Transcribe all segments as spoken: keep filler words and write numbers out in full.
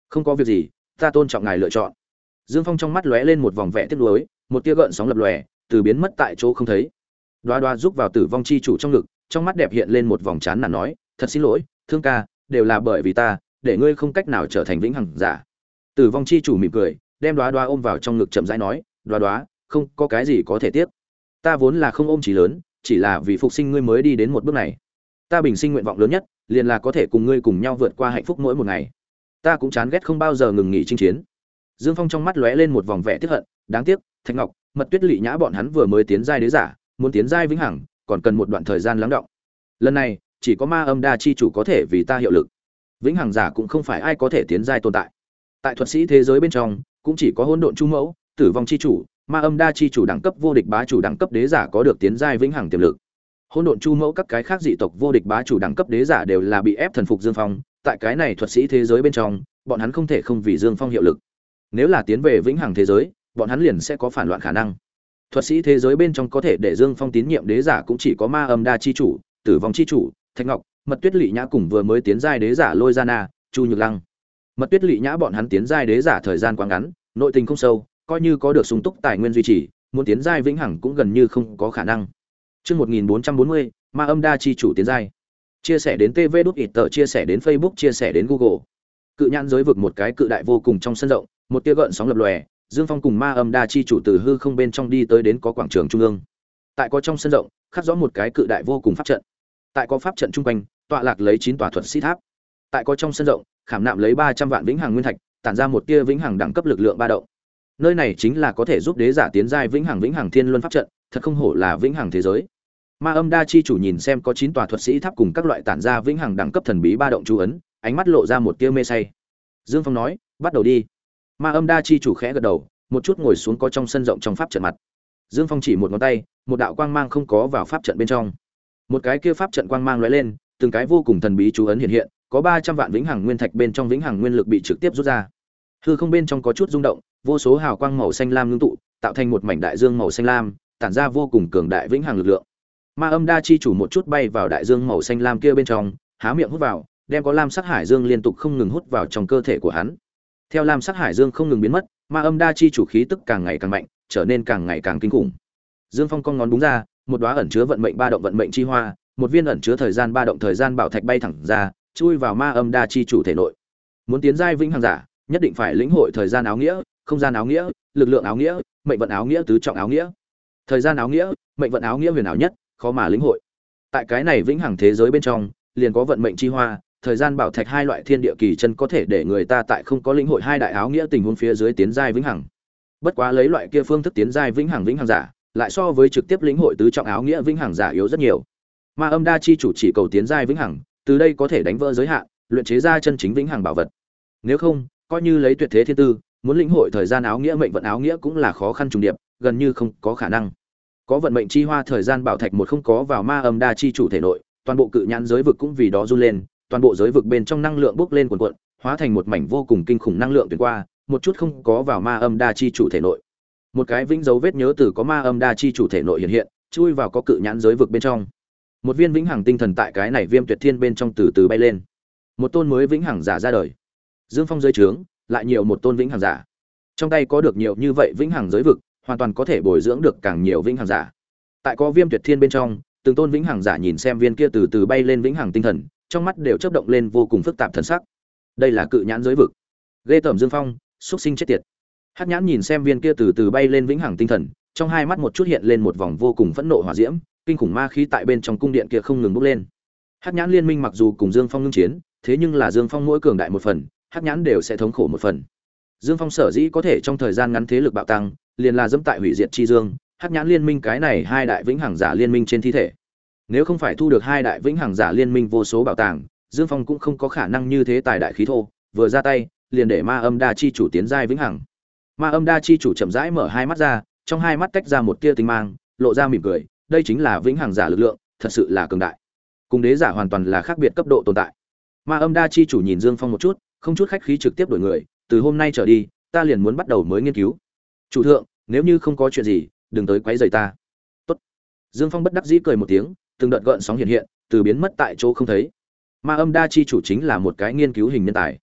Không có việc gì, ta tôn trọng ngài lựa chọn. Dương Phong trong mắt lóe lên một vòng vẻ tiếc nuối, một tia gợn sóng lập lòe, từ biến mất tại chỗ không thấy. Đoá Đoá rúc vào Tử Vong chi chủ trong ngực, trong mắt đẹp hiện lên một vòng chán nản nói, thật xin lỗi, Thương ca, đều là bởi vì ta, để ngươi không cách nào trở thành vĩnh hằng giả. Tử Vong chi chủ mỉm cười, đem Đoá Đoá ôm vào trong ngực chậm rãi nói, Đoá Đoá, không có cái gì có thể tiếc. Ta vốn là không ôm chí lớn, chỉ là vì phục sinh ngươi mới đi đến một bước này. Ta bình sinh nguyện vọng lớn nhất, liền là có thể cùng ngươi cùng nhau vượt qua hạnh phúc mỗi một ngày. Ta cũng chán ghét không bao giờ ngừng nghỉ chinh chiến. Dương Phong trong mắt lóe lên một vòng vẻ tiếc hận, đáng tiếc, Thạch Ngọc, Mật Tuyết Lệ Nhã bọn hắn vừa mới tiến giai đế giả, muốn tiến giai vĩnh hằng, còn cần một đoạn thời gian lắng đọng. Lần này, chỉ có Ma Âm Đa chi chủ có thể vì ta hiệu lực. Vĩnh hằng giả cũng không phải ai có thể tiến giai tồn tại. Tại thuật sĩ thế giới bên trong, cũng chỉ có Hỗn Độn Chu Mẫu, Tử Vong chi chủ, Ma Âm Đa chi chủ đẳng cấp vô địch bá chủ đẳng cấp đế giả có được tiến giai vĩnh hằng tiềm lực. Hỗn Độn Chu Mẫu các cái khác dị tộc vô địch bá chủ đẳng cấp đế giả đều là bị ép thần phục Dương Phong, tại cái này thuật sĩ thế giới bên trong, bọn hắn không thể không vì Dương Phong hiệu lực. Nếu là tiến về vĩnh hằng thế giới, bọn hắn liền sẽ có phản loạn khả năng. Thuật sĩ thế giới bên trong có thể để Dương Phong tín nhiệm đế giả cũng chỉ có Ma Âm Đa chi chủ, Tử Vong chi chủ, Thạch Ngọc, Mật Tuyết Lệ Nhã cùng vừa mới tiến giai đế giả Lôi Gia Na, Chu Nhược Lăng. Mật Tuyết Lệ Nhã bọn hắn tiến giai đế giả thời gian quá ngắn, nội tình không sâu, coi như có được sung túc tài nguyên duy trì, muốn tiến giai vĩnh hằng cũng gần như không có khả năng. Chương một nghìn bốn trăm bốn mươi, Ma Âm Đa chi chủ tiến giai. Chia sẻ đến tê vê đút ít tờ, chia sẻ đến Facebook, chia sẻ đến Google. Cự nhãn giới vực một cái cự đại vô cùng trong sân rộng, một tia gợn sóng lập lòe, Dương Phong cùng Ma Âm Đa chi chủ từ hư không bên trong đi tới đến có quảng trường trung ương. Tại có trong sân rộng, khắc rõ một cái cự đại vô cùng pháp trận. Tại có pháp trận trung quanh, tọa lạc lấy chín tòa thuật sĩ tháp. Tại có trong sân rộng, khảm nạm lấy ba trăm vạn vĩnh hằng nguyên thạch, tản ra một tia vĩnh hằng đẳng cấp lực lượng ba động. Nơi này chính là có thể giúp đế giả tiến giai vĩnh hằng vĩnh hằng thiên luân pháp trận, thật không hổ là vĩnh hằng thế giới. Ma Âm Đa chi chủ nhìn xem có chín tòa thuật sĩ tháp cùng các loại tản ra vĩnh hằng đẳng cấp thần bí ba động chú ấn, ánh mắt lộ ra một tia mê say. Dương Phong nói, bắt đầu đi. Ma Âm Đa chi chủ khẽ gật đầu, một chút ngồi xuống có trong sân rộng trong pháp trận mặt. Dương Phong chỉ một ngón tay, một đạo quang mang không có vào pháp trận bên trong. Một cái kia pháp trận quang mang lóe lên, từng cái vô cùng thần bí chú ấn hiện hiện, có ba trăm vạn vĩnh hằng nguyên thạch bên trong vĩnh hằng nguyên lực bị trực tiếp rút ra. Hư không bên trong có chút rung động, vô số hào quang màu xanh lam ngưng tụ, tạo thành một mảnh đại dương màu xanh lam, tản ra vô cùng cường đại vĩnh hằng lực lượng. Ma Âm Đa chi chủ một chút bay vào đại dương màu xanh lam kia bên trong, há miệng hút vào, đem có lam sắc hải dương liên tục không ngừng hút vào trong cơ thể của hắn. Theo lam sắc hải dương không ngừng biến mất, Ma Âm Đa chi chủ khí tức càng ngày càng mạnh, trở nên càng ngày càng kinh khủng. Dương Phong cong ngón búng ra, một đóa ẩn chứa vận mệnh ba động vận mệnh chi hoa, một viên ẩn chứa thời gian ba động thời gian bảo thạch bay thẳng ra, chui vào Ma Âm Đa chi chủ thể nội. Muốn tiến giai vĩnh hằng giả, nhất định phải lĩnh hội thời gian áo nghĩa, không gian áo nghĩa, lực lượng áo nghĩa, mệnh vận áo nghĩa tứ trọng áo nghĩa. Thời gian áo nghĩa, mệnh vận áo nghĩa huyền ảo nhất, khó mà lĩnh hội. Tại cái này vĩnh hằng thế giới bên trong, liền có vận mệnh chi hoa, thời gian bảo thạch hai loại thiên địa kỳ chân có thể để người ta tại không có lĩnh hội hai đại áo nghĩa tình huống phía dưới tiến giai vĩnh hằng. Bất quá lấy loại kia phương thức tiến giai vĩnh hằng vĩnh hằng giả, lại so với trực tiếp lĩnh hội tứ trọng áo nghĩa vĩnh hằng giả yếu rất nhiều. Ma Âm Đa chi chủ chỉ cầu tiến giai vĩnh hằng, từ đây có thể đánh vỡ giới hạn, luyện chế ra chân chính vĩnh hằng bảo vật. Nếu không, coi như lấy tuyệt thế thiên tư, muốn lĩnh hội thời gian áo nghĩa mệnh vận áo nghĩa cũng là khó khăn trùng điệp, gần như không có khả năng. Có vận mệnh chi hoa thời gian bảo thạch một không có vào Ma Âm Đa chi chủ thể nội, toàn bộ cự nhãn giới vực cũng vì đó run lên, toàn bộ giới vực bên trong năng lượng bốc lên cuồn cuộn, hóa thành một mảnh vô cùng kinh khủng năng lượng tuyển qua, một chút không có vào Ma Âm Đa chi chủ thể nội. Một cái vĩnh dấu vết nhớ từ có Ma Âm Đa chi chủ thể nội hiện hiện, chui vào có cự nhãn giới vực bên trong. Một viên vĩnh hằng tinh thần tại cái này viêm tuyệt thiên bên trong từ từ bay lên. Một tôn mới vĩnh hằng giả ra đời. Dương Phong dưới trướng, lại nhiều một tôn vĩnh hằng giả. Trong tay có được nhiều như vậy vĩnh hằng giới vực, hoàn toàn có thể bồi dưỡng được càng nhiều vĩnh hằng giả. Tại có viêm tuyệt thiên bên trong, từng tôn vĩnh hằng giả nhìn xem viên kia từ từ bay lên vĩnh hằng tinh thần, trong mắt đều chớp động lên vô cùng phức tạp thần sắc. Đây là cự nhãn giới vực. Ghê tởm Dương Phong, xuất sinh chết tiệt. Hắc nhãn nhìn xem viên kia từ từ bay lên vĩnh hằng tinh thần, trong hai mắt một chút hiện lên một vòng vô cùng phẫn nộ hỏa diễm, kinh khủng ma khí tại bên trong cung điện kia không ngừng bốc lên. Hắc nhãn liên minh mặc dù cùng Dương Phong ngưng chiến, thế nhưng là Dương Phong mỗi cường đại một phần, Hắc nhãn đều sẽ thống khổ một phần. Dương Phong sở dĩ có thể trong thời gian ngắn thế lực bạo tăng, liền là dẫm tại hủy diệt chi dương, Hắc nhãn liên minh cái này hai đại vĩnh hằng giả liên minh trên thi thể. Nếu không phải thu được hai đại vĩnh hằng giả liên minh vô số bảo tàng, Dương Phong cũng không có khả năng như thế tài đại khí thô, vừa ra tay, liền để Ma Âm Đa chi chủ tiến giai vĩnh hằng. Ma Âm Đa chi chủ chậm rãi mở hai mắt ra, trong hai mắt tách ra một tia tinh mang, lộ ra mỉm cười, đây chính là vĩnh hằng giả lực lượng, thật sự là cường đại. Cùng đế giả hoàn toàn là khác biệt cấp độ tồn tại. Ma Âm Đa chi chủ nhìn Dương Phong một chút, không chút khách khí trực tiếp đổi người, từ hôm nay trở đi, ta liền muốn bắt đầu mới nghiên cứu. Chủ thượng, nếu như không có chuyện gì, đừng tới quấy rầy ta. Tốt. Dương Phong bất đắc dĩ cười một tiếng, từng đợt gợn sóng hiện hiện, từ biến mất tại chỗ không thấy. Ma Âm Đa chi chủ chính là một cái nghiên cứu hình nhân tài.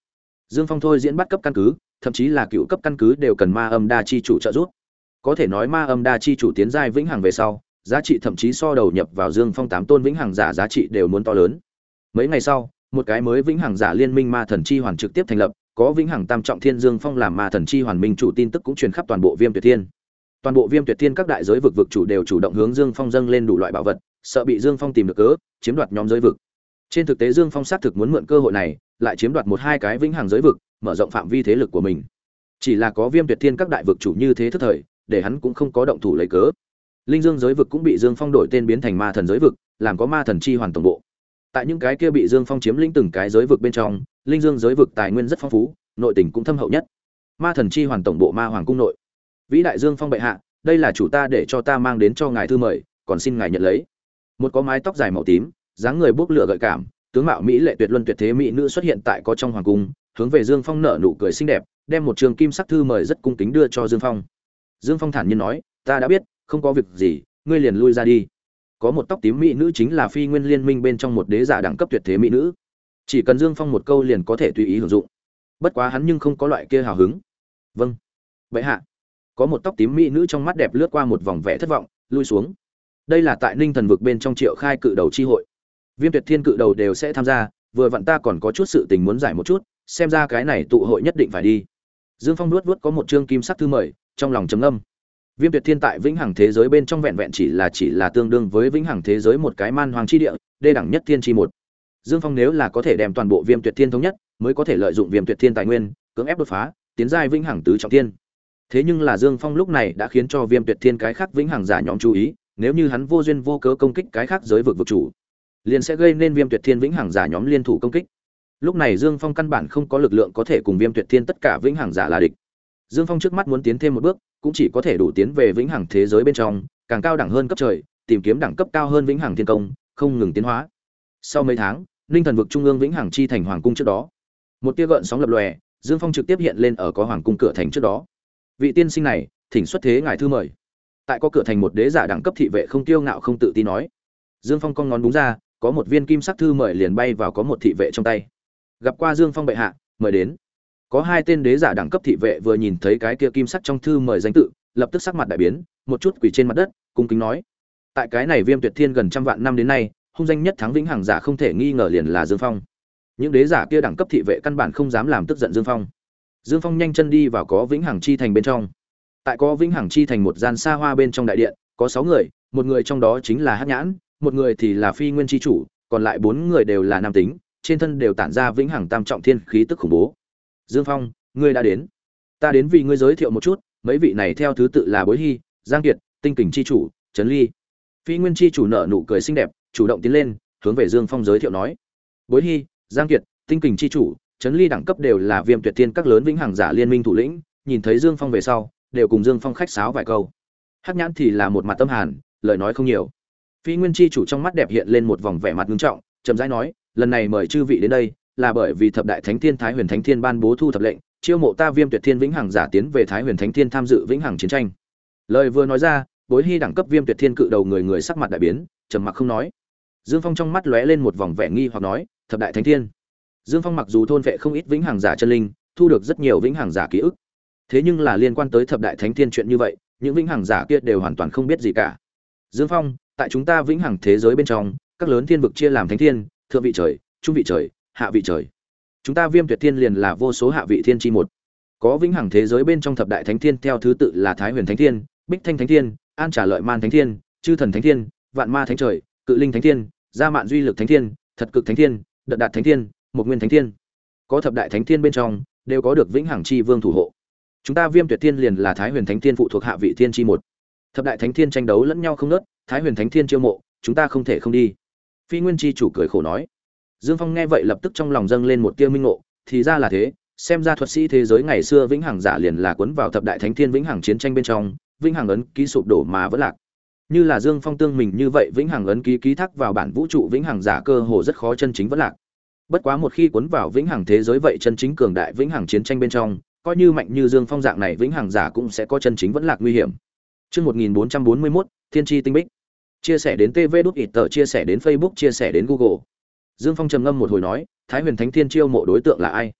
Dương Phong thôi diễn bắt cấp căn cứ, thậm chí là cựu cấp căn cứ đều cần ma âm đa chi chủ trợ giúp. Có thể nói ma âm đa chi chủ tiến giai vĩnh hằng về sau, giá trị thậm chí so đầu nhập vào Dương Phong tám tôn vĩnh hằng giả giá trị đều muốn to lớn. Mấy ngày sau, một cái mới vĩnh hằng giả liên minh ma thần chi hoàn trực tiếp thành lập, có vĩnh hằng tam trọng thiên Dương Phong làm ma thần chi hoàn minh chủ tin tức cũng truyền khắp toàn bộ Viêm Tuyệt Thiên. Toàn bộ Viêm Tuyệt Thiên các đại giới vực vực chủ đều chủ động hướng Dương Phong dâng lên đủ loại bảo vật, sợ bị Dương Phong tìm được cớ, chiếm đoạt nhóm giới vực. Trên thực tế Dương Phong xác thực muốn mượn cơ hội này, lại chiếm đoạt một hai cái vĩnh hằng giới vực, mở rộng phạm vi thế lực của mình. Chỉ là có Viêm Tuyệt Thiên các đại vực chủ như thế thức thời, để hắn cũng không có động thủ lấy cớ. Linh Dương giới vực cũng bị Dương Phong đổi tên biến thành Ma thần giới vực, làm có Ma thần chi hoàn tổng bộ. Tại những cái kia bị Dương Phong chiếm lĩnh từng cái giới vực bên trong, Linh Dương giới vực tài nguyên rất phong phú, nội tình cũng thâm hậu nhất. Ma thần chi hoàn tổng bộ Ma Hoàng cung nội. Vĩ đại Dương Phong bệ hạ, đây là chủ ta để cho ta mang đến cho ngài thư mời, còn xin ngài nhận lấy. Một có mái tóc dài màu tím, dáng người bốc lửa gợi cảm, tướng mạo mỹ lệ tuyệt luân tuyệt thế mỹ nữ xuất hiện tại có trong hoàng cung, hướng về Dương Phong nở nụ cười xinh đẹp, đem một trường kim sắc thư mời rất cung kính đưa cho Dương Phong. Dương Phong thản nhiên nói, ta đã biết, không có việc gì, ngươi liền lui ra đi. Có một tóc tím mỹ nữ chính là Phi Nguyên Liên Minh bên trong một đế giả đẳng cấp tuyệt thế mỹ nữ. Chỉ cần Dương Phong một câu liền có thể tùy ý hưởng dụng. Bất quá hắn nhưng không có loại kia hào hứng. Vâng, vậy hạ. Có một tóc tím mỹ nữ trong mắt đẹp lướt qua một vòng vẻ thất vọng, lui xuống. Đây là tại Ninh Thần vực bên trong Triệu Khai cự đầu chi hội. Viêm Tuyệt Thiên cự đầu đều sẽ tham gia, vừa vặn ta còn có chút sự tình muốn giải một chút, xem ra cái này tụ hội nhất định phải đi. Dương Phong nuốt nuốt có một chương kim sắc thư mời, trong lòng trầm ngâm. Viêm Tuyệt Thiên tại vĩnh hằng thế giới bên trong vẹn vẹn chỉ là chỉ là tương đương với vĩnh hằng thế giới một cái man hoàng chi địa, đê đẳng nhất thiên chi một. Dương Phong nếu là có thể đem toàn bộ Viêm Tuyệt Thiên thống nhất, mới có thể lợi dụng Viêm Tuyệt Thiên tài nguyên, cưỡng ép đột phá, tiến giai vĩnh hằng tứ trọng thiên. Thế nhưng là Dương Phong lúc này đã khiến cho Viêm Tuyệt Thiên cái khác vĩnh hằng giả nhóm chú ý, nếu như hắn vô duyên vô cớ công kích cái khác giới vực vực chủ, liền sẽ gây nên Viêm Tuyệt Thiên vĩnh hằng giả nhóm liên thủ công kích. Lúc này Dương Phong căn bản không có lực lượng có thể cùng Viêm Tuyệt Thiên tất cả vĩnh hằng giả là địch. Dương Phong trước mắt muốn tiến thêm một bước, cũng chỉ có thể đủ tiến về vĩnh hằng thế giới bên trong, càng cao đẳng hơn cấp trời, tìm kiếm đẳng cấp cao hơn vĩnh hằng thiên công, không ngừng tiến hóa. Sau mấy tháng, Ninh Thần vực trung ương vĩnh hằng chi thành hoàng cung trước đó, một tia gợn sóng lập lòe, Dương Phong trực tiếp hiện lên ở có hoàng cung cửa thành trước đó. Vị tiên sinh này, thỉnh xuất thế ngài thư mời. Tại có cửa thành một đế giả đẳng cấp thị vệ không kiêu ngạo không tự tin nói. Dương Phong cong ngón đúng ra, có một viên kim sắc thư mời liền bay vào có một thị vệ trong tay. Gặp qua Dương Phong bệ hạ, mời đến. Có hai tên đế giả đẳng cấp thị vệ vừa nhìn thấy cái kia kim sắc trong thư mời danh tự, lập tức sắc mặt đại biến, một chút quỳ trên mặt đất, cung kính nói: tại cái này Viêm Tuyệt Thiên gần trăm vạn năm đến nay, hung danh nhất thắng vĩnh hằng giả không thể nghi ngờ liền là Dương Phong. Những đế giả kia đẳng cấp thị vệ căn bản không dám làm tức giận Dương Phong. Dương Phong nhanh chân đi vào có vĩnh hằng chi thành bên trong. Tại có vĩnh hằng chi thành một gian xa hoa bên trong đại điện, có sáu người, một người trong đó chính là Hắc Nhãn, một người thì là Phi Nguyên chi chủ, còn lại bốn người đều là nam tính, trên thân đều tản ra vĩnh hằng tam trọng thiên khí tức khủng bố. Dương Phong, ngươi đã đến. Ta đến vì ngươi giới thiệu một chút, mấy vị này theo thứ tự là Bối Hy, Giang Kiệt, Tinh Kình chi chủ, Trấn Ly. Phi Nguyên chi chủ nở nụ cười xinh đẹp, chủ động tiến lên, hướng về Dương Phong giới thiệu nói: Bối Hy, Giang Kiệt, Tinh Kình chi chủ, Trấn Ly đẳng cấp đều là Viêm Tuyệt Thiên các lớn vĩnh hằng giả liên minh thủ lĩnh, nhìn thấy Dương Phong về sau, đều cùng Dương Phong khách sáo vài câu. Hắc Nhãn thì là một mặt tâm hàn, lời nói không nhiều. Phi Nguyên chi chủ trong mắt đẹp hiện lên một vòng vẻ mặt nghiêm trọng, chậm rãi nói: lần này mời chư vị đến đây, là bởi vì thập đại thánh thiên Thái Huyền Thánh Thiên ban bố thu thập lệnh, chiêu mộ ta Viêm Tuyệt Thiên vĩnh hằng giả tiến về Thái Huyền Thánh Thiên tham dự vĩnh hằng chiến tranh. Lời vừa nói ra, Bối Hy đẳng cấp Viêm Tuyệt Thiên cự đầu người người sắc mặt đại biến, trầm mặc không nói. Dương Phong trong mắt lóe lên một vòng vẻ nghi hoặc nói: thập đại thánh thiên. Dương Phong mặc dù thôn vệ không ít vĩnh hằng giả chân linh, thu được rất nhiều vĩnh hằng giả ký ức, thế nhưng là liên quan tới thập đại thánh thiên chuyện như vậy, những vĩnh hằng giả kia đều hoàn toàn không biết gì cả. Dương Phong, tại chúng ta vĩnh hằng thế giới bên trong, các lớn thiên vực chia làm thánh thiên, thượng vị trời, trung vị trời, hạ vị trời. Chúng ta Viêm Tuyệt Thiên liền là vô số hạ vị thiên chi một. Có vĩnh hằng thế giới bên trong thập đại thánh thiên theo thứ tự là Thái Huyền Thánh Thiên, Bích Thanh Thánh Thiên, An Trả Lợi Man Thánh Thiên, Chư Thần Thánh Thiên, Vạn Ma Thánh Trời, Cự Linh Thánh Thiên, Gia Mạn Duy Lực Thánh Thiên, Thật Cực Thánh Thiên, Đợt Đạt Thánh Thiên, Một Nguyên Thánh Thiên. Có thập đại thánh thiên bên trong, đều có được vĩnh hằng chi vương thủ hộ. Chúng ta Viêm Tuyệt Thiên liền là Thái Huyền Thánh Thiên phụ thuộc hạ vị thiên chi một. Thập đại thánh thiên tranh đấu lẫn nhau không ngớt, Thái Huyền Thánh Thiên chiêu mộ, chúng ta không thể không đi. Phi Nguyên chi chủ cười khổ nói. Dương Phong nghe vậy lập tức trong lòng dâng lên một tia minh ngộ, thì ra là thế, xem ra thuật sĩ thế giới ngày xưa vĩnh hằng giả liền là cuốn vào thập đại thánh thiên vĩnh hằng chiến tranh bên trong, vĩnh hằng ấn ký sụp đổ mà vẫn lạc. Như là Dương Phong tương mình như vậy, vĩnh hằng ấn ký ký thác vào bản vũ trụ vĩnh hằng giả cơ hồ rất khó chân chính vẫn lạc. Bất quá một khi cuốn vào vĩnh hằng thế giới vậy chân chính cường đại vĩnh hằng chiến tranh bên trong, coi như mạnh như Dương Phong dạng này vĩnh hằng giả cũng sẽ có chân chính vẫn lạc nguy hiểm. Chương một nghìn bốn trăm bốn mươi mốt, Thiên chi tinh bích. Chia sẻ đến tê vê đút ít tờ, chia sẻ đến Facebook, chia sẻ đến Google. Dương Phong trầm ngâm một hồi nói, Thái Huyền Thánh Thiên chiêu mộ đối tượng là ai?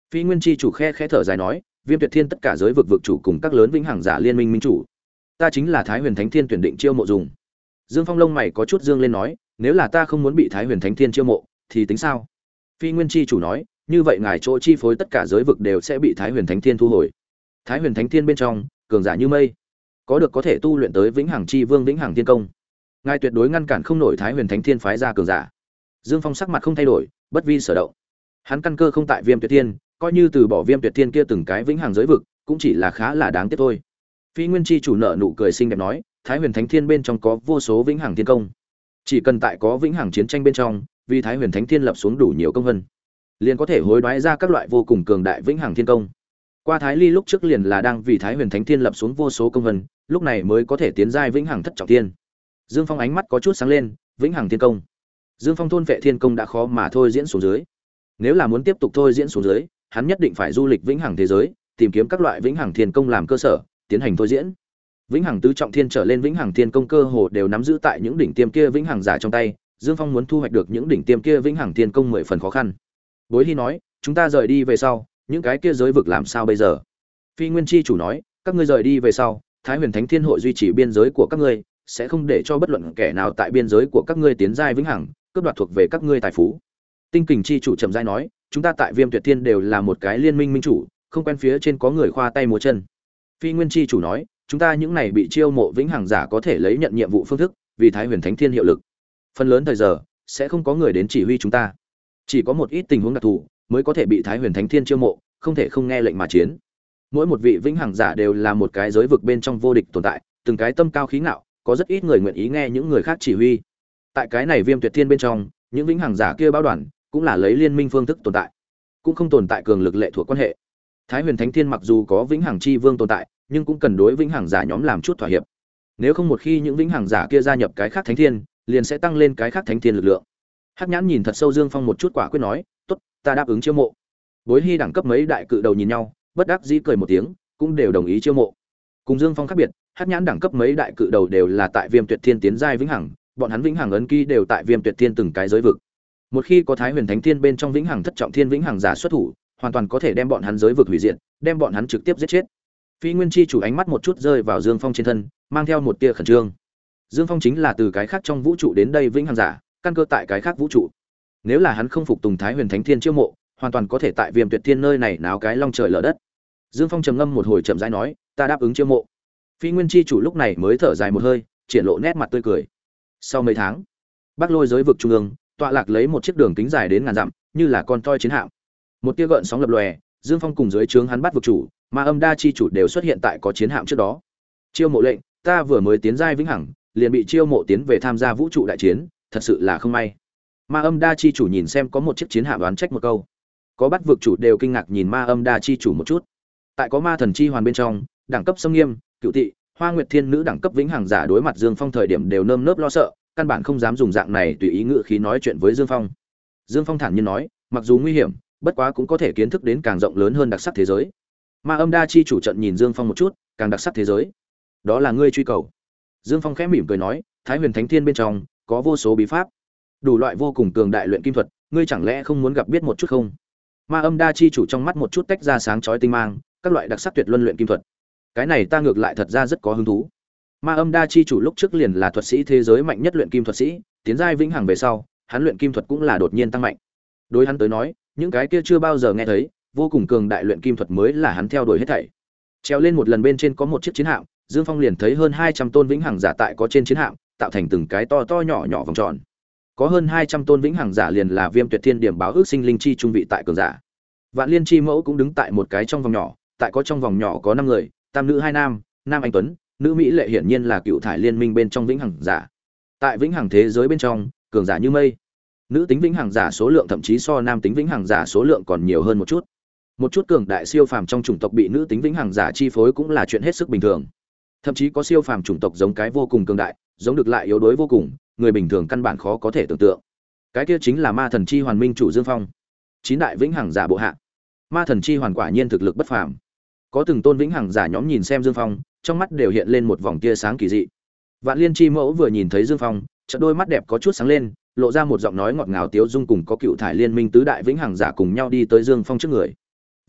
Phi Nguyên chi chủ khe khẽ thở dài nói, Viêm Tuyệt Thiên tất cả giới vực vực chủ cùng các lớn vĩnh hằng giả liên minh minh chủ, ta chính là Thái Huyền Thánh Thiên tuyển định chiêu mộ dùng. Dương Phong lông mày có chút dương lên nói, nếu là ta không muốn bị Thái Huyền Thánh Thiên chiêu mộ, thì tính sao? Phi Nguyên chi chủ nói, như vậy ngài chỗ chi phối tất cả giới vực đều sẽ bị Thái Huyền Thánh Thiên thu hồi. Thái Huyền Thánh Thiên bên trong, cường giả như mây, có được có thể tu luyện tới vĩnh hằng chi vương vĩnh hằng thiên công. Ngài tuyệt đối ngăn cản không nổi Thái Huyền Thánh Thiên phái ra cường giả. Dương Phong sắc mặt không thay đổi, bất vi sở động. Hắn căn cơ không tại Viêm Tuyệt Thiên, coi như từ bỏ Viêm Tuyệt Thiên kia từng cái vĩnh hằng giới vực, cũng chỉ là khá là đáng tiếc thôi. Phi Nguyên chi chủ nợ nụ cười xinh đẹp nói, Thái Huyền Thánh Thiên bên trong có vô số vĩnh hằng thiên công, chỉ cần tại có vĩnh hằng chiến tranh bên trong, vì Thái Huyền Thánh Thiên lập xuống đủ nhiều công vân, liền có thể hối đoái ra các loại vô cùng cường đại vĩnh hằng thiên công. Qua Thái Ly lúc trước liền là đang vì Thái Huyền Thánh Thiên lập xuống vô số công vân, lúc này mới có thể tiến giai vĩnh hằng thất trọng thiên. Dương Phong ánh mắt có chút sáng lên, vĩnh hằng thiên công. Dương Phong thôn vệ thiên công đã khó mà thôi diễn xuống dưới. Nếu là muốn tiếp tục thôi diễn xuống dưới, hắn nhất định phải du lịch vĩnh hằng thế giới, tìm kiếm các loại vĩnh hằng thiên công làm cơ sở, tiến hành thôi diễn. Vĩnh hằng tứ trọng thiên trở lên vĩnh hằng thiên công cơ hồ đều nắm giữ tại những đỉnh tiêm kia vĩnh hằng giả trong tay, Dương Phong muốn thu hoạch được những đỉnh tiêm kia vĩnh hằng thiên công mười phần khó khăn. Bối Hy nói, chúng ta rời đi về sau, những cái kia giới vực làm sao bây giờ? Phi Nguyên chi chủ nói, các ngươi rời đi về sau, Thái Huyền Thánh Thiên hội duy trì biên giới của các ngươi, sẽ không để cho bất luận kẻ nào tại biên giới của các ngươi tiến giai vĩnh hằng, cướp đoạt thuộc về các ngươi tài phú. Tinh Kình chi chủ trầm giai nói, chúng ta tại Viêm Tuyệt Thiên đều là một cái liên minh minh chủ, không quen phía trên có người khoa tay múa chân. Phi Nguyên chi chủ nói, chúng ta những này bị chiêu mộ vĩnh hằng giả có thể lấy nhận nhiệm vụ phương thức, vì Thái Huyền Thánh Thiên hiệu lực. Phần lớn thời giờ sẽ không có người đến chỉ huy chúng ta, chỉ có một ít tình huống đặc thù mới có thể bị Thái Huyền Thánh Thiên chiêu mộ, không thể không nghe lệnh mà chiến. Mỗi một vị vĩnh hằng giả đều là một cái giới vực bên trong vô địch tồn tại, từng cái tâm cao khí ngạo, có rất ít người nguyện ý nghe những người khác chỉ huy. Tại cái này Viêm Tuyệt Thiên bên trong, những vĩnh hằng giả kia báo đoàn cũng là lấy liên minh phương thức tồn tại, cũng không tồn tại cường lực lệ thuộc quan hệ. Thái Huyền Thánh Thiên mặc dù có vĩnh hằng chi vương tồn tại, nhưng cũng cần đối vĩnh hằng giả nhóm làm chút thỏa hiệp. Nếu không một khi những vĩnh hằng giả kia gia nhập cái khác thánh thiên, liền sẽ tăng lên cái khác thánh thiên lực lượng. Hắc Nhãn nhìn thật sâu Dương Phong một chút quả quyết nói, "Tốt, ta đáp ứng chiêu mộ." Bối Hy đẳng cấp mấy đại cự đầu nhìn nhau, bất đắc dĩ cười một tiếng, cũng đều đồng ý chiêu mộ. Cùng Dương Phong khác biệt, Hắc Nhãn đẳng cấp mấy đại cự đầu đều là tại Viêm Tuyệt Thiên tiến giai vĩnh hằng, bọn hắn vĩnh hằng ấn ký đều tại Viêm Tuyệt Thiên từng cái giới vực. Một khi có Thái Huyền Thánh Thiên bên trong vĩnh hằng thất trọng thiên vĩnh hằng giả xuất thủ, hoàn toàn có thể đem bọn hắn giới vực hủy diệt, đem bọn hắn trực tiếp giết chết. Phi Nguyên chi chủ ánh mắt một chút rơi vào Dương Phong trên thân, mang theo một tia khẩn trương. Dương Phong chính là từ cái khác trong vũ trụ đến đây vĩnh hằng giả, căn cơ tại cái khác vũ trụ. Nếu là hắn không phục tùng Thái Huyền Thánh Thiên chiêu mộ, hoàn toàn có thể tại Viêm Tuyệt Thiên nơi này náo cái long trời lở đất. Dương Phong trầm ngâm một hồi chậm rãi nói, ta đáp ứng chiêu mộ. Phi Nguyên chi chủ lúc này mới thở dài một hơi, triển lộ nét mặt tươi cười. Sau mấy tháng, Bắc Lôi giới vực trung ương, tọa lạc lấy một chiếc đường kính dài đến ngàn dặm, như là con toy chiến hạm. Một tia gợn sóng lập lòe, Dương Phong cùng dưới trướng hắn bắt vực chủ, Ma Âm Đa chi chủ đều xuất hiện tại có chiến hạm trước đó. Chiêu mộ lệnh, ta vừa mới tiến giai vĩnh hằng, liền bị chiêu mộ tiến về tham gia vũ trụ đại chiến, thật sự là không may. Ma Âm Đa chi chủ nhìn xem có một chiếc chiến hạm đoán trách một câu. Có bắt vực chủ đều kinh ngạc nhìn Ma Âm Đa chi chủ một chút. Tại có Ma Thần chi hoàn bên trong, đẳng cấp xâm nghiêm, cựu tị, Hoa Nguyệt Thiên nữ đẳng cấp vĩnh hằng giả đối mặt Dương Phong thời điểm đều nơm nớp lo sợ, căn bản không dám dùng dạng này tùy ý ngữ khí nói chuyện với Dương Phong. Dương Phong thản nhiên nói, mặc dù nguy hiểm, bất quá cũng có thể kiến thức đến càng rộng lớn hơn đặc sắc thế giới. Ma Âm Đa chi chủ trận nhìn Dương Phong một chút, càng đặc sắc thế giới, đó là ngươi truy cầu. Dương Phong khẽ mỉm cười nói, Thái Huyền Thánh Thiên bên trong có vô số bí pháp, đủ loại vô cùng cường đại luyện kim thuật, ngươi chẳng lẽ không muốn gặp biết một chút không? Ma Âm Đa chi chủ trong mắt một chút tách ra sáng chói tinh mang, các loại đặc sắc tuyệt luân luyện kim thuật. Cái này ta ngược lại thật ra rất có hứng thú. Ma Âm Đa chi chủ lúc trước liền là thuật sĩ thế giới mạnh nhất luyện kim thuật sĩ, tiến giai vĩnh hằng về sau, hắn luyện kim thuật cũng là đột nhiên tăng mạnh. Đối hắn tới nói, những cái kia chưa bao giờ nghe thấy, vô cùng cường đại luyện kim thuật mới là hắn theo đuổi hết thảy. Treo lên một lần bên trên có một chiếc chiến hạm, Dương Phong liền thấy hơn hai trăm tôn vĩnh hằng giả tại có trên chiến hạm, tạo thành từng cái to to nhỏ nhỏ vòng tròn. Có hơn hai trăm tôn vĩnh hằng giả liền là Viêm Tuyệt Thiên điểm báo ước sinh linh chi trung vị tại cường giả. Vạn Liên chi mẫu cũng đứng tại một cái trong vòng nhỏ, tại có trong vòng nhỏ có năm người, tam nữ hai nam, nam anh tuấn, nữ mỹ lệ hiển nhiên là cựu thải liên minh bên trong vĩnh hằng giả. Tại vĩnh hằng thế giới bên trong, cường giả như mây. Nữ tính vĩnh hằng giả số lượng thậm chí so nam tính vĩnh hằng giả số lượng còn nhiều hơn một chút. Một chút cường đại siêu phàm trong chủng tộc bị nữ tính vĩnh hằng giả chi phối cũng là chuyện hết sức bình thường. Thậm chí có siêu phàm chủng tộc giống cái vô cùng cường đại, giống được lại yếu đuối vô cùng, người bình thường căn bản khó có thể tưởng tượng. Cái kia chính là Ma Thần chi hoàn minh chủ Dương Phong. Chín đại vĩnh hằng giả bộ hạ. Ma Thần chi hoàn quả nhiên thực lực bất phàm. Có từng tôn vĩnh hằng giả nhóm nhìn xem Dương Phong, trong mắt đều hiện lên một vòng tia sáng kỳ dị. Vạn Liên chi mẫu vừa nhìn thấy Dương Phong, chợt đôi mắt đẹp có chút sáng lên, lộ ra một giọng nói ngọt ngào tiếu dung, cùng có cựu thải liên minh tứ đại vĩnh hằng giả cùng nhau đi tới Dương Phong trước người.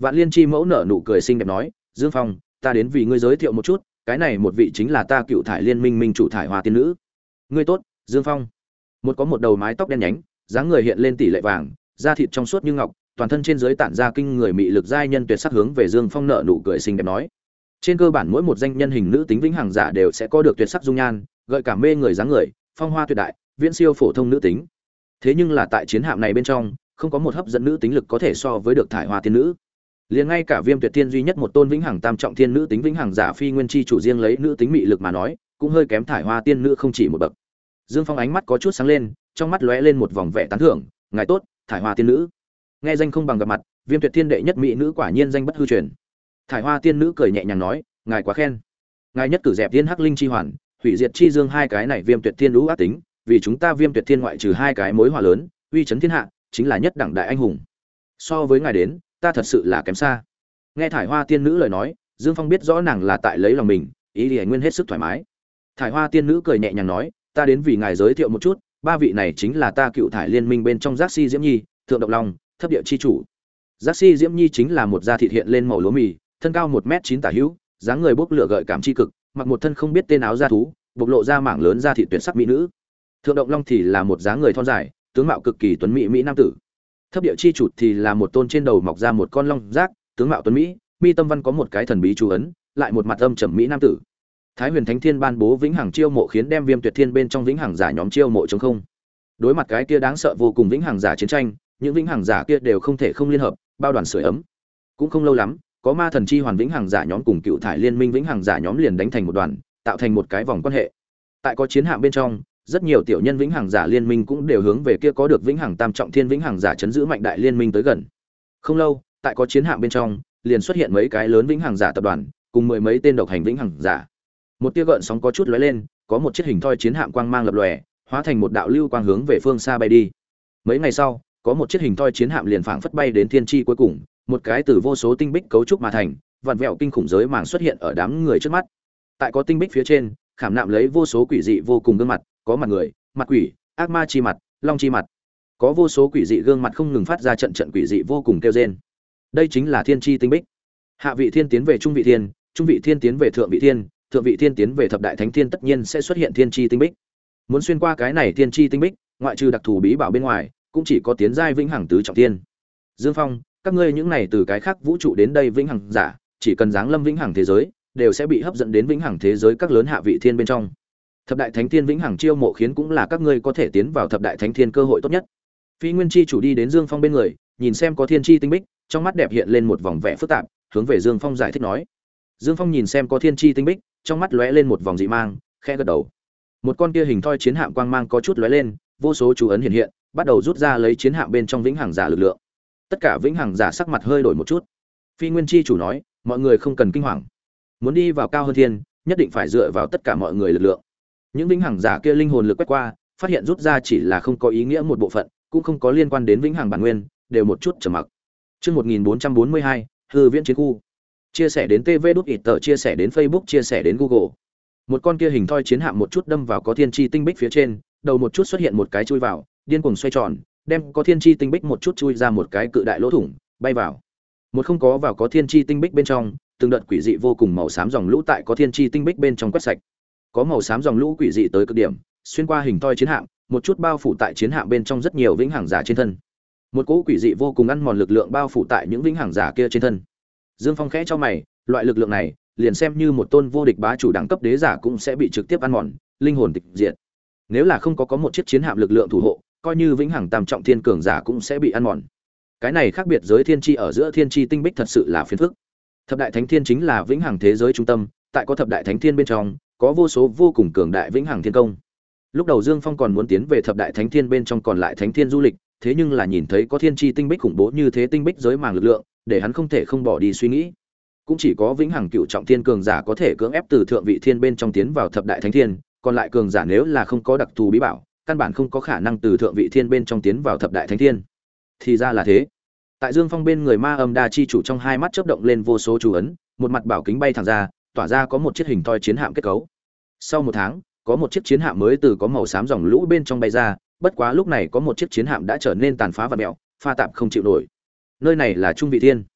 Vạn Liên Chi mẫu nở nụ cười xinh đẹp nói, Dương Phong, ta đến vì ngươi giới thiệu một chút, cái này một vị chính là ta Cựu Thải Liên Minh minh chủ Thải Hoa tiên nữ. Ngươi tốt, Dương Phong. Một có một đầu mái tóc đen nhánh, dáng người hiện lên tỷ lệ vàng, da thịt trong suốt như ngọc, toàn thân trên dưới tản ra kinh người mị lực giai nhân tuyệt sắc hướng về Dương Phong nở nụ cười xinh đẹp nói. Trên cơ bản mỗi một danh nhân hình nữ tính vĩnh hằng giả đều sẽ có được tuyệt sắc dung nhan, gợi cảm mê người dáng người, phong hoa tuyệt đại, viễn siêu phổ thông nữ tính. Thế nhưng là tại chiến hạm này bên trong, không có một hấp dẫn nữ tính lực có thể so với được Thải Hoa tiên nữ. Liền ngay cả Viêm Tuyệt Thiên duy nhất một tôn vĩnh hằng tam trọng thiên nữ tính vĩnh hằng giả phi nguyên chi chủ riêng lấy nữ tính mị lực mà nói, cũng hơi kém Thải Hoa tiên nữ không chỉ một bậc. Dương Phong ánh mắt có chút sáng lên, trong mắt lóe lên một vòng vẻ tán thưởng, ngài tốt, Thải Hoa tiên nữ. Nghe danh không bằng gặp mặt, Viêm Tuyệt Thiên đệ nhất mỹ nữ quả nhiên danh bất hư truyền. Thải Hoa tiên nữ cười nhẹ nhàng nói, ngài quá khen. Ngài nhất cử dẹp tiên hắc linh chi hoàn, hủy diệt chi dương hai cái này Viêm Tuyệt Thiên lũ ác tính, vì chúng ta Viêm Tuyệt Thiên ngoại trừ hai cái mối họa lớn, uy chấn thiên hạ, chính là nhất đẳng đại anh hùng. So với ngài đến, ta thật sự là kém xa. Nghe Thải Hoa tiên nữ lời nói, Dương Phong biết rõ nàng là tại lấy lòng mình, ý liền nguyên hết sức thoải mái. Thải Hoa tiên nữ cười nhẹ nhàng nói, ta đến vì ngài giới thiệu một chút, ba vị này chính là ta Cựu Thải Liên Minh bên trong Giác Si Diễm Nhi, Thượng Độc Long, Thấp Địa chi chủ. Giác Si Diễm Nhi chính là một da thịt hiện lên màu lúa mì, thân cao một mét chín tả hữu, dáng người bốc lửa gợi cảm chi cực, mặc một thân không biết tên áo da thú, bộc lộ ra mảng lớn da thịt tuyệt sắc mỹ nữ. Thượng Độc Long thì là một dáng người thon dài, tướng mạo cực kỳ tuấn mỹ mỹ nam tử. Thấp Địa chi chủ thì là một tôn trên đầu mọc ra một con long giác, tướng mạo tuấn mỹ, mi tâm văn có một cái thần bí chú ấn, lại một mặt âm trầm mỹ nam tử. Thái Huyền Thánh Thiên ban bố vĩnh hằng chiêu mộ khiến đem Viêm Tuyệt Thiên bên trong vĩnh hằng giả nhóm chiêu mộ trống không. Đối mặt cái kia đáng sợ vô cùng vĩnh hằng giả chiến tranh, những vĩnh hằng giả kia đều không thể không liên hợp, bao đoàn sưởi ấm. Cũng không lâu lắm, có Ma Thần Chi Hoàn vĩnh hằng giả nhóm cùng Cựu Thải Liên Minh vĩnh hằng giả nhóm liền đánh thành một đoàn, tạo thành một cái vòng quan hệ. Tại có chiến hạm bên trong, rất nhiều tiểu nhân vĩnh hằng giả liên minh cũng đều hướng về kia có được vĩnh hằng tam trọng thiên vĩnh hằng giả chấn giữ mạnh đại liên minh tới gần. Không lâu, tại có chiến hạm bên trong, liền xuất hiện mấy cái lớn vĩnh hằng giả tập đoàn, cùng mười mấy tên độc hành vĩnh hằng giả. Một tia gợn sóng có chút lóe lên, có một chiếc hình thoi chiến hạm quang mang lập lòe, hóa thành một đạo lưu quang hướng về phương xa bay đi. Mấy ngày sau, có một chiếc hình thoi chiến hạm liền phảng phất bay đến thiên tri cuối cùng, một cái từ vô số tinh bích cấu trúc mà thành, vặn vẹo kinh khủng giới màng xuất hiện ở đám người trước mắt. Tại có tinh bích phía trên, khảm nạm lấy vô số quỷ dị vô cùng gương mặt, có mặt người, mặt quỷ, ác ma chi mặt, long chi mặt. Có vô số quỷ dị gương mặt không ngừng phát ra trận trận quỷ dị vô cùng kêu rên. Đây chính là thiên chi tinh bích. Hạ vị thiên tiến về trung vị thiên, trung vị thiên tiến về thượng vị thiên, thượng vị thiên tiến về thập đại thánh thiên, tất nhiên sẽ xuất hiện thiên chi tinh bích. Muốn xuyên qua cái này thiên chi tinh bích, ngoại trừ đặc thù bí bảo bên ngoài, cũng chỉ có tiến giai vĩnh hằng tứ trọng thiên. Dương Phong, các ngươi những này từ cái khác vũ trụ đến đây vĩnh hằng giả, chỉ cần giáng lâm vĩnh hằng thế giới, đều sẽ bị hấp dẫn đến vĩnh hằng thế giới các lớn hạ vị thiên bên trong. Thập đại thánh thiên vĩnh hằng chiêu mộ khiến cũng là các ngươi có thể tiến vào thập đại thánh thiên cơ hội tốt nhất. Phi Nguyên chi chủ đi đến Dương Phong bên người, nhìn xem có thiên chi tinh bích, trong mắt đẹp hiện lên một vòng vẻ phức tạp, hướng về Dương Phong giải thích nói. Dương Phong nhìn xem có thiên chi tinh bích, trong mắt lóe lên một vòng dị mang, khẽ gật đầu. Một con kia hình thoi chiến hạm quang mang có chút lóe lên, vô số chú ấn hiện hiện, bắt đầu rút ra lấy chiến hạm bên trong vĩnh hằng giả lực lượng. Tất cả vĩnh hằng giả sắc mặt hơi đổi một chút. Phi Nguyên chi chủ nói, mọi người không cần kinh hoàng. Muốn đi vào cao hơn thiên, nhất định phải dựa vào tất cả mọi người lực lượng. Những vĩnh hằng giả kia linh hồn lực quét qua, phát hiện rút ra chỉ là không có ý nghĩa một bộ phận, cũng không có liên quan đến vĩnh hằng bản nguyên, đều một chút trầm mặc. Chương một nghìn bốn trăm bốn mươi hai, hư viễn chiến khu. Chia sẻ đến tê vê đút ít tờ, chia sẻ đến Facebook, chia sẻ đến Google. Một con kia hình thoi chiến hạm một chút đâm vào có thiên chi tinh bích phía trên, đầu một chút xuất hiện một cái chui vào, điên cuồng xoay tròn, đem có thiên chi tinh bích một chút chui ra một cái cự đại lỗ thủng, bay vào. Một không có vào có thiên chi tinh bích bên trong, từng đợt quỷ dị vô cùng màu xám dòng lũ tại có thiên chi tinh bích bên trong quét sạch. Có màu xám dòng lũ quỷ dị tới cực điểm, xuyên qua hình thoi chiến hạm, một chút bao phủ tại chiến hạm bên trong rất nhiều vĩnh hằng giả trên thân. Một cỗ quỷ dị vô cùng ăn mòn lực lượng bao phủ tại những vĩnh hằng giả kia trên thân. Dương Phong khẽ cho mày, loại lực lượng này, liền xem như một tôn vô địch bá chủ đẳng cấp đế giả cũng sẽ bị trực tiếp ăn mòn, linh hồn tịch diệt. Nếu là không có có một chiếc chiến hạm lực lượng thủ hộ, coi như vĩnh hằng tam trọng thiên cường giả cũng sẽ bị ăn mòn. Cái này khác biệt giới thiên chi ở giữa thiên chi tinh bích thật sự là phiền phức. Thập đại thánh thiên chính là vĩnh hằng thế giới trung tâm, tại có thập đại thánh thiên bên trong, có vô số vô cùng cường đại vĩnh hằng thiên công. Lúc đầu Dương Phong còn muốn tiến về thập đại thánh thiên bên trong còn lại thánh thiên du lịch, thế nhưng là nhìn thấy có thiên chi tinh bích khủng bố như thế tinh bích giới màng lực lượng, để hắn không thể không bỏ đi suy nghĩ. Cũng chỉ có vĩnh hằng cựu trọng thiên cường giả có thể cưỡng ép từ thượng vị thiên bên trong tiến vào thập đại thánh thiên, còn lại cường giả nếu là không có đặc thù bí bảo, căn bản không có khả năng từ thượng vị thiên bên trong tiến vào thập đại thánh thiên. Thì ra là thế. Tại Dương Phong bên người Ma Âm Đa chi chủ trong hai mắt chớp động lên vô số chú ấn, một mặt bảo kính bay thẳng ra, tỏa ra có một chiếc hình thoi chiến hạm kết cấu. Sau một tháng, có một chiếc chiến hạm mới từ có màu xám dòng lũ bên trong bay ra, bất quá lúc này có một chiếc chiến hạm đã trở nên tàn phá và mèo, pha tạp không chịu nổi. Nơi này là trung vị thiên.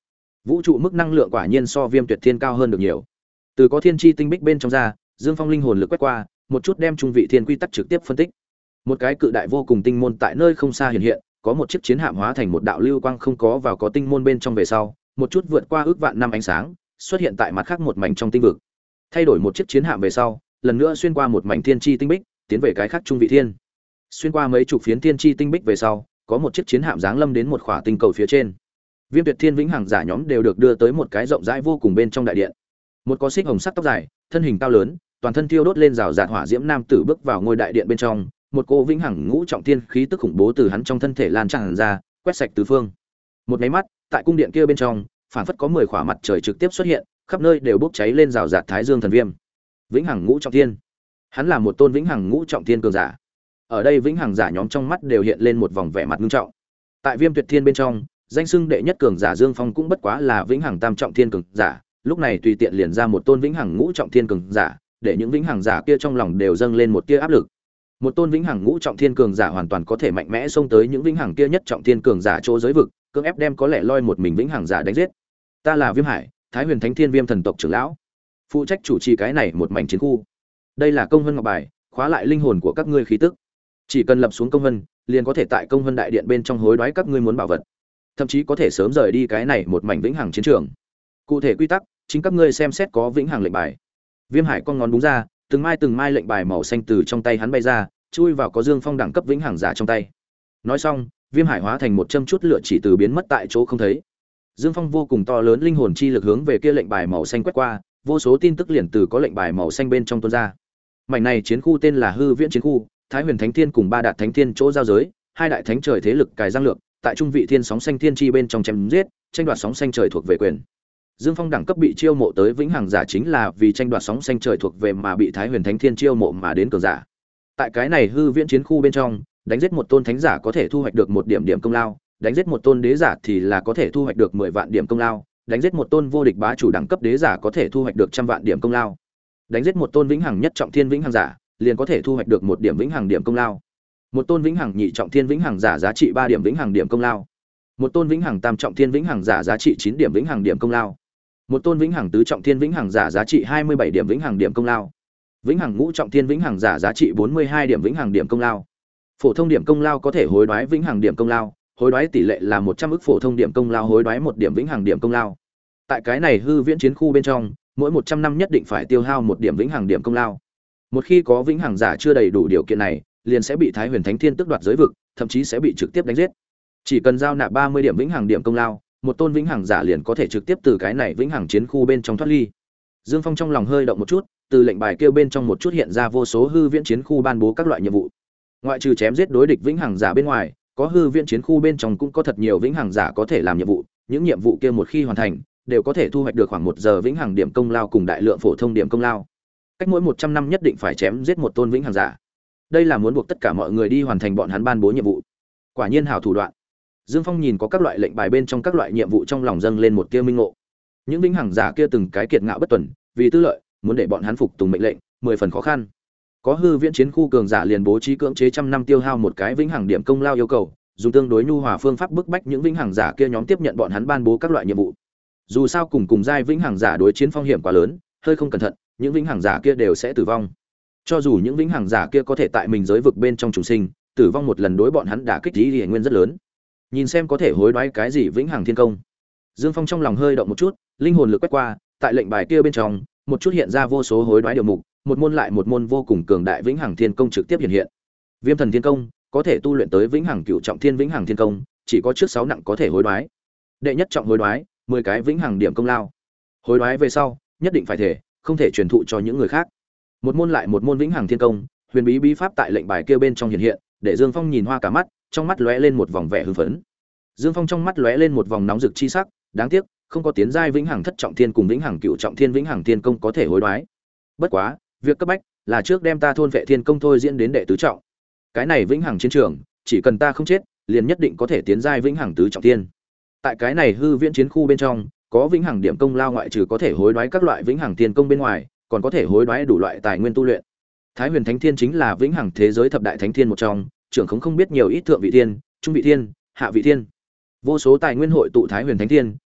Vũ trụ mức năng lượng quả nhiên so Viêm Tuyệt Thiên cao hơn được nhiều. Từ có thiên chi tinh bích bên trong ra, Dương Phong linh hồn lực quét qua, một chút đem trung vị thiên quy tắc trực tiếp phân tích. Một cái cự đại vô cùng tinh môn tại nơi không xa hiện hiện, có một chiếc chiến hạm hóa thành một đạo lưu quang không có vào có tinh môn bên trong về sau, một chút vượt qua ước vạn năm ánh sáng, xuất hiện tại mặt khác một mảnh trong tinh vực. Thay đổi một chiếc chiến hạm về sau, lần nữa xuyên qua một mảnh thiên chi tinh bích, tiến về cái khác trung vị thiên. Xuyên qua mấy chục phiến thiên chi tinh bích về sau, có một chiếc chiến hạm giáng lâm đến một khỏa tinh cầu phía trên. Viêm Tuyệt Thiên vĩnh hằng giả nhóm đều được đưa tới một cái rộng rãi vô cùng bên trong đại điện. Một có xích hồng sắc tóc dài, thân hình cao lớn, toàn thân thiêu đốt lên rào rạt hỏa diễm nam tử bước vào ngôi đại điện bên trong, một cô vĩnh hằng ngũ trọng thiên khí tức khủng bố từ hắn trong thân thể lan tràn ra, quét sạch tứ phương. Một cái mắt, tại cung điện kia bên trong, phản phất có mười khỏa mặt trời trực tiếp xuất hiện, khắp nơi đều bốc cháy lên rào rạt thái dương thần viêm. Vĩnh hằng ngũ trọng thiên, hắn là một tôn vĩnh hằng ngũ trọng thiên cường giả. Ở đây vĩnh hằng giả nhóm trong mắt đều hiện lên một vòng vẻ mặt nghiêm trọng. Tại Viêm Tuyệt Thiên bên trong, danh xưng đệ nhất cường giả Dương Phong cũng bất quá là vĩnh hằng tam trọng thiên cường giả, lúc này tùy tiện liền ra một tôn vĩnh hằng ngũ trọng thiên cường giả, để những vĩnh hằng giả kia trong lòng đều dâng lên một tia áp lực. Một tôn vĩnh hằng ngũ trọng thiên cường giả hoàn toàn có thể mạnh mẽ xông tới những vĩnh hằng kia nhất trọng thiên cường giả chỗ giới vực, cưỡng ép đem có lẽ loi một mình vĩnh hằng giả đánh giết. Ta là Viêm Hải, Thái Huyền Thánh Thiên Viêm thần tộc trưởng lão, phụ trách chủ trì cái này một mảnh chiến khu. Đây là công vân ngọc bài, khóa lại linh hồn của các ngươi khí tức. Chỉ cần lập xuống công vân, liền có thể tại công vân đại điện bên trong hối đoái các ngươi muốn bảo vật, thậm chí có thể sớm rời đi cái này một mảnh vĩnh hằng chiến trường. Cụ thể quy tắc, chính các ngươi xem xét có vĩnh hằng lệnh bài. Viêm Hải con ngón búng ra, từng mai từng mai lệnh bài màu xanh từ trong tay hắn bay ra, chui vào có Dương Phong đẳng cấp vĩnh hằng giả trong tay. Nói xong, Viêm Hải hóa thành một châm chút lửa chỉ từ biến mất tại chỗ không thấy. Dương Phong vô cùng to lớn linh hồn chi lực hướng về kia lệnh bài màu xanh quét qua, vô số tin tức liền từ có lệnh bài màu xanh bên trong tuôn ra. Mảnh này chiến khu tên là Hư Viễn chiến khu, Thái Huyền Thánh Thiên cùng Ba Đạt Thánh Thiên chỗ giao giới, hai đại thánh trời thế lực cài giang lược, tại trung vị thiên sóng xanh thiên chi bên trong chém giết, tranh đoạt sóng xanh trời thuộc về quyền. Dương Phong đẳng cấp bị chiêu mộ tới vĩnh hằng giả chính là vì tranh đoạt sóng xanh trời thuộc về mà bị Thái Huyền Thánh Thiên chiêu mộ mà đến cường giả. Tại cái này Hư Viễn chiến khu bên trong, đánh giết một tôn thánh giả có thể thu hoạch được một điểm điểm công lao, đánh giết một tôn đế giả thì là có thể thu hoạch được mười vạn điểm công lao, đánh giết một tôn vô địch bá chủ đẳng cấp đế giả có thể thu hoạch được trăm vạn điểm công lao. Đánh giết một tôn vĩnh hằng nhất trọng thiên vĩnh hằng giả, liền có thể thu hoạch được một điểm vĩnh hằng điểm công lao. Một tôn vĩnh hằng nhị trọng thiên vĩnh hằng giả giá trị ba điểm vĩnh hằng điểm công lao. Một tôn vĩnh hằng tam trọng thiên vĩnh hằng giả giá trị chín điểm vĩnh hằng điểm công lao. Một tôn vĩnh hằng tứ trọng thiên vĩnh hằng giả giá trị hai mươi bảy điểm vĩnh hằng điểm công lao. Vĩnh hằng ngũ trọng thiên vĩnh hằng giả giá trị bốn mươi hai điểm vĩnh hằng điểm công lao. Phổ thông điểm công lao có thể hối đoái vĩnh hằng điểm công lao, hối đoái tỷ lệ là một trăm ức phổ thông điểm công lao hối đoái một điểm vĩnh hằng điểm công lao. Tại cái này Hư Viễn chiến khu bên trong, mỗi một trăm năm nhất định phải tiêu hao một điểm vĩnh hằng điểm công lao. Một khi có vĩnh hằng giả chưa đầy đủ điều kiện này, liền sẽ bị Thái Huyền Thánh Thiên tước đoạt giới vực, thậm chí sẽ bị trực tiếp đánh giết. Chỉ cần giao nạp ba mươi điểm vĩnh hằng điểm công lao, một tôn vĩnh hằng giả liền có thể trực tiếp từ cái này vĩnh hằng chiến khu bên trong thoát ly. Dương Phong trong lòng hơi động một chút, từ lệnh bài kêu bên trong một chút hiện ra vô số Hư Viễn chiến khu ban bố các loại nhiệm vụ. Ngoại trừ chém giết đối địch vĩnh hằng giả bên ngoài, có Hư Viễn chiến khu bên trong cũng có thật nhiều vĩnh hằng giả có thể làm nhiệm vụ, những nhiệm vụ kia một khi hoàn thành, đều có thể thu hoạch được khoảng một giờ vĩnh hằng điểm công lao cùng đại lượng phổ thông điểm công lao. Cách mỗi một trăm năm nhất định phải chém giết một tôn vĩnh hằng giả. Đây là muốn buộc tất cả mọi người đi hoàn thành bọn hắn ban bố nhiệm vụ. Quả nhiên hảo thủ đoạn. Dương Phong nhìn có các loại lệnh bài bên trong các loại nhiệm vụ trong lòng dâng lên một tia minh ngộ. Những vĩnh hằng giả kia từng cái kiệt ngạo bất tuần, vì tư lợi, muốn để bọn hắn phục tùng mệnh lệnh, mười phần khó khăn. Có Hư Viễn chiến khu cường giả liền bố trí cưỡng chế trăm năm tiêu hao một cái vĩnh hằng điểm công lao yêu cầu, dùng tương đối nhu hòa phương pháp bức bách những vĩnh hằng giả kia nhóm tiếp nhận bọn hắn ban bố các loại nhiệm vụ. Dù sao cùng cùng giai vĩnh hằng giả đối chiến phong hiểm quá lớn, hơi không cẩn thận, những vĩnh hằng giả kia đều sẽ tử vong. Cho dù những vĩnh hằng giả kia có thể tại mình giới vực bên trong trùng sinh, tử vong một lần đối bọn hắn đả kích lý nguyên rất lớn. Nhìn xem có thể hối đoái cái gì vĩnh hằng thiên công. Dương Phong trong lòng hơi động một chút, linh hồn lực quét qua, tại lệnh bài kia bên trong, một chút hiện ra vô số hối đoái điều mục, một môn lại một môn vô cùng cường đại vĩnh hằng thiên công trực tiếp hiện hiện. Viêm thần thiên công có thể tu luyện tới vĩnh hằng cửu trọng thiên vĩnh hằng thiên công, chỉ có trước sáu nặng có thể hối đoái. Đệ nhất trọng hối đoái, mười cái vĩnh hằng điểm công lao. Hối đoái về sau, nhất định phải thể, không thể truyền thụ cho những người khác. Một môn lại một môn vĩnh hằng thiên công, huyền bí bí pháp tại lệnh bài kia bên trong hiện hiện, để Dương Phong nhìn hoa cả mắt, trong mắt lóe lên một vòng vẻ hưng phấn. Dương Phong trong mắt lóe lên một vòng nóng rực chi sắc, đáng tiếc, không có tiến giai vĩnh hằng thất trọng thiên cùng vĩnh hằng cửu trọng thiên vĩnh hằng thiên công có thể hối đoái. Bất quá, việc cấp bách là trước đem ta thôn vệ thiên công thôi diễn đến đệ tứ trọng. Cái này vĩnh hằng chiến trường, chỉ cần ta không chết, liền nhất định có thể tiến giai vĩnh hằng tứ trọng thiên. Tại cái này Hư Viễn chiến khu bên trong, có vĩnh hằng điểm công lao ngoại trừ có thể hối đoái các loại vĩnh hằng thiên công bên ngoài, còn có thể hối đoái đủ loại tài nguyên tu luyện. Thái Huyền Thánh Thiên chính là vĩnh hằng thế giới thập đại thánh thiên một trong, trưởng không không biết nhiều ít thượng vị thiên, trung vị thiên, hạ vị thiên. Vô số tài nguyên hội tụ Thái Huyền Thánh Thiên,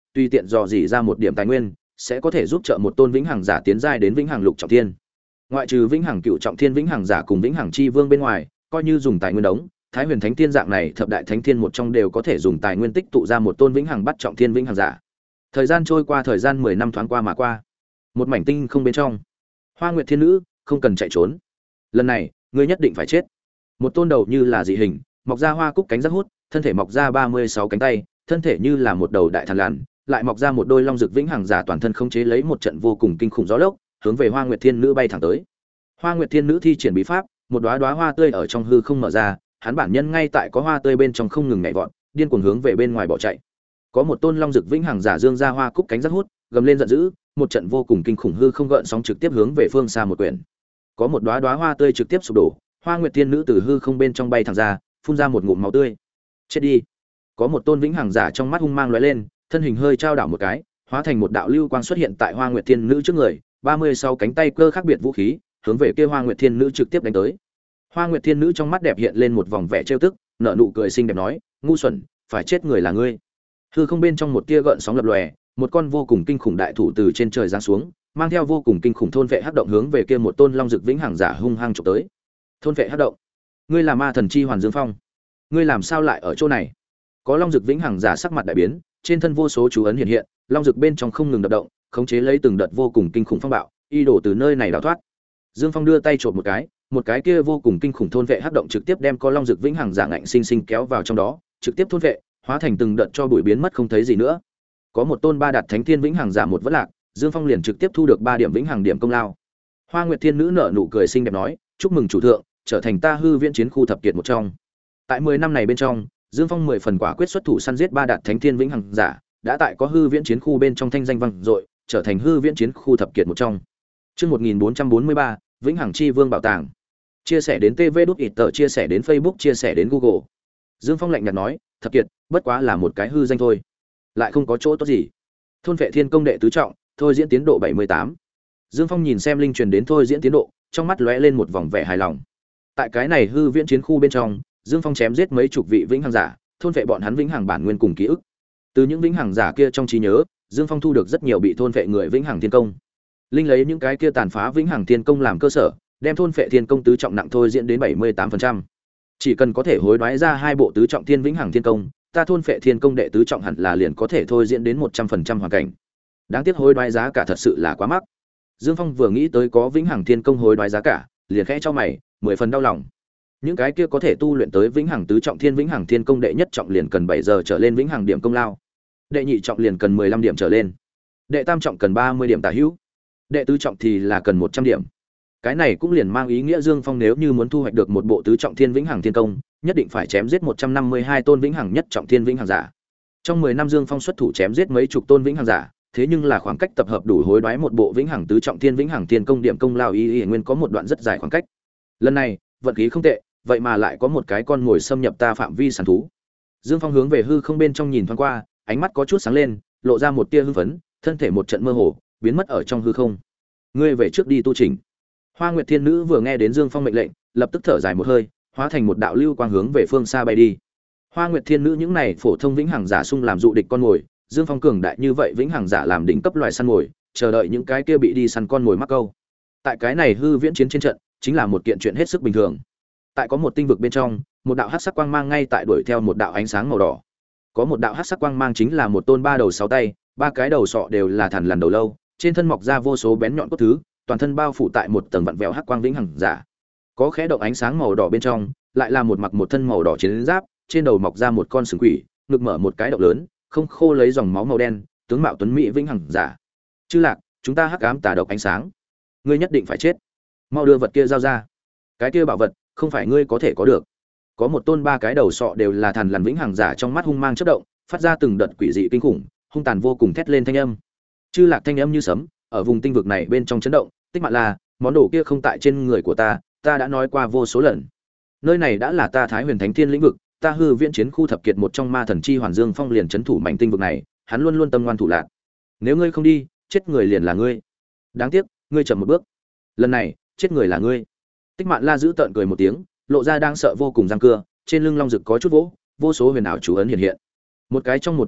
tùy tiện dò dỉ ra một điểm tài nguyên, sẽ có thể giúp trợ một tôn vĩnh hằng giả tiến giai đến vĩnh hằng lục trọng thiên. Ngoại trừ vĩnh hằng cựu trọng thiên vĩnh hằng giả cùng vĩnh hằng chi vương bên ngoài, coi như dùng tài nguyên đống, Thái Huyền Thánh Thiên dạng này thập đại thánh thiên một trong đều có thể dùng tài nguyên tích tụ ra một tôn vĩnh hằng bắt trọng thiên vĩnh hằng giả. Thời gian trôi qua, thời gian mười năm thoáng qua mà qua. Một mảnh tinh không bên trong, Hoa Nguyệt Thiên Nữ không cần chạy trốn. Lần này, ngươi nhất định phải chết. Một tôn đầu như là dị hình, mọc ra hoa cúc cánh rắc hút, thân thể mọc ra ba mươi sáu cánh tay, thân thể như là một đầu đại thần lằn, lại mọc ra một đôi long rực vĩnh hằng giả toàn thân khống chế lấy một trận vô cùng kinh khủng gió lốc, hướng về Hoa Nguyệt Thiên Nữ bay thẳng tới. Hoa Nguyệt Thiên Nữ thi triển bí pháp, một đóa đóa hoa tươi ở trong hư không mở ra, hắn bản nhân ngay tại có hoa tươi bên trong không ngừng nhảy vọt, điên cuồng hướng về bên ngoài bỏ chạy. Có một tôn long rực vĩnh hằng giả dương ra hoa cúc cánh rắc hút, gầm lên giận dữ, một trận vô cùng kinh khủng hư không gợn sóng trực tiếp hướng về phương xa một quyển. Có một đóa đóa hoa tươi trực tiếp sụp đổ, Hoa Nguyệt Thiên Nữ từ hư không bên trong bay thẳng ra, phun ra một ngụm máu tươi. Chết đi. Có một tôn vĩnh hằng giả trong mắt hung mang lóe lên, thân hình hơi trao đảo một cái, hóa thành một đạo lưu quang xuất hiện tại Hoa Nguyệt Thiên Nữ trước người, ba mươi sáu cánh tay cơ khác biệt vũ khí, hướng về kia Hoa Nguyệt Thiên Nữ trực tiếp đánh tới. Hoa Nguyệt Thiên Nữ trong mắt đẹp hiện lên một vòng vẻ trêu tức, nở nụ cười xinh đẹp nói, ngu xuẩn, phải chết người là ngươi. Hư không bên trong một tia gợn sóng lập lòe, một con vô cùng kinh khủng đại thủ từ trên trời giáng xuống, mang theo vô cùng kinh khủng thôn vệ hắc động hướng về kia một tôn long dực vĩnh hằng giả hung hăng chụp tới. Thôn vệ hắc động, ngươi là ma thần chi hoàn dương phong, ngươi làm sao lại ở chỗ này? Có long dực vĩnh hằng giả sắc mặt đại biến, trên thân vô số chú ấn hiện hiện, long dực bên trong không ngừng đập động, khống chế lấy từng đợt vô cùng kinh khủng phong bạo, y đổ từ nơi này đào thoát. Dương Phong đưa tay chộp một cái, một cái kia vô cùng kinh khủng thôn vệ hắc động trực tiếp đem có long dực vĩnh hằng giả ngạnh sinh sinh kéo vào trong đó, trực tiếp thôn vệ, hóa thành từng đợt cho bụi biến mất không thấy gì nữa. Có một tôn ba đạt thánh thiên vĩnh hằng giả một vỡ lạc, Dương Phong liền trực tiếp thu được ba điểm vĩnh hằng điểm công lao. Hoa Nguyệt Thiên Nữ nở nụ cười xinh đẹp nói, chúc mừng chủ thượng, trở thành ta hư viễn chiến khu thập kiệt một trong. Tại mười năm này bên trong, Dương Phong mười phần quả quyết xuất thủ săn giết ba đạt thánh thiên vĩnh hằng giả, đã tại có hư viễn chiến khu bên trong thanh danh vang dội, trở thành hư viễn chiến khu thập kiệt một trong. Chương một nghìn bốn trăm bốn mươi ba, Vĩnh Hằng Chi Vương bảo tàng. Chia sẻ đến tê vê đút ít tờ, chia sẻ đến Facebook, chia sẻ đến Google. Dương Phong lạnh nhạt nói, thập kiệt, bất quá là một cái hư danh thôi, lại không có chỗ tốt gì. Thôn Vệ Thiên Công đệ tứ trọng, thôi diễn tiến độ bảy mươi tám. Dương Phong nhìn xem linh truyền đến thôi diễn tiến độ, trong mắt lóe lên một vòng vẻ hài lòng. Tại cái này hư viễn chiến khu bên trong, Dương Phong chém giết mấy chục vị vĩnh hằng giả, thôn vệ bọn hắn vĩnh hằng bản nguyên cùng ký ức. Từ những vĩnh hằng giả kia trong trí nhớ, Dương Phong thu được rất nhiều bị thôn vệ người vĩnh hằng thiên công. Linh lấy những cái kia tàn phá vĩnh hằng thiên công làm cơ sở, đem thôn vệ thiên công tứ trọng nặng thôi diễn đến bảy mươi tám phần trăm. Chỉ cần có thể hối đoái ra hai bộ tứ trọng thiên vĩnh hằng thiên công, ta thôn vệ thiên công đệ tứ trọng hẳn là liền có thể thôi diễn đến một trăm phần trăm hoàn cảnh. Đáng tiếc hối đoái giá cả thật sự là quá mắc. Dương Phong vừa nghĩ tới có vĩnh hằng thiên công hối đoái giá cả, liền khẽ cho mày, mười phần đau lòng. Những cái kia có thể tu luyện tới vĩnh hằng tứ trọng thiên vĩnh hằng thiên công đệ nhất trọng liền cần bảy giờ trở lên vĩnh hằng điểm công lao. Đệ nhị trọng liền cần mười lăm điểm trở lên. Đệ tam trọng cần ba mươi điểm tả hữu. Đệ tứ trọng thì là cần một trăm điểm. Cái này cũng liền mang ý nghĩa Dương Phong nếu như muốn thu hoạch được một bộ tứ trọng thiên vĩnh hằng thiên công, nhất định phải chém giết một trăm năm mươi hai tôn vĩnh hằng nhất trọng thiên vĩnh hằng giả. Trong mười năm Dương Phong xuất thủ chém giết mấy chục tôn vĩnh hằng giả, thế nhưng là khoảng cách tập hợp đủ hối đoái một bộ vĩnh hằng tứ trọng thiên vĩnh hằng thiên công điểm công lao y y nguyên có một đoạn rất dài khoảng cách. Lần này, vận khí không tệ, vậy mà lại có một cái con ngồi xâm nhập ta phạm vi sản thú. Dương Phong hướng về hư không bên trong nhìn thoáng qua, ánh mắt có chút sáng lên, lộ ra một tia hưng phấn, thân thể một trận mơ hồ, biến mất ở trong hư không. Ngươi về trước đi tu chỉnh. Hoa Nguyệt Thiên Nữ vừa nghe đến Dương Phong mệnh lệnh, lập tức thở dài một hơi, hóa thành một đạo lưu quang hướng về phương xa bay đi. Hoa Nguyệt Thiên Nữ những này phổ thông vĩnh hằng giả xung làm dụ địch con mồi, Dương Phong cường đại như vậy vĩnh hằng giả làm đỉnh cấp loài săn mồi, chờ đợi những cái kia bị đi săn con mồi mắc câu. Tại cái này hư viễn chiến trên trận, chính là một kiện chuyện hết sức bình thường. Tại có một tinh vực bên trong, một đạo hắc sắc quang mang ngay tại đuổi theo một đạo ánh sáng màu đỏ. Có một đạo hắc sắc quang mang chính là một tôn ba đầu sáu tay, ba cái đầu sọ đều là thằn lằn đầu lâu, trên thân mọc ra vô số bén nhọn cốt thứ, toàn thân bao phủ tại một tầng vặn vẹo hắc quang vĩnh hằng giả. Có khẽ động ánh sáng màu đỏ bên trong, lại là một mặc một thân màu đỏ chiến giáp, trên đầu mọc ra một con sừng quỷ, ngực mở một cái động lớn, không khô lấy dòng máu màu đen, tướng mạo tuấn mỹ vĩnh hằng giả. Chư Lạc, chúng ta hắc ám tà độc ánh sáng, ngươi nhất định phải chết. Mau đưa vật kia giao ra. Cái kia bảo vật, không phải ngươi có thể có được. Có một tôn ba cái đầu sọ đều là thằn lằn vĩnh hằng giả trong mắt hung mang chớp động, phát ra từng đợt quỷ dị kinh khủng, hung tàn vô cùng thét lên thanh âm. Chư Lạc thanh âm như sấm, ở vùng tinh vực này bên trong chấn động, Tích Mạn là, món đồ kia không tại trên người của ta, ta đã nói qua vô số lần. Nơi này đã là ta Thái Huyền Thánh Thiên lĩnh vực, ta hư viễn chiến khu thập kiệt một trong ma thần chi hoàn Dương Phong liền trấn thủ mảnh tinh vực này, hắn luôn luôn tâm ngoan thủ lạn. Nếu ngươi không đi, chết người liền là ngươi. Đáng tiếc, ngươi chậm một bước. Lần này, chết người là ngươi. Tích Mạn La giữ tợn cười một tiếng, lộ ra đang sợ vô cùng răng cưa, trên lưng long rực có chút vỗ, vô số huyền ảo chú ấn hiện hiện. Một cái trong một chớp mắt,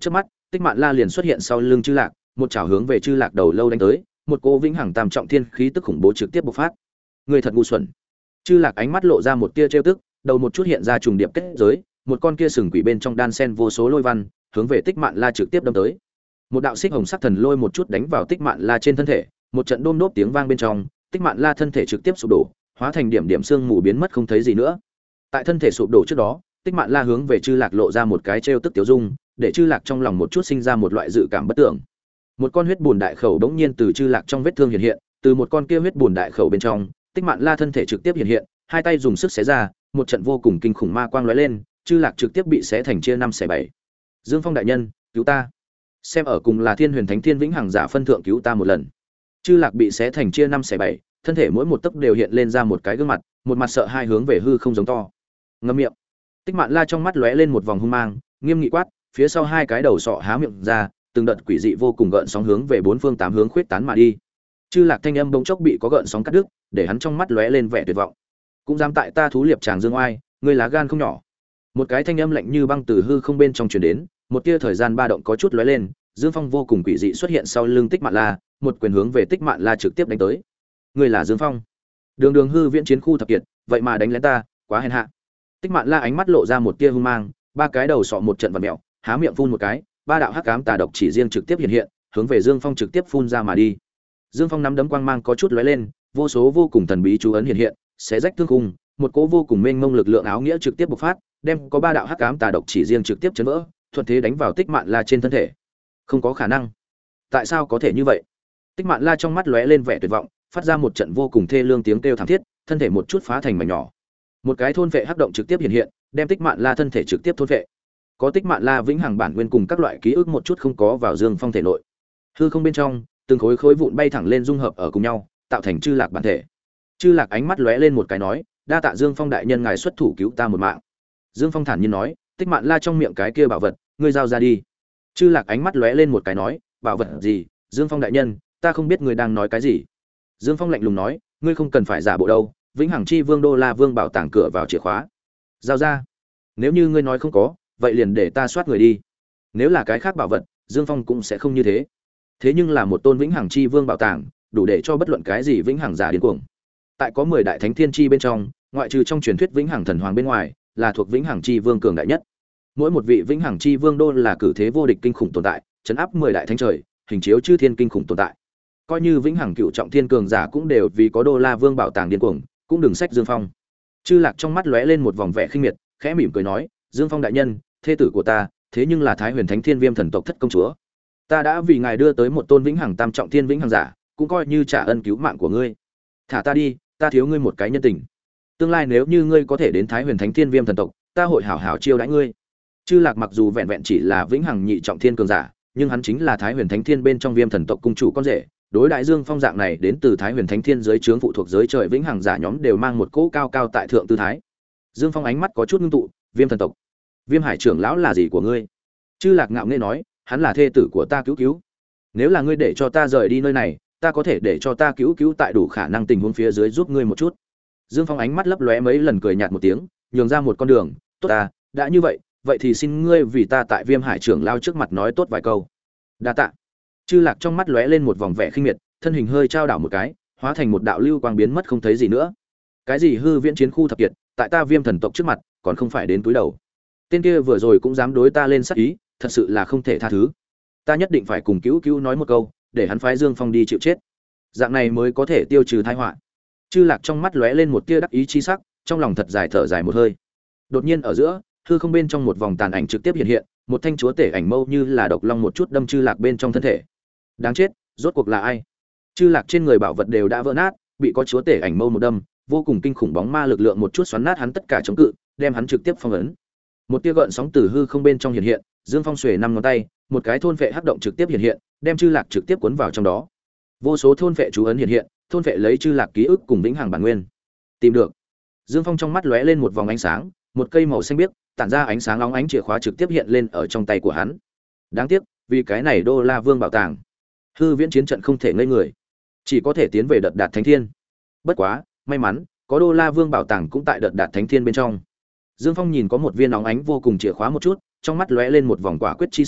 Tích Mạn La liền xuất hiện sau lưng Chư Lạc, một chảo hướng về Chư Lạc đầu lâu đánh tới, một cô vĩnh hằng tam trọng thiên khí tức khủng bố trực tiếp bộc phát. Người thật ngu xuẩn. Chư Lạc ánh mắt lộ ra một tia trêu tức, đầu một chút hiện ra trùng điệp kết giới, một con kia sừng quỷ bên trong đan sen vô số lôi văn, hướng về Tích Mạn La trực tiếp đâm tới. Một đạo xích hồng sắc thần lôi một chút đánh vào Tích Mạn La trên thân thể, một trận đôm đốp tiếng vang bên trong, Tích Mạn La thân thể trực tiếp sụp đổ, hóa thành điểm điểm xương mù biến mất không thấy gì nữa. Tại thân thể sụp đổ trước đó, Tích Mạn La hướng về Chư Lạc lộ ra một cái trêu tức tiểu dung, để Chư Lạc trong lòng một chút sinh ra một loại dự cảm bất tưởng. Một con huyết bùn đại khẩu đống nhiên từ Chư Lạc trong vết thương hiện hiện, từ một con kia huyết bùn đại khẩu bên trong, Tích Mạn La thân thể trực tiếp hiện hiện, hai tay dùng sức xé ra, một trận vô cùng kinh khủng ma quang lóe lên, Chư Lạc trực tiếp bị xé thành chia năm xẻ bảy. Dương Phong đại nhân, cứu ta! Xem ở cùng là Thiên Huyền Thánh Thiên vĩnh hằng giả phân thượng cứu ta một lần. Chư Lạc bị xé thành chia năm xẻ bảy, thân thể mỗi một tấc đều hiện lên ra một cái gương mặt, một mặt sợ hai hướng về hư không giống to. Ngậm miệng. Tích Mạn La trong mắt lóe lên một vòng hung mang, nghiêm nghị quát, phía sau hai cái đầu sọ há miệng ra, từng đợt quỷ dị vô cùng gợn sóng hướng về bốn phương tám hướng khuyết tán mà đi. Chư Lạc thanh âm bỗng chốc bị có gợn sóng cắt đứt, để hắn trong mắt lóe lên vẻ tuyệt vọng. Cũng dám tại ta thú liệp tràng dương oai, ngươi lá gan không nhỏ. Một cái thanh âm lạnh như băng từ hư không bên trong truyền đến, một tia thời gian ba động có chút lóe lên, Dương Phong vô cùng quỷ dị xuất hiện sau lưng Tích Mạn La, một quyền hướng về Tích Mạn La trực tiếp đánh tới. Ngươi là Dương Phong? Đường Đường hư viễn chiến khu thập kiệt, vậy mà đánh lén ta, quá hèn hạ. Tích Mạn La ánh mắt lộ ra một tia hung mang, ba cái đầu sọ một trận vặn mèo, há miệng phun một cái, ba đạo hắc ám tà độc chỉ riêng trực tiếp hiện hiện, hướng về Dương Phong trực tiếp phun ra mà đi. Dương Phong nắm đấm quang mang có chút lóe lên, vô số vô cùng thần bí chú ấn hiện hiện, xé rách thương khung, một cỗ vô cùng mênh mông lực lượng áo nghĩa trực tiếp bộc phát, đem có ba đạo hắc ám tà độc chỉ riêng trực tiếp chấn vỡ, thuận thế đánh vào Tích Mạn La trên thân thể. Không có khả năng. Tại sao có thể như vậy? Tích Mạn La trong mắt lóe lên vẻ tuyệt vọng, phát ra một trận vô cùng thê lương tiếng kêu thảm thiết, thân thể một chút phá thành mảnh nhỏ. Một cái thôn vệ hắc động trực tiếp hiện hiện, đem Tích Mạn La thân thể trực tiếp thôn vệ. Có Tích Mạn La vĩnh hằng bản nguyên cùng các loại ký ức một chút không có vào Dương Phong thể nội. Hư không bên trong, từng khối khối vụn bay thẳng lên dung hợp ở cùng nhau, tạo thành Chư Lạc bản thể. Chư Lạc ánh mắt lóe lên một cái nói, đa tạ Dương Phong đại nhân ngài xuất thủ cứu ta một mạng. Dương Phong thản nhiên nói, Tích Mạn La trong miệng cái kia bảo vật, ngươi giao ra đi. Chư Lạc ánh mắt lóe lên một cái nói, bảo vật gì? Dương Phong đại nhân, ta không biết ngươi đang nói cái gì. Dương Phong lạnh lùng nói, ngươi không cần phải giả bộ đâu, vĩnh hằng chi vương đô la vương bảo tàng cửa vào chìa khóa, giao ra. Nếu như ngươi nói không có, vậy liền để ta soát người đi. Nếu là cái khác bảo vật, Dương Phong cũng sẽ không như thế. Thế nhưng là một tôn vĩnh hằng chi vương bảo tàng, đủ để cho bất luận cái gì vĩnh hằng giả điên cuồng. Tại có mười đại thánh thiên chi bên trong, ngoại trừ trong truyền thuyết vĩnh hằng thần hoàng bên ngoài, là thuộc vĩnh hằng chi vương cường đại nhất. Mỗi một vị vĩnh hằng chi vương đô là cử thế vô địch kinh khủng tồn tại, chấn áp mười đại thánh trời, hình chiếu chư thiên kinh khủng tồn tại. Coi như vĩnh hằng cựu trọng thiên cường giả cũng đều vì có đô la vương bảo tàng điên cuồng, cũng đừng sách Dương Phong. Chư Lạc trong mắt lóe lên một vòng vẻ khinh miệt, khẽ mỉm cười nói, Dương Phong đại nhân, thê tử của ta, thế nhưng là Thái Huyền Thánh Thiên Viêm thần tộc thất công chúa. Ta đã vì ngài đưa tới một tôn vĩnh hằng tam trọng thiên vĩnh hằng giả, cũng coi như trả ân cứu mạng của ngươi. Thả ta đi, ta thiếu ngươi một cái nhân tình. Tương lai nếu như ngươi có thể đến Thái Huyền Thánh Thiên Viêm thần tộc, ta hội hảo hảo chiêu đãi ngươi. Chư Lạc mặc dù vẹn vẹn chỉ là vĩnh hằng nhị trọng thiên cường giả, nhưng hắn chính là Thái Huyền Thánh Thiên bên trong Viêm thần tộc cung chủ con rể, đối đại Dương Phong dạng này đến từ Thái Huyền Thánh Thiên giới trướng phụ thuộc giới trời vĩnh hằng giả nhóm đều mang một cỗ cao cao tại thượng tư thái. Dương Phong ánh mắt có chút ngưng tụ, Viêm thần tộc, Viêm Hải trưởng lão là gì của ngươi? Chư Lạc ngạo nghễ nói, hắn là thê tử của ta cứu cứu. Nếu là ngươi để cho ta rời đi nơi này, ta có thể để cho ta cứu cứu tại đủ khả năng tình huống phía dưới giúp ngươi một chút. Dương Phong ánh mắt lấp lóe mấy lần cười nhạt một tiếng, nhường ra một con đường, tốt ta, đã như vậy, vậy thì xin ngươi vì ta tại Viêm Hải trưởng lao trước mặt nói tốt vài câu. Đa tạ. Chư Lạc trong mắt lóe lên một vòng vẻ khinh miệt, thân hình hơi trao đảo một cái, hóa thành một đạo lưu quang biến mất không thấy gì nữa. Cái gì hư viễn chiến khu thập kiệt, tại ta Viêm thần tộc trước mặt, còn không phải đến túi đầu. Tên kia vừa rồi cũng dám đối ta lên sát ý, thật sự là không thể tha thứ. Ta nhất định phải cùng cứu cứu nói một câu, để hắn phái Dương Phong đi chịu chết. Dạng này mới có thể tiêu trừ tai họa. Chư Lạc trong mắt lóe lên một tia đắc ý chi sắc, trong lòng thật dài thở dài một hơi. Đột nhiên ở giữa, hư không bên trong một vòng tàn ảnh trực tiếp hiện hiện, một thanh chúa tể ảnh mâu như là độc long một chút đâm Chư Lạc bên trong thân thể. Đáng chết, rốt cuộc là ai? Chư Lạc trên người bảo vật đều đã vỡ nát, bị có chúa tể ảnh mâu một đâm, vô cùng kinh khủng bóng ma lực lượng một chút xoắn nát hắn tất cả chống cự, đem hắn trực tiếp phong ấn. Một tia gợn sóng từ hư không bên trong hiện hiện, Dương Phong xuề năm ngón tay, một cái thôn vệ hắc động trực tiếp hiện hiện, đem Chư Lạc trực tiếp cuốn vào trong đó. Vô số thôn vệ chú ấn hiện hiện, thôn vệ lấy Chư Lạc ký ức cùng vĩnh hằng bản nguyên. Tìm được. Dương Phong trong mắt lóe lên một vòng ánh sáng, một cây màu xanh biếc, tản ra ánh sáng óng ánh chìa khóa trực tiếp hiện lên ở trong tay của hắn. Đáng tiếc, vì cái này đô la vương bảo tàng, hư viễn chiến trận không thể ngây người, chỉ có thể tiến về đợt đạt thánh thiên. Bất quá, may mắn, có đô la vương bảo tàng cũng tại đợt đạt thánh thiên bên trong. Dương Phong nhìn có một viên óng ánh vô cùng chìa khóa một chút, trong mắt lóe lên một vòng quả quyết chi sắc,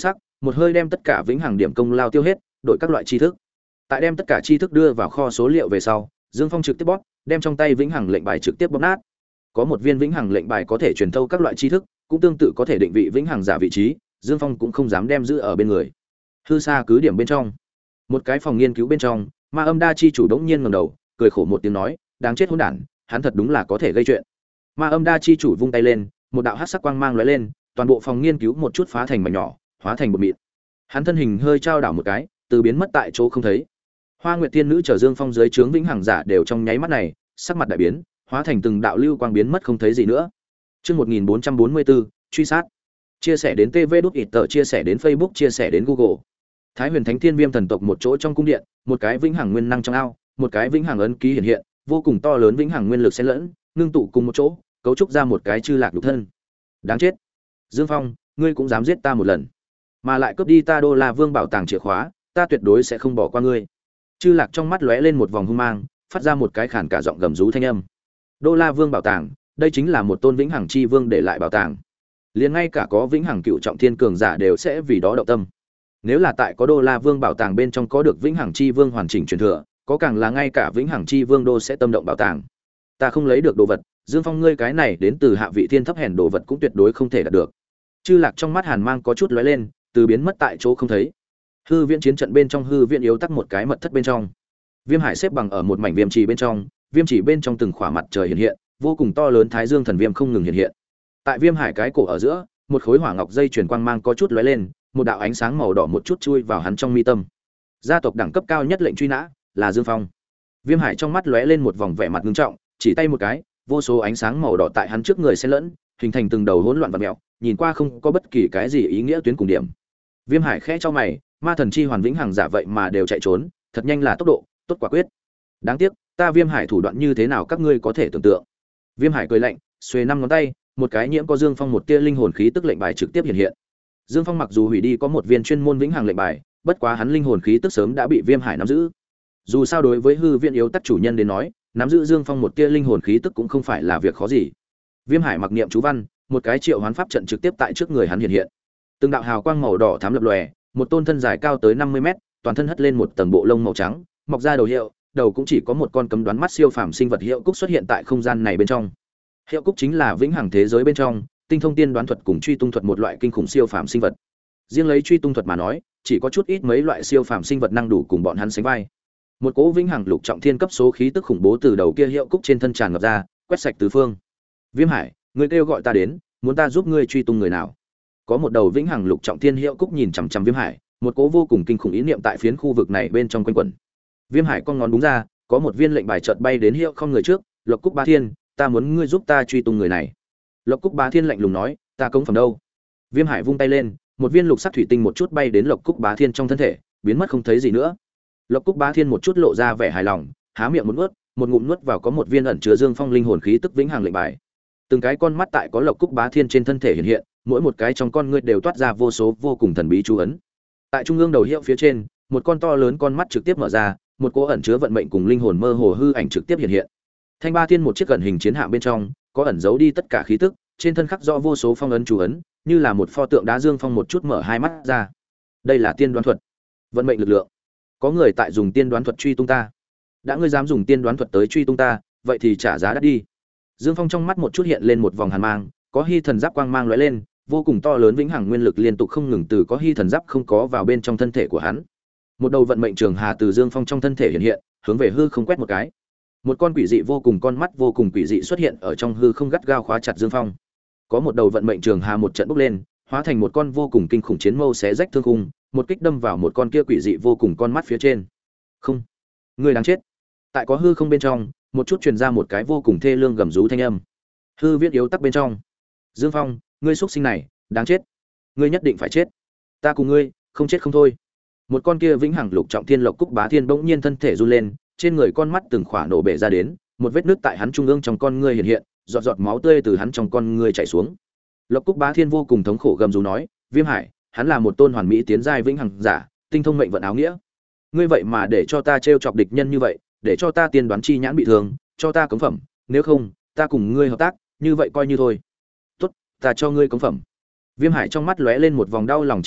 một hơi đem tất cả vĩnh hằng điểm công lao tiêu hết, đổi các loại tri thức. Tại đem tất cả tri thức đưa vào kho số liệu về sau, Dương Phong trực tiếp bóp, đem trong tay vĩnh hằng lệnh bài trực tiếp bóp nát. Có một viên vĩnh hằng lệnh bài có thể truyền thâu các loại tri thức, cũng tương tự có thể định vị vĩnh hằng giả vị trí, Dương Phong cũng không dám đem giữ ở bên người. Hư xa cứ điểm bên trong, một cái phòng nghiên cứu bên trong, Ma Âm Đa chi chủ đống nhiên ngẩng đầu, cười khổ một tiếng nói, đáng chết hỗn đản, hắn thật đúng là có thể gây chuyện. Ma Âm Đa chi chủ vung tay lên, một đạo hắc sắc quang mang lóe lên, toàn bộ phòng nghiên cứu một chút phá thành mảnh nhỏ, hóa thành bột mịn. Hắn thân hình hơi trao đảo một cái, từ biến mất tại chỗ không thấy. Hoa Nguyệt Tiên nữ chờ Dương Phong dưới trướng vĩnh hằng giả đều trong nháy mắt này, sắc mặt đại biến, hóa thành từng đạo lưu quang biến mất không thấy gì nữa. Chương một nghìn bốn trăm bốn mươi bốn, truy sát. Chia sẻ đến tê vê đút ít tờ, chia sẻ đến Facebook, chia sẻ đến Google. Thái Huyền Thánh Thiên Viêm thần tộc một chỗ trong cung điện, một cái vĩnh hằng nguyên năng trong ao, một cái vĩnh hằng ấn ký hiện hiện, vô cùng to lớn vĩnh hằng nguyên lực xen lẫn, ngưng tụ cùng một chỗ, cấu trúc ra một cái chư lạc lục thân. Đáng chết. Dương Phong, ngươi cũng dám giết ta một lần, mà lại cướp đi ta Đô La Vương bảo tàng chìa khóa, ta tuyệt đối sẽ không bỏ qua ngươi. Chư lạc trong mắt lóe lên một vòng hung mang, phát ra một cái khản cả giọng gầm rú thanh âm. Đô La Vương bảo tàng, đây chính là một tôn vĩnh hằng chi vương để lại bảo tàng. Liền ngay cả có vĩnh hằng cựu trọng thiên cường giả đều sẽ vì đó động tâm. Nếu là tại có Đô La Vương bảo tàng bên trong có được vĩnh hằng chi vương hoàn chỉnh truyền thừa, có càng là ngay cả vĩnh hằng chi vương đô sẽ tâm động bảo tàng. Ta không lấy được đồ vật, Dương Phong ngươi cái này đến từ hạ vị thiên thấp hèn đồ vật cũng tuyệt đối không thể đạt được. Chư lạc trong mắt hàn mang có chút lóe lên, từ biến mất tại chỗ không thấy. Hư viễn chiến trận bên trong hư viễn yếu tắc một cái mật thất bên trong. Viêm Hải xếp bằng ở một mảnh viêm trì bên trong, viêm trì bên trong từng khỏa mặt trời hiện hiện, vô cùng to lớn thái dương thần viêm không ngừng hiện hiện. Tại Viêm Hải cái cổ ở giữa, một khối hỏa ngọc dây truyền quang mang có chút lóe lên, một đạo ánh sáng màu đỏ một chút chui vào hắn trong mi tâm. Gia tộc đẳng cấp cao nhất lệnh truy nã là Dương Phong. Viêm Hải trong mắt lóe lên một vòng vẻ mặt nghiêm trọng, chỉ tay một cái, vô số ánh sáng màu đỏ tại hắn trước người xen lẫn, hình thành từng đầu hỗn loạn vặn mèo, nhìn qua không có bất kỳ cái gì ý nghĩa tuyến cùng điểm. Viêm Hải khẽ cho mày, ma thần chi hoàn vĩnh hằng giả vậy mà đều chạy trốn, thật nhanh là tốc độ, tốt quả quyết. Đáng tiếc, ta Viêm Hải thủ đoạn như thế nào các ngươi có thể tưởng tượng. Viêm Hải cười lạnh, xuề năm ngón tay, một cái nhiễm có Dương Phong một tia linh hồn khí tức lệnh bài trực tiếp hiện hiện. Dương Phong mặc dù hủy đi có một viên chuyên môn vĩnh hằng lệnh bài, bất quá hắn linh hồn khí tức sớm đã bị Viêm Hải nắm giữ. Dù sao đối với hư viện yếu tắc chủ nhân đến nói, nắm giữ Dương Phong một tia linh hồn khí tức cũng không phải là việc khó gì. Viêm Hải mặc niệm chú văn, một cái triệu hoán pháp trận trực tiếp tại trước người hắn hiện hiện. Từng đạo hào quang màu đỏ thắm lập lòe, một tôn thân dài cao tới năm mươi mét, toàn thân hất lên một tầng bộ lông màu trắng, mọc ra đầu hiệu, đầu cũng chỉ có một con cấm đoán mắt siêu phàm sinh vật hiệu cúc xuất hiện tại không gian này bên trong. Hiệu cúc chính là vĩnh hằng thế giới bên trong, tinh thông tiên đoán thuật cùng truy tung thuật một loại kinh khủng siêu phàm sinh vật. Riêng lấy truy tung thuật mà nói, chỉ có chút ít mấy loại siêu phàm sinh vật năng đủ cùng bọn hắn sánh vai. Một cỗ vĩnh hằng lục trọng thiên cấp số khí tức khủng bố từ đầu kia hiệu cúc trên thân tràn ngập ra, quét sạch tứ phương. Viêm Hải, ngươi kêu gọi ta đến, muốn ta giúp ngươi truy tung người nào? Có một đầu vĩnh hằng lục trọng thiên hiệu cúc nhìn chằm chằm Viêm Hải, một cỗ vô cùng kinh khủng ý niệm tại phiến khu vực này bên trong quanh quẩn. Viêm Hải con ngón đúng ra, có một viên lệnh bài chợt bay đến hiệu không người trước, Lộc Cúc Bá Thiên, ta muốn ngươi giúp ta truy tung người này. Lộc Cúc Bá Thiên lạnh lùng nói, ta cống phẩm đâu? Viêm Hải vung tay lên, một viên lục sắc thủy tinh một chút bay đến Lộc Cúc Bá Thiên trong thân thể, biến mất không thấy gì nữa. Lộc Cúc Bá Thiên một chút lộ ra vẻ hài lòng, há miệng một nuốt, một ngụm nuốt vào có một viên ẩn chứa Dương Phong linh hồn khí tức vĩnh hằng lệnh bài. Từng cái con mắt tại có Lộc Cúc Bá Thiên trên thân thể hiện hiện, mỗi một cái trong con ngươi đều toát ra vô số vô cùng thần bí chú ấn. Tại trung ương đầu hiệu phía trên, một con to lớn con mắt trực tiếp mở ra, một cỗ ẩn chứa vận mệnh cùng linh hồn mơ hồ hư ảnh trực tiếp hiện hiện. Thanh Ba Thiên một chiếc gần hình chiến hạm bên trong, có ẩn giấu đi tất cả khí tức, trên thân khắc rõ vô số phong ấn chú ấn, như là một pho tượng đá Dương Phong một chút mở hai mắt ra. Đây là tiên đoán thuật, vận mệnh lực lượng. Có người tại dùng tiên đoán thuật truy tung ta. Đã ngươi dám dùng tiên đoán thuật tới truy tung ta, vậy thì trả giá đắt đi. Dương Phong trong mắt một chút hiện lên một vòng hàn mang, có hy thần giáp quang mang lóe lên, vô cùng to lớn vĩnh hằng nguyên lực liên tục không ngừng từ có hy thần giáp không có vào bên trong thân thể của hắn. Một đầu vận mệnh trường hà từ Dương Phong trong thân thể hiện hiện, hướng về hư không quét một cái. Một con quỷ dị vô cùng con mắt vô cùng quỷ dị xuất hiện ở trong hư không gắt gao khóa chặt Dương Phong. Có một đầu vận mệnh trường hà một trận bốc lên, hóa thành một con vô cùng kinh khủng chiến mâu xé rách thương khung, một kích đâm vào một con kia quỷ dị vô cùng con mắt phía trên. Không, ngươi đáng chết. Tại có hư không bên trong, một chút truyền ra một cái vô cùng thê lương gầm rú thanh âm. Hư viết yếu tắc bên trong. Dương Phong, ngươi xuất sinh này, đáng chết. Ngươi nhất định phải chết. Ta cùng ngươi, không chết không thôi. Một con kia vĩnh hằng lục trọng thiên Lộc Cúc Bá Thiên bỗng nhiên thân thể run lên, trên người con mắt từng khỏa nổ bể ra đến, một vết nứt tại hắn trung ương trong con ngươi hiện hiện, giọt giọt máu tươi từ hắn trong con ngươi chảy xuống. Lộc Cúc Bá Thiên vô cùng thống khổ gầm rú nói, Viêm Hải, hắn là một tôn hoàn mỹ tiến giai vĩnh hằng giả, tinh thông mệnh vận áo nghĩa. Ngươi vậy mà để cho ta trêu chọc địch nhân như vậy, để cho ta tiên đoán chi nhãn bị thương, cho ta cống phẩm, nếu không, ta cùng ngươi hợp tác, như vậy coi như thôi. Tốt, ta cho ngươi cống phẩm. Viêm Hải trong mắt lóe lên một vòng đau lòng chi sắc,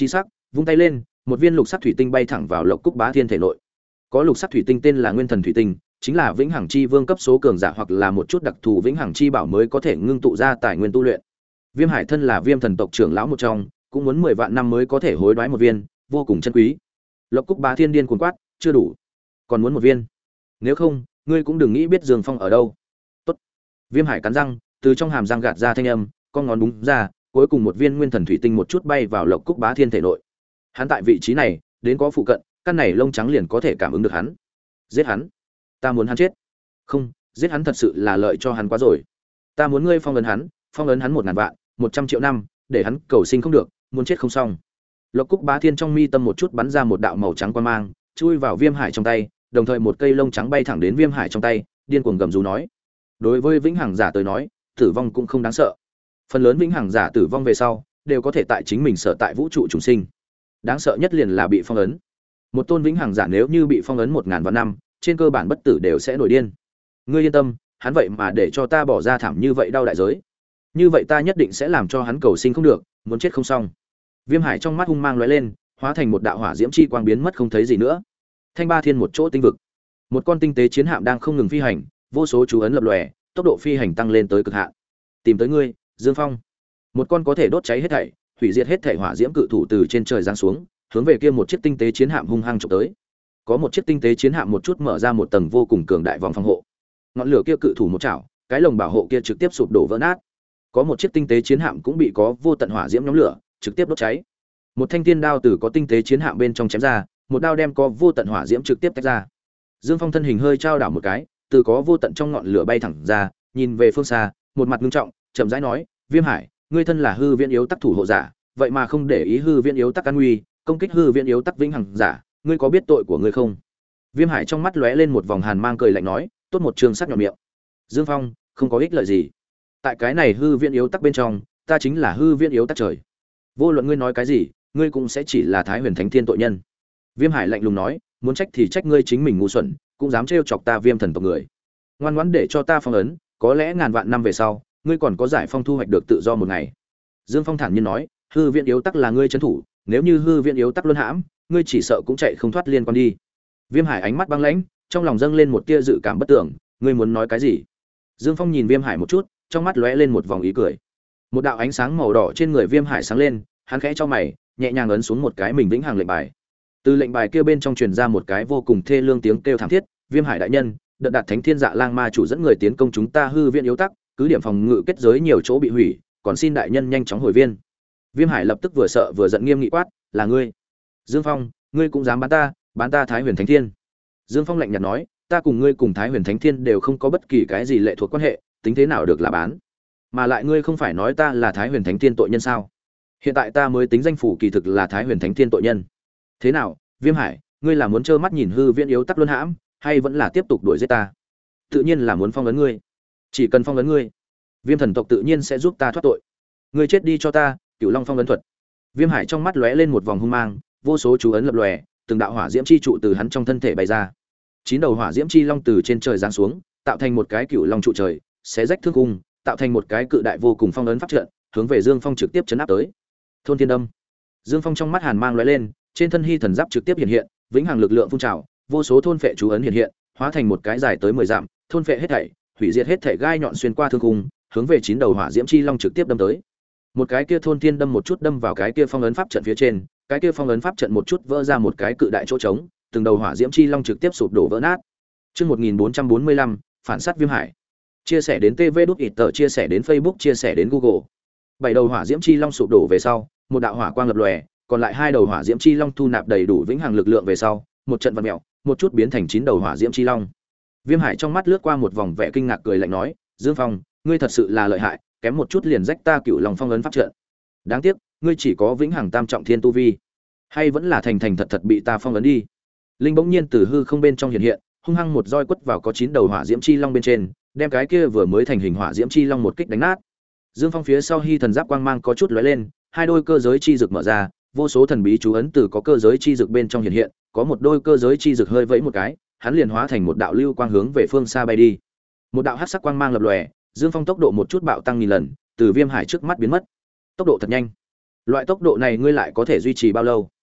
vung tay lên, một viên lục sắc thủy tinh bay thẳng vào Lộc Cúc Bá Thiên thể nội. Có lục sắc thủy tinh tên là Nguyên Thần Thủy Tinh, chính là vĩnh hằng chi vương cấp số cường giả hoặc là một chút đặc thù vĩnh hằng chi bảo mới có thể ngưng tụ ra tài nguyên tu luyện. Viêm Hải thân là Viêm thần tộc trưởng lão một trong, cũng muốn mười vạn năm mới có thể hối đoái một viên, vô cùng chân quý. Lộc Cúc Bá Thiên điên cuồng quát, chưa đủ, còn muốn một viên. Nếu không, ngươi cũng đừng nghĩ biết Dương Phong ở đâu. Tốt. Viêm Hải cắn răng, từ trong hàm răng gạt ra thanh âm, con ngón búng ra, cuối cùng một viên Nguyên Thần Thủy Tinh một chút bay vào Lộc Cúc Bá Thiên thể nội. Hắn tại vị trí này, đến có phụ cận, căn này lông trắng liền có thể cảm ứng được hắn. Giết hắn, ta muốn hắn chết. Không, giết hắn thật sự là lợi cho hắn quá rồi. Ta muốn ngươi phong ấn hắn, phong ấn hắn một ngàn vạn, một trăm triệu năm, để hắn cầu sinh không được, muốn chết không xong. Lộc Cúc Bá Thiên trong mi tâm một chút bắn ra một đạo màu trắng quang mang, chui vào Viêm Hải trong tay, đồng thời một cây lông trắng bay thẳng đến Viêm Hải trong tay, điên cuồng gầm rú nói: đối với vĩnh hằng giả tới nói, tử vong cũng không đáng sợ. Phần lớn vĩnh hằng giả tử vong về sau, đều có thể tại chính mình sở tại vũ trụ trùng sinh. Đáng sợ nhất liền là bị phong ấn. Một tôn vĩnh hằng giả nếu như bị phong ấn một ngàn vạn năm, trên cơ bản bất tử đều sẽ nổi điên. Ngươi yên tâm, hắn vậy mà để cho ta bỏ ra thảm như vậy đau đại giới. Như vậy ta nhất định sẽ làm cho hắn cầu sinh không được, muốn chết không xong. Viêm Hải trong mắt hung mang lóe lên, hóa thành một đạo hỏa diễm chi quang biến mất không thấy gì nữa. Thanh Ba Thiên một chỗ tinh vực, một con tinh tế chiến hạm đang không ngừng phi hành, vô số chú ấn lập lòe, tốc độ phi hành tăng lên tới cực hạn. Tìm tới ngươi, Dương Phong. Một con có thể đốt cháy hết thảy, hủy diệt hết thảy hỏa diễm cự thủ từ trên trời giáng xuống, hướng về kia một chiếc tinh tế chiến hạm hung hăng chụp tới. Có một chiếc tinh tế chiến hạm một chút mở ra một tầng vô cùng cường đại vòng phòng hộ. Ngọn lửa kia cự thủ một chảo, cái lồng bảo hộ kia trực tiếp sụp đổ vỡ nát. Có một chiếc tinh tế chiến hạm cũng bị có vô tận hỏa diễm nhóm lửa, trực tiếp đốt cháy. Một thanh tiên đao từ có tinh tế chiến hạm bên trong chém ra, một đao đem có vô tận hỏa diễm trực tiếp tách ra. Dương Phong thân hình hơi trao đảo một cái, từ có vô tận trong ngọn lửa bay thẳng ra, nhìn về phương xa, một mặt nghiêm trọng, chậm rãi nói: "Viêm Hải, ngươi thân là hư viễn yếu tắc thủ hộ giả, vậy mà không để ý hư viễn yếu tắc an nguy, công kích hư viễn yếu tắc vĩnh hằng giả, ngươi có biết tội của ngươi không?" Viêm Hải trong mắt lóe lên một vòng hàn mang cười lạnh nói: "Tốt một trường sắc nhọn miệng. Dương Phong, không có ích lợi gì. Tại cái này hư viễn yếu tắc bên trong, ta chính là hư viễn yếu tắc trời. Vô luận ngươi nói cái gì, ngươi cũng sẽ chỉ là Thái Huyền Thánh Thiên tội nhân." Viêm Hải lạnh lùng nói: "Muốn trách thì trách ngươi chính mình ngu xuẩn, cũng dám trêu chọc ta Viêm thần tộc người. Ngoan ngoãn để cho ta phong ấn, có lẽ ngàn vạn năm về sau, ngươi còn có giải phong thu hoạch được tự do một ngày." Dương Phong thản nhiên nói: "Hư viễn yếu tắc là ngươi trấn thủ, nếu như hư viễn yếu tắc luân hãm, ngươi chỉ sợ cũng chạy không thoát liên quan đi." Viêm Hải ánh mắt băng lãnh, trong lòng dâng lên một tia dự cảm bất tưởng, ngươi muốn nói cái gì? Dương Phong nhìn Viêm Hải một chút, trong mắt lóe lên một vòng ý cười. Một đạo ánh sáng màu đỏ trên người Viêm Hải sáng lên, hắn khẽ cho mày, nhẹ nhàng ấn xuống một cái mình vĩnh hằng lệnh bài. Từ lệnh bài kia bên trong truyền ra một cái vô cùng thê lương tiếng kêu thảm thiết: "Viêm Hải đại nhân, đợt đạt Thánh Thiên Dạ Lang ma chủ dẫn người tiến công chúng ta hư viễn yếu tắc, cứ điểm phòng ngự kết giới nhiều chỗ bị hủy, còn xin đại nhân nhanh chóng hồi viên." Viêm Hải lập tức vừa sợ vừa giận nghiêm nghị quát: "Là ngươi? Dương Phong, ngươi cũng dám bán ta, bán ta Thái Huyền Thánh Thiên?" Dương Phong lạnh nhạt nói: "Ta cùng ngươi cùng Thái Huyền Thánh Thiên đều không có bất kỳ cái gì lệ thuộc quan hệ, tính thế nào được là bán? Mà lại ngươi không phải nói ta là Thái Huyền Thánh Thiên tội nhân sao? Hiện tại ta mới tính danh phủ kỳ thực là Thái Huyền Thánh Thiên tội nhân. Thế nào, Viêm Hải, ngươi là muốn trơ mắt nhìn hư viễn yếu tắc luân hãm, hay vẫn là tiếp tục đuổi giết ta?" "Tự nhiên là muốn phong ấn ngươi. Chỉ cần phong ấn ngươi, Viêm thần tộc tự nhiên sẽ giúp ta thoát tội. Ngươi chết đi cho ta, Cửu Long phong ấn thuật." Viêm Hải trong mắt lóe lên một vòng hung mang, vô số chú ấn lập lòe, từng đạo hỏa diễm chi trụ từ hắn trong thân thể bay ra. Chín đầu hỏa diễm chi long từ trên trời giáng xuống, tạo thành một cái Cửu Long trụ trời, xé rách thương cung, tạo thành một cái cự đại vô cùng phong ấn pháp trận, hướng về Dương Phong trực tiếp chấn áp tới. Thôn Thiên Đâm. Dương Phong trong mắt hàn mang lóe lên, trên thân hy thần giáp trực tiếp hiện hiện, vĩnh hằng lực lượng phun trào, vô số thôn phệ chú ấn hiện hiện, hóa thành một cái dài tới mười dặm, thôn phệ hết thảy, hủy diệt hết thảy gai nhọn xuyên qua thương cung, hướng về chín đầu hỏa diễm chi long trực tiếp đâm tới. Một cái kia thôn thiên đâm một chút đâm vào cái kia phong ấn pháp trận phía trên, cái kia phong ấn pháp trận một chút vỡ ra một cái cự đại chỗ trống, từng đầu hỏa diễm chi long trực tiếp sụp đổ vỡ nát. Chương một nghìn bốn trăm bốn mươi lăm, phản sát Viêm Hải. Chia sẻ đến tê vê đút ít tờ, chia sẻ đến Facebook, chia sẻ đến Google. Bảy đầu hỏa diễm chi long sụp đổ về sau, một đạo hỏa quang lập lòe, còn lại hai đầu hỏa diễm chi long thu nạp đầy đủ vĩnh hằng lực lượng về sau, một trận vặn mèo, một chút biến thành chín đầu hỏa diễm chi long. Viêm Hải trong mắt lướt qua một vòng vẻ kinh ngạc cười lạnh nói: "Dương Phong, ngươi thật sự là lợi hại, kém một chút liền rách ta Cửu Long phong ấn pháp trận. Đáng tiếc, ngươi chỉ có vĩnh hằng tam trọng thiên tu vi, hay vẫn là thành thành thật thật bị ta phong ấn đi." Linh bỗng nhiên từ hư không bên trong hiện hiện, hung hăng một roi quất vào có chín đầu hỏa diễm chi long bên trên, đem cái kia vừa mới thành hình hỏa diễm chi long một kích đánh nát. Dương Phong phía sau hy thần giáp quang mang có chút lóe lên, hai đôi cơ giới chi dực mở ra, vô số thần bí chú ấn từ có cơ giới chi dực bên trong hiện hiện, có một đôi cơ giới chi dực hơi vẫy một cái, hắn liền hóa thành một đạo lưu quang hướng về phương xa bay đi. Một đạo hắc sắc quang mang lập lòe, Dương Phong tốc độ một chút bạo tăng nghìn lần, từ Viêm Hải trước mắt biến mất. Tốc độ thật nhanh. Loại tốc độ này ngươi lại có thể duy trì bao lâu?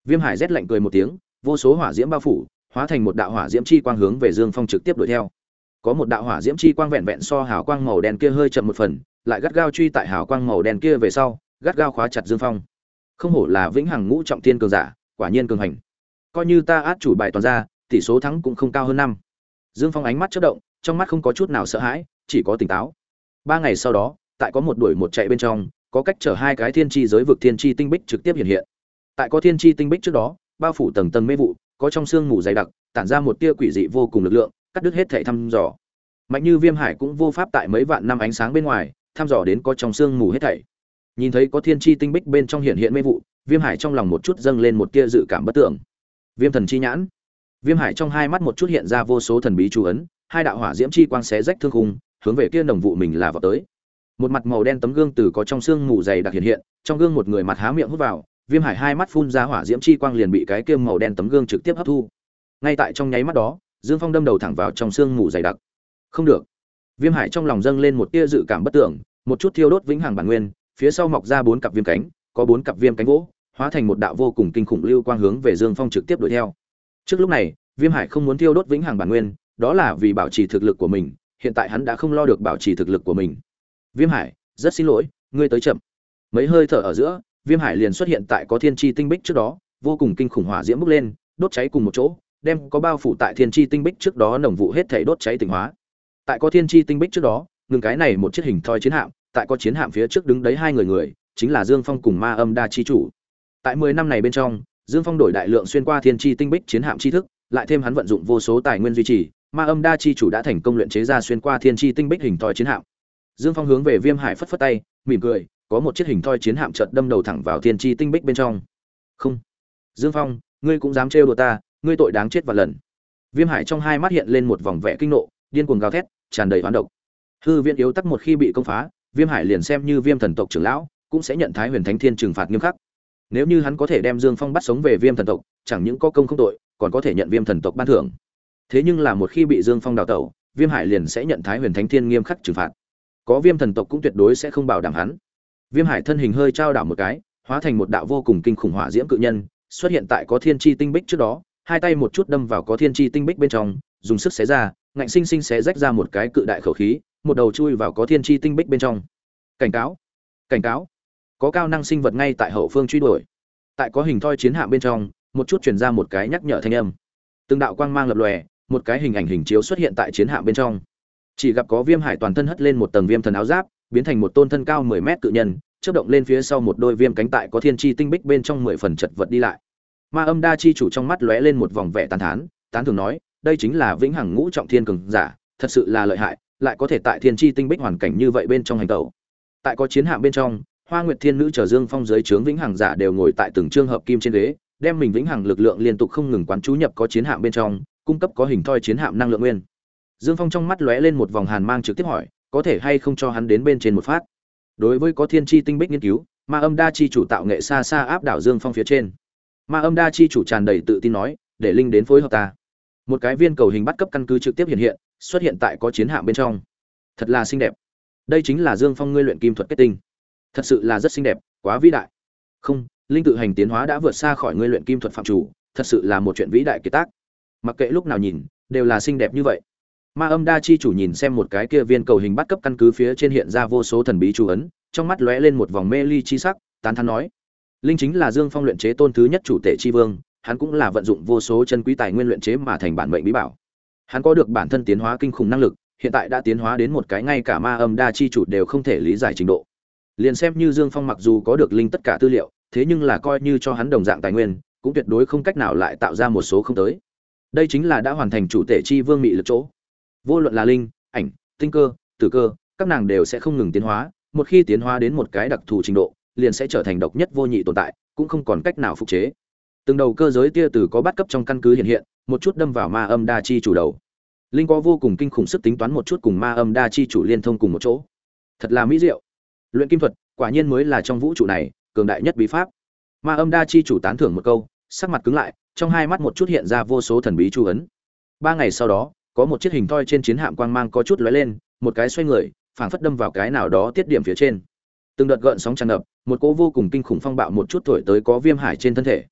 Viêm Hải rét lạnh cười một tiếng, vô số hỏa diễm bao phủ, hóa thành một đạo hỏa diễm chi quang hướng về Dương Phong trực tiếp đuổi theo. Có một đạo hỏa diễm chi quang vẹn vẹn so hào quang màu đen kia hơi chậm một phần, lại gắt gao truy tại hào quang màu đen kia về sau, gắt gao khóa chặt Dương Phong. Không hổ là vĩnh hằng ngũ trọng thiên cường giả, quả nhiên cường hành. Coi như ta át chủ bài toàn ra, tỷ số thắng cũng không cao hơn năm. Dương Phong ánh mắt chớp động, trong mắt không có chút nào sợ hãi, chỉ có tỉnh táo. Ba ngày sau đó, tại có một đuổi một chạy bên trong, có cách chở hai cái thiên chi giới vực thiên chi tinh bích trực tiếp hiện hiện. Tại có thiên chi tinh bích trước đó, bao phủ tầng tầng mê vụ, có trong xương mù dày đặc, tản ra một tia quỷ dị vô cùng lực lượng, cắt đứt hết thảy thăm dò. Mạnh như Viêm Hải cũng vô pháp tại mấy vạn năm ánh sáng bên ngoài, thăm dò đến có trong xương mù hết thảy. Nhìn thấy có thiên chi tinh bích bên trong hiện hiện mê vụ, Viêm Hải trong lòng một chút dâng lên một tia dự cảm bất tưởng. Viêm thần chi nhãn. Viêm Hải trong hai mắt một chút hiện ra vô số thần bí chú ấn, hai đạo hỏa diễm chi quang xé rách thương khung, hướng về kia nồng vụ mình là vào tới. Một mặt màu đen tấm gương từ có trong xương mù dày đặc hiện hiện, trong gương một người mặt há miệng hút vào, Viêm Hải hai mắt phun ra hỏa diễm chi quang liền bị cái kia màu đen tấm gương trực tiếp hấp thu. Ngay tại trong nháy mắt đó, Dương Phong đâm đầu thẳng vào trong xương mù dày đặc. Không được. Viêm Hải trong lòng dâng lên một tia dự cảm bất tưởng, một chút thiêu đốt vĩnh hằng bản nguyên, phía sau mọc ra bốn cặp viêm cánh, có bốn cặp viêm cánh vỗ, hóa thành một đạo vô cùng kinh khủng lưu quang hướng về Dương Phong trực tiếp đuổi theo. Trước lúc này, Viêm Hải không muốn thiêu đốt vĩnh hằng bản nguyên, đó là vì bảo trì thực lực của mình, hiện tại hắn đã không lo được bảo trì thực lực của mình. Viêm Hải, rất xin lỗi, ngươi tới chậm. Mấy hơi thở ở giữa, Viêm Hải liền xuất hiện tại có thiên chi tinh bích trước đó, vô cùng kinh khủng hỏa diễm bốc lên, đốt cháy cùng một chỗ, đem có bao phủ tại thiên chi tinh bích trước đó nồng vụ hết thảy đốt cháy tỉnh hóa. Tại có thiên chi tinh bích trước đó, ngừng cái này một chiếc hình thoi chiến hạm, tại có chiến hạm phía trước đứng đấy hai người người, chính là Dương Phong cùng Ma Âm Đa chi chủ. Tại mười năm này bên trong, Dương Phong đổi đại lượng xuyên qua thiên chi tinh bích chiến hạm chi thức, lại thêm hắn vận dụng vô số tài nguyên duy trì, Ma Âm Đa chi chủ đã thành công luyện chế ra xuyên qua thiên chi tinh bích hình thoi chiến hạm. Dương Phong hướng về Viêm Hải phất phất tay, mỉm cười, có một chiếc hình thoi chiến hạm chợt đâm đầu thẳng vào thiên chi tinh bích bên trong. Không, Dương Phong, ngươi cũng dám trêu đùa ta, ngươi tội đáng chết vạn lần. Viêm Hải trong hai mắt hiện lên một vòng vẻ kinh nộ, điên cuồng gào thét, tràn đầy oán độc. Hư Viễn yếu tắc một khi bị công phá, Viêm Hải liền xem như Viêm thần tộc trưởng lão, cũng sẽ nhận Thái Huyền Thánh Thiên trừng phạt nghiêm khắc. Nếu như hắn có thể đem Dương Phong bắt sống về Viêm thần tộc, chẳng những có công không tội, còn có thể nhận Viêm thần tộc ban thưởng. Thế nhưng là một khi bị Dương Phong đào tẩu, Viêm Hải liền sẽ nhận Thái Huyền Thánh Thiên nghiêm khắc trừng phạt. Có Viêm thần tộc cũng tuyệt đối sẽ không bảo đảm hắn. Viêm Hải thân hình hơi trao đảo một cái, hóa thành một đạo vô cùng kinh khủng hỏa diễm cự nhân, xuất hiện tại có thiên chi tinh bích trước đó, hai tay một chút đâm vào có thiên chi tinh bích bên trong, dùng sức xé ra, ngạnh sinh sinh xé rách ra một cái cự đại khẩu khí, một đầu chui vào có thiên chi tinh bích bên trong. Cảnh cáo, cảnh cáo, có cao năng sinh vật ngay tại hậu phương truy đuổi. Tại có hình thoi chiến hạm bên trong, một chút truyền ra một cái nhắc nhở thanh âm. Từng đạo quang mang lập lòe, một cái hình ảnh hình chiếu xuất hiện tại chiến hạm bên trong. Chỉ gặp có Viêm Hải toàn thân hất lên một tầng viêm thần áo giáp, biến thành một tôn thân cao mười mét cự nhân, chớp động lên phía sau một đôi viêm cánh tại có thiên chi tinh bích bên trong mười phần chật vật đi lại. Ma Âm Đa chi chủ trong mắt lóe lên một vòng vẻ tán thán, tán thưởng nói, đây chính là vĩnh hằng ngũ trọng thiên cường giả, thật sự là lợi hại, lại có thể tại thiên chi tinh bích hoàn cảnh như vậy bên trong hành tẩu. Tại có chiến hạm bên trong, Hoa Nguyệt Thiên Nữ chờ Dương Phong dưới trướng vĩnh hằng giả đều ngồi tại từng trương hợp kim trên ghế, đem mình vĩnh hằng lực lượng liên tục không ngừng quán chú nhập có chiến hạm bên trong, cung cấp có hình thoi chiến hạm năng lượng nguyên. Dương Phong trong mắt lóe lên một vòng hàn mang trực tiếp hỏi, có thể hay không cho hắn đến bên trên một phát. Đối với có thiên chi tinh bích nghiên cứu, Ma Âm Đa chi chủ tạo nghệ xa xa áp đảo Dương Phong phía trên. Ma Âm Đa chi chủ tràn đầy tự tin nói, để linh đến phối hợp ta. Một cái viên cầu hình bắt cấp căn cứ trực tiếp hiện hiện, xuất hiện tại có chiến hạm bên trong. Thật là xinh đẹp. Đây chính là Dương Phong ngươi luyện kim thuật kết tinh. Thật sự là rất xinh đẹp, quá vĩ đại. Không, linh tự hành tiến hóa đã vượt xa khỏi ngươi luyện kim thuật phạm chủ, thật sự là một chuyện vĩ đại kỳ tác. Mặc kệ lúc nào nhìn, đều là xinh đẹp như vậy. Ma Âm Đa chi chủ nhìn xem một cái kia viên cầu hình bắt cấp căn cứ phía trên hiện ra vô số thần bí chú ấn, trong mắt lóe lên một vòng mê ly chi sắc, tán thán nói: linh chính là Dương Phong luyện chế tôn thứ nhất chủ tể chi vương, hắn cũng là vận dụng vô số chân quý tài nguyên luyện chế mà thành bản mệnh bí bảo. Hắn có được bản thân tiến hóa kinh khủng năng lực, hiện tại đã tiến hóa đến một cái ngay cả Ma Âm Đa chi chủ đều không thể lý giải trình độ. Liền xem như Dương Phong mặc dù có được linh tất cả tư liệu, thế nhưng là coi như cho hắn đồng dạng tài nguyên, cũng tuyệt đối không cách nào lại tạo ra một số không tới. Đây chính là đã hoàn thành chủ tể chi vương mị lực chỗ. Vô luận là linh, ảnh, tinh cơ, tử cơ, các nàng đều sẽ không ngừng tiến hóa, một khi tiến hóa đến một cái đặc thù trình độ, liền sẽ trở thành độc nhất vô nhị tồn tại, cũng không còn cách nào phục chế. Từng đầu cơ giới tia tử có bắt cấp trong căn cứ hiện hiện, một chút đâm vào Ma Âm Đa chi chủ đầu. Linh có vô cùng kinh khủng sức tính toán một chút cùng Ma Âm Đa chi chủ liên thông cùng một chỗ. Thật là mỹ diệu. Luyện kim thuật, quả nhiên mới là trong vũ trụ này cường đại nhất bí pháp. Ma Âm Đa chi chủ tán thưởng một câu, sắc mặt cứng lại, trong hai mắt một chút hiện ra vô số thần bí chú ấn. Ba ngày sau đó, có một chiếc hình thoi trên chiến hạm quang mang có chút lóe lên, một cái xoay người, phảng phất đâm vào cái nào đó tiết điểm phía trên. Từng đợt gợn sóng tràn ngập, một cỗ vô cùng kinh khủng phong bạo một chút thổi tới có Viêm Hải trên thân thể.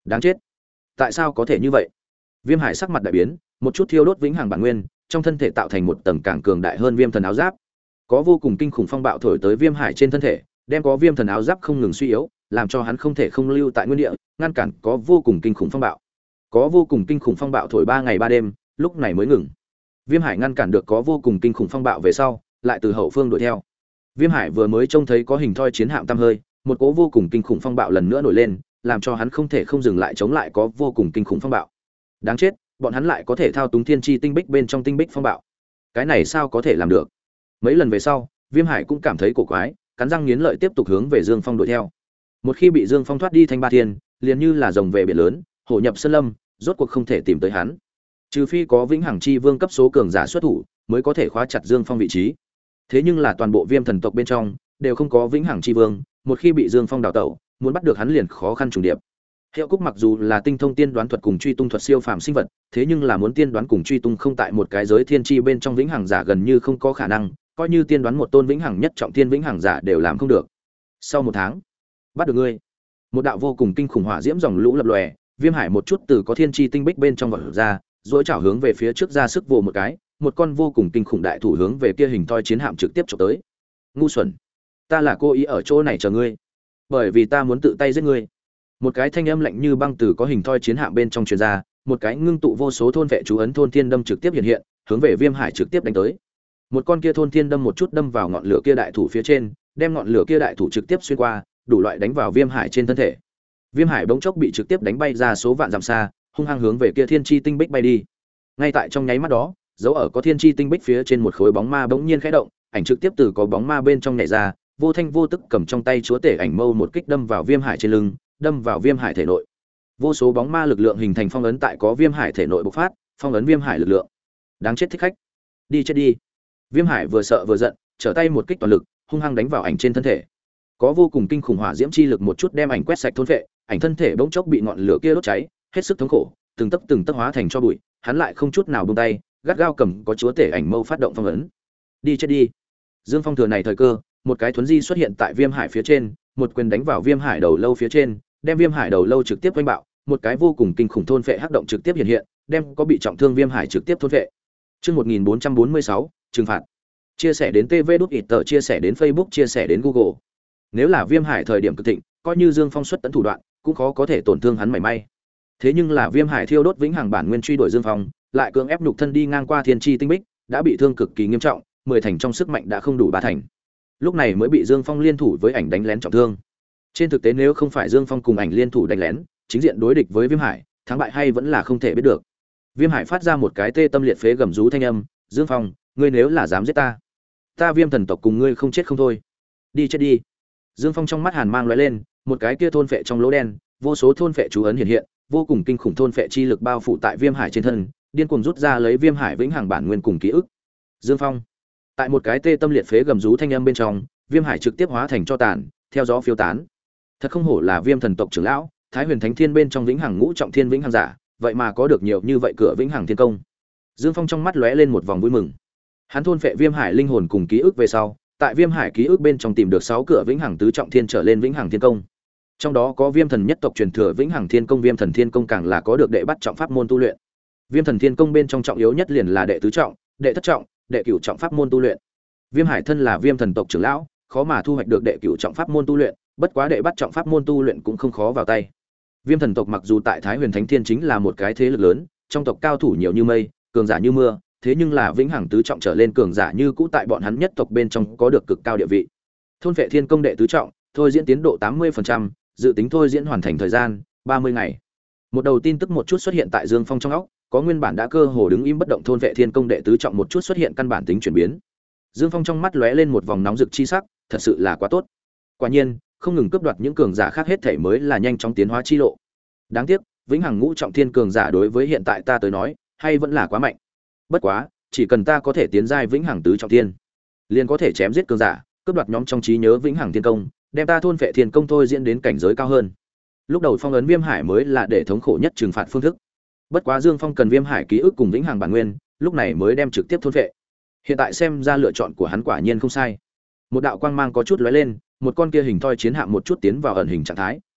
Đáng chết, tại sao có thể như vậy? Viêm Hải sắc mặt đại biến, một chút thiêu đốt vĩnh hằng bản nguyên, trong thân thể tạo thành một tầng càng cường đại hơn viêm thần áo giáp. Có vô cùng kinh khủng phong bạo thổi tới Viêm Hải trên thân thể, đem có viêm thần áo giáp không ngừng suy yếu, làm cho hắn không thể không lưu tại nguyên địa, ngăn cản có vô cùng kinh khủng phong bạo. Có vô cùng kinh khủng phong bạo thổi ba ngày ba đêm, lúc này mới ngừng. Viêm Hải ngăn cản được có vô cùng kinh khủng phong bạo về sau, lại từ hậu phương đuổi theo. Viêm Hải vừa mới trông thấy có hình thoi chiến hạm tăm hơi, một cỗ vô cùng kinh khủng phong bạo lần nữa nổi lên, làm cho hắn không thể không dừng lại chống lại có vô cùng kinh khủng phong bạo. Đáng chết, bọn hắn lại có thể thao túng thiên chi tinh bích bên trong tinh bích phong bạo. Cái này sao có thể làm được? Mấy lần về sau, Viêm Hải cũng cảm thấy cổ quái, cắn răng nghiến lợi tiếp tục hướng về Dương Phong đuổi theo. Một khi bị Dương Phong thoát đi thanh ba thiên, liền như là rồng về biển lớn, hổ nhập sơn lâm, rốt cuộc không thể tìm tới hắn. Trừ phi có vĩnh hằng chi vương cấp số cường giả xuất thủ, mới có thể khóa chặt Dương Phong vị trí. Thế nhưng là toàn bộ Viêm thần tộc bên trong đều không có vĩnh hằng chi vương, một khi bị Dương Phong đào tẩu, muốn bắt được hắn liền khó khăn trùng điệp. Hiệu Cúc mặc dù là tinh thông tiên đoán thuật cùng truy tung thuật siêu phàm sinh vật, thế nhưng là muốn tiên đoán cùng truy tung không tại một cái giới thiên chi bên trong vĩnh hằng giả gần như không có khả năng, coi như tiên đoán một tôn vĩnh hằng nhất trọng thiên vĩnh hằng giả đều làm không được. Sau một tháng, bắt được ngươi. Một đạo vô cùng kinh khủng hỏa diễm dòng lũ lập lòe, Viêm Hải một chút từ có thiên chi tinh bích bên trong vọt ra, rồi chảo hướng về phía trước ra sức vồ một cái, một con vô cùng kinh khủng đại thủ hướng về kia hình thoi chiến hạm trực tiếp chụp tới. Ngu xuẩn, ta là cố ý ở chỗ này chờ ngươi, bởi vì ta muốn tự tay giết ngươi. Một cái thanh âm lạnh như băng từ có hình thoi chiến hạm bên trong truyền ra, một cái ngưng tụ vô số thôn vệ chú ấn thôn thiên đâm trực tiếp hiện hiện, hướng về Viêm Hải trực tiếp đánh tới. Một con kia thôn thiên đâm một chút đâm vào ngọn lửa kia đại thủ phía trên, đem ngọn lửa kia đại thủ trực tiếp xuyên qua, đủ loại đánh vào Viêm Hải trên thân thể. Viêm Hải bỗng chốc bị trực tiếp đánh bay ra số vạn dặm xa, hung hăng hướng về kia thiên chi tinh bích bay đi. Ngay tại trong nháy mắt đó, dấu ở có thiên chi tinh bích phía trên một khối bóng ma bỗng nhiên khẽ động, ảnh trực tiếp từ có bóng ma bên trong nhảy ra, vô thanh vô tức cầm trong tay chúa tể ảnh mâu một kích đâm vào Viêm Hải trên lưng, đâm vào Viêm Hải thể nội. Vô số bóng ma lực lượng hình thành phong ấn tại có Viêm Hải thể nội bộc phát, phong ấn Viêm Hải lực lượng. Đáng chết thích khách, đi chết đi. Viêm Hải vừa sợ vừa giận, trở tay một kích toàn lực, hung hăng đánh vào ảnh trên thân thể. Có vô cùng kinh khủng hỏa diễm chi lực một chút đem ảnh quét sạch thôn phệ, ảnh thân thể bỗng chốc bị ngọn lửa kia đốt cháy, hết sức thống khổ, từng tấc từng tấc hóa thành cho bụi, hắn lại không chút nào buông tay, gắt gao cầm có chúa tể ảnh mâu phát động phong ấn. Đi chết đi. Dương Phong thừa này thời cơ, một cái thuấn di xuất hiện tại Viêm Hải phía trên, một quyền đánh vào Viêm Hải đầu lâu phía trên, đem Viêm Hải đầu lâu trực tiếp vênh bạo, một cái vô cùng kinh khủng thôn phệ hắc động trực tiếp hiện hiện, đem có bị trọng thương Viêm Hải trực tiếp thôn phệ. Chương một nghìn bốn trăm bốn mươi sáu, trừng phạt. Chia sẻ đến tê vê đút ít tờ, chia sẻ đến Facebook, chia sẻ đến Google. Nếu là Viêm Hải thời điểm cực thịnh, coi như Dương Phong xuất tận thủ đoạn, cũng khó có thể tổn thương hắn mảy may. Thế nhưng là Viêm Hải thiêu đốt vĩnh hằng bản nguyên truy đuổi Dương Phong, lại cưỡng ép nhục thân đi ngang qua thiên chi tinh bích, đã bị thương cực kỳ nghiêm trọng, mười thành trong sức mạnh đã không đủ ba thành. Lúc này mới bị Dương Phong liên thủ với ảnh đánh lén trọng thương. Trên thực tế nếu không phải Dương Phong cùng ảnh liên thủ đánh lén, chính diện đối địch với Viêm Hải, thắng bại hay vẫn là không thể biết được. Viêm Hải phát ra một cái tê tâm liệt phế gầm rú thanh âm, "Dương Phong, ngươi nếu là dám giết ta, ta Viêm thần tộc cùng ngươi không chết không thôi. Đi chết đi." Dương Phong trong mắt hàn mang lóe lên, một cái kia thôn phệ trong lỗ đen, vô số thôn phệ chú ấn hiện hiện, vô cùng kinh khủng thôn phệ chi lực bao phủ tại Viêm Hải trên thân, điên cuồng rút ra lấy Viêm Hải vĩnh hằng bản nguyên cùng ký ức. Dương Phong, tại một cái tê tâm liệt phế gầm rú thanh âm bên trong, Viêm Hải trực tiếp hóa thành tro tàn, theo gió phiêu tán. Thật không hổ là Viêm thần tộc trưởng lão, Thái Huyền Thánh Thiên bên trong vĩnh hằng ngũ trọng thiên vĩnh hằng giả, vậy mà có được nhiều như vậy cửa vĩnh hằng thiên công. Dương Phong trong mắt lóe lên một vòng vui mừng. Hắn thôn phệ Viêm Hải linh hồn cùng ký ức về sau, tại Viêm Hải ký ức bên trong tìm được sáu cửa vĩnh hằng tứ trọng thiên trở lên vĩnh hằng thiên công. Trong đó có Viêm thần nhất tộc truyền thừa vĩnh hằng thiên công, Viêm thần thiên công càng là có được đệ bắt trọng pháp môn tu luyện. Viêm thần thiên công bên trong trọng yếu nhất liền là đệ tứ trọng, đệ thất trọng, đệ cửu trọng pháp môn tu luyện. Viêm Hải thân là Viêm thần tộc trưởng lão, khó mà thu hoạch được đệ cửu trọng pháp môn tu luyện, bất quá đệ bắt trọng pháp môn tu luyện cũng không khó vào tay. Viêm thần tộc mặc dù tại Thái Huyền Thánh Thiên chính là một cái thế lực lớn, trong tộc cao thủ nhiều như mây, cường giả như mưa, thế nhưng là vĩnh hằng tứ trọng trở lên cường giả như cũ tại bọn hắn nhất tộc bên trong có được cực cao địa vị. Thôn Vệ Thiên công đệ tứ trọng, thôi diễn tiến độ tám mươi phần trăm, dự tính thôi diễn hoàn thành thời gian ba mươi ngày. Một đầu tin tức một chút xuất hiện tại Dương Phong trong óc, có nguyên bản đã cơ hồ đứng im bất động Thôn Vệ Thiên công đệ tứ trọng một chút xuất hiện căn bản tính chuyển biến. Dương Phong trong mắt lóe lên một vòng nóng rực chi sắc, thật sự là quá tốt. Quả nhiên, không ngừng cướp đoạt những cường giả khác hết thể mới là nhanh chóng tiến hóa chi lộ. Đáng tiếc, vĩnh hằng ngũ trọng thiên cường giả đối với hiện tại ta tới nói, hay vẫn là quá mạnh. Bất quá, chỉ cần ta có thể tiến giai vĩnh hằng tứ trọng thiên, liền có thể chém giết cường giả, cướp đoạt nhóm trong trí nhớ vĩnh hằng thiên công, đem ta thôn phệ thiên công thôi diễn đến cảnh giới cao hơn. Lúc đầu phong ấn Viêm Hải mới là để thống khổ nhất trừng phạt phương thức. Bất quá Dương Phong cần Viêm Hải ký ức cùng vĩnh hằng bản nguyên, lúc này mới đem trực tiếp thôn phệ. Hiện tại xem ra lựa chọn của hắn quả nhiên không sai. Một đạo quang mang có chút lóe lên, một con kia hình thoi chiến hạm một chút tiến vào ẩn hình trạng thái,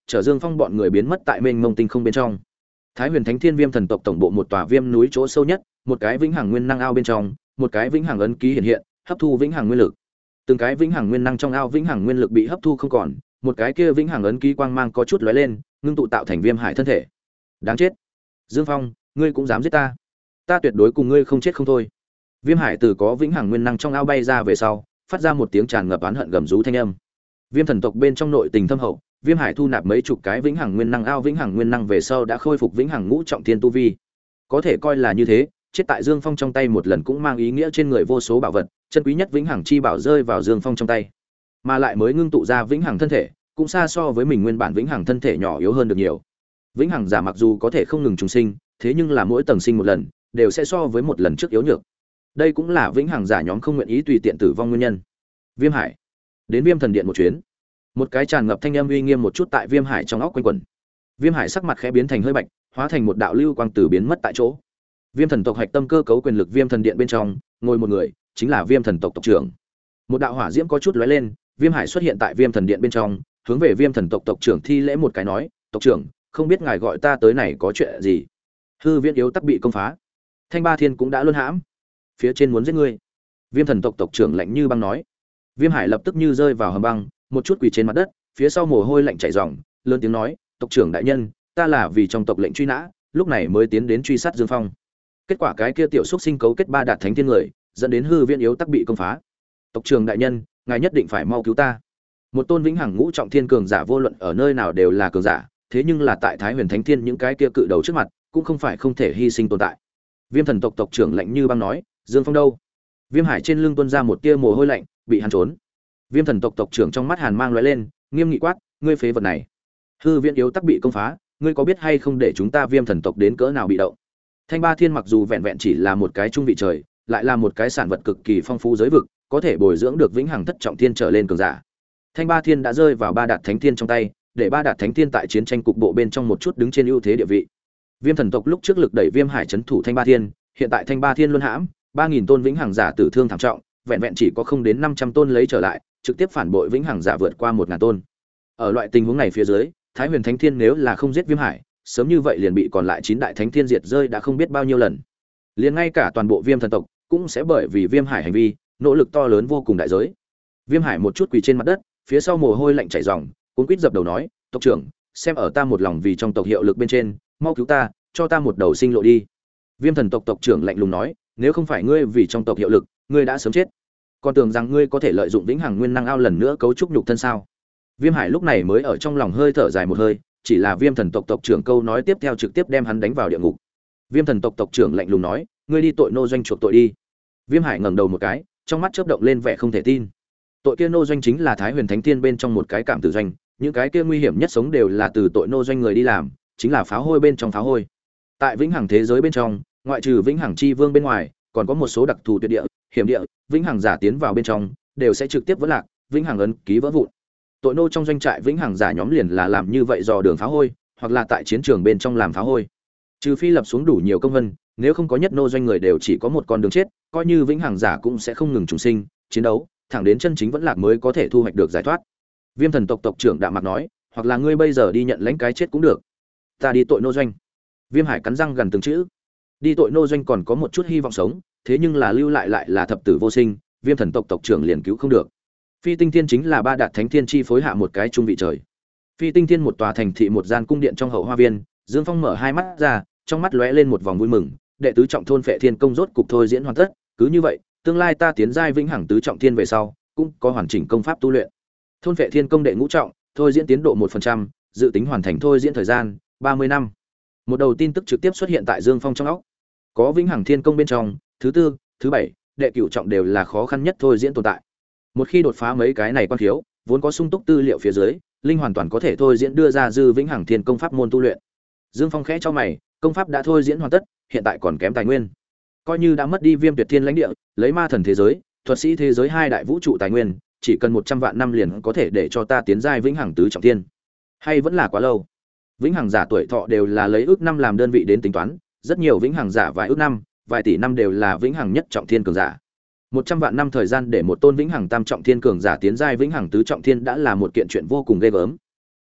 chở Dương Phong bọn người biến mất tại mênh mông tinh không bên trong. Thái Huyền Thánh Thiên Viêm thần tộc tổng bộ một tòa viêm núi chỗ sâu nhất, một cái vĩnh hằng nguyên năng ao bên trong, một cái vĩnh hằng ấn ký hiện hiện, hấp thu vĩnh hằng nguyên lực. Từng cái vĩnh hằng nguyên năng trong ao vĩnh hằng nguyên lực bị hấp thu không còn, một cái kia vĩnh hằng ấn ký quang mang có chút lóe lên, ngưng tụ tạo thành Viêm Hải thân thể. Đáng chết. Dương Phong, ngươi cũng dám giết ta? Ta tuyệt đối cùng ngươi không chết không thôi. Viêm Hải từ có vĩnh hằng nguyên năng trong ao bay ra về sau, phát ra một tiếng tràn ngập oán hận gầm rú thanh âm. Viêm thần tộc bên trong nội tình thâm hậu, Viêm Hải thu nạp mấy chục cái vĩnh hằng nguyên năng ao vĩnh hằng nguyên năng về sau đã khôi phục vĩnh hằng ngũ trọng thiên tu vi. Có thể coi là như thế, chết tại Dương Phong trong tay một lần cũng mang ý nghĩa trên người vô số bảo vật, chân quý nhất vĩnh hằng chi bảo rơi vào Dương Phong trong tay. Mà lại mới ngưng tụ ra vĩnh hằng thân thể, cũng xa so với mình nguyên bản vĩnh hằng thân thể nhỏ yếu hơn được nhiều. Vĩnh hằng giả mặc dù có thể không ngừng trùng sinh, thế nhưng là mỗi tầng sinh một lần, đều sẽ so với một lần trước yếu nhược. Đây cũng là vĩnh hằng giả nhóm không nguyện ý tùy tiện tử vong nguyên nhân. Viêm Hải, đến Viêm thần điện một chuyến. Một cái tràn ngập thanh âm uy nghiêm một chút tại Viêm Hải trong óc quanh quẩn. Viêm Hải sắc mặt khẽ biến thành hơi bạch, hóa thành một đạo lưu quang tử biến mất tại chỗ. Viêm thần tộc hạch tâm cơ cấu quyền lực Viêm thần điện bên trong, ngồi một người, chính là Viêm thần tộc tộc trưởng. Một đạo hỏa diễm có chút lóe lên, Viêm Hải xuất hiện tại Viêm thần điện bên trong, hướng về Viêm thần tộc tộc trưởng thi lễ một cái nói, "Tộc trưởng, không biết ngài gọi ta tới này có chuyện gì?" Hư Viễn yếu tắc bị công phá. Thanh Ba Thiên cũng đã luân hãm. Phía trên muốn giết ngươi. Viêm thần tộc tộc trưởng lạnh như băng nói. Viêm Hải lập tức như rơi vào hầm băng, một chút quỳ trên mặt đất, phía sau mồ hôi lạnh chảy ròng, lớn tiếng nói, "Tộc trưởng đại nhân, ta là vì trong tộc lệnh truy nã, lúc này mới tiến đến truy sát Dương Phong. Kết quả cái kia tiểu xúc sinh cấu kết ba đạt thánh thiên người, dẫn đến Hư Viễn yếu tắc bị công phá. Tộc trưởng đại nhân, ngài nhất định phải mau cứu ta." Một tôn vĩnh hằng ngũ trọng thiên cường giả vô luận ở nơi nào đều là cường giả, thế nhưng là tại Thái Huyền Thánh Thiên những cái kia cự đầu trước mặt, cũng không phải không thể hy sinh tồn tại. Viêm thần tộc tộc trưởng lạnh như băng nói, "Dương Phong đâu?" Viêm Hải trên lưng tuôn ra một tia mồ hôi lạnh, bị hắn trốn. Viêm thần tộc tộc trưởng trong mắt hàn mang lóe lên, nghiêm nghị quát, "Ngươi phế vật này! Hư Viễn yếu tắc bị công phá, ngươi có biết hay không để chúng ta Viêm thần tộc đến cỡ nào bị động?" Thanh Ba Thiên mặc dù vẹn vẹn chỉ là một cái trung vị trời, lại là một cái sản vật cực kỳ phong phú giới vực, có thể bồi dưỡng được vĩnh hằng thất trọng thiên trở lên cường giả. Thanh Ba Thiên đã rơi vào ba đạt thánh thiên trong tay, để ba đạt thánh thiên tại chiến tranh cục bộ bên trong một chút đứng trên ưu thế địa vị. Viêm thần tộc lúc trước lực đẩy Viêm Hải trấn thủ Thanh Ba Thiên, hiện tại Thanh Ba Thiên luân hãm, ba nghìn tôn vĩnh hằng giả tử thương thảm trọng, vẹn vẹn chỉ có không đến năm trăm tôn lấy trở lại, trực tiếp phản bội vĩnh hằng giả vượt qua một ngàn tôn. Ở loại tình huống này phía dưới, Thái Huyền Thánh Thiên nếu là không giết Viêm Hải, sớm như vậy liền bị còn lại chín đại thánh thiên diệt rơi đã không biết bao nhiêu lần. Liền ngay cả toàn bộ Viêm thần tộc cũng sẽ bởi vì Viêm Hải hành vi, nỗ lực to lớn vô cùng đại giới. Viêm Hải một chút quỳ trên mặt đất, phía sau mồ hôi lạnh chảy ròng, cuống quýt dập đầu nói, "Tộc trưởng, xem ở ta một lòng vì trong tộc hiệu lực bên trên, mau cứu ta, cho ta một đầu sinh lộ đi." Viêm thần tộc tộc trưởng lạnh lùng nói, "Nếu không phải ngươi vì trong tộc hiệu lực, ngươi đã sớm chết. Còn tưởng rằng ngươi có thể lợi dụng vĩnh hằng nguyên năng ao lần nữa cấu trúc nhục thân sao?" Viêm Hải lúc này mới ở trong lòng hơi thở dài một hơi, chỉ là Viêm thần tộc tộc trưởng câu nói tiếp theo trực tiếp đem hắn đánh vào địa ngục. Viêm thần tộc tộc trưởng lạnh lùng nói, "Ngươi đi tội nô doanh chuộc tội đi." Viêm Hải ngẩng đầu một cái, trong mắt chớp động lên vẻ không thể tin. Tội kia nô doanh chính là Thái Huyền Thánh Thiên bên trong một cái cảm tử doanh, những cái kia nguy hiểm nhất sống đều là từ tội nô doanh người đi làm, chính là pháo hôi bên trong pháo hôi. Tại vĩnh hằng thế giới bên trong, ngoại trừ vĩnh hằng chi vương bên ngoài, còn có một số đặc thù tuyệt địa, hiểm địa, vĩnh hằng giả tiến vào bên trong, đều sẽ trực tiếp vỡ lạc, vĩnh hằng ấn ký vỡ vụn. Tội nô trong doanh trại vĩnh hằng giả nhóm liền là làm như vậy dò đường pháo hôi, hoặc là tại chiến trường bên trong làm pháo hôi. Trừ phi lập xuống đủ nhiều công vân, nếu không có nhất nô doanh người đều chỉ có một con đường chết, coi như vĩnh hằng giả cũng sẽ không ngừng trùng sinh, chiến đấu, thẳng đến chân chính vẫn lạc mới có thể thu hoạch được giải thoát. Viêm thần tộc tộc trưởng Đạm Mạc nói, hoặc là ngươi bây giờ đi nhận lãnh cái chết cũng được. Ta đi tội nô doanh. Viêm Hải cắn răng gần từng chữ. Đi tội nô doanh còn có một chút hy vọng sống, thế nhưng là lưu lại lại là thập tử vô sinh, Viêm thần tộc tộc trưởng liền cứu không được. Phi Tinh Thiên chính là ba đạt thánh thiên chi phối hạ một cái trung vị trời. Phi Tinh Thiên một tòa thành thị một gian cung điện trong hậu hoa viên, Dương Phong mở hai mắt ra, trong mắt lóe lên một vòng vui mừng, đệ tứ trọng thôn phệ thiên công rốt cục thôi diễn hoàn tất, cứ như vậy, tương lai ta tiến giai vĩnh hằng tứ trọng thiên về sau, cũng có hoàn chỉnh công pháp tu luyện. Thôn phệ thiên công đệ ngũ trọng, thôi diễn tiến độ một phần trăm, dự tính hoàn thành thôi diễn thời gian ba mươi năm. Một đầu tin tức trực tiếp xuất hiện tại Dương Phong trong óc. Có vĩnh hằng thiên công bên trong, thứ tư, thứ bảy, đệ cửu trọng đều là khó khăn nhất thôi diễn tồn tại. Một khi đột phá mấy cái này quan thiếu, vốn có sung túc tư liệu phía dưới, linh hoàn toàn có thể thôi diễn đưa ra dư vĩnh hằng thiên công pháp môn tu luyện. Dương Phong khẽ cho mày, công pháp đã thôi diễn hoàn tất, hiện tại còn kém tài nguyên. Coi như đã mất đi Viêm Tuyệt Thiên lãnh địa, lấy ma thần thế giới, thuật sĩ thế giới hai đại vũ trụ tài nguyên, chỉ cần một trăm vạn năm liền có thể để cho ta tiến giai vĩnh hằng tứ trọng thiên. Hay vẫn là quá lâu. Vĩnh hằng giả tuổi thọ đều là lấy ước năm làm đơn vị đến tính toán, rất nhiều vĩnh hằng giả vài ước năm, vài tỷ năm đều là vĩnh hằng nhất trọng thiên cường giả. một trăm vạn năm thời gian để một tôn vĩnh hằng tam trọng thiên cường giả tiến giai vĩnh hằng tứ trọng thiên đã là một kiện chuyện vô cùng ghê gớm.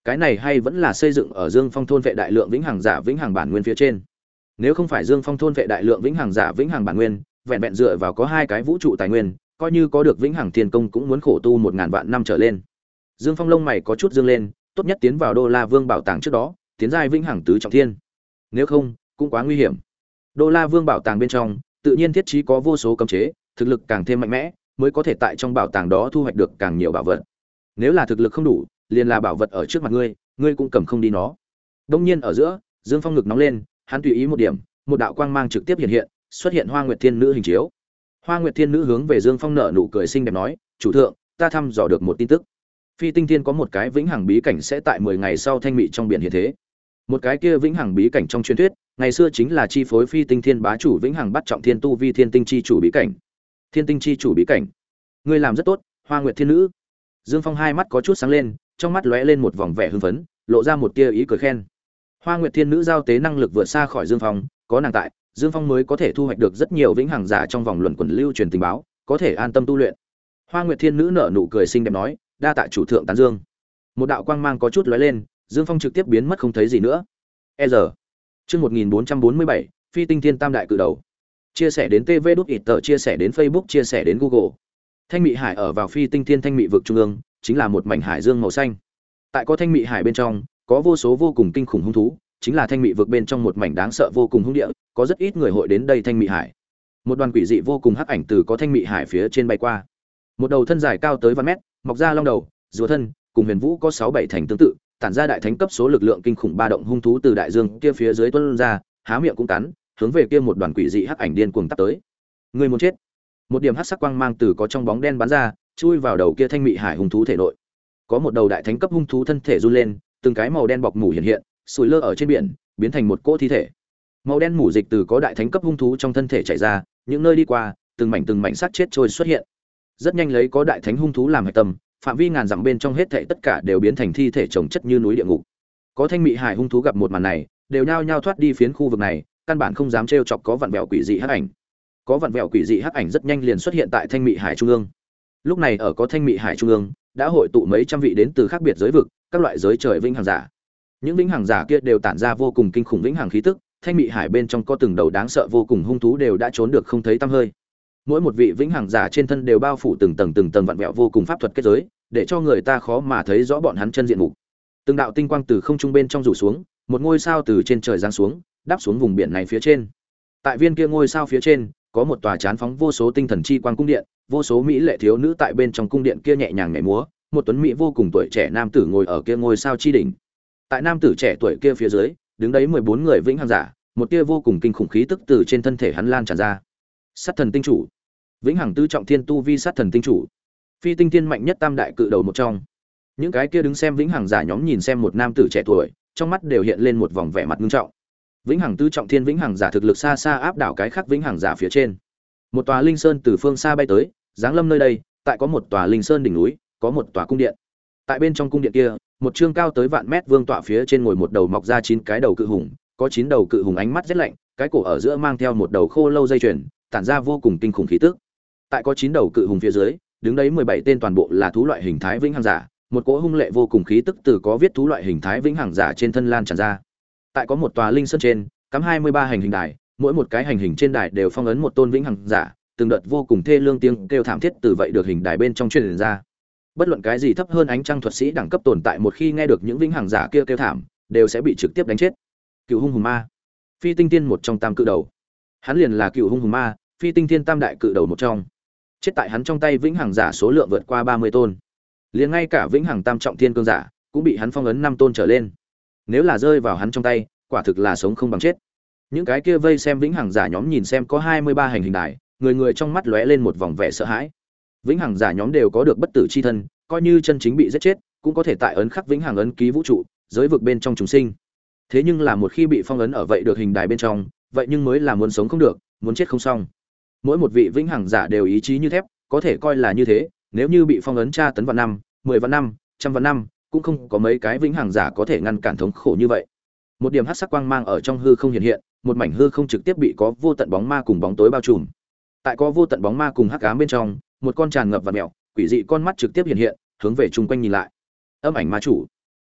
Cái này hay vẫn là xây dựng ở Dương Phong thôn vệ đại lượng vĩnh hằng giả vĩnh hằng bản nguyên phía trên. Nếu không phải Dương Phong thôn vệ đại lượng vĩnh hằng giả vĩnh hằng bản nguyên, vẹn vẹn dựa vào có hai cái vũ trụ tài nguyên, coi như có được vĩnh hằng thiên công cũng muốn khổ tu một ngàn vạn năm trở lên. Dương Phong lông mày có chút dương lên, tốt nhất tiến vào Đô La Vương bảo tàng trước đó, tiến giai vĩnh hằng tứ trọng thiên. Nếu không, cũng quá nguy hiểm. Đô La Vương bảo tàng bên trong, tự nhiên thiết trí có vô số cấm chế, thực lực càng thêm mạnh mẽ, mới có thể tại trong bảo tàng đó thu hoạch được càng nhiều bảo vật. Nếu là thực lực không đủ, liền là bảo vật ở trước mặt ngươi, ngươi cũng cầm không đi nó. Đông nhiên ở giữa, Dương Phong ngực nóng lên, hắn tùy ý một điểm, một đạo quang mang trực tiếp hiện hiện, xuất hiện Hoa Nguyệt Thiên Nữ hình chiếu. Hoa Nguyệt Thiên Nữ hướng về Dương Phong nở nụ cười xinh đẹp nói, "Chủ thượng, ta thăm dò được một tin tức. Phi Tinh Thiên có một cái vĩnh hằng bí cảnh sẽ tại mười ngày sau thanh mị trong biển hiện thế. Một cái kia vĩnh hằng bí cảnh trong truyền thuyết, ngày xưa chính là chi phối Phi Tinh Thiên bá chủ vĩnh hằng bắt trọng thiên tu vi thiên tinh chi chủ bí cảnh. Thiên tinh chi chủ bí cảnh. Ngươi làm rất tốt, Hoa Nguyệt Thiên Nữ." Dương Phong hai mắt có chút sáng lên, trong mắt lóe lên một vòng vẻ hưng phấn, lộ ra một tia ý cười khen. Hoa Nguyệt Thiên Nữ giao tế năng lực vượt xa khỏi Dương Phong, có nàng tại, Dương Phong mới có thể thu hoạch được rất nhiều vĩnh hằng giả trong vòng luận quần lưu truyền tình báo, có thể an tâm tu luyện. Hoa Nguyệt Thiên Nữ nở nụ cười xinh đẹp nói, "Đa tạ chủ thượng tán dương." Một đạo quang mang có chút lóe lên, Dương Phong trực tiếp biến mất không thấy gì nữa. E giờ. Chương một nghìn bốn trăm bốn mươi bảy, Phi Tinh Thiên Tam đại cự đầu. Chia sẻ đến tê vê đút ít tờ, chia sẻ đến Facebook, chia sẻ đến Google. Thanh Mị Hải ở vào Phi Tinh Thiên Thanh Mị vực trung ương, chính là một mảnh hải dương màu xanh. Tại có Thanh Mị Hải bên trong, có vô số vô cùng kinh khủng hung thú, chính là Thanh Mị vực bên trong một mảnh đáng sợ vô cùng hung địa, có rất ít người hội đến đây Thanh Mị Hải. Một đoàn quỷ dị vô cùng hắc ảnh từ có Thanh Mị Hải phía trên bay qua. Một đầu thân dài cao tới vạn mét, mọc ra long đầu, rùa thân, cùng Huyền Vũ có sáu bảy thành tương tự, tản ra đại thánh cấp số lực lượng kinh khủng ba động hung thú từ đại dương kia phía dưới tuôn ra, há miệng cũng cắn, hướng về kia một đoàn quỷ dị hắc ảnh điên cuồng tắp tới. Người muốn chết. Một điểm hắc sắc quang mang từ có trong bóng đen bắn ra, chui vào đầu kia Thanh Mị Hải hung thú thể nội. Có một đầu đại thánh cấp hung thú thân thể run lên, từng cái màu đen bọc mủ hiện hiện, sủi lơ ở trên biển, biến thành một cỗ thi thể. Màu đen mủ dịch từ có đại thánh cấp hung thú trong thân thể chảy ra, những nơi đi qua, từng mảnh từng mảnh xác chết trôi xuất hiện. Rất nhanh lấy có đại thánh hung thú làm hạch tâm, phạm vi ngàn dặm bên trong hết thảy tất cả đều biến thành thi thể chồng chất như núi địa ngục. Có Thanh Mị Hải hung thú gặp một màn này, đều nhao nhao thoát đi phiến khu vực này, căn bản không dám trêu chọc có vặn vẹo quỷ dị hắc ảnh. Có vặn vẹo quỷ dị hắc ảnh rất nhanh liền xuất hiện tại Thanh Mị Hải trung ương. Lúc này ở có Thanh Mị Hải trung ương, đã hội tụ mấy trăm vị đến từ khác biệt giới vực, các loại giới trời vĩnh hằng giả. Những vĩnh hằng giả kia đều tản ra vô cùng kinh khủng vĩnh hằng khí tức, Thanh Mị Hải bên trong có từng đầu đáng sợ vô cùng hung thú đều đã trốn được không thấy tăm hơi. Mỗi một vị vĩnh hằng giả trên thân đều bao phủ từng tầng từng tầng vặn vẹo vô cùng pháp thuật kết giới, để cho người ta khó mà thấy rõ bọn hắn chân diện mục. Từng đạo tinh quang từ không trung bên trong rủ xuống, một ngôi sao từ trên trời giáng xuống, đáp xuống vùng biển này phía trên. Tại viên kia ngôi sao phía trên, có một tòa chán phóng vô số tinh thần chi quang cung điện, vô số mỹ lệ thiếu nữ tại bên trong cung điện kia nhẹ nhàng nhảy múa, một tuấn mỹ vô cùng tuổi trẻ nam tử ngồi ở kia ngôi sao chi đỉnh. Tại nam tử trẻ tuổi kia phía dưới, đứng đấy mười bốn người vĩnh hằng giả, một tia vô cùng kinh khủng khí tức từ trên thân thể hắn lan tràn ra. Sát thần tinh chủ, vĩnh hằng tứ trọng thiên tu vi sát thần tinh chủ, Phi Tinh Thiên mạnh nhất tam đại cự đầu một trong. Những cái kia đứng xem vĩnh hằng giả nhóm nhìn xem một nam tử trẻ tuổi, trong mắt đều hiện lên một vòng vẻ mặt nghiêm trọng. Vĩnh hằng tứ trọng thiên vĩnh hằng giả thực lực xa xa áp đảo cái khác vĩnh hằng giả phía trên. Một tòa linh sơn từ phương xa bay tới, giáng lâm nơi đây, tại có một tòa linh sơn đỉnh núi, có một tòa cung điện. Tại bên trong cung điện kia, một trương cao tới vạn mét vương tọa phía trên ngồi một đầu mọc ra chín cái đầu cự hùng, có chín đầu cự hùng ánh mắt rất lạnh, cái cổ ở giữa mang theo một đầu khô lâu dây chuyền, tản ra vô cùng kinh khủng khí tức. Tại có chín đầu cự hùng phía dưới, đứng đấy mười bảy tên toàn bộ là thú loại hình thái vĩnh hằng giả, một cỗ hung lệ vô cùng khí tức từ có viết thú loại hình thái vĩnh hằng giả trên thân lan tràn ra. Tại có một tòa linh sơn trên, cắm hai mươi ba hành hình đài, mỗi một cái hành hình trên đài đều phong ấn một tôn vĩnh hằng giả, từng đợt vô cùng thê lương tiếng kêu thảm thiết từ vậy được hình đài bên trong truyền ra. Bất luận cái gì thấp hơn ánh trăng thuật sĩ đẳng cấp tồn tại một khi nghe được những vĩnh hằng giả kia kêu thảm, đều sẽ bị trực tiếp đánh chết. Cựu hung hùng ma, Phi Tinh Thiên một trong tam cự đầu. Hắn liền là Cựu hung hùng ma, Phi Tinh Thiên tam đại cự đầu một trong. Chết tại hắn trong tay vĩnh hằng giả số lượng vượt qua ba mươi tôn. Liền ngay cả vĩnh hằng tam trọng thiên cương giả cũng bị hắn phong ấn năm tôn trở lên. Nếu là rơi vào hắn trong tay, quả thực là sống không bằng chết. Những cái kia vây xem vĩnh hằng giả nhóm nhìn xem có hai mươi ba hành hình đài, người người trong mắt lóe lên một vòng vẻ sợ hãi. Vĩnh hằng giả nhóm đều có được bất tử chi thân, coi như chân chính bị giết chết, cũng có thể tại ấn khắc vĩnh hằng ấn ký vũ trụ, giới vực bên trong chúng sinh. Thế nhưng là một khi bị phong ấn ở vậy được hình đài bên trong, vậy nhưng mới là muốn sống không được, muốn chết không xong. Mỗi một vị vĩnh hằng giả đều ý chí như thép, có thể coi là như thế, nếu như bị phong ấn tra tấn vạn năm, mười vạn năm, trăm vạn năm, cũng không có mấy cái vĩnh hằng giả có thể ngăn cản thống khổ như vậy. Một điểm hắc sắc quang mang ở trong hư không hiện hiện, một mảnh hư không trực tiếp bị có vô tận bóng ma cùng bóng tối bao trùm. Tại có vô tận bóng ma cùng hắc ám bên trong, một con tràn ngập và mèo, quỷ dị con mắt trực tiếp hiện hiện, hướng về chung quanh nhìn lại. Âm ảnh ma chủ,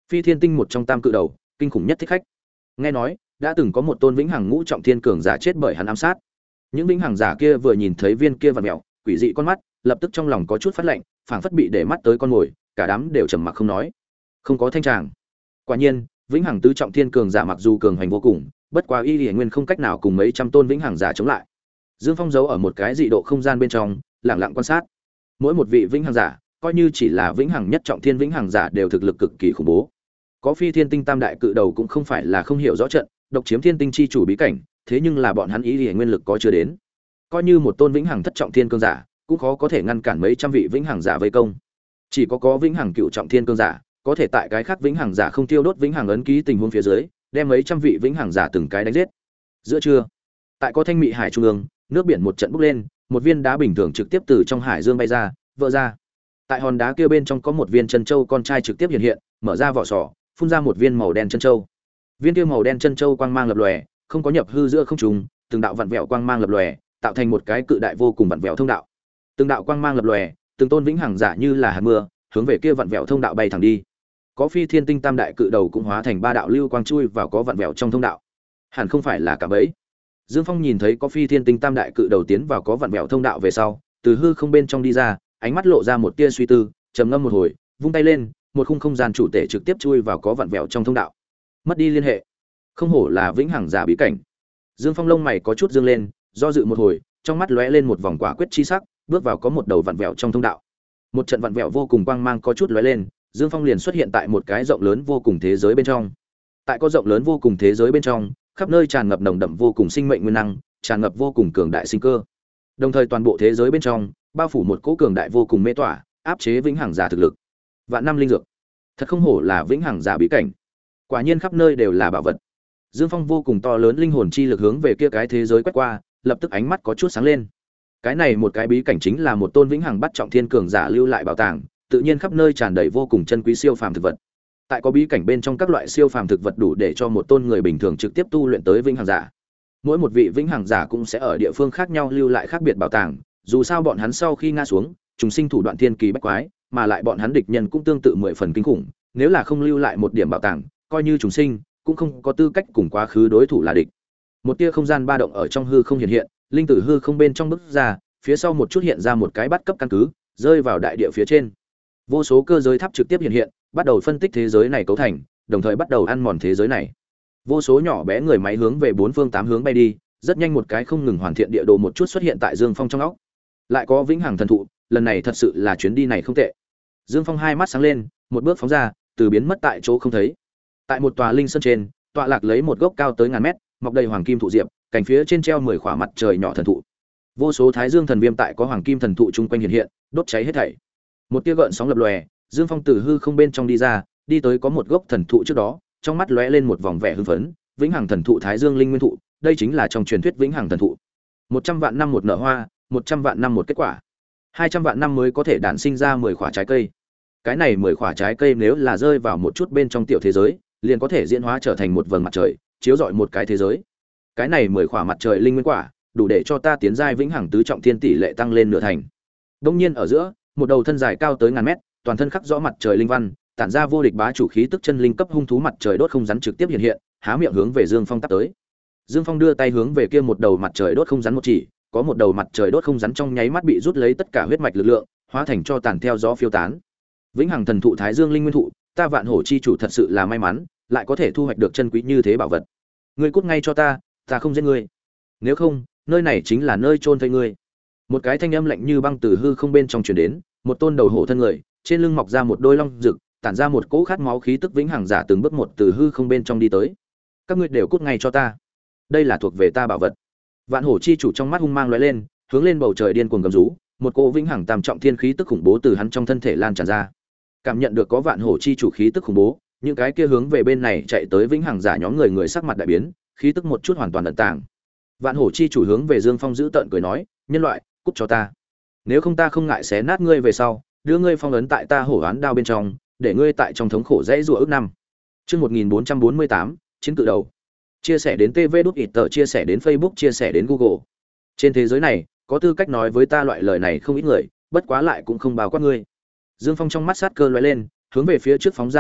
Phi Thiên Tinh một trong tam cự đầu, kinh khủng nhất thích khách. Nghe nói, đã từng có một tôn vĩnh hằng ngũ trọng thiên cường giả chết bởi hắn ám sát. Những vĩnh hằng giả kia vừa nhìn thấy viên kia vặn mèo, quỷ dị con mắt, lập tức trong lòng có chút phát lạnh, phảng phất bị để mắt tới con mồi, cả đám đều trầm mặc không nói. Không có thanh tràng. Quả nhiên, vĩnh hằng tứ trọng thiên cường giả mặc dù cường hành vô cùng, bất quá y liễu nguyên không cách nào cùng mấy trăm tôn vĩnh hằng giả chống lại. Dương Phong giấu ở một cái dị độ không gian bên trong, lặng lặng quan sát. Mỗi một vị vĩnh hằng giả, coi như chỉ là vĩnh hằng nhất trọng thiên vĩnh hằng giả đều thực lực cực kỳ khủng bố. Có Phi Thiên Tinh tam đại cự đầu cũng không phải là không hiểu rõ trận, độc chiếm thiên tinh chi chủ bí cảnh, thế nhưng là bọn hắn ý liễu nguyên lực có chưa đến. Coi như một tôn vĩnh hằng thất trọng thiên cường giả, cũng khó có thể ngăn cản mấy trăm vị vĩnh hằng giả vây công. Chỉ có có vĩnh hằng cựu trọng thiên cường giả, có thể tại cái khác vĩnh hằng giả không tiêu đốt vĩnh hằng ấn ký tình huống phía dưới, đem mấy trăm vị vĩnh hằng giả từng cái đánh giết. Giữa trưa, tại có thanh mị hải trung ương, nước biển một trận bốc lên, một viên đá bình thường trực tiếp từ trong hải dương bay ra, vỡ ra. Tại hòn đá kia bên trong có một viên chân châu con trai trực tiếp hiện hiện, mở ra vỏ sò, phun ra một viên màu đen chân châu. Viên kia màu đen chân châu quang mang lập lòe, không có nhập hư giữa không trung, từng đạo vặn vẹo quang mang lập lòe, tạo thành một cái cự đại vô cùng vặn vẹo thông đạo. Từng đạo quang mang lập lòe, từng tôn vĩnh hằng giả như là hạt mưa, hướng về kia vặn vẹo thông đạo bay thẳng đi. Có Phi Thiên Tinh tam đại cự đầu cũng hóa thành ba đạo lưu quang chui vào có vặn vẹo trong thông đạo. Hẳn không phải là cả bẫy. Dương Phong nhìn thấy có Phi Thiên Tinh tam đại cự đầu tiến vào có vặn vẹo thông đạo về sau, từ hư không bên trong đi ra, ánh mắt lộ ra một tia suy tư, trầm ngâm một hồi, vung tay lên, một khung không gian chủ thể trực tiếp chui vào có vặn vẹo trong thông đạo. Mất đi liên hệ. Không hổ là vĩnh hằng giả bí cảnh. Dương Phong lông mày có chút dương lên, do dự một hồi, trong mắt lóe lên một vòng quả quyết chi sắc, bước vào có một đầu vặn vẹo trong thông đạo. Một trận vặn vẹo vô cùng quang mang có chút lóe lên, Dương Phong liền xuất hiện tại một cái rộng lớn vô cùng thế giới bên trong. Tại có rộng lớn vô cùng thế giới bên trong, khắp nơi tràn ngập nồng đậm vô cùng sinh mệnh nguyên năng, tràn ngập vô cùng cường đại sinh cơ. Đồng thời toàn bộ thế giới bên trong, bao phủ một cỗ cường đại vô cùng mê tỏa, áp chế vĩnh hằng giả thực lực. Vạn năm linh dược. Thật không hổ là vĩnh hằng giả bí cảnh. Quả nhiên khắp nơi đều là bảo vật. Dương Phong vô cùng to lớn linh hồn chi lực hướng về kia cái thế giới quét qua, lập tức ánh mắt có chút sáng lên. Cái này một cái bí cảnh chính là một tôn vĩnh hằng bắt trọng thiên cường giả lưu lại bảo tàng, tự nhiên khắp nơi tràn đầy vô cùng chân quý siêu phàm thực vật. Tại có bí cảnh bên trong các loại siêu phàm thực vật đủ để cho một tôn người bình thường trực tiếp tu luyện tới vĩnh hằng giả. Mỗi một vị vĩnh hằng giả cũng sẽ ở địa phương khác nhau lưu lại khác biệt bảo tàng, dù sao bọn hắn sau khi ngã xuống, trùng sinh thủ đoạn thiên kỳ bách quái, mà lại bọn hắn địch nhân cũng tương tự mười phần kinh khủng, nếu là không lưu lại một điểm bảo tàng, coi như trùng sinh, cũng không có tư cách cùng quá khứ đối thủ là địch. Một tia không gian ba động ở trong hư không hiện hiện, linh tử hư không bên trong bước ra, phía sau một chút hiện ra một cái bắt cấp căn cứ, rơi vào đại địa phía trên. Vô số cơ giới tháp trực tiếp hiện hiện, bắt đầu phân tích thế giới này cấu thành, đồng thời bắt đầu ăn mòn thế giới này. Vô số nhỏ bé người máy hướng về bốn phương tám hướng bay đi, rất nhanh một cái không ngừng hoàn thiện địa đồ một chút xuất hiện tại Dương Phong trong óc. Lại có vĩnh hằng thần thụ, lần này thật sự là chuyến đi này không tệ. Dương Phong hai mắt sáng lên, một bước phóng ra, từ biến mất tại chỗ không thấy. Tại một tòa linh sơn trên, tọa lạc lấy một gốc cao tới ngàn mét, mọc đầy hoàng kim thụ diệp, cành phía trên treo mười khỏa mặt trời nhỏ thần thụ. Vô số thái dương thần viêm tại có hoàng kim thần thụ chung quanh hiện hiện, đốt cháy hết thảy. Một tia gợn sóng lập lòe, Dương Phong từ hư không bên trong đi ra, đi tới có một gốc thần thụ trước đó, trong mắt lóe lên một vòng vẻ hưng phấn, vĩnh hằng thần thụ thái dương linh nguyên thụ, đây chính là trong truyền thuyết vĩnh hằng thần thụ. Một trăm vạn năm một nở hoa, một trăm vạn năm một kết quả. Hai trăm vạn năm mới có thể đản sinh ra mười quả trái cây. Cái này mười quả trái cây nếu là rơi vào một chút bên trong tiểu thế giới, liền có thể diễn hóa trở thành một vầng mặt trời, chiếu rọi một cái thế giới. Cái này mười quả mặt trời linh nguyên quả, đủ để cho ta tiến giai vĩnh hằng tứ trọng thiên tỷ lệ tăng lên nửa thành. Đông nhiên ở giữa, một đầu thân dài cao tới ngàn mét, toàn thân khắc rõ mặt trời linh văn, tản ra vô địch bá chủ khí tức chân linh cấp hung thú mặt trời đốt không rắn trực tiếp hiện hiện, há miệng hướng về Dương Phong tắp tới. Dương Phong đưa tay hướng về kia một đầu mặt trời đốt không rắn một chỉ, có một đầu mặt trời đốt không rắn trong nháy mắt bị rút lấy tất cả huyết mạch lực lượng, hóa thành cho tàn theo gió phiêu tán. Vĩnh hằng thần thụ thái dương linh nguyên thụ, ta vạn hổ chi chủ thật sự là may mắn, lại có thể thu hoạch được chân quý như thế bảo vật. Ngươi cút ngay cho ta, ta không giết ngươi. Nếu không, nơi này chính là nơi chôn thây ngươi. Một cái thanh âm lạnh như băng từ hư không bên trong truyền đến, một tôn đầu hổ thân người, trên lưng mọc ra một đôi long rực, tản ra một cỗ khát máu khí tức vĩnh hằng giả từng bước một từ hư không bên trong đi tới. Các ngươi đều cút ngay cho ta. Đây là thuộc về ta bảo vật. Vạn hổ chi chủ trong mắt hung mang lóe lên, hướng lên bầu trời điên cuồng gầm rú, một cỗ vĩnh hằng tam trọng thiên khí tức khủng bố từ hắn trong thân thể lan tràn ra. Cảm nhận được có vạn hổ chi chủ khí tức khủng bố, những cái kia hướng về bên này chạy tới vĩnh hằng giả nhóm người người sắc mặt đại biến, khí tức một chút hoàn toàn ẩn tàng. Vạn hổ chi chủ hướng về Dương Phong giữ tợn cười nói, nhân loại, cút cho ta. Nếu không ta không ngại xé nát ngươi về sau, đưa ngươi phong ấn tại ta hổ oán đao bên trong, để ngươi tại trong thống khổ dãy rủa ức năm. Chương một nghìn bốn trăm bốn mươi tám, chiến cự đầu. Chia sẻ đến tê vê đút ít tờ, chia sẻ đến Facebook, chia sẻ đến Google. Trên thế giới này, có tư cách nói với ta loại lời này không ít người, bất quá lại cũng không bao quát ngươi. Dương Phong trong mắt sát cơ lóe lên, hướng về phía trước phóng ra một bước,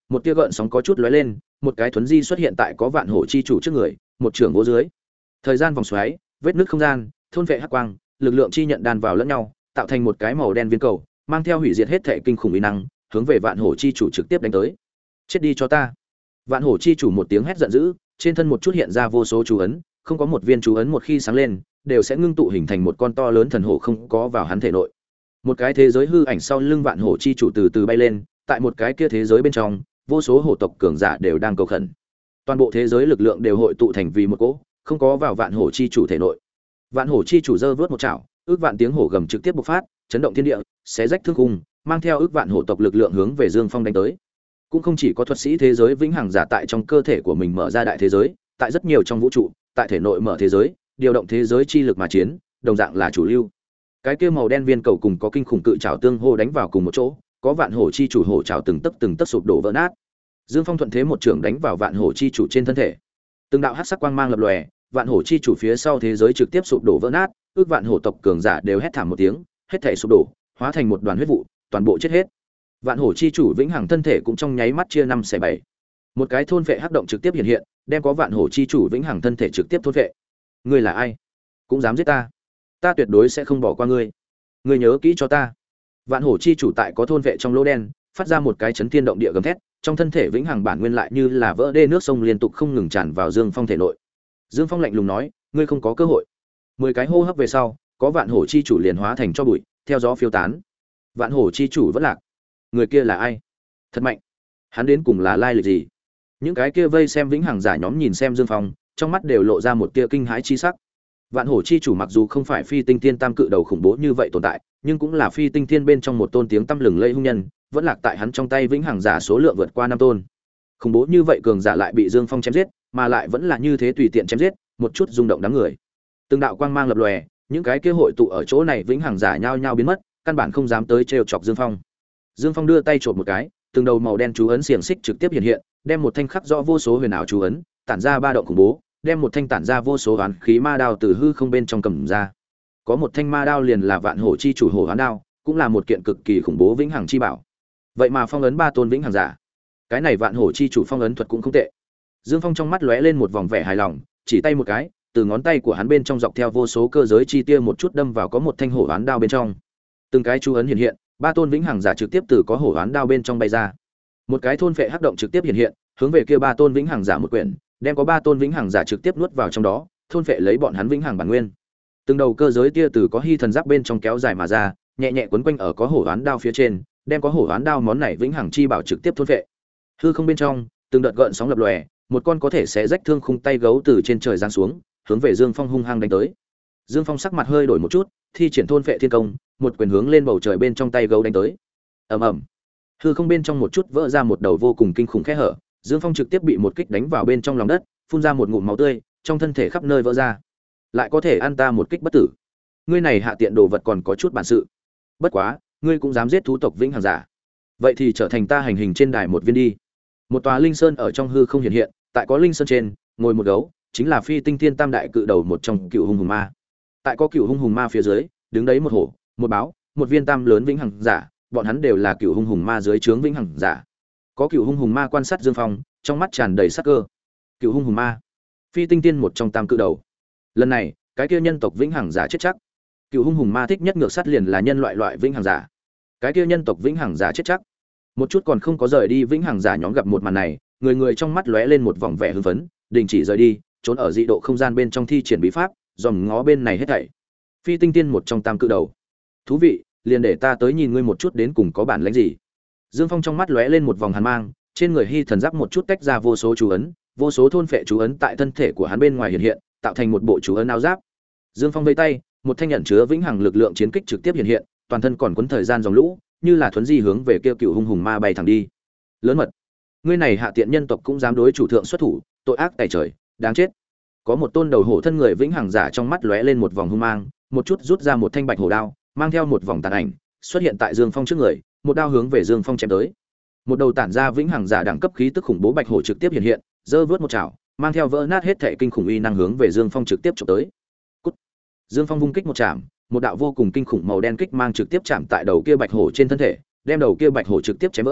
một tia gợn sóng có chút lóe lên, một cái thuấn di xuất hiện tại có vạn hổ chi chủ trước người, một trưởng vỗ dưới. Thời gian vòng xoáy, vết nứt không gian, thôn vệ hắc quang, lực lượng chi nhận đan vào lẫn nhau, tạo thành một cái màu đen viên cầu, mang theo hủy diệt hết thể kinh khủng uy năng, hướng về vạn hổ chi chủ trực tiếp đánh tới. Chết đi cho ta! Vạn hổ chi chủ một tiếng hét giận dữ, trên thân một chút hiện ra vô số chú ấn, không có một viên chú ấn một khi sáng lên, đều sẽ ngưng tụ hình thành một con to lớn thần hổ không có vào hắn thể nội. Một cái thế giới hư ảnh sau lưng vạn hổ chi chủ từ từ bay lên, tại một cái kia thế giới bên trong, vô số hổ tộc cường giả đều đang cầu khẩn. Toàn bộ thế giới lực lượng đều hội tụ thành vì một cỗ, không có vào vạn hổ chi chủ thể nội. Vạn hổ chi chủ giơ vớt một chảo, ước vạn tiếng hổ gầm trực tiếp bộc phát, chấn động thiên địa, xé rách thương khung, mang theo ước vạn hổ tộc lực lượng hướng về Dương Phong đánh tới. Cũng không chỉ có thuật sĩ thế giới vĩnh hằng giả tại trong cơ thể của mình mở ra đại thế giới, tại rất nhiều trong vũ trụ, tại thể nội mở thế giới, điều động thế giới chi lực mà chiến, đồng dạng là chủ lưu. Cái kia màu đen viên cầu cùng có kinh khủng cự trảo tương hô đánh vào cùng một chỗ, có vạn hổ chi chủ hổ trảo từng tấc từng tấc sụp đổ vỡ nát. Dương Phong thuận thế một trường đánh vào vạn hổ chi chủ trên thân thể. Từng đạo hắc sắc quang mang lập lòe, vạn hổ chi chủ phía sau thế giới trực tiếp sụp đổ vỡ nát, ước vạn hổ tộc cường giả đều hét thảm một tiếng, hết thảy sụp đổ, hóa thành một đoàn huyết vụ, toàn bộ chết hết. Vạn hổ chi chủ vĩnh hằng thân thể cũng trong nháy mắt chia năm xẻ bảy. Một cái thôn vệ hắc động trực tiếp hiện hiện, đem có vạn hổ chi chủ vĩnh hằng thân thể trực tiếp thôn vệ. Ngươi là ai? Cũng dám giết ta? Ta tuyệt đối sẽ không bỏ qua ngươi. Ngươi nhớ kỹ cho ta. Vạn hổ chi chủ tại có thôn vệ trong lỗ đen, phát ra một cái chấn thiên động địa gầm thét, trong thân thể vĩnh hằng bản nguyên lại như là vỡ đê nước sông liên tục không ngừng tràn vào Dương Phong thể nội. Dương Phong lạnh lùng nói, ngươi không có cơ hội. Mười cái hô hấp về sau, có vạn hổ chi chủ liền hóa thành cho bụi, theo gió phiêu tán. Vạn hổ chi chủ vẫn lạc. Người kia là ai? Thật mạnh. Hắn đến cùng là lai lịch gì? Những cái kia vây xem vĩnh hằng giả nhóm nhìn xem Dương Phong, trong mắt đều lộ ra một tia kinh hãi chi sắc. Vạn hổ chi chủ mặc dù không phải phi tinh thiên tam cự đầu khủng bố như vậy tồn tại, nhưng cũng là phi tinh thiên bên trong một tôn tiếng tăm lừng lẫy hung nhân, vẫn lạc tại hắn trong tay vĩnh hằng giả số lượng vượt qua năm tôn. Khủng bố như vậy cường giả lại bị Dương Phong chém giết, mà lại vẫn là như thế tùy tiện chém giết, một chút rung động đám người. Từng đạo quang mang lập lòe, những cái kia hội tụ ở chỗ này vĩnh hằng giả nhao nhao biến mất, căn bản không dám tới trêu chọc Dương Phong. Dương Phong đưa tay chộp một cái, từng đầu màu đen chú ấn xiềng xích trực tiếp hiện hiện, đem một thanh khắc rõ vô số huyền ảo chú ấn, tản ra ba động khủng bố, đem một thanh tản ra vô số oán khí ma đao từ hư không bên trong cầm ra. Có một thanh ma đao liền là vạn hổ chi chủ hổ hoán đao, cũng là một kiện cực kỳ khủng bố vĩnh hằng chi bảo. Vậy mà phong ấn ba tôn vĩnh hằng giả, cái này vạn hổ chi chủ phong ấn thuật cũng không tệ. Dương Phong trong mắt lóe lên một vòng vẻ hài lòng, chỉ tay một cái, từ ngón tay của hắn bên trong dọc theo vô số cơ giới chi tia một chút đâm vào có một thanh hổ hoán đao bên trong. Từng cái chú ấn hiện hiện, ba tôn vĩnh hằng giả trực tiếp từ có hổ hoán đao bên trong bay ra. Một cái thôn phệ hắc động trực tiếp hiện hiện, hướng về kia ba tôn vĩnh hằng giả một quyển, đem có ba tôn vĩnh hằng giả trực tiếp nuốt vào trong đó, thôn phệ lấy bọn hắn vĩnh hằng bản nguyên. Từng đầu cơ giới tia từ có hy thần giáp bên trong kéo dài mà ra, nhẹ nhẹ quấn quanh ở có hổ hoán đao phía trên, đem có hổ hoán đao món này vĩnh hằng chi bảo trực tiếp thôn phệ. Hư không bên trong, từng đợt gợn sóng lập lòe, một con có thể sẽ rách thương khung tay gấu từ trên trời giáng xuống, hướng về Dương Phong hung hăng đánh tới. Dương Phong sắc mặt hơi đổi một chút, thi triển thôn phệ thiên công, một quyền hướng lên bầu trời bên trong tay gấu đánh tới. Ầm ầm. Hư không bên trong một chút vỡ ra một đầu vô cùng kinh khủng khe hở, Dương Phong trực tiếp bị một kích đánh vào bên trong lòng đất, phun ra một ngụm máu tươi, trong thân thể khắp nơi vỡ ra. Lại có thể ăn ta một kích bất tử. Ngươi này hạ tiện đồ vật còn có chút bản sự. Bất quá, ngươi cũng dám giết thú tộc vĩnh hằng giả. Vậy thì trở thành ta hành hình trên đài một viên đi. Một tòa linh sơn ở trong hư không hiện hiện, tại có linh sơn trên, ngồi một gấu, chính là phi tinh thiên tam đại cự đầu một trong cựu hung hùng ma. Tại có cựu hung hùng ma phía dưới, đứng đấy một hổ, một báo, một viên tam lớn vĩnh hằng giả, bọn hắn đều là cựu hung hùng ma dưới trướng vĩnh hằng giả. Có cựu hung hùng ma quan sát Dương Phong, trong mắt tràn đầy sắc cơ. Cựu hung hùng ma, phi tinh tiên một trong tam cự đầu. Lần này, cái kia nhân tộc vĩnh hằng giả chết chắc. Cựu hung hùng ma thích nhất ngược sát liền là nhân loại loại vĩnh hằng giả. Cái kia nhân tộc vĩnh hằng giả chết chắc. Một chút còn không có rời đi vĩnh hằng giả nhóm gặp một màn này, người người trong mắt lóe lên một vòng vẻ hưng phấn, đình chỉ rời đi, trốn ở dị độ không gian bên trong thi triển bí pháp, dòm ngó bên này hết thảy. Phi tinh tiên một trong tam cự đầu. Thú vị, liền để ta tới nhìn ngươi một chút đến cùng có bản lĩnh gì. Dương Phong trong mắt lóe lên một vòng hàn mang, trên người hy thần giáp một chút tách ra vô số chú ấn, vô số thôn phệ chú ấn tại thân thể của hắn bên ngoài hiện hiện, tạo thành một bộ chú ấn áo giáp. Dương Phong vây tay, một thanh nhận chứa vĩnh hằng lực lượng chiến kích trực tiếp hiện hiện, toàn thân còn cuốn thời gian dòng lũ, như là thuấn di hướng về kia cựu hung hùng ma bay thẳng đi. Lớn mật, ngươi này hạ tiện nhân tộc cũng dám đối chủ thượng xuất thủ, tội ác tày trời, đáng chết. Có một tôn đầu hổ thân người vĩnh hằng giả trong mắt lóe lên một vòng hung mang, một chút rút ra một thanh bạch hổ đao, mang theo một vòng tàn ảnh, xuất hiện tại Dương Phong trước người, một đao hướng về Dương Phong chém tới. Một đầu tản ra vĩnh hằng giả đẳng cấp khí tức khủng bố bạch hổ trực tiếp hiện hiện, giơ vớt một chảo, mang theo vỡ nát hết thể kinh khủng uy năng hướng về Dương Phong trực tiếp chụp tới. Cút. Dương Phong vung kích một chạm, một đạo vô cùng kinh khủng màu đen kích mang trực tiếp chạm tại đầu kia bạch hổ trên thân thể, đem đầu kia bạch hổ trực tiếp chém vỡ,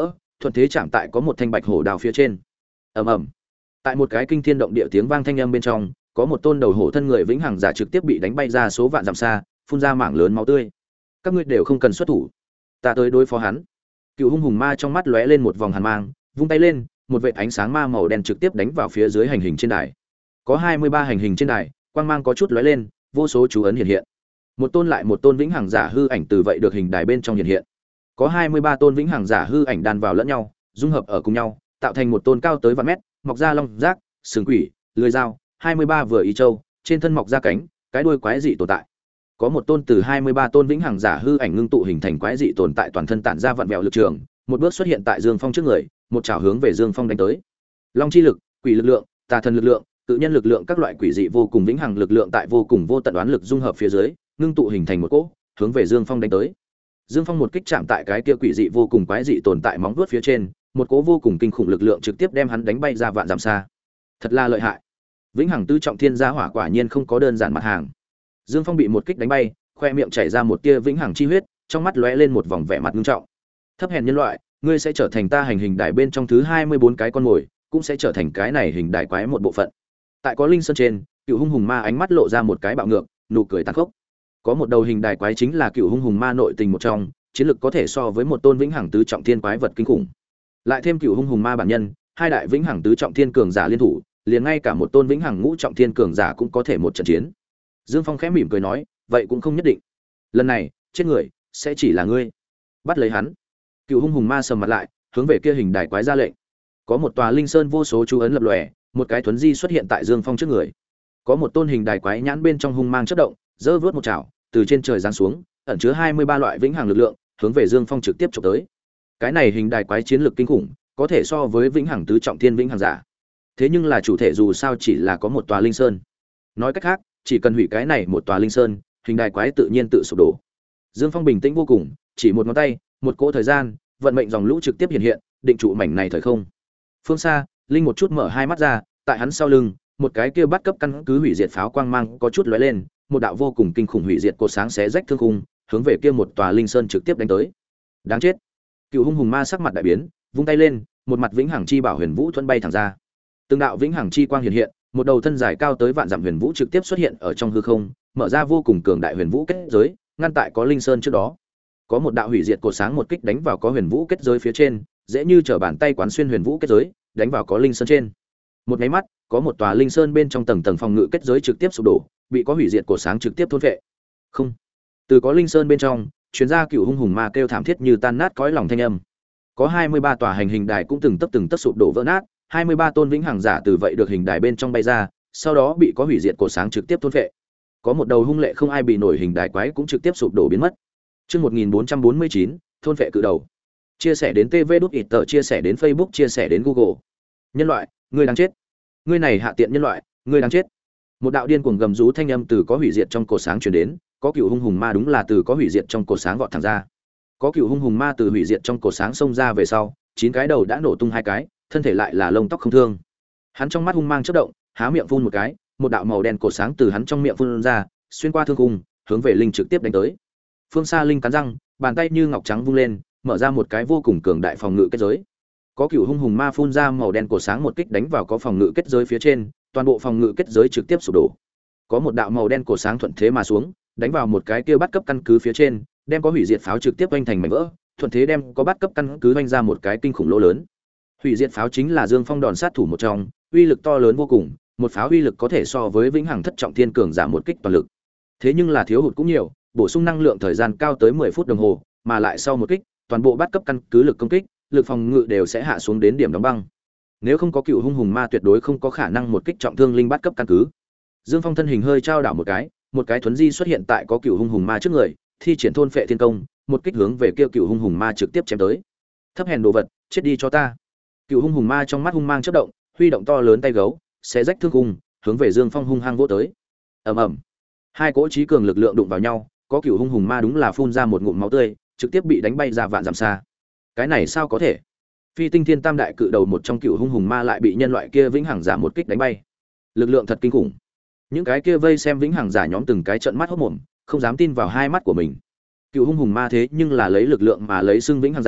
thuận thế chạm tại có một thanh bạch hổ đào phía trên. Ầm ầm. Tại một cái kinh thiên động địa tiếng vang thanh âm bên trong, có một tôn đầu hổ thân người vĩnh hằng giả trực tiếp bị đánh bay ra số vạn dặm xa, phun ra mảng lớn máu tươi. Các ngươi đều không cần xuất thủ, ta tới đối phó hắn. Cựu hung hùng ma trong mắt lóe lên một vòng hàn mang, vung tay lên, một vệt ánh sáng ma màu đen trực tiếp đánh vào phía dưới hành hình trên đài. Có hai mươi ba hành hình trên đài, quang mang có chút lóe lên, vô số chú ấn hiện hiện. Một tôn lại một tôn vĩnh hằng giả hư ảnh từ vậy được hình đài bên trong hiện hiện. Có hai mươi ba tôn vĩnh hằng giả hư ảnh đan vào lẫn nhau, dung hợp ở cùng nhau, tạo thành một tôn cao tới vạn mét, mọc ra long giác, sừng quỷ, lưỡi dao, hai mươi ba vừa ý châu, trên thân mọc ra cánh, cái đuôi quái dị tồn tại. Có một tôn từ hai mươi ba tôn vĩnh hằng giả hư ảnh ngưng tụ hình thành quái dị tồn tại toàn thân tản ra vặn vẹo lực trường, một bước xuất hiện tại Dương Phong trước người, một chảo hướng về Dương Phong đánh tới. Long chi lực, quỷ lực lượng, tà thần lực lượng, tự nhân lực lượng các loại quỷ dị vô cùng vĩnh hằng lực lượng tại vô cùng vô tận đoán lực dung hợp phía dưới, ngưng tụ hình thành một cỗ, hướng về Dương Phong đánh tới. Dương Phong một kích chạm tại cái kia quỷ dị vô cùng quái dị tồn tại móng vuốt phía trên, một cỗ vô cùng kinh khủng lực lượng trực tiếp đem hắn đánh bay ra vạn dặm xa. Thật là lợi hại. Vĩnh hằng tứ trọng thiên gia hỏa quả nhiên không có đơn giản mặt hàng. Dương Phong bị một kích đánh bay, khoe miệng chảy ra một tia vĩnh hằng chi huyết, trong mắt lóe lên một vòng vẻ mặt nghiêm trọng. Thấp hèn nhân loại, ngươi sẽ trở thành ta hành hình đài bên trong thứ hai mươi bốn cái con mồi, cũng sẽ trở thành cái này hình đài quái một bộ phận. Tại có linh sơn trên, cựu hung hùng ma ánh mắt lộ ra một cái bạo ngược, nụ cười tàn khốc. Có một đầu hình đài quái chính là cựu hung hùng ma nội tình một trong, chiến lực có thể so với một tôn vĩnh hằng tứ trọng thiên quái vật kinh khủng. Lại thêm cựu hung hùng ma bản nhân, hai đại vĩnh hằng tứ trọng thiên cường giả liên thủ, liền ngay cả một tôn vĩnh hằng ngũ trọng thiên cường giả cũng có thể một trận chiến. Dương Phong khẽ mỉm cười nói, vậy cũng không nhất định. Lần này, chết người sẽ chỉ là ngươi. Bắt lấy hắn. Cựu hung hùng ma sầm mặt lại, hướng về kia hình đài quái ra lệnh. Có một tòa linh sơn vô số chú ấn lập lòe, một cái thuấn di xuất hiện tại Dương Phong trước người. Có một tôn hình đài quái nhãn bên trong hung mang chớp động, giơ vớt một chảo, từ trên trời giáng xuống, ẩn chứa hai mươi ba loại vĩnh hằng lực lượng, hướng về Dương Phong trực tiếp chụp tới. Cái này hình đài quái chiến lực kinh khủng, có thể so với vĩnh hằng tứ trọng thiên vĩnh hằng giả. Thế nhưng là chủ thể dù sao chỉ là có một tòa linh sơn. Nói cách khác, chỉ cần hủy cái này một tòa linh sơn, hình đài quái tự nhiên tự sụp đổ. Dương Phong bình tĩnh vô cùng, chỉ một ngón tay, một cỗ thời gian, vận mệnh dòng lũ trực tiếp hiện hiện, định trụ mảnh này thời không. Phương xa, linh một chút mở hai mắt ra, tại hắn sau lưng, một cái kia bắt cấp căn cứ hủy diệt pháo quang mang có chút lóe lên, một đạo vô cùng kinh khủng hủy diệt cột sáng xé rách thương khung, hướng về kia một tòa linh sơn trực tiếp đánh tới. Đáng chết. Cựu hung hùng ma sắc mặt đại biến, vung tay lên, một mặt vĩnh hằng chi bảo huyền vũ thuần bay thẳng ra. Từng đạo vĩnh hằng chi quang hiện hiện, một đầu thân dài cao tới vạn dặm huyền vũ trực tiếp xuất hiện ở trong hư không, mở ra vô cùng cường đại huyền vũ kết giới, ngăn tại có linh sơn trước đó. Có một đạo hủy diệt cột sáng một kích đánh vào có huyền vũ kết giới phía trên, dễ như trở bàn tay quán xuyên huyền vũ kết giới, đánh vào có linh sơn trên. Một cái mắt, có một tòa linh sơn bên trong tầng tầng phòng ngự kết giới trực tiếp sụp đổ, bị có hủy diệt cột sáng trực tiếp thôn phệ. Không. Từ có linh sơn bên trong, chuyến ra cựu hung hùng ma kêu thảm thiết như tan nát cõi lòng thanh âm. Có hai mươi ba tòa hành hình đài cũng từng tấp từng tấp sụp đổ vỡ nát, hai mươi ba tôn vĩnh hằng giả từ vậy được hình đài bên trong bay ra, sau đó bị có hủy diệt cột sáng trực tiếp thôn phệ. Có một đầu hung lệ không ai bị nổi hình đài quái cũng trực tiếp sụp đổ biến mất. Chương một nghìn bốn trăm bốn mươi chín, thôn phệ cự đầu. Chia sẻ đến tê vê đút ít tờ, chia sẻ đến Facebook, chia sẻ đến Google. Nhân loại, ngươi đáng chết. Ngươi này hạ tiện nhân loại, ngươi đáng chết. Một đạo điên cuồng gầm rú thanh âm từ có hủy diệt trong cột sáng truyền đến, có cựu hung hùng ma đúng là từ có hủy diệt trong cột sáng vọt thẳng ra. Có cựu hung hùng ma từ hủy diệt trong cột sáng xông ra về sau, chín cái đầu đã nổ tung hai cái, thân thể lại là lông tóc không thương. Hắn trong mắt hung mang chớp động, há miệng phun một cái, một đạo màu đen cột sáng từ hắn trong miệng phun ra, xuyên qua thương khung, hướng về linh trực tiếp đánh tới. Phương xa linh cắn răng, bàn tay như ngọc trắng vung lên, mở ra một cái vô cùng cường đại phòng ngự kết giới. Có cựu hung hùng ma phun ra màu đen cột sáng một kích đánh vào có phòng ngự kết giới phía trên, toàn bộ phòng ngự kết giới trực tiếp sụp đổ. Có một đạo màu đen cột sáng thuận thế mà xuống, đánh vào một cái kia bắt cấp căn cứ phía trên, đem có hủy diệt pháo trực tiếp vênh thành mảnh vỡ, thuận thế đem có bắt cấp căn cứ vênh ra một cái kinh khủng lỗ lớn. Hủy diệt pháo chính là Dương Phong đòn sát thủ một trong, uy lực to lớn vô cùng, một pháo uy lực có thể so với vĩnh hằng thất trọng thiên cường giảm một kích toàn lực. Thế nhưng là thiếu hụt cũng nhiều, bổ sung năng lượng thời gian cao tới mười phút đồng hồ, mà lại sau một kích, toàn bộ bắt cấp căn cứ lực công kích, lực phòng ngự đều sẽ hạ xuống đến điểm đóng băng. Nếu không có cựu hung hùng ma tuyệt đối không có khả năng một kích trọng thương linh bắt cấp căn cứ. Dương Phong thân hình hơi trao đảo một cái, một cái thuấn di xuất hiện tại có cựu hung hùng ma trước người, thi triển thôn phệ thiên công, một kích hướng về kia cựu hung hùng ma trực tiếp chém tới. Thấp hèn đồ vật, chết đi cho ta. Cựu hung hùng ma trong mắt hung mang chớp động, huy động to lớn tay gấu, xé rách thương khung, hướng về Dương Phong hung hăng vỗ tới. Ầm ầm. Hai cỗ trí cường lực lượng đụng vào nhau, có cựu hung hùng ma đúng là phun ra một ngụm máu tươi, trực tiếp bị đánh bay ra vạn dặm xa. Cái này sao có thể? Phi tinh thiên tam đại cự đầu một trong cựu hung hùng ma lại bị nhân loại kia vĩnh hằng giả một kích đánh bay. Lực lượng thật kinh khủng. Những cái kia vây xem vĩnh hằng giả nhóm từng cái trợn mắt hốt mồm, không dám tin vào hai mắt của mình. Cựu hung hùng ma thế nhưng là lấy lực lượng mà lấy xưng vĩnh hằng giả,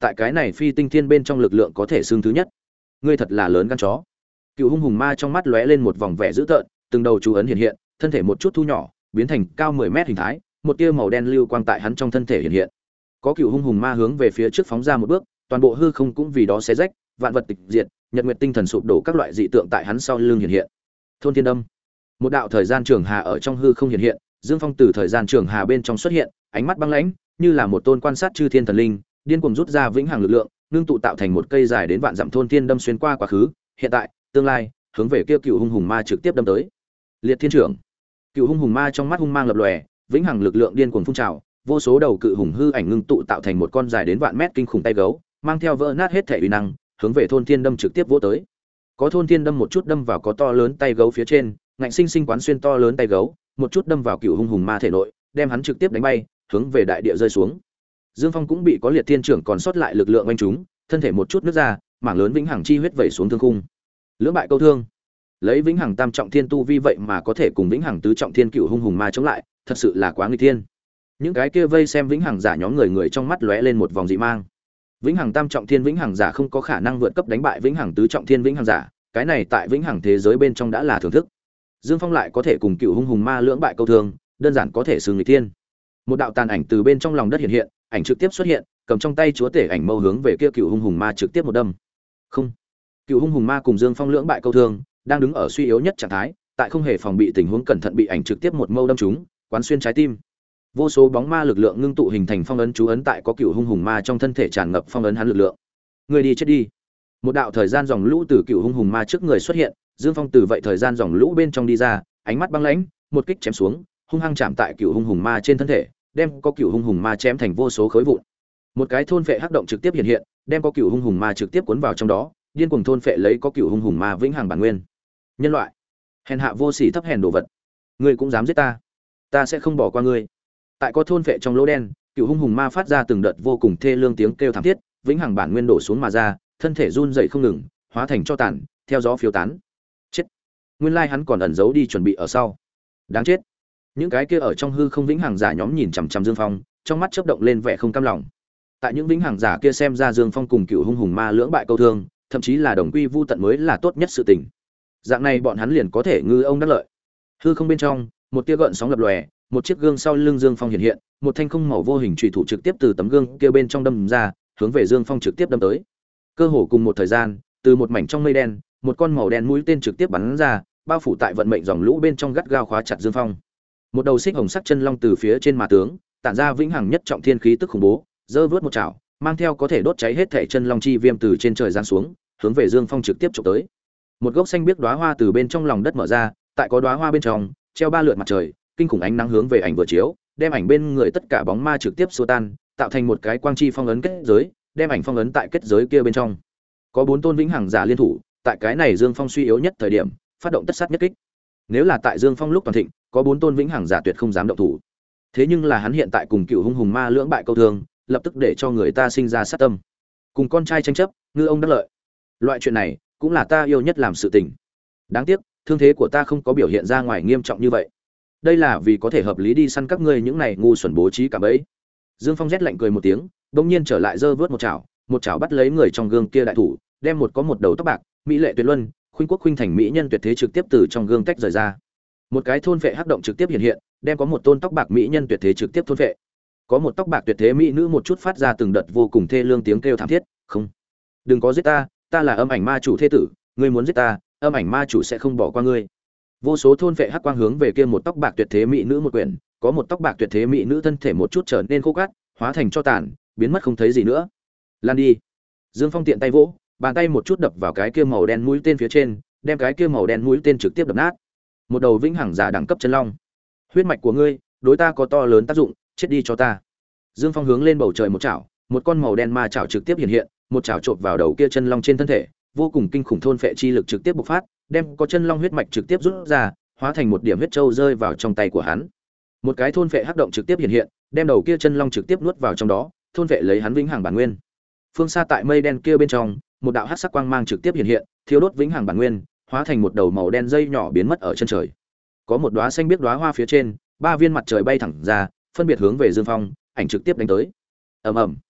tại cái này phi tinh thiên bên trong lực lượng có thể xương thứ nhất. Ngươi thật là lớn gan chó. Cựu hung hùng ma trong mắt lóe lên một vòng vẻ dữ tợn, từng đầu chú ấn hiện hiện, thân thể một chút thu nhỏ, biến thành cao mười mét hình thái, một tia màu đen lưu quang tại hắn trong thân thể hiện hiện. Có cựu hung hùng ma hướng về phía trước phóng ra một bước, toàn bộ hư không cũng vì đó xé rách, vạn vật tịch diệt, nhật nguyệt tinh thần sụp đổ, các loại dị tượng tại hắn sau lưng hiện hiện. Thôn Thiên Đâm. Một đạo thời gian trường hà ở trong hư không hiện hiện, Dương Phong từ thời gian trường hà bên trong xuất hiện, ánh mắt băng lãnh, như là một tôn quan sát chư thiên thần linh, điên cuồng rút ra vĩnh hằng lực lượng, ngưng tụ tạo thành một cây dài đến vạn dặm thôn thiên đâm xuyên qua quá khứ, hiện tại, tương lai, hướng về kia cựu hung hùng ma trực tiếp đâm tới. Liệt Thiên Trưởng. Cựu hung hùng ma trong mắt hung mang lập lòe, vĩnh hằng lực lượng điên cuồng phun trào, vô số đầu cự hùng hư ảnh ngưng tụ tạo thành một con dài đến vạn mét kinh khủng tay gấu, mang theo vỡ nát hết thể uy năng, hướng về thôn thiên đâm trực tiếp vỗ tới. Có thôn thiên đâm một chút đâm vào có to lớn tay gấu phía trên, ngạnh sinh sinh quán xuyên to lớn tay gấu, một chút đâm vào cựu hung hùng ma thể nội, đem hắn trực tiếp đánh bay, hướng về đại địa rơi xuống. Dương Phong cũng bị có Liệt Thiên Trưởng còn sót lại lực lượng oanh trúng, thân thể một chút nứt ra, mảng lớn vĩnh hằng chi huyết vẩy xuống thương khung. Lưỡng bại câu thương. Lấy vĩnh hằng tam trọng thiên tu vi vậy mà có thể cùng vĩnh hằng tứ trọng thiên cựu hung hùng ma chống lại, thật sự là quá nguy thiên. Những cái kia vây xem vĩnh hằng giả nhóm người người trong mắt lóe lên một vòng dị mang. Vĩnh hằng tam trọng thiên vĩnh hằng giả không có khả năng vượt cấp đánh bại vĩnh hằng tứ trọng thiên vĩnh hằng giả, cái này tại vĩnh hằng thế giới bên trong đã là thưởng thức. Dương Phong lại có thể cùng cựu hung hùng ma lưỡng bại câu thương, đơn giản có thể xưng nghịch thiên. Một đạo tàn ảnh từ bên trong lòng đất hiện hiện, ảnh trực tiếp xuất hiện, cầm trong tay chúa tể ảnh mâu hướng về kia cựu hung hùng ma trực tiếp một đâm. Không. Cựu hung hùng ma cùng Dương Phong lưỡng bại câu thương, đang đứng ở suy yếu nhất trạng thái, tại không hề phòng bị tình huống cẩn thận bị ảnh trực tiếp một mâu đâm trúng, quán xuyên trái tim. Vô số bóng ma lực lượng ngưng tụ hình thành phong ấn chú ấn tại có cựu hung hùng ma trong thân thể tràn ngập phong ấn hắn lực lượng. Người đi chết đi. Một đạo thời gian dòng lũ từ cựu hung hùng ma trước người xuất hiện, Dương Phong từ vậy thời gian dòng lũ bên trong đi ra, ánh mắt băng lãnh, một kích chém xuống, hung hăng chạm tại cựu hung hùng ma trên thân thể, đem có cựu hung hùng ma chém thành vô số khối vụn. Một cái thôn phệ hắc động trực tiếp hiện hiện, đem có cựu hung hùng ma trực tiếp cuốn vào trong đó, điên cuồng thôn phệ lấy có cựu hung hùng ma vĩnh hằng bản nguyên. Nhân loại, hèn hạ vô sỉ thấp hèn đồ vật, ngươi cũng dám giết ta, ta sẽ không bỏ qua ngươi. Tại có thôn phệ trong lỗ đen, cựu hung hùng ma phát ra từng đợt vô cùng thê lương tiếng kêu thảm thiết, vĩnh hằng bản nguyên đổ xuống mà ra, thân thể run rẩy không ngừng, hóa thành tro tàn, theo gió phiêu tán. Chết. Nguyên lai hắn còn ẩn giấu đi chuẩn bị ở sau. Đáng chết. Những cái kia ở trong hư không vĩnh hằng giả nhóm nhìn chằm chằm Dương Phong, trong mắt chớp động lên vẻ không cam lòng. Tại những vĩnh hằng giả kia xem ra Dương Phong cùng cựu hung hùng ma lưỡng bại câu thương, thậm chí là đồng quy vu tận mới là tốt nhất sự tình. Dạng này bọn hắn liền có thể ngư ông đắc lợi. Hư không bên trong, một tia gợn sóng lập lòe, một chiếc gương sau lưng Dương Phong hiện hiện, một thanh không màu vô hình chủy thủ trực tiếp từ tấm gương kia bên trong đâm ra, hướng về Dương Phong trực tiếp đâm tới. Cơ hồ cùng một thời gian, từ một mảnh trong mây đen, một con màu đen mũi tên trực tiếp bắn ra, bao phủ tại vận mệnh dòng lũ bên trong gắt gao khóa chặt Dương Phong. Một đầu xích hồng sắc chân long từ phía trên mà tướng, tản ra vĩnh hằng nhất trọng thiên khí tức khủng bố, giơ vớt một chảo, mang theo có thể đốt cháy hết thể chân long chi viêm từ trên trời giáng xuống, hướng về Dương Phong trực tiếp chụp tới. Một gốc xanh biếc đóa hoa từ bên trong lòng đất mở ra, tại có đóa hoa bên trong, treo ba lượt mặt trời, kinh khủng ánh nắng hướng về ảnh vừa chiếu, đem ảnh bên người tất cả bóng ma trực tiếp xua tan, tạo thành một cái quang chi phong ấn kết giới, đem ảnh phong ấn tại kết giới kia bên trong. Có bốn tôn vĩnh hằng giả liên thủ, tại cái này Dương Phong suy yếu nhất thời điểm, phát động tất sát nhất kích. Nếu là tại Dương Phong lúc toàn thịnh, có bốn tôn vĩnh hằng giả tuyệt không dám động thủ. Thế nhưng là hắn hiện tại cùng cựu hung hùng ma lưỡng bại câu thương, lập tức để cho người ta sinh ra sát tâm. Cùng con trai tranh chấp, ngư ông đắc lợi. Loại chuyện này, cũng là ta yêu nhất làm sự tình. Đáng tiếc, thương thế của ta không có biểu hiện ra ngoài nghiêm trọng như vậy. Đây là vì có thể hợp lý đi săn các ngươi những này ngu xuẩn bố trí cả bẫy. Dương Phong rét lạnh cười một tiếng, bỗng nhiên trở lại giơ vớt một chảo, một chảo bắt lấy người trong gương kia đại thủ, đem một có một đầu tóc bạc, mỹ lệ tuyệt luân, khuynh quốc khuynh thành mỹ nhân tuyệt thế trực tiếp từ trong gương tách rời ra. Một cái thôn phệ hắc động trực tiếp hiện hiện, đem có một tôn tóc bạc mỹ nhân tuyệt thế trực tiếp thôn phệ. Có một tóc bạc tuyệt thế mỹ nữ một chút phát ra từng đợt vô cùng thê lương tiếng kêu thảm thiết, "Không, đừng có giết ta, ta là âm ảnh ma chủ thế tử, ngươi muốn giết ta, âm ảnh ma chủ sẽ không bỏ qua ngươi." Vô số thôn phệ hắc quang hướng về kia một tóc bạc tuyệt thế mỹ nữ một quyển, có một tóc bạc tuyệt thế mỹ nữ thân thể một chút trở nên khô cát, hóa thành tro tàn, biến mất không thấy gì nữa. "Lan đi." Dương Phong tiện tay vỗ, bàn tay một chút đập vào cái kia màu đen mũi tên phía trên, đem cái kia màu đen mũi tên trực tiếp đập nát. Một đầu vĩnh hằng giả đẳng cấp chân long. "Huyết mạch của ngươi, đối ta có to lớn tác dụng, chết đi cho ta." Dương Phong hướng lên bầu trời một chảo, một con màu đen ma chảo trực tiếp hiện hiện, một chảo chộp vào đầu kia chân long trên thân thể, vô cùng kinh khủng thôn phệ chi lực trực tiếp bộc phát, đem có chân long huyết mạch trực tiếp rút ra, hóa thành một điểm huyết châu rơi vào trong tay của hắn. Một cái thôn phệ hắc động trực tiếp hiện hiện, đem đầu kia chân long trực tiếp nuốt vào trong đó, thôn phệ lấy hắn vĩnh hằng bản nguyên. Phương xa tại mây đen kia bên trong, một đạo hắc sắc quang mang trực tiếp hiện hiện, thiêu đốt vĩnh hằng bản nguyên, hóa thành một đầu màu đen dây nhỏ biến mất ở chân trời. Có một đóa xanh biếc đóa hoa phía trên, ba viên mặt trời bay thẳng ra, phân biệt hướng về Dương Phong, ảnh trực tiếp đánh tới. Ầm ầm.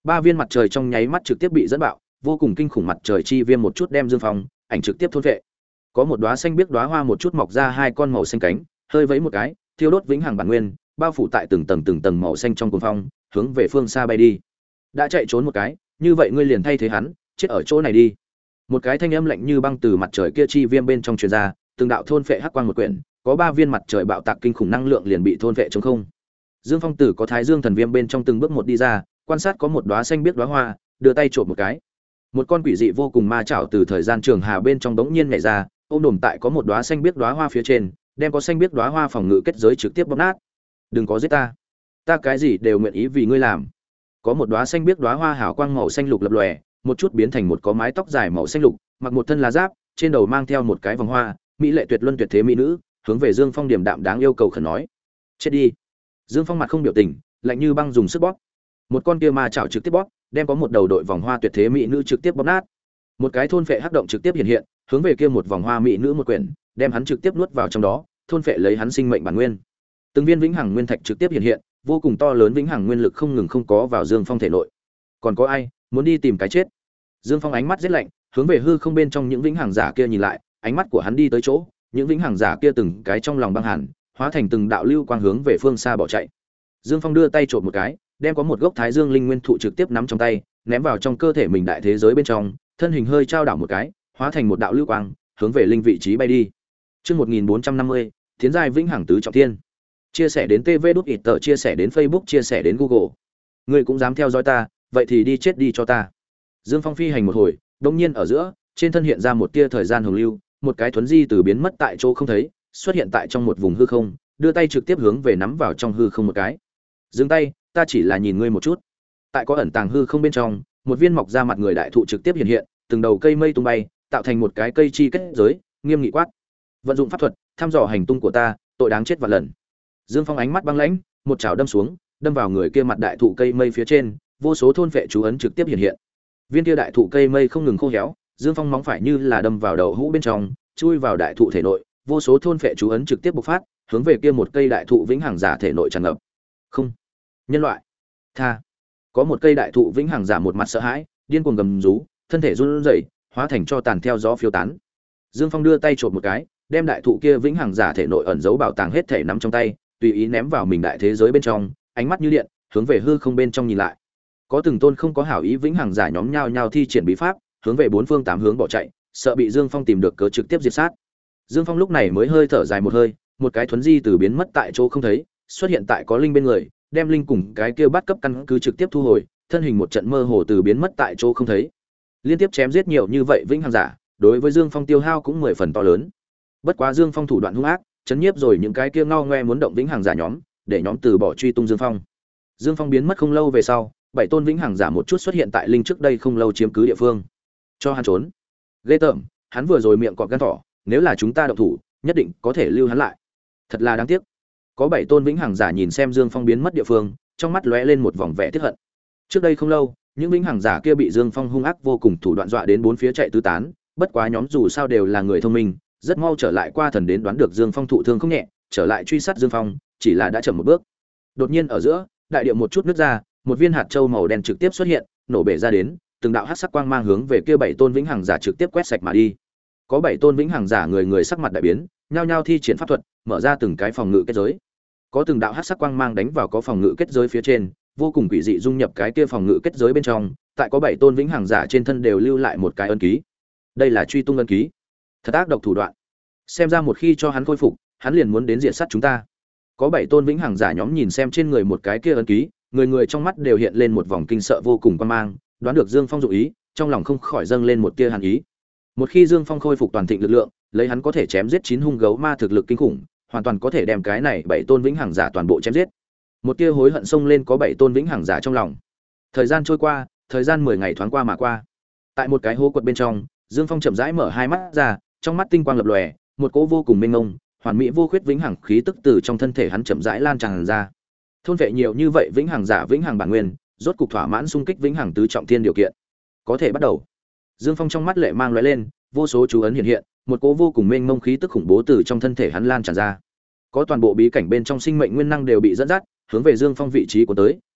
Ba viên mặt trời trong nháy mắt trực tiếp bị dẫn bạo, vô cùng kinh khủng mặt trời chi viêm một chút đem Dương Phong ảnh trực tiếp thôn vệ. Có một đóa xanh biếc đóa hoa một chút mọc ra hai con màu xanh cánh, hơi vẫy một cái, thiêu đốt vĩnh hằng bản nguyên, bao phủ tại từng tầng từng tầng màu xanh trong cuồng phong, hướng về phương xa bay đi. Đã chạy trốn một cái, như vậy ngươi liền thay thế hắn, chết ở chỗ này đi. Một cái thanh âm lạnh như băng từ mặt trời kia chi viêm bên trong truyền ra, từng đạo thôn phệ hắc quang một quyển, có ba viên mặt trời bạo tạc kinh khủng năng lượng liền bị thôn phệ trống không. Dương Phong Tử có Thái Dương thần viêm bên trong từng bước một đi ra, quan sát có một đóa xanh biếc đóa hoa, đưa tay chộp một cái. Một con quỷ dị vô cùng ma chảo từ thời gian trường hà bên trong đống nhiên nhảy ra, ôm đồm tại có một đóa xanh biếc đóa hoa phía trên, đem có xanh biếc đóa hoa phòng ngự kết giới trực tiếp bóp nát. Đừng có giết ta, ta cái gì đều nguyện ý vì ngươi làm. Có một đóa xanh biếc đóa hoa hào quang màu xanh lục lập lòe, một chút biến thành một có mái tóc dài màu xanh lục, mặc một thân lá giáp, trên đầu mang theo một cái vòng hoa, mỹ lệ tuyệt luân tuyệt thế mỹ nữ, hướng về Dương Phong điềm đạm đáng yêu cầu khẩn nói: "Chết đi." Dương Phong mặt không biểu tình, lạnh như băng dùng sức bóp. Một con kia ma chảo trực tiếp bóp, đem có một đầu đội vòng hoa tuyệt thế mỹ nữ trực tiếp bóp nát. Một cái thôn phệ hắc động trực tiếp hiện hiện, hướng về kia một vòng hoa mỹ nữ một quyển, đem hắn trực tiếp nuốt vào trong đó, thôn phệ lấy hắn sinh mệnh bản nguyên. Từng viên vĩnh hằng nguyên thạch trực tiếp hiện hiện, vô cùng to lớn vĩnh hằng nguyên lực không ngừng không có vào Dương Phong thể nội. Còn có ai muốn đi tìm cái chết? Dương Phong ánh mắt rất lạnh, hướng về hư không bên trong những vĩnh hằng giả kia nhìn lại, ánh mắt của hắn đi tới chỗ, những vĩnh hằng giả kia từng cái trong lòng băng hàn, hóa thành từng đạo lưu quang hướng về phương xa bỏ chạy. Dương Phong đưa tay chộp một cái, đem có một gốc Thái Dương linh nguyên thụ trực tiếp nắm trong tay, ném vào trong cơ thể mình đại thế giới bên trong, thân hình hơi trao đảo một cái, hóa thành một đạo lưu quang, hướng về linh vị trí bay đi. Chương một nghìn bốn trăm năm mươi, tiến giai vĩnh hằng tứ trọng thiên. Chia sẻ đến tê vê đút ít tờ, chia sẻ đến Facebook, chia sẻ đến Google. Ngươi cũng dám theo dõi ta, vậy thì đi chết đi cho ta. Dương Phong phi hành một hồi, đột nhiên ở giữa, trên thân hiện ra một tia thời gian hồng lưu, một cái thuấn di từ biến mất tại chỗ không thấy, xuất hiện tại trong một vùng hư không, đưa tay trực tiếp hướng về nắm vào trong hư không một cái. Dừng tay, ta chỉ là nhìn ngươi một chút. Tại có ẩn tàng hư không bên trong, một viên mọc ra mặt người đại thụ trực tiếp hiện hiện, từng đầu cây mây tung bay, tạo thành một cái cây chi kết giới, nghiêm nghị quát: "Vận dụng pháp thuật, thăm dò hành tung của ta, tội đáng chết vạn lần." Dương Phong ánh mắt băng lãnh, một chảo đâm xuống, đâm vào người kia mặt đại thụ cây mây phía trên, vô số thôn phệ chú ấn trực tiếp hiện hiện. Viên kia đại thụ cây mây không ngừng khô héo, Dương Phong móng phải như là đâm vào đầu hũ bên trong, chui vào đại thụ thể nội, vô số thôn phệ chú ấn trực tiếp bộc phát, hướng về kia một cây đại thụ vĩnh hằng giả thể nội tràn ngập. Không, nhân loại, tha. Có một cây đại thụ vĩnh hằng giả một mặt sợ hãi, điên cuồng gầm rú, thân thể run rẩy, hóa thành cho tàn theo gió phiêu tán. Dương Phong đưa tay chộp một cái, đem đại thụ kia vĩnh hằng giả thể nội ẩn giấu bảo tàng hết thể nắm trong tay, tùy ý ném vào mình đại thế giới bên trong, ánh mắt như điện, hướng về hư không bên trong nhìn lại. Có từng tôn không có hảo ý vĩnh hằng giả nhóm nhau nhau thi triển bí pháp, hướng về bốn phương tám hướng bỏ chạy, sợ bị Dương Phong tìm được cớ trực tiếp diệt sát. Dương Phong lúc này mới hơi thở dài một hơi, một cái thuấn di từ biến mất tại chỗ không thấy, xuất hiện tại có linh bên người, đem linh cùng cái kia bắt cấp căn cứ trực tiếp thu hồi, thân hình một trận mơ hồ từ biến mất tại chỗ không thấy. Liên tiếp chém giết nhiều như vậy vĩnh hằng giả, đối với Dương Phong tiêu hao cũng mười phần to lớn. Bất quá Dương Phong thủ đoạn hung ác, chấn nhiếp rồi những cái kia ngao ngoe muốn động vĩnh hằng giả nhóm, để nhóm từ bỏ truy tung Dương Phong. Dương Phong biến mất không lâu về sau, bảy tôn vĩnh hằng giả một chút xuất hiện tại linh trước đây không lâu chiếm cứ địa phương. Cho hắn trốn. Ghê tởm, hắn vừa rồi miệng cọp gan thỏ, nếu là chúng ta động thủ, nhất định có thể lưu hắn lại. Thật là đáng tiếc. Có bảy tôn vĩnh hằng giả nhìn xem Dương Phong biến mất địa phương, trong mắt lóe lên một vòng vẻ tiếc hận. Trước đây không lâu, những vĩnh hằng giả kia bị Dương Phong hung ác vô cùng thủ đoạn dọa đến bốn phía chạy tứ tán, bất quá nhóm dù sao đều là người thông minh, rất mau trở lại qua thần đến đoán được Dương Phong thụ thương không nhẹ, trở lại truy sát Dương Phong, chỉ là đã chậm một bước. Đột nhiên ở giữa, đại địa một chút nứt ra, một viên hạt châu màu đen trực tiếp xuất hiện, nổ bể ra đến, từng đạo hắc sắc quang mang hướng về kia bảy tôn vĩnh hằng giả trực tiếp quét sạch mà đi. Có bảy tôn vĩnh hằng giả người người sắc mặt đại biến, nhao nhao thi triển pháp thuật, mở ra từng cái phòng ngự kết giới. Có từng đạo hắc sắc quang mang đánh vào có phòng ngự kết giới phía trên, vô cùng quỷ dị dung nhập cái kia phòng ngự kết giới bên trong, tại có bảy tôn vĩnh hằng giả trên thân đều lưu lại một cái ân ký. Đây là truy tung ân ký. Thật ác độc thủ đoạn. Xem ra một khi cho hắn khôi phục, hắn liền muốn đến diện sát chúng ta. Có bảy tôn vĩnh hằng giả nhóm nhìn xem trên người một cái kia ân ký, người người trong mắt đều hiện lên một vòng kinh sợ vô cùng quan mang, đoán được Dương Phong dụng ý, trong lòng không khỏi dâng lên một tia hàn ý. Một khi Dương Phong khôi phục toàn thịnh lực lượng, lấy hắn có thể chém giết chín hung gấu ma thực lực kinh khủng, hoàn toàn có thể đem cái này bảy tôn vĩnh hằng giả toàn bộ chém giết. Một tia hối hận xông lên có bảy tôn vĩnh hằng giả trong lòng. Thời gian trôi qua, thời gian mười ngày thoáng qua mà qua. Tại một cái hố quật bên trong, Dương Phong chậm rãi mở hai mắt ra, trong mắt tinh quang lập lòe, một cỗ vô cùng mênh mông, hoàn mỹ vô khuyết vĩnh hằng khí tức từ trong thân thể hắn chậm rãi lan tràn ra. Thôn vệ nhiều như vậy vĩnh hằng giả vĩnh hằng bản nguyên, rốt cục thỏa mãn xung kích vĩnh hằng tứ trọng thiên điều kiện. Có thể bắt đầu. Dương Phong trong mắt lệ mang lóe lên, vô số chú ấn hiện hiện, một cỗ vô cùng mênh mông khí tức khủng bố từ trong thân thể hắn lan tràn ra. Có toàn bộ bí cảnh bên trong sinh mệnh nguyên năng đều bị dẫn dắt, hướng về Dương Phong vị trí của tới,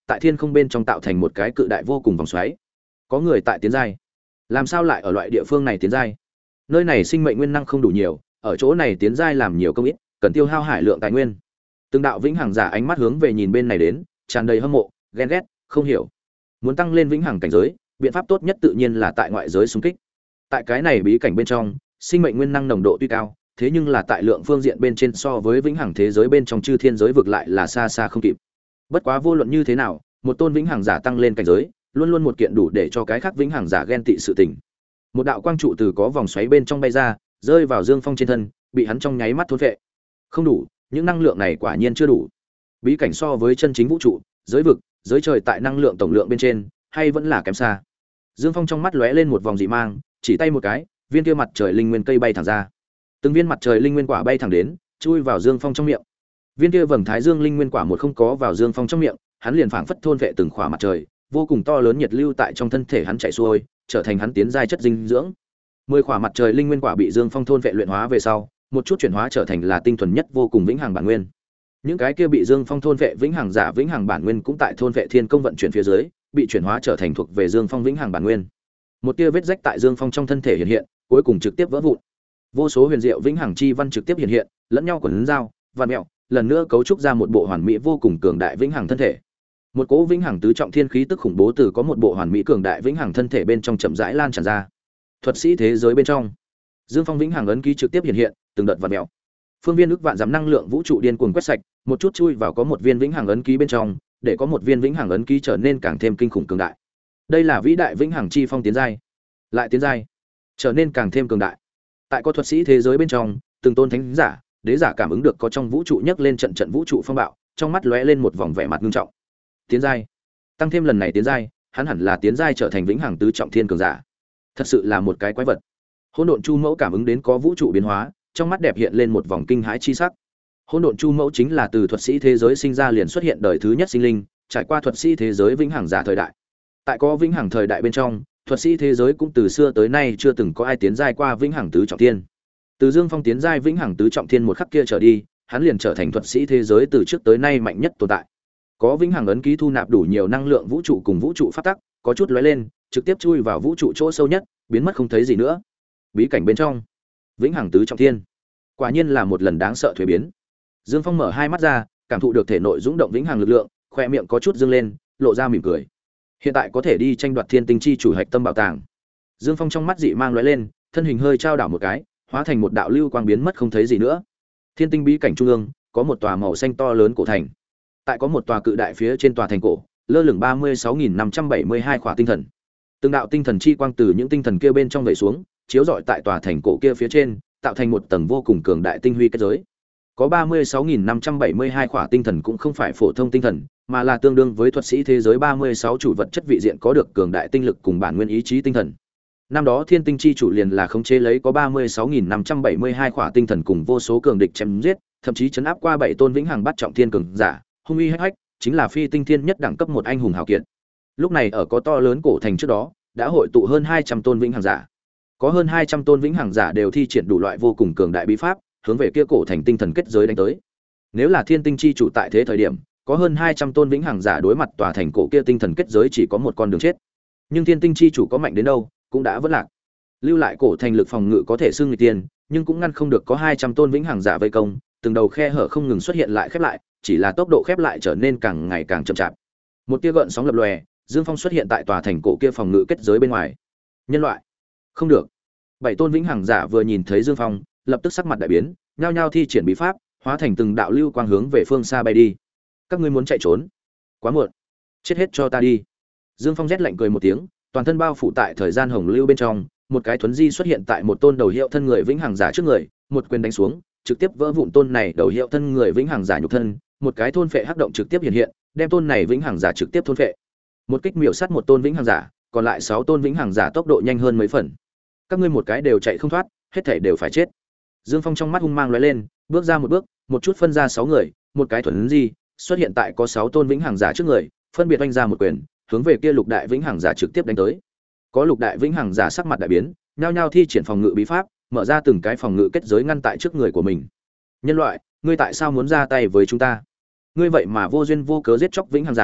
tại thiên không bên trong tạo thành một cái cự đại vô cùng vòng xoáy. Có người tại tiến giai. Làm sao lại ở loại địa phương này tiến giai? Nơi này sinh mệnh nguyên năng không đủ nhiều, ở chỗ này tiến giai làm nhiều công ít, cần tiêu hao hải lượng tài nguyên. Từng đạo vĩnh hằng giả ánh mắt hướng về nhìn bên này đến, tràn đầy hâm mộ, ghen ghét, không hiểu. Muốn tăng lên vĩnh hằng cảnh giới, biện pháp tốt nhất tự nhiên là tại ngoại giới xung kích. Tại cái này bí cảnh bên trong, sinh mệnh nguyên năng nồng độ tuy cao, thế nhưng là tại lượng phương diện bên trên so với vĩnh hằng thế giới bên trong chư thiên giới vực lại là xa xa không kịp. Bất quá vô luận như thế nào, một tôn vĩnh hằng giả tăng lên cảnh giới, luôn luôn một kiện đủ để cho cái khác vĩnh hằng giả ghen tị sự tình. Một đạo quang trụ từ có vòng xoáy bên trong bay ra, rơi vào Dương Phong trên thân, bị hắn trong nháy mắt thôn phệ. Không đủ, những năng lượng này quả nhiên chưa đủ. Bí cảnh so với chân chính vũ trụ, giới vực, giới trời tại năng lượng tổng lượng bên trên, hay vẫn là kém xa. Dương Phong trong mắt lóe lên một vòng dị mang, chỉ tay một cái, viên kia mặt trời linh nguyên cây bay thẳng ra. Từng viên mặt trời linh nguyên quả bay thẳng đến, chui vào Dương Phong trong miệng. Viên kia vầng thái dương linh nguyên quả một không có vào Dương Phong trong miệng, hắn liền phảng phất thôn vệ từng khỏa mặt trời, vô cùng to lớn nhiệt lưu tại trong thân thể hắn chảy xuôi, trở thành hắn tiến giai chất dinh dưỡng. Mười khỏa mặt trời linh nguyên quả bị Dương Phong thôn vệ luyện hóa về sau, một chút chuyển hóa trở thành là tinh thuần nhất vô cùng vĩnh hằng bản nguyên. Những cái kia bị Dương Phong thôn vệ vĩnh hằng giả vĩnh hằng bản nguyên cũng tại thôn vệ thiên công vận chuyển phía dưới, bị chuyển hóa trở thành thuộc về Dương Phong vĩnh hằng bản nguyên. Một tia vết rách tại Dương Phong trong thân thể hiện hiện, cuối cùng trực tiếp vỡ vụn. Vô số huyền diệu vĩnh hằng chi văn trực tiếp hiện hiện, lẫn nhau quấn dao, vạn mèo, lần nữa cấu trúc ra một bộ hoàn mỹ vô cùng cường đại vĩnh hằng thân thể. Một cỗ vĩnh hằng tứ trọng thiên khí tức khủng bố từ có một bộ hoàn mỹ cường đại vĩnh hằng thân thể bên trong chậm rãi lan tràn ra. Thuật sĩ thế giới bên trong, Dương Phong vĩnh hằng ấn ký trực tiếp hiện hiện, từng đợt vạn mèo. Phương viên ức vạn dặm năng lượng vũ trụ điên cuồng quét sạch, một chút chui vào có một viên vĩnh hằng ấn ký bên trong, để có một viên vĩnh hằng ấn ký trở nên càng thêm kinh khủng cường đại. Đây là vĩ đại vĩnh hằng chi phong tiến giai, lại tiến giai, trở nên càng thêm cường đại. Tại có thuật sĩ thế giới bên trong, từng tôn thánh giả, đế giả cảm ứng được có trong vũ trụ nhấc lên trận trận vũ trụ phong bạo, trong mắt lóe lên một vòng vẻ mặt nghiêm trọng. Tiến giai, tăng thêm lần này tiến giai, hắn hẳn là tiến giai trở thành vĩnh hằng tứ trọng thiên cường giả. Thật sự là một cái quái vật. Hỗn độn chu mẫu cảm ứng đến có vũ trụ biến hóa, trong mắt đẹp hiện lên một vòng kinh hãi chi sắc. Hỗn độn chu mẫu chính là từ thuật sĩ thế giới sinh ra liền xuất hiện đời thứ nhất sinh linh, trải qua thuật sĩ thế giới vĩnh hằng giả thời đại. Tại có vĩnh hằng thời đại bên trong, thuật sĩ thế giới cũng từ xưa tới nay chưa từng có ai tiến giai qua vĩnh hằng tứ trọng thiên. Từ Dương Phong tiến giai vĩnh hằng tứ trọng thiên một khắc kia trở đi, hắn liền trở thành thuật sĩ thế giới từ trước tới nay mạnh nhất tồn tại. Có vĩnh hằng ấn ký thu nạp đủ nhiều năng lượng vũ trụ cùng vũ trụ phát tắc, có chút lóe lên, trực tiếp chui vào vũ trụ chỗ sâu nhất, biến mất không thấy gì nữa. Bí cảnh bên trong, vĩnh hằng tứ trọng thiên, quả nhiên là một lần đáng sợ thuế biến. Dương Phong mở hai mắt ra, cảm thụ được thể nội dũng động vĩnh hằng lực lượng, khoe miệng có chút dương lên, lộ ra mỉm cười. Hiện tại có thể đi tranh đoạt thiên tinh chi chủ hạch tâm bảo tàng. Dương Phong trong mắt dị mang lóe lên, thân hình hơi trao đảo một cái, hóa thành một đạo lưu quang biến mất không thấy gì nữa. Thiên tinh bí cảnh trung ương, có một tòa màu xanh to lớn cổ thành. Tại có một tòa cự đại phía trên tòa thành cổ, lơ lửng ba mươi sáu nghìn năm trăm bảy mươi hai khỏa tinh thần. Từng đạo tinh thần chi quang từ những tinh thần kia bên trong vẩy xuống, chiếu rọi tại tòa thành cổ kia phía trên, tạo thành một tầng vô cùng cường đại tinh huy kết giới. Có ba mươi sáu nghìn năm trăm bảy mươi hai khỏa tinh thần cũng không phải phổ thông tinh thần, mà là tương đương với thuật sĩ thế giới ba mươi sáu chủ vật chất vị diện có được cường đại tinh lực cùng bản nguyên ý chí tinh thần. Năm đó Thiên Tinh chi chủ liền là khống chế lấy có ba mươi sáu nghìn năm trăm bảy mươi hai khỏa tinh thần cùng vô số cường địch chém giết, thậm chí chấn áp qua bảy tôn vĩnh hằng bắt trọng thiên cường giả, hung uy hách hách, chính là phi tinh thiên nhất đẳng cấp một anh hùng hào kiệt. Lúc này ở có to lớn cổ thành trước đó, đã hội tụ hơn hai trăm tôn vĩnh hằng giả. Có hơn hai trăm tôn vĩnh hằng giả đều thi triển đủ loại vô cùng cường đại bí pháp, hướng về kia cổ thành tinh thần kết giới đánh tới. Nếu là Thiên Tinh chi chủ tại thế thời điểm, có hơn hai trăm tôn vĩnh hằng giả đối mặt tòa thành cổ kia tinh thần kết giới chỉ có một con đường chết. Nhưng Thiên Tinh chi chủ có mạnh đến đâu, cũng đã vỡ lạc. Lưu lại cổ thành lực phòng ngự có thể xưng người tiền, nhưng cũng ngăn không được có hai trăm tôn vĩnh hằng giả vây công, từng đầu khe hở không ngừng xuất hiện lại khép lại, chỉ là tốc độ khép lại trở nên càng ngày càng chậm chạp. Một tia gợn sóng lập lòe, Dương Phong xuất hiện tại tòa thành cổ kia phòng ngự kết giới bên ngoài. Nhân loại, không được. Bảy tôn vĩnh hằng giả vừa nhìn thấy Dương Phong, lập tức sắc mặt đại biến, nhao nhao thi triển bí pháp, hóa thành từng đạo lưu quang hướng về phương xa bay đi. Các ngươi muốn chạy trốn? Quá muộn, chết hết cho ta đi. Dương Phong rét lạnh cười một tiếng, toàn thân bao phủ tại thời gian hồng lưu bên trong, một cái thuấn di xuất hiện tại một tôn đầu hiệu thân người vĩnh hằng giả trước người, một quyền đánh xuống, trực tiếp vỡ vụn tôn này đầu hiệu thân người vĩnh hằng giả nhục thân, một cái thôn phệ hắc động trực tiếp hiện hiện, đem tôn này vĩnh hằng giả trực tiếp thôn phệ. Một kích miểu sát một tôn vĩnh hằng giả, còn lại sáu tôn vĩnh hằng giả tốc độ nhanh hơn mấy phần. Các ngươi một cái đều chạy không thoát, hết thảy đều phải chết. Dương Phong trong mắt hung mang lóe lên, bước ra một bước, một chút phân ra sáu người, một cái thuấn di, xuất hiện tại có sáu tôn vĩnh hằng giả trước người, phân biệt oanh ra một quyền, hướng về kia lục đại vĩnh hằng giả trực tiếp đánh tới. Có lục đại vĩnh hằng giả sắc mặt đại biến, nhao nhao thi triển phòng ngự bí pháp, mở ra từng cái phòng ngự kết giới ngăn tại trước người của mình. Nhân loại, ngươi tại sao muốn ra tay với chúng ta? Ngươi vậy mà vô duyên vô cớ giết chóc vĩnh hằng giả,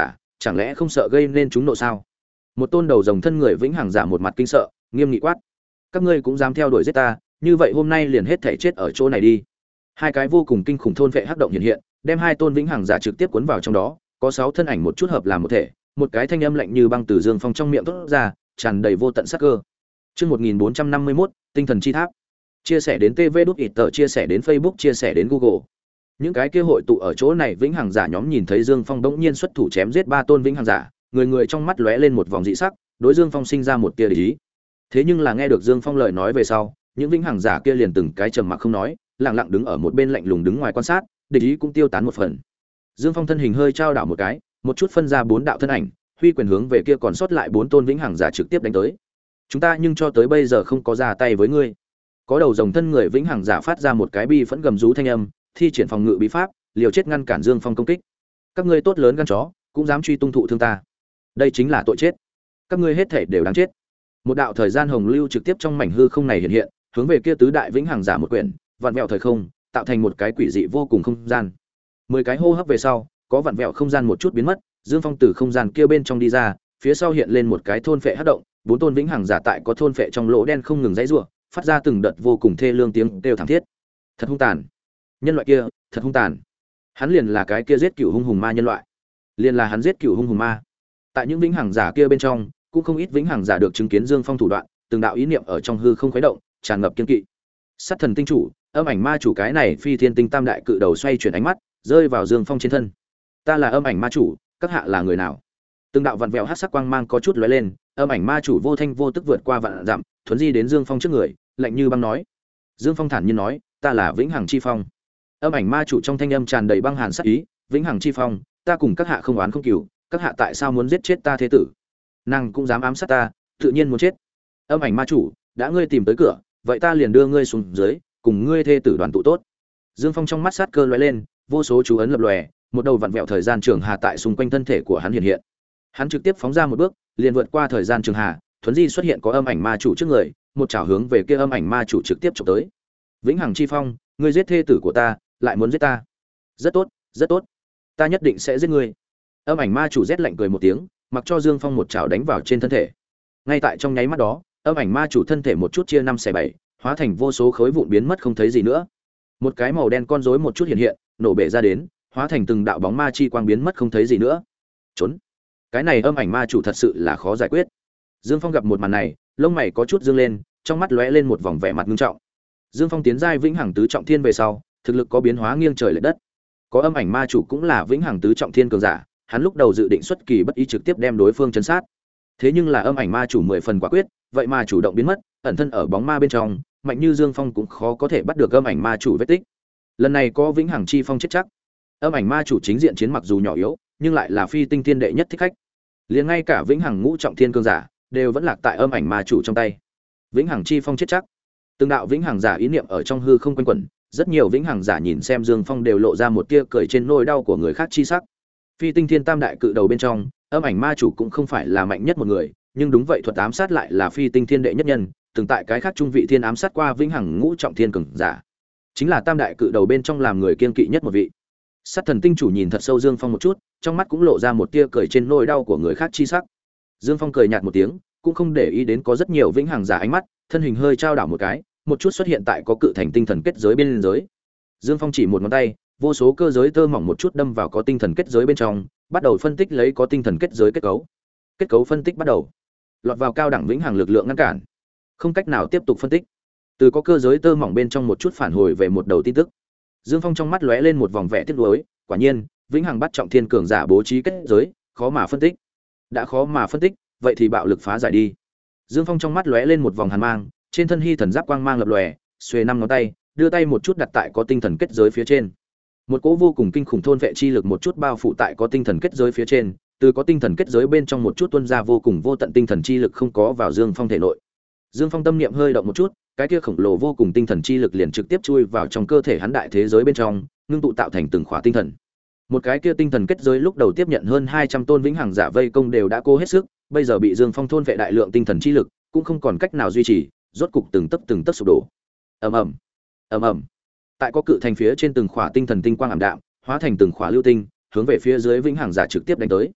chẳng lẽ không sợ gây nên chúng nộ sao? Một tôn đầu rồng thân người vĩnh hằng giả một mặt kinh sợ, nghiêm nghị quát: các ngươi cũng dám theo đuổi giết ta, như vậy hôm nay liền hết thảy chết ở chỗ này đi. Hai cái vô cùng kinh khủng thôn vệ hắc động hiện hiện, đem hai tôn vĩnh hằng giả trực tiếp cuốn vào trong đó, có sáu thân ảnh một chút hợp làm một thể, một cái thanh âm lạnh như băng từ Dương Phong trong miệng thoát ra, tràn đầy vô tận sát cơ. Chương một nghìn bốn trăm năm mươi mốt, tinh thần chi tháp. Chia sẻ đến tê vê đút ít tờ, chia sẻ đến Facebook, chia sẻ đến Google. Những cái kia hội tụ ở chỗ này vĩnh hằng giả nhóm nhìn thấy Dương Phong bỗng nhiên xuất thủ chém giết ba tôn vĩnh hằng giả, người người trong mắt lóe lên một vòng dị sắc, đối Dương Phong sinh ra một tia ý. Thế nhưng là nghe được Dương Phong lời nói về sau, những vĩnh hằng giả kia liền từng cái trầm mặc không nói, lặng lặng đứng ở một bên lạnh lùng đứng ngoài quan sát, địch ý cũng tiêu tán một phần. Dương Phong thân hình hơi trao đảo một cái, một chút phân ra bốn đạo thân ảnh, huy quyền hướng về kia còn sót lại bốn tôn vĩnh hằng giả trực tiếp đánh tới. Chúng ta nhưng cho tới bây giờ không có ra tay với ngươi. Có đầu rồng thân người vĩnh hằng giả phát ra một cái bi phẫn gầm rú thanh âm, thi triển phòng ngự bí pháp, liều chết ngăn cản Dương Phong công kích. Các ngươi tốt lớn gan chó, cũng dám truy tung thụ thương ta. Đây chính là tội chết. Các ngươi hết thể đều đáng chết. Một đạo thời gian hồng lưu trực tiếp trong mảnh hư không này hiện hiện, hướng về kia tứ đại vĩnh hằng giả một quyển, vặn vẹo thời không, tạo thành một cái quỷ dị vô cùng không gian. Mười cái hô hấp về sau, có vặn vẹo không gian một chút biến mất, Dương Phong từ không gian kia bên trong đi ra, phía sau hiện lên một cái thôn phệ hắc động, bốn tôn vĩnh hằng giả tại có thôn phệ trong lỗ đen không ngừng giãy giụa, phát ra từng đợt vô cùng thê lương tiếng kêu thảm thiết. Thật hung tàn. Nhân loại kia, thật hung tàn. Hắn liền là cái kia giết cửu hung hùng ma nhân loại. Liền là hắn giết cửu hung hùng ma. Tại những vĩnh hằng giả kia bên trong, cũng không ít vĩnh hằng giả được chứng kiến Dương Phong thủ đoạn, từng đạo ý niệm ở trong hư không khuấy động, tràn ngập kiên kỵ. Sát thần tinh chủ, âm ảnh ma chủ cái này phi thiên tinh tam đại cự đầu xoay chuyển ánh mắt, rơi vào Dương Phong trên thân. Ta là âm ảnh ma chủ, các hạ là người nào? Từng đạo vặn vẹo hắc sắc quang mang có chút lóe lên, âm ảnh ma chủ vô thanh vô tức vượt qua vạn dặm, thuấn di đến Dương Phong trước người, lạnh như băng nói. Dương Phong thản nhiên nói, ta là Vĩnh Hằng Chi Phong. Âm ảnh ma chủ trong thanh âm tràn đầy băng hàn sát ý, Vĩnh Hằng Chi Phong, ta cùng các hạ không oán không cừu, các hạ tại sao muốn giết chết ta thế tử? Nàng cũng dám ám sát ta, tự nhiên muốn chết. Âm ảnh ma chủ, đã ngươi tìm tới cửa, vậy ta liền đưa ngươi xuống dưới, cùng ngươi thê tử đoàn tụ tốt. Dương Phong trong mắt sát cơ lóe lên, vô số chú ấn lập lòe, một đầu vặn vẹo thời gian trường hà tại xung quanh thân thể của hắn hiện hiện. Hắn trực tiếp phóng ra một bước, liền vượt qua thời gian trường hà, thuấn di xuất hiện có âm ảnh ma chủ trước người, một chảo hướng về kia âm ảnh ma chủ trực tiếp chụp tới. Vĩnh Hằng Chi Phong, ngươi giết thê tử của ta, lại muốn giết ta. Rất tốt, rất tốt. Ta nhất định sẽ giết ngươi. Âm ảnh ma chủ rét lạnh cười một tiếng, mặc cho Dương Phong một chảo đánh vào trên thân thể. Ngay tại trong nháy mắt đó, âm ảnh ma chủ thân thể một chút chia năm xẻ bảy, hóa thành vô số khối vụn biến mất không thấy gì nữa. Một cái màu đen con rối một chút hiện hiện, nổ bể ra đến, hóa thành từng đạo bóng ma chi quang biến mất không thấy gì nữa. Trốn. Cái này âm ảnh ma chủ thật sự là khó giải quyết. Dương Phong gặp một màn này, lông mày có chút dương lên, trong mắt lóe lên một vòng vẻ mặt nghiêm trọng. Dương Phong tiến giai Vĩnh Hằng tứ trọng thiên về sau, thực lực có biến hóa nghiêng trời lệch đất. Có âm ảnh ma chủ cũng là Vĩnh Hằng tứ trọng thiên cường giả, hắn lúc đầu dự định xuất kỳ bất ý trực tiếp đem đối phương chấn sát. Thế nhưng là âm ảnh ma chủ mười phần quả quyết, vậy mà chủ động biến mất, ẩn thân ở bóng ma bên trong, mạnh như Dương Phong cũng khó có thể bắt được âm ảnh ma chủ vết tích. Lần này có Vĩnh Hằng Chi Phong chết chắc. Âm ảnh ma chủ chính diện chiến mặc dù nhỏ yếu, nhưng lại là phi tinh thiên đệ nhất thích khách. Liền ngay cả Vĩnh Hằng ngũ trọng thiên cường giả đều vẫn lạc tại âm ảnh ma chủ trong tay. Vĩnh Hằng Chi Phong chết chắc. Từng đạo Vĩnh Hằng giả ý niệm ở trong hư không quanh quẩn, rất nhiều Vĩnh Hằng giả nhìn xem Dương Phong đều lộ ra một tia cười trên nỗi đau của người khác chi sắc. Phi tinh thiên tam đại cự đầu bên trong, âm ảnh ma chủ cũng không phải là mạnh nhất một người, nhưng đúng vậy thuật ám sát lại là phi tinh thiên đệ nhất nhân, từng tại cái khác trung vị thiên ám sát qua Vĩnh Hằng ngũ trọng thiên cường giả. Chính là tam đại cự đầu bên trong làm người kiên kỵ nhất một vị. Sát thần tinh chủ nhìn thật sâu Dương Phong một chút, trong mắt cũng lộ ra một tia cười trên nỗi đau của người khác chi sắc. Dương Phong cười nhạt một tiếng, cũng không để ý đến có rất nhiều Vĩnh Hằng giả ánh mắt, thân hình hơi trao đảo một cái, một chút xuất hiện tại có cự thành tinh thần kết giới bên giới. Dương Phong chỉ một ngón tay, vô số cơ giới tơ mỏng một chút đâm vào có tinh thần kết giới bên trong, bắt đầu phân tích lấy có tinh thần kết giới kết cấu. Kết cấu phân tích bắt đầu. Lọt vào cao đẳng Vĩnh Hằng lực lượng ngăn cản, không cách nào tiếp tục phân tích. Từ có cơ giới tơ mỏng bên trong một chút phản hồi về một đầu tin tức. Dương Phong trong mắt lóe lên một vòng vẻ tiếc nuối, quả nhiên, Vĩnh Hằng bắt trọng thiên cường giả bố trí kết giới, khó mà phân tích. Đã khó mà phân tích, vậy thì bạo lực phá giải đi. Dương Phong trong mắt lóe lên một vòng hàn mang, trên thân hy thần giáp quang mang lập lòe, xuề năm ngón tay, đưa tay một chút đặt tại có tinh thần kết giới phía trên. Một cỗ vô cùng kinh khủng thôn vệ chi lực một chút bao phủ tại có tinh thần kết giới phía trên, từ có tinh thần kết giới bên trong một chút tuôn ra vô cùng vô tận tinh thần chi lực không có vào Dương Phong thể nội. Dương Phong tâm niệm hơi động một chút, cái kia khổng lồ vô cùng tinh thần chi lực liền trực tiếp chui vào trong cơ thể hắn đại thế giới bên trong, ngưng tụ tạo thành từng khỏa tinh thần. Một cái kia tinh thần kết giới lúc đầu tiếp nhận hơn hai trăm tôn Vĩnh Hằng giả vây công đều đã cố hết sức, bây giờ bị Dương Phong thôn vệ đại lượng tinh thần chi lực, cũng không còn cách nào duy trì, rốt cục từng tấc từng tấc sụp đổ. Ầm ầm, ầm ầm. Tại có cự thành phía trên từng khỏa tinh thần tinh quang ảm đạm, hóa thành từng khỏa lưu tinh, hướng về phía dưới Vĩnh Hằng giả trực tiếp đánh tới.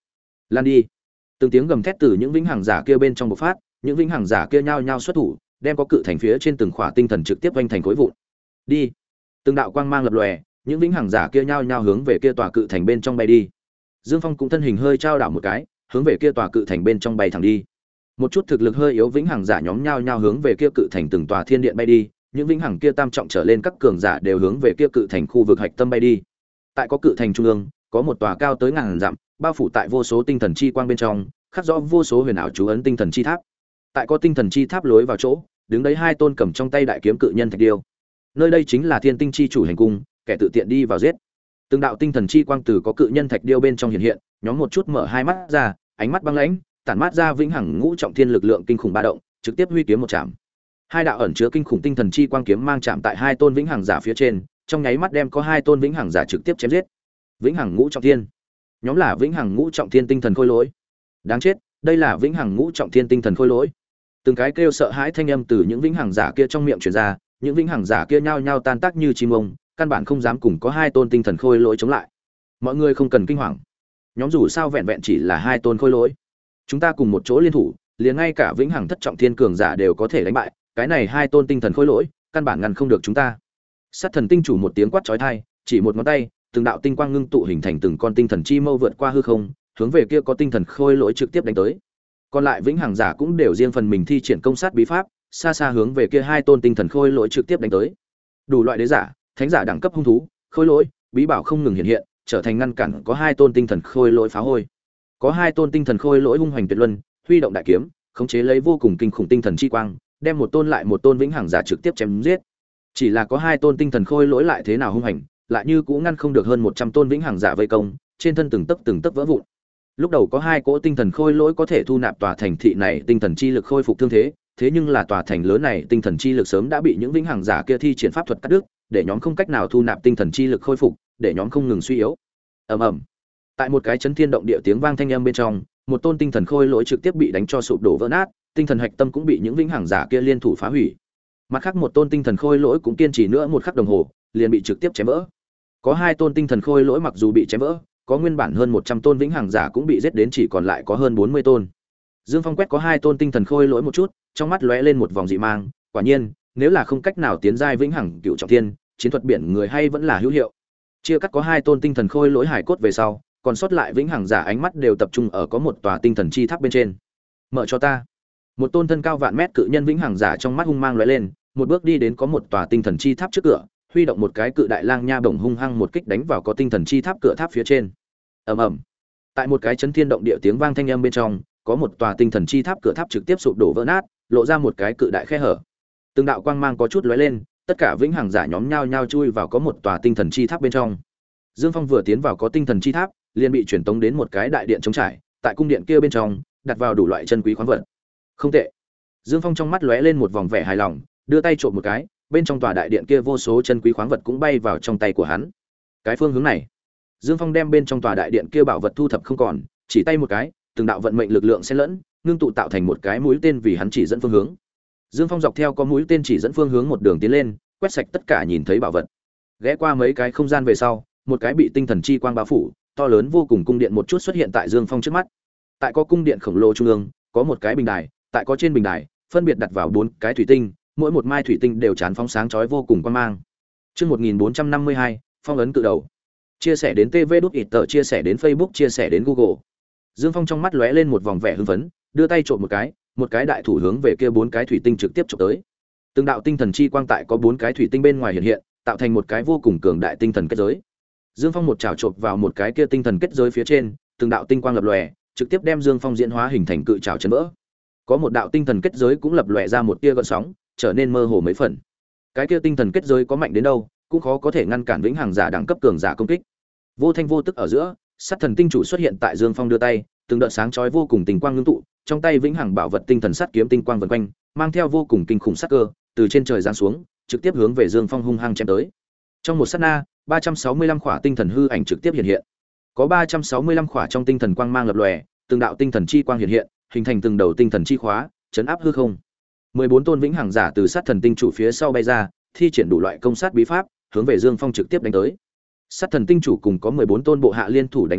Lan đi. Từng tiếng gầm thét từ những vĩnh hằng giả kia bên trong bộc phát, những vĩnh hằng giả kia nhao nhao xuất thủ, đem có cự thành phía trên từng khỏa tinh thần trực tiếp vênh thành khối vụn. Đi. Từng đạo quang mang lập lòe, những vĩnh hằng giả kia nhao nhao hướng về kia tòa cự thành bên trong bay đi. Dương Phong cũng thân hình hơi trao đảo một cái, hướng về kia tòa cự thành bên trong bay thẳng đi. Một chút thực lực hơi yếu vĩnh hằng giả nhóm nhao nhao hướng về kia cự thành từng tòa thiên điện bay đi, những vĩnh hằng kia tam trọng trở lên các cường giả đều hướng về kia cự thành khu vực hạch tâm bay đi. Tại có cự thành trung ương, có một tòa cao tới ngàn dặm, bao phủ tại vô số tinh thần chi quang bên trong, khắc rõ vô số huyền ảo chú ấn tinh thần chi tháp. Tại có tinh thần chi tháp lối vào chỗ, đứng đấy hai tôn cầm trong tay đại kiếm cự nhân thạch điêu. Nơi đây chính là Thiên Tinh chi chủ hành cung, kẻ tự tiện đi vào giết. Từng đạo tinh thần chi quang từ có cự nhân thạch điêu bên trong hiện hiện, nhóm một chút mở hai mắt ra, ánh mắt băng lãnh, tản mát ra vĩnh hằng ngũ trọng thiên lực lượng kinh khủng ba động, trực tiếp huy kiếm một chạm. Hai đạo ẩn chứa kinh khủng tinh thần chi quang kiếm mang chạm tại hai tôn vĩnh hằng giả phía trên, trong nháy mắt đem có hai tôn vĩnh hằng giả trực tiếp chém giết. Vĩnh hằng ngũ trọng thiên, nhóm là vĩnh hằng ngũ trọng thiên tinh thần khôi lỗi. Đáng chết, đây là vĩnh hằng ngũ trọng thiên tinh thần khôi lỗi. Từng cái kêu sợ hãi thanh âm từ những vĩnh hằng giả kia trong miệng truyền ra, những vĩnh hằng giả kia nhao nhao tan tác như chim ông, căn bản không dám cùng có hai tôn tinh thần khôi lỗi chống lại. Mọi người không cần kinh hoàng, nhóm dù sao vẹn vẹn chỉ là hai tôn khôi lỗi, chúng ta cùng một chỗ liên thủ, liền ngay cả vĩnh hằng thất trọng thiên cường giả đều có thể đánh bại, cái này hai tôn tinh thần khôi lỗi, căn bản ngăn không được chúng ta. Sát thần tinh chủ một tiếng quát chói tai, chỉ một ngón tay, từng đạo tinh quang ngưng tụ hình thành từng con tinh thần chi mâu vượt qua hư không, hướng về kia có tinh thần khôi lỗi trực tiếp đánh tới. Còn lại vĩnh hằng giả cũng đều riêng phần mình thi triển công sát bí pháp, xa xa hướng về kia hai tôn tinh thần khôi lỗi trực tiếp đánh tới. Đủ loại đế giả, thánh giả đẳng cấp hung thú, khôi lỗi, bí bảo không ngừng hiện hiện, trở thành ngăn cản có hai tôn tinh thần khôi lỗi phá hôi. Có hai tôn tinh thần khôi lỗi hung hoành tuyệt luân, huy động đại kiếm, khống chế lấy vô cùng kinh khủng tinh thần chi quang, đem một tôn lại một tôn vĩnh hằng giả trực tiếp chém giết. Chỉ là có hai tôn tinh thần khôi lỗi lại thế nào hung hành, lại như cũng ngăn không được hơn một trăm tôn vĩnh hằng giả vây công, trên thân từng tấc từng tấc vỡ vụn. Lúc đầu có hai cỗ tinh thần khôi lỗi có thể thu nạp tòa thành thị này tinh thần chi lực khôi phục thương thế, thế nhưng là tòa thành lớn này tinh thần chi lực sớm đã bị những vĩnh hằng giả kia thi triển pháp thuật cắt đứt, để nhóm không cách nào thu nạp tinh thần chi lực khôi phục, để nhóm không ngừng suy yếu. Ầm ầm. Tại một cái chấn thiên động địa tiếng vang thanh âm bên trong, một tôn tinh thần khôi lỗi trực tiếp bị đánh cho sụp đổ vỡ nát, tinh thần hạch tâm cũng bị những vĩnh hằng giả kia liên thủ phá hủy. Mặt khác một tôn tinh thần khôi lỗi cũng kiên trì nữa một khắc đồng hồ, liền bị trực tiếp chém vỡ. Có hai tôn tinh thần khôi lỗi mặc dù bị chém vỡ, có nguyên bản hơn một trăm tôn vĩnh hằng giả cũng bị giết đến chỉ còn lại có hơn bốn mươi tôn. Dương Phong quét có hai tôn tinh thần khôi lỗi một chút, trong mắt lóe lên một vòng dị mang, quả nhiên, nếu là không cách nào tiến giai vĩnh hằng cựu trọng thiên, chiến thuật biển người hay vẫn là hữu hiệu. Chia cắt có hai tôn tinh thần khôi lỗi hải cốt về sau, còn sót lại vĩnh hằng giả ánh mắt đều tập trung ở có một tòa tinh thần chi tháp bên trên. Mở cho ta. Một tôn thân cao vạn mét cự nhân vĩnh hằng giả trong mắt hung mang lóe lên, một bước đi đến có một tòa tinh thần chi tháp trước cửa, huy động một cái cự đại lang nha bổng hung hăng một kích đánh vào có tinh thần chi tháp cửa tháp phía trên. Ầm ầm. Tại một cái chấn thiên động địa tiếng vang thanh âm bên trong, có một tòa tinh thần chi tháp cửa tháp trực tiếp sụp đổ vỡ nát, lộ ra một cái cự đại khe hở. Từng đạo quang mang có chút lóe lên, tất cả vĩnh hằng giả nhóm nhao nhao chui vào có một tòa tinh thần chi tháp bên trong. Dương Phong vừa tiến vào có tinh thần chi tháp, liền bị truyền tống đến một cái đại điện trống trải, tại cung điện kia bên trong, đặt vào đủ loại chân quý khoáng vật. Không tệ. Dương Phong trong mắt lóe lên một vòng vẻ hài lòng, đưa tay trộm một cái, bên trong tòa đại điện kia vô số chân quý khoáng vật cũng bay vào trong tay của hắn. Cái phương hướng này, Dương Phong đem bên trong tòa đại điện kia bảo vật thu thập không còn, chỉ tay một cái, từng đạo vận mệnh lực lượng xen lẫn, ngưng tụ tạo thành một cái mũi tên vì hắn chỉ dẫn phương hướng. Dương Phong dọc theo có mũi tên chỉ dẫn phương hướng một đường tiến lên, quét sạch tất cả nhìn thấy bảo vật. Ghé qua mấy cái không gian về sau, một cái bị tinh thần chi quang bao phủ, to lớn vô cùng cung điện một chút xuất hiện tại Dương Phong trước mắt. Tại có cung điện khổng lồ trung ương, có một cái bình đài, tại có trên bình đài, phân biệt đặt vào bốn cái thủy tinh, mỗi một mai thủy tinh đều chán phóng sáng chói vô cùng quang mang. Chương một nghìn bốn trăm năm mươi hai, phong ấn cự đầu. Chia sẻ đến tê vê đút ít tờ, chia sẻ đến Facebook, chia sẻ đến Google. Dương Phong trong mắt lóe lên một vòng vẻ hưng phấn, đưa tay trộm một cái, một cái đại thủ hướng về kia bốn cái thủy tinh trực tiếp chụp tới. Từng đạo tinh thần chi quang tại có bốn cái thủy tinh bên ngoài hiện hiện, tạo thành một cái vô cùng cường đại tinh thần kết giới. Dương Phong một chảo chộp vào một cái kia tinh thần kết giới phía trên, từng đạo tinh quang lập lòe, trực tiếp đem Dương Phong diễn hóa hình thành cự chảo chấn vỡ. Có một đạo tinh thần kết giới cũng lập lòe ra một tia gợn sóng, trở nên mơ hồ mấy phần. Cái kia tinh thần kết giới có mạnh đến đâu, cũng khó có thể ngăn cản vĩnh hằng giả đẳng cấp cường giả công kích. Vô thanh vô tức ở giữa, sát thần tinh chủ xuất hiện tại Dương Phong đưa tay, từng đợt sáng chói vô cùng tinh quang ngưng tụ, trong tay vĩnh hằng bảo vật tinh thần sát kiếm tinh quang vần quanh, mang theo vô cùng kinh khủng sát cơ, từ trên trời giáng xuống, trực tiếp hướng về Dương Phong hung hăng chém tới. Trong một sát na, ba trăm sáu mươi lăm khỏa tinh thần hư ảnh trực tiếp hiện hiện. Có ba trăm sáu mươi lăm khỏa trong tinh thần quang mang lập lòe, từng đạo tinh thần chi quang hiện hiện, hình thành từng đầu tinh thần chi khóa, chấn áp hư không. mười bốn tôn vĩnh hằng giả từ sát thần tinh chủ phía sau bay ra, thi triển đủ loại công sát bí pháp, hướng về Dương Phong trực tiếp đánh tới. Sát thần tinh chủ cùng có mười bốn tôn bộ hạ liên thủ đánh lén,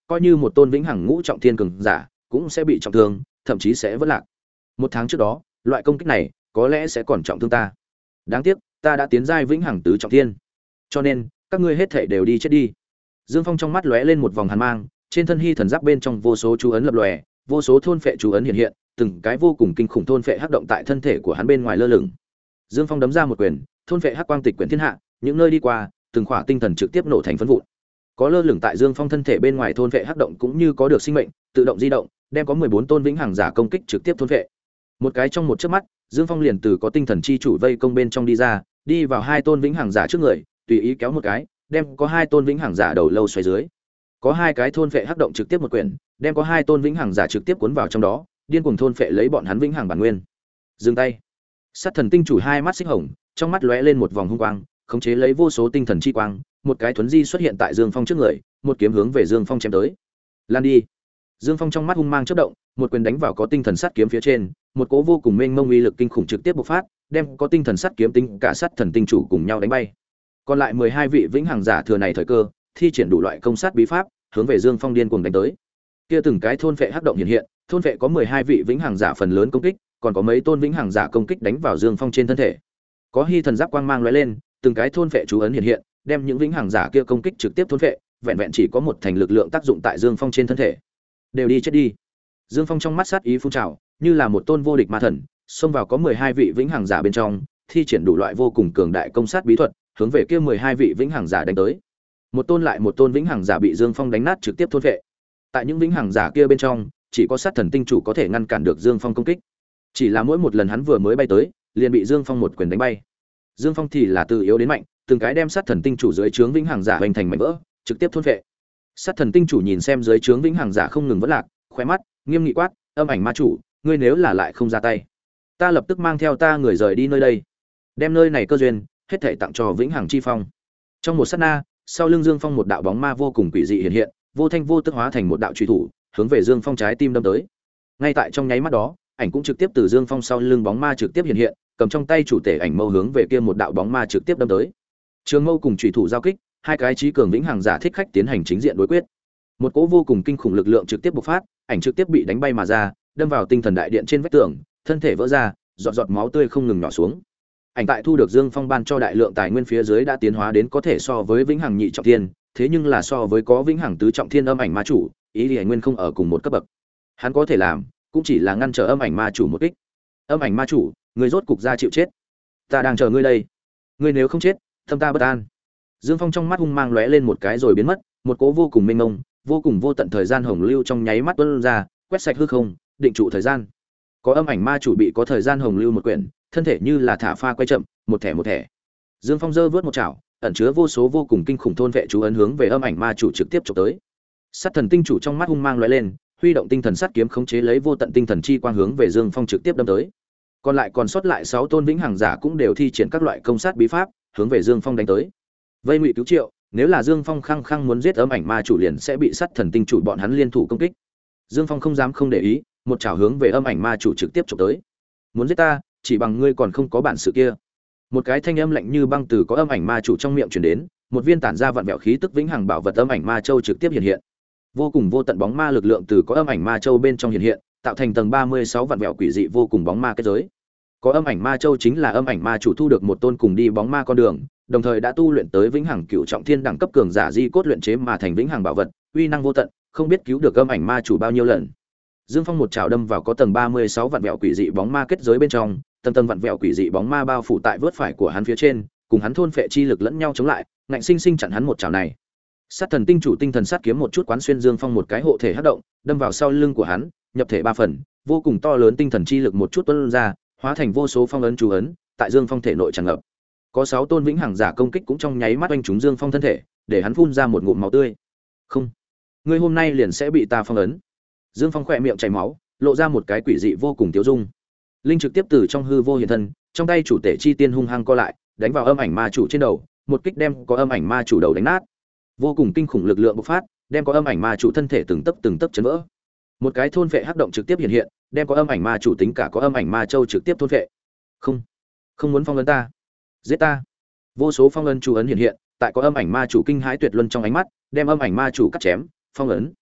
coi như một tôn vĩnh hằng ngũ trọng thiên cường giả cũng sẽ bị trọng thương, thậm chí sẽ vỡ lạc. Một tháng trước đó, loại công kích này có lẽ sẽ còn trọng thương ta. Đáng tiếc, ta đã tiến giai vĩnh hằng tứ trọng thiên. Cho nên, các ngươi hết thảy đều đi chết đi. Dương Phong trong mắt lóe lên một vòng hàn mang, trên thân hy thần giáp bên trong vô số chú ấn lập lòe, vô số thôn phệ chú ấn hiện hiện, từng cái vô cùng kinh khủng thôn phệ hắc động tại thân thể của hắn bên ngoài lơ lửng. Dương Phong đấm ra một quyền, thôn phệ hắc quang tịch quyển thiên hạ, những nơi đi qua, từng khỏa tinh thần trực tiếp nổ thành phấn vụn. Có lơ lửng tại Dương Phong thân thể bên ngoài thôn phệ hắc động cũng như có được sinh mệnh, tự động di động, đem có mười bốn tôn vĩnh hằng giả công kích trực tiếp thôn phệ. Một cái trong một chớp mắt, Dương Phong liền từ có tinh thần chi chủ vây công bên trong đi ra, đi vào hai tôn vĩnh hằng giả trước người, tùy ý kéo một cái, đem có hai tôn vĩnh hằng giả đầu lâu xoay dưới. Có hai cái thôn phệ hắc động trực tiếp một quyển, đem có hai tôn vĩnh hằng giả trực tiếp cuốn vào trong đó, điên cuồng thôn phệ lấy bọn hắn vĩnh hằng bản nguyên. Dừng tay. Sát thần tinh chủ hai mắt xích hồng, trong mắt lóe lên một vòng hung quang, khống chế lấy vô số tinh thần chi quang, một cái thuấn di xuất hiện tại Dương Phong trước người, một kiếm hướng về Dương Phong chém tới. Lan đi. Dương Phong trong mắt hung mang chớp động, một quyền đánh vào có tinh thần sắt kiếm phía trên, một cỗ vô cùng mênh mông uy lực kinh khủng trực tiếp bộc phát, đem có tinh thần sắt kiếm tính cả sát thần tinh chủ cùng nhau đánh bay. Còn lại mười hai vị vĩnh hằng giả thừa này thời cơ, thi triển đủ loại công sát bí pháp, hướng về Dương Phong điên cuồng đánh tới. Kia từng cái thôn phệ hắc động hiện hiện, thôn phệ có mười hai vị vĩnh hằng giả phần lớn công kích, còn có mấy tôn vĩnh hằng giả công kích đánh vào Dương Phong trên thân thể. Có hy thần giáp quang mang lóe lên, từng cái thôn phệ chú ấn hiện hiện, đem những vĩnh hằng giả kia công kích trực tiếp thôn phệ, vẹn vẹn chỉ có một thành lực lượng tác dụng tại Dương Phong trên thân thể. Đều đi chết đi. Dương Phong trong mắt sát ý phun trào, như là một tôn vô địch ma thần, xông vào có mười hai vị vĩnh hằng giả bên trong, thi triển đủ loại vô cùng cường đại công sát bí thuật, hướng về kia mười hai vị vĩnh hằng giả đánh tới. Một tôn lại một tôn vĩnh hằng giả bị Dương Phong đánh nát trực tiếp thôn phệ. Tại những vĩnh hằng giả kia bên trong, chỉ có sát thần tinh chủ có thể ngăn cản được Dương Phong công kích. Chỉ là mỗi một lần hắn vừa mới bay tới, liền bị Dương Phong một quyền đánh bay. Dương Phong thì là từ yếu đến mạnh, từng cái đem sát thần tinh chủ dưới trướng vĩnh hằng giả hoành thành mảnh vỡ, trực tiếp thôn phệ. Sát thần tinh chủ nhìn xem dưới trướng vĩnh hằng giả không ngừng vỡ lạc, khóe mắt nghiêm nghị quát, âm ảnh ma chủ, ngươi nếu là lại không ra tay, ta lập tức mang theo ta người rời đi nơi đây, đem nơi này cơ duyên hết thảy tặng cho vĩnh hằng chi phong. Trong một sát na, sau lưng Dương Phong một đạo bóng ma vô cùng quỷ dị hiện hiện, vô thanh vô tức hóa thành một đạo truy thủ, hướng về Dương Phong trái tim đâm tới. Ngay tại trong nháy mắt đó, ảnh cũng trực tiếp từ Dương Phong sau lưng bóng ma trực tiếp hiện hiện, cầm trong tay chủ tể ảnh mâu hướng về kia một đạo bóng ma trực tiếp đâm tới. Trường mâu cùng truy thủ giao kích, hai cái trí cường vĩnh hằng giả thích khách tiến hành chính diện đối quyết. Một cỗ vô cùng kinh khủng lực lượng trực tiếp bộc phát, ảnh trực tiếp bị đánh bay mà ra, đâm vào tinh thần đại điện trên vách tường, thân thể vỡ ra, giọt giọt máu tươi không ngừng nhỏ xuống. Ảnh tại thu được Dương Phong ban cho đại lượng tài nguyên phía dưới đã tiến hóa đến có thể so với vĩnh hằng nhị trọng thiên, thế nhưng là so với có vĩnh hằng tứ trọng thiên âm ảnh ma chủ, ý thì nguyên không ở cùng một cấp bậc. Hắn có thể làm, cũng chỉ là ngăn trở âm ảnh ma chủ một kích. Âm ảnh ma chủ, ngươi rốt cục ra chịu chết. Ta đang chờ ngươi đây. Ngươi nếu không chết, tâm ta bất an. Dương Phong trong mắt hung mang lóe lên một cái rồi biến mất, một cỗ vô cùng mênh mông, vô cùng vô tận thời gian hồng lưu trong nháy mắt tuôn ra, quét sạch hư không, định trụ thời gian. Có âm ảnh ma chủ bị có thời gian hồng lưu một quyển, thân thể như là thả pha quay chậm, một thẻ một thẻ. Dương Phong giơ vớt một chảo, ẩn chứa vô số vô cùng kinh khủng thôn vệ chú ấn hướng về âm ảnh ma chủ trực tiếp chụp tới. Sát thần tinh chủ trong mắt hung mang lóe lên, huy động tinh thần sát kiếm khống chế lấy vô tận tinh thần chi quang hướng về Dương Phong trực tiếp đâm tới. Còn lại còn sót lại sáu tôn vĩnh hằng giả cũng đều thi triển các loại công sát bí pháp, hướng về Dương Phong đánh tới. Vây ngụy cứu triệu, nếu là Dương Phong khăng khăng muốn giết âm ảnh ma chủ liền sẽ bị sát thần tinh chủ bọn hắn liên thủ công kích. Dương Phong không dám không để ý, một chảo hướng về âm ảnh ma chủ trực tiếp chụp tới. Muốn giết ta, chỉ bằng ngươi còn không có bản sự kia. Một cái thanh âm lạnh như băng từ có âm ảnh ma chủ trong miệng truyền đến, một viên tản ra vạn vẹo khí tức vĩnh hằng bảo vật âm ảnh ma châu trực tiếp hiện hiện. Vô cùng vô tận bóng ma lực lượng từ có âm ảnh ma châu bên trong hiện hiện, tạo thành tầng ba mươi sáu vạn vẹo quỷ dị vô cùng bóng ma kết giới. Có âm ảnh ma châu chính là âm ảnh ma chủ thu được một tôn cùng đi bóng ma con đường, đồng thời đã tu luyện tới vĩnh hằng cựu trọng thiên đẳng cấp cường giả di cốt luyện chế mà thành vĩnh hằng bảo vật, uy năng vô tận, không biết cứu được âm ảnh ma chủ bao nhiêu lần. Dương Phong một chảo đâm vào có tầng ba mươi sáu vạn vẹo quỷ dị bóng ma kết giới bên trong, tầng tầng vạn vẹo quỷ dị bóng ma bao phủ tại vớt phải của hắn phía trên, cùng hắn thôn phệ chi lực lẫn nhau chống lại, ngạnh sinh sinh chặn hắn một chảo này. Sát thần tinh chủ tinh thần sát kiếm một chút quán xuyên Dương Phong một cái hộ thể hắc động, đâm vào sau lưng của hắn, nhập thể ba phần, vô cùng to lớn tinh thần chi lực một chút tuôn ra, hóa thành vô số phong ấn chú ấn, tại Dương Phong thể nội tràn ngập. Có sáu tôn vĩnh hằng giả công kích cũng trong nháy mắt oanh trúng Dương Phong thân thể, để hắn phun ra một ngụm máu tươi. "Không, ngươi hôm nay liền sẽ bị ta phong ấn." Dương Phong khỏe miệng chảy máu, lộ ra một cái quỷ dị vô cùng tiêu dung. Linh trực tiếp từ trong hư vô hiện thân, trong tay chủ tể chi tiên hung hăng co lại, đánh vào âm ảnh ma chủ trên đầu, một kích đem có âm ảnh ma chủ đầu đánh nát. Vô cùng kinh khủng lực lượng bộc phát, đem có âm ảnh ma chủ thân thể từng tấc từng tấc chấn vỡ. Một cái thôn vệ hắc động trực tiếp hiện hiện, đem có âm ảnh ma chủ tính cả có âm ảnh ma châu trực tiếp thôn vệ. "Không, không muốn phong ấn ta, giết ta." Vô số phong ấn chú ấn hiện hiện, tại có âm ảnh ma chủ kinh hãi tuyệt luân trong ánh mắt, đem âm ảnh ma chủ cắt chém, phong ấn.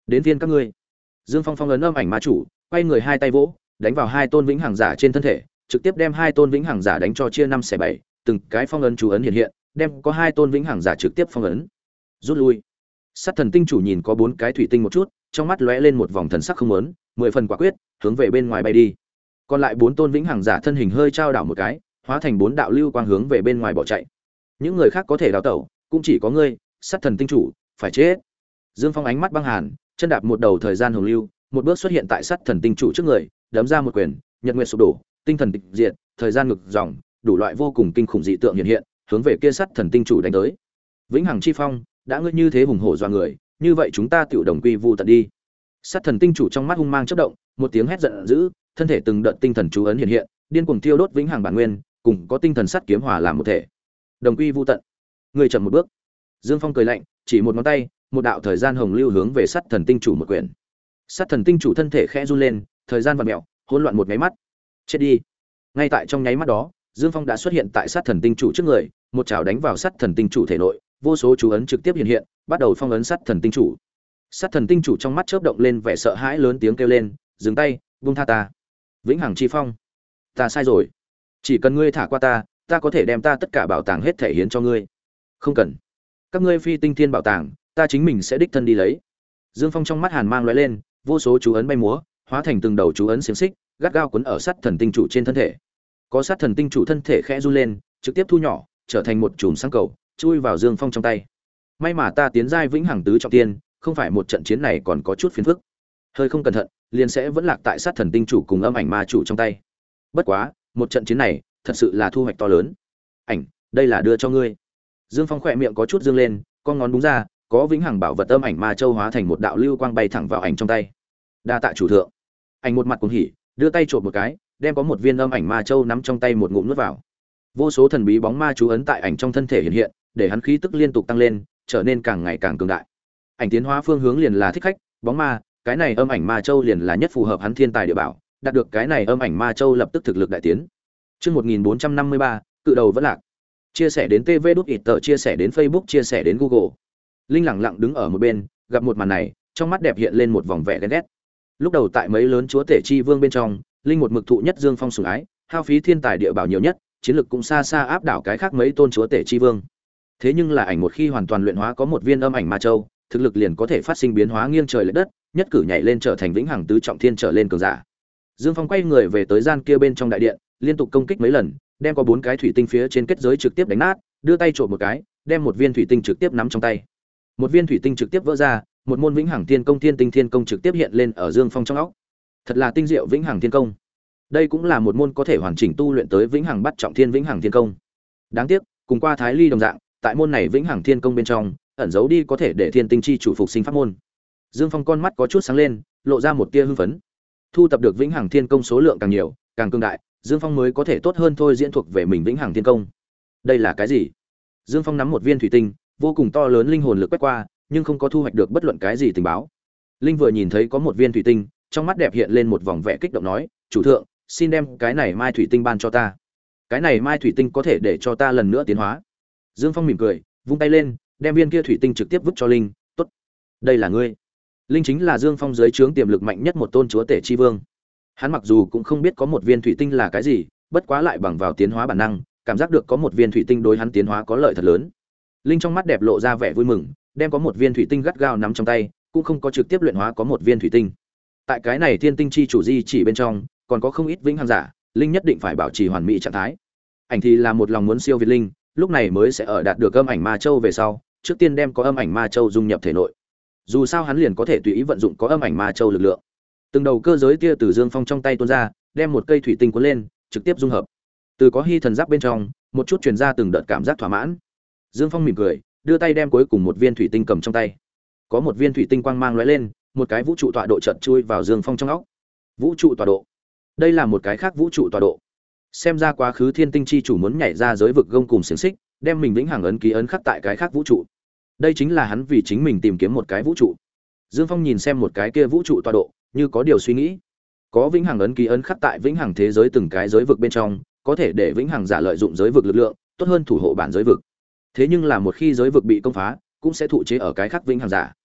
đến phiên các ngươi. Dương Phong phong ấn âm ảnh ma chủ, quay người hai tay vỗ, đánh vào hai tôn vĩnh hằng giả trên thân thể, trực tiếp đem hai tôn vĩnh hằng giả đánh cho chia năm xẻ bảy, từng cái phong ấn chú ấn hiện hiện, đem có hai tôn vĩnh hằng giả trực tiếp phong ấn. Rút lui. Sát thần tinh chủ nhìn có bốn cái thủy tinh một chút, trong mắt lóe lên một vòng thần sắc không muốn, mười phần quả quyết, hướng về bên ngoài bay đi. Còn lại bốn tôn vĩnh hằng giả thân hình hơi trao đảo một cái, hóa thành bốn đạo lưu quang hướng về bên ngoài bỏ chạy. Những người khác có thể đào tẩu, cũng chỉ có ngươi, Sát thần tinh chủ, phải chết. Dương Phong ánh mắt băng hàn, chân đạp một đầu thời gian hồng lưu, một bước xuất hiện tại Sát thần tinh chủ trước người, đấm ra một quyền, nhật nguyệt sụp đổ, tinh thần tịch diệt, thời gian ngực dòng, đủ loại vô cùng kinh khủng dị tượng hiện hiện, hướng về kia Sát thần tinh chủ đánh tới. Vĩnh hằng chi phong, đã ngươi như thế hùng hổ dọa người, như vậy chúng ta tiểu đồng quy vu tận đi. Sát thần tinh chủ trong mắt hung mang chớp động, một tiếng hét giận dữ, thân thể từng đợt tinh thần chú ấn hiện hiện, điên cuồng thiêu đốt vĩnh hằng bản nguyên, cùng có tinh thần sắt kiếm hòa làm một thể. Đồng quy vu tận. Ngươi chậm một bước. Dương Phong cười lạnh, chỉ một ngón tay, một đạo thời gian hồng lưu hướng về Sát thần tinh chủ một quyền. Sát thần tinh chủ thân thể khẽ run lên, thời gian vặn mèo, hỗn loạn một cái mắt. Chết đi. Ngay tại trong nháy mắt đó, Dương Phong đã xuất hiện tại Sát thần tinh chủ trước người, một chảo đánh vào Sát thần tinh chủ thể nội, vô số chú ấn trực tiếp hiện hiện, bắt đầu phong ấn Sát thần tinh chủ. Sát thần tinh chủ trong mắt chớp động lên vẻ sợ hãi, lớn tiếng kêu lên, dừng tay, buông tha ta. Vĩnh hằng chi phong, ta sai rồi, chỉ cần ngươi thả qua ta, ta có thể đem ta tất cả bảo tàng hết thể hiến cho ngươi. Không cần, các ngươi phi tinh thiên bảo tàng, ta chính mình sẽ đích thân đi lấy. Dương Phong trong mắt hàn mang lóe lên, vô số chú ấn bay múa, hóa thành từng đầu chú ấn xiềng xích, gắt gao quấn ở Sát thần tinh chủ trên thân thể. Có Sát thần tinh chủ thân thể khẽ run lên, trực tiếp thu nhỏ, trở thành một chùm sáng cầu, chui vào Dương Phong trong tay. May mà ta tiến giai vĩnh hằng tứ trọng tiên, không phải một trận chiến này còn có chút phiền phức. Hơi không cẩn thận, liền sẽ vẫn lạc tại Sát thần tinh chủ cùng âm ảnh ma chủ trong tay. Bất quá, một trận chiến này, thật sự là thu hoạch to lớn. Ảnh, đây là đưa cho ngươi. Dương Phong khỏe miệng có chút dương lên, con ngón đúng ra, có vĩnh hằng bảo vật âm ảnh ma châu hóa thành một đạo lưu quang bay thẳng vào ảnh trong tay. Đa tạ chủ thượng. Ảnh một mặt cuồng hỉ, đưa tay trộm một cái, đem có một viên âm ảnh ma châu nắm trong tay một ngụm nuốt vào. Vô số thần bí bóng ma chú ấn tại ảnh trong thân thể hiện hiện, để hắn khí tức liên tục tăng lên, trở nên càng ngày càng cường đại. Ảnh tiến hóa phương hướng liền là thích khách, bóng ma, cái này âm ảnh ma châu liền là nhất phù hợp hắn thiên tài địa bảo, đạt được cái này âm ảnh ma châu lập tức thực lực đại tiến. Chương một nghìn bốn trăm năm mươi ba, cự đầu vẫn lạc. Chia sẻ đến tê vê đút ít tờ, chia sẻ đến Facebook, chia sẻ đến Google. Linh lặng lặng đứng ở một bên, gặp một màn này, trong mắt đẹp hiện lên một vòng vẻ ghen ghét. Lúc đầu tại mấy lớn chúa tể chi vương bên trong, Linh một mực thụ nhất Dương Phong sủng ái, hao phí thiên tài địa bảo nhiều nhất, chiến lực cũng xa xa áp đảo cái khác mấy tôn chúa tể chi vương. Thế nhưng là ảnh một khi hoàn toàn luyện hóa có một viên âm ảnh ma châu, thực lực liền có thể phát sinh biến hóa nghiêng trời lệch đất, nhất cử nhảy lên trở thành vĩnh hằng tứ trọng thiên trở lên cường giả. Dương Phong quay người về tới gian kia bên trong đại điện, liên tục công kích mấy lần, đem có bốn cái thủy tinh phía trên kết giới trực tiếp đánh nát, đưa tay trộm một cái, đem một viên thủy tinh trực tiếp nắm trong tay. Một viên thủy tinh trực tiếp vỡ ra, một môn vĩnh hằng thiên công thiên tinh thiên công trực tiếp hiện lên ở Dương Phong trong óc. Thật là tinh diệu vĩnh hằng thiên công. Đây cũng là một môn có thể hoàn chỉnh tu luyện tới vĩnh hằng bắt trọng thiên vĩnh hằng thiên công. Đáng tiếc, cùng qua Thái Ly đồng dạng, tại môn này vĩnh hằng thiên công bên trong, ẩn giấu đi có thể để thiên tinh chi chủ phục sinh pháp môn. Dương Phong con mắt có chút sáng lên, lộ ra một tia hưng phấn. Thu tập được vĩnh hằng thiên công số lượng càng nhiều, càng cường đại, Dương Phong mới có thể tốt hơn thôi diễn thuộc về mình vĩnh hằng thiên công. Đây là cái gì? Dương Phong nắm một viên thủy tinh, vô cùng to lớn linh hồn lực quét qua, nhưng không có thu hoạch được bất luận cái gì tình báo. Linh vừa nhìn thấy có một viên thủy tinh, trong mắt đẹp hiện lên một vòng vẻ kích động nói, "Chủ thượng, xin đem cái này mai thủy tinh ban cho ta. Cái này mai thủy tinh có thể để cho ta lần nữa tiến hóa." Dương Phong mỉm cười, vung tay lên, đem viên kia thủy tinh trực tiếp vứt cho Linh, "Tốt, đây là ngươi." Linh chính là Dương Phong dưới trướng tiềm lực mạnh nhất một tôn chúa tể chi vương. Hắn mặc dù cũng không biết có một viên thủy tinh là cái gì, bất quá lại bằng vào tiến hóa bản năng, cảm giác được có một viên thủy tinh đối hắn tiến hóa có lợi thật lớn. Linh trong mắt đẹp lộ ra vẻ vui mừng, đem có một viên thủy tinh gắt gao nắm trong tay, cũng không có trực tiếp luyện hóa có một viên thủy tinh. Tại cái này thiên tinh chi chủ di chỉ bên trong, còn có không ít vĩnh hằng giả, Linh nhất định phải bảo trì hoàn mỹ trạng thái. Ảnh thì là một lòng muốn siêu việt Linh, lúc này mới sẽ ở đạt được âm ảnh ma châu về sau, trước tiên đem có âm ảnh ma châu dung nhập thể nội. Dù sao hắn liền có thể tùy ý vận dụng có âm ảnh ma châu lực lượng. Từng đầu cơ giới tia từ Dương Phong trong tay tuôn ra, đem một cây thủy tinh cuốn lên, trực tiếp dung hợp. Từ có hy thần giáp bên trong, một chút truyền ra từng đợt cảm giác thỏa mãn. Dương Phong mỉm cười, đưa tay đem cuối cùng một viên thủy tinh cầm trong tay. Có một viên thủy tinh quang mang lóe lên, một cái vũ trụ tọa độ chợt chui vào Dương Phong trong óc. Vũ trụ tọa độ. Đây là một cái khác vũ trụ tọa độ. Xem ra quá khứ thiên tinh chi chủ muốn nhảy ra giới vực gông cùng xiềng xích, đem mình vĩnh hằng ấn ký ấn khắc tại cái khác vũ trụ. Đây chính là hắn vì chính mình tìm kiếm một cái vũ trụ. Dương Phong nhìn xem một cái kia vũ trụ tọa độ, như có điều suy nghĩ. Có vĩnh hằng ấn ký ấn khắc tại vĩnh hằng thế giới từng cái giới vực bên trong, có thể để vĩnh hằng giả lợi dụng giới vực lực lượng, tốt hơn thủ hộ bản giới vực. Thế nhưng là một khi giới vực bị công phá, cũng sẽ thụ chế ở cái khác vĩnh hằng giả.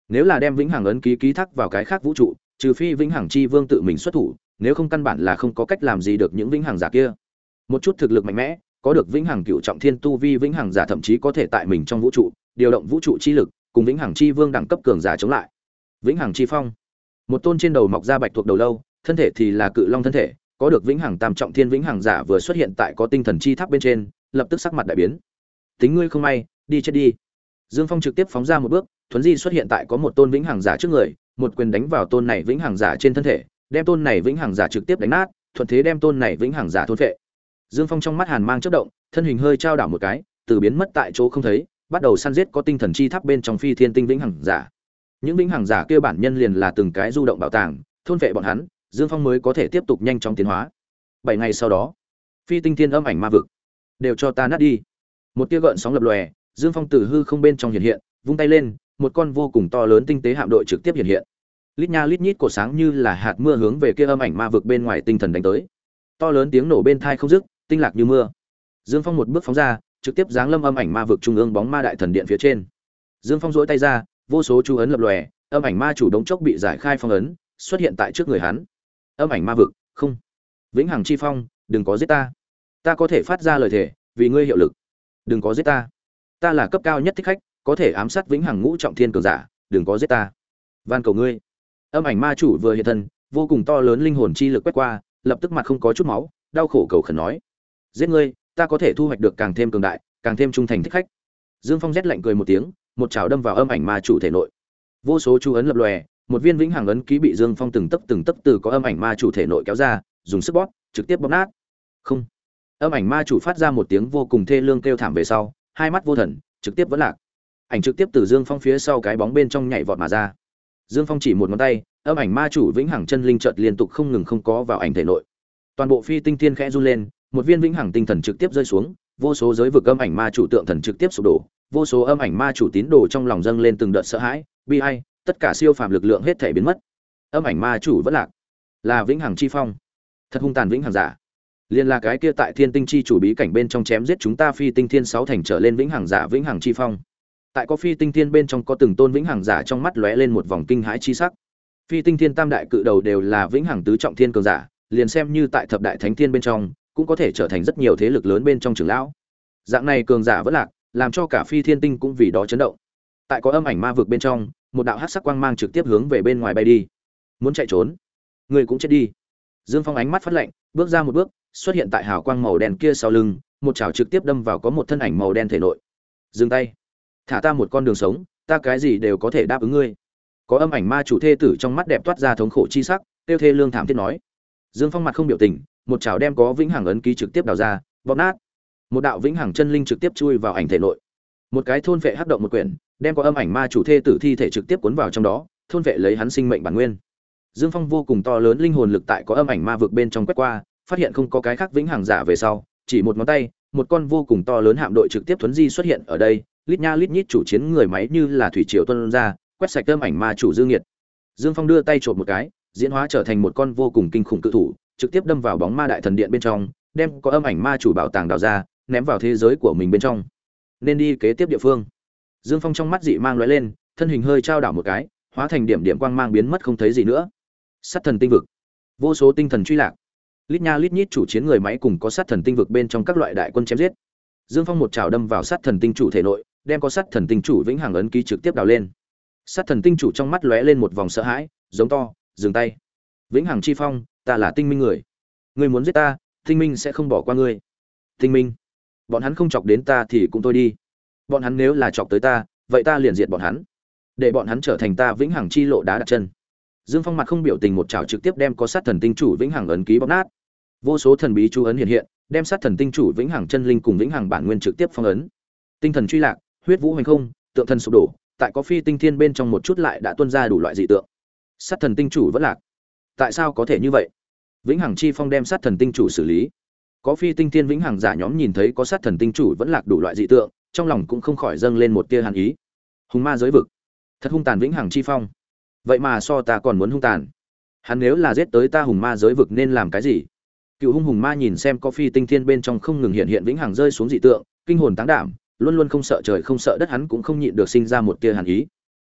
Nếu là đem vĩnh hằng ấn ký ký thác vào cái khác vũ trụ, trừ phi vĩnh hằng chi vương tự mình xuất thủ, nếu không căn bản là không có cách làm gì được những vĩnh hằng giả kia. Một chút thực lực mạnh mẽ, có được vĩnh hằng cựu trọng thiên tu vi vĩnh hằng giả thậm chí có thể tại mình trong vũ trụ điều động vũ trụ chi lực, cùng vĩnh hằng chi vương đẳng cấp cường giả chống lại. Vĩnh hằng chi phong, một tôn trên đầu mọc ra bạch thuộc đầu lâu, thân thể thì là cự long thân thể, có được vĩnh hằng tam trọng thiên vĩnh hằng giả vừa xuất hiện tại có tinh thần chi tháp bên trên, lập tức sắc mặt đại biến. Tính ngươi không may, đi chết đi. Dương Phong trực tiếp phóng ra một bước, thuấn di xuất hiện tại có một tôn vĩnh hằng giả trước người, một quyền đánh vào tôn này vĩnh hằng giả trên thân thể, đem tôn này vĩnh hằng giả trực tiếp đánh nát, thuận thế đem tôn này vĩnh hằng giả thôn phệ. Dương Phong trong mắt hàn mang chớp động, thân hình hơi trao đảo một cái, từ biến mất tại chỗ không thấy, bắt đầu săn giết có tinh thần chi tháp bên trong phi thiên tinh vĩnh hằng giả. Những vĩnh hằng giả kia bản nhân liền là từng cái du động bảo tàng, thôn phệ bọn hắn, Dương Phong mới có thể tiếp tục nhanh chóng tiến hóa. Bảy ngày sau đó, phi tinh thiên âm ảnh ma vực, đều cho ta nát đi. Một tia gợn sóng lập lòe, Dương Phong từ hư không bên trong hiện hiện, vung tay lên, một con vô cùng to lớn tinh tế hạm đội trực tiếp hiện hiện. Lít nha lít nhít cột sáng như là hạt mưa hướng về kia âm ảnh ma vực bên ngoài tinh thần đánh tới. To lớn tiếng nổ bên tai không dứt, tinh lạc như mưa. Dương Phong một bước phóng ra, trực tiếp giáng lâm âm ảnh ma vực trung ương bóng ma đại thần điện phía trên. Dương Phong duỗi tay ra, vô số chú ấn lập lòe, âm ảnh ma chủ đống chốc bị giải khai phong ấn, xuất hiện tại trước người hắn. Âm ảnh ma vực, không. Vĩnh hằng chi phong, đừng có giết ta. Ta có thể phát ra lời thề, vì ngươi hiệu lực. Đừng có giết ta. Ta là cấp cao nhất thích khách, có thể ám sát vĩnh hằng ngũ trọng thiên cường giả, đừng có giết ta. Van cầu ngươi. Âm ảnh ma chủ vừa hiện thân, vô cùng to lớn linh hồn chi lực quét qua, lập tức mặt không có chút máu, đau khổ cầu khẩn nói: "Giết ngươi, ta có thể thu hoạch được càng thêm cường đại, càng thêm trung thành thích khách." Dương Phong rét lạnh cười một tiếng, một chảo đâm vào âm ảnh ma chủ thể nội. Vô số chú ấn lập lòe, một viên vĩnh hằng ấn ký bị Dương Phong từng tấc từng tấc từ có âm ảnh ma chủ thể nội kéo ra, dùng sức bóp, trực tiếp bóp nát. Không. Âm ảnh ma chủ phát ra một tiếng vô cùng thê lương kêu thảm về sau, hai mắt vô thần, trực tiếp vỡ lạc. Ảnh trực tiếp từ Dương Phong phía sau cái bóng bên trong nhảy vọt mà ra. Dương Phong chỉ một ngón tay, âm ảnh ma chủ vĩnh hằng chân linh chợt liên tục không ngừng không có vào ảnh thể nội. Toàn bộ phi tinh thiên khẽ run lên, một viên vĩnh hằng tinh thần trực tiếp rơi xuống, vô số giới vực âm ảnh ma chủ tượng thần trực tiếp sụp đổ, vô số âm ảnh ma chủ tín đồ trong lòng dâng lên từng đợt sợ hãi, bi ai, tất cả siêu phàm lực lượng hết thảy biến mất. Âm ảnh ma chủ vẫn lạc, là vĩnh hằng chi phong, thật hung tàn vĩnh hằng giả. Liên là cái kia tại Thiên Tinh chi chủ bí cảnh bên trong chém giết chúng ta phi tinh thiên sáu thành trở lên vĩnh hằng giả vĩnh hằng chi phong. Tại có phi tinh thiên bên trong có từng tôn vĩnh hằng giả trong mắt lóe lên một vòng kinh hãi chi sắc. Phi tinh thiên tam đại cự đầu đều là vĩnh hằng tứ trọng thiên cường giả, liền xem như tại thập đại thánh thiên bên trong, cũng có thể trở thành rất nhiều thế lực lớn bên trong trưởng lão. Dạng này cường giả vẫn lạc, làm cho cả phi thiên tinh cũng vì đó chấn động. Tại có âm ảnh ma vực bên trong, một đạo hắc sắc quang mang trực tiếp hướng về bên ngoài bay đi. Muốn chạy trốn, người cũng chết đi. Dương Phong ánh mắt phát lạnh, bước ra một bước, xuất hiện tại hào quang màu đen kia sau lưng, một chảo trực tiếp đâm vào có một thân ảnh màu đen thể nội. Dừng tay, thả ta một con đường sống, ta cái gì đều có thể đáp ứng ngươi. Có âm ảnh ma chủ thê tử trong mắt đẹp toát ra thống khổ chi sắc, tiêu thê lương thảm thiết nói. Dương Phong mặt không biểu tình, một chảo đem có vĩnh hằng ấn ký trực tiếp đào ra, bóp nát. Một đạo vĩnh hằng chân linh trực tiếp chui vào ảnh thể nội. Một cái thôn vệ hắc động một quyển, đem có âm ảnh ma chủ thê tử thi thể trực tiếp cuốn vào trong đó, thôn vệ lấy hắn sinh mệnh bản nguyên. Dương Phong vô cùng to lớn linh hồn lực tại có âm ảnh ma vực bên trong quét qua, phát hiện không có cái khác vĩnh hằng giả về sau, chỉ một ngón tay, một con vô cùng to lớn hạm đội trực tiếp thuấn di xuất hiện ở đây, lít nha lít nhít chủ chiến người máy như là thủy triều tuôn ra, quét sạch âm ảnh ma chủ dư nghiệt. Dương Phong đưa tay chộp một cái, diễn hóa trở thành một con vô cùng kinh khủng cự thủ, trực tiếp đâm vào bóng ma đại thần điện bên trong, đem có âm ảnh ma chủ bảo tàng đào ra, ném vào thế giới của mình bên trong. Nên đi kế tiếp địa phương. Dương Phong trong mắt dị mang lóe lên, thân hình hơi trao đảo một cái, hóa thành điểm điểm quang mang biến mất không thấy gì nữa. Sát thần tinh vực, vô số tinh thần truy lạc, lít nha lít nhít chủ chiến người máy cùng có sát thần tinh vực bên trong các loại đại quân chém giết. Dương Phong một chảo đâm vào sát thần tinh chủ thể nội, đem có sát thần tinh chủ vĩnh hằng ấn ký trực tiếp đào lên. Sát thần tinh chủ trong mắt lóe lên một vòng sợ hãi, giống to, dừng tay. Vĩnh hằng chi phong, ta là tinh minh người. Ngươi muốn giết ta, tinh minh sẽ không bỏ qua ngươi. Tinh minh, bọn hắn không chọc đến ta thì cũng thôi đi. Bọn hắn nếu là chọc tới ta, vậy ta liền diệt bọn hắn, để bọn hắn trở thành ta vĩnh hằng chi lộ đá đặt chân. Dương Phong mặt không biểu tình một chảo trực tiếp đem có sát thần tinh chủ vĩnh hằng ấn ký bóp nát. Vô số thần bí chú ấn hiện hiện, đem sát thần tinh chủ vĩnh hằng chân linh cùng vĩnh hằng bản nguyên trực tiếp phong ấn. Tinh thần truy lạc, huyết vũ hoành không, tượng thần sụp đổ, tại có phi tinh thiên bên trong một chút lại đã tuôn ra đủ loại dị tượng. Sát thần tinh chủ vẫn lạc. Tại sao có thể như vậy? Vĩnh hằng chi phong đem sát thần tinh chủ xử lý. Có phi tinh thiên vĩnh hằng giả nhóm nhìn thấy có sát thần tinh chủ vẫn lạc đủ loại dị tượng, trong lòng cũng không khỏi dâng lên một tia hàn ý. Hùng ma giới vực, thật hung tàn vĩnh hằng chi phong. Vậy mà so ta còn muốn hung tàn. Hắn nếu là giết tới ta hùng ma giới vực nên làm cái gì? Cựu hung hùng ma nhìn xem có phi tinh thiên bên trong không ngừng hiện hiện vĩnh hằng rơi xuống dị tượng, kinh hồn táng đảm, luôn luôn không sợ trời không sợ đất, hắn cũng không nhịn được sinh ra một tia hàn ý.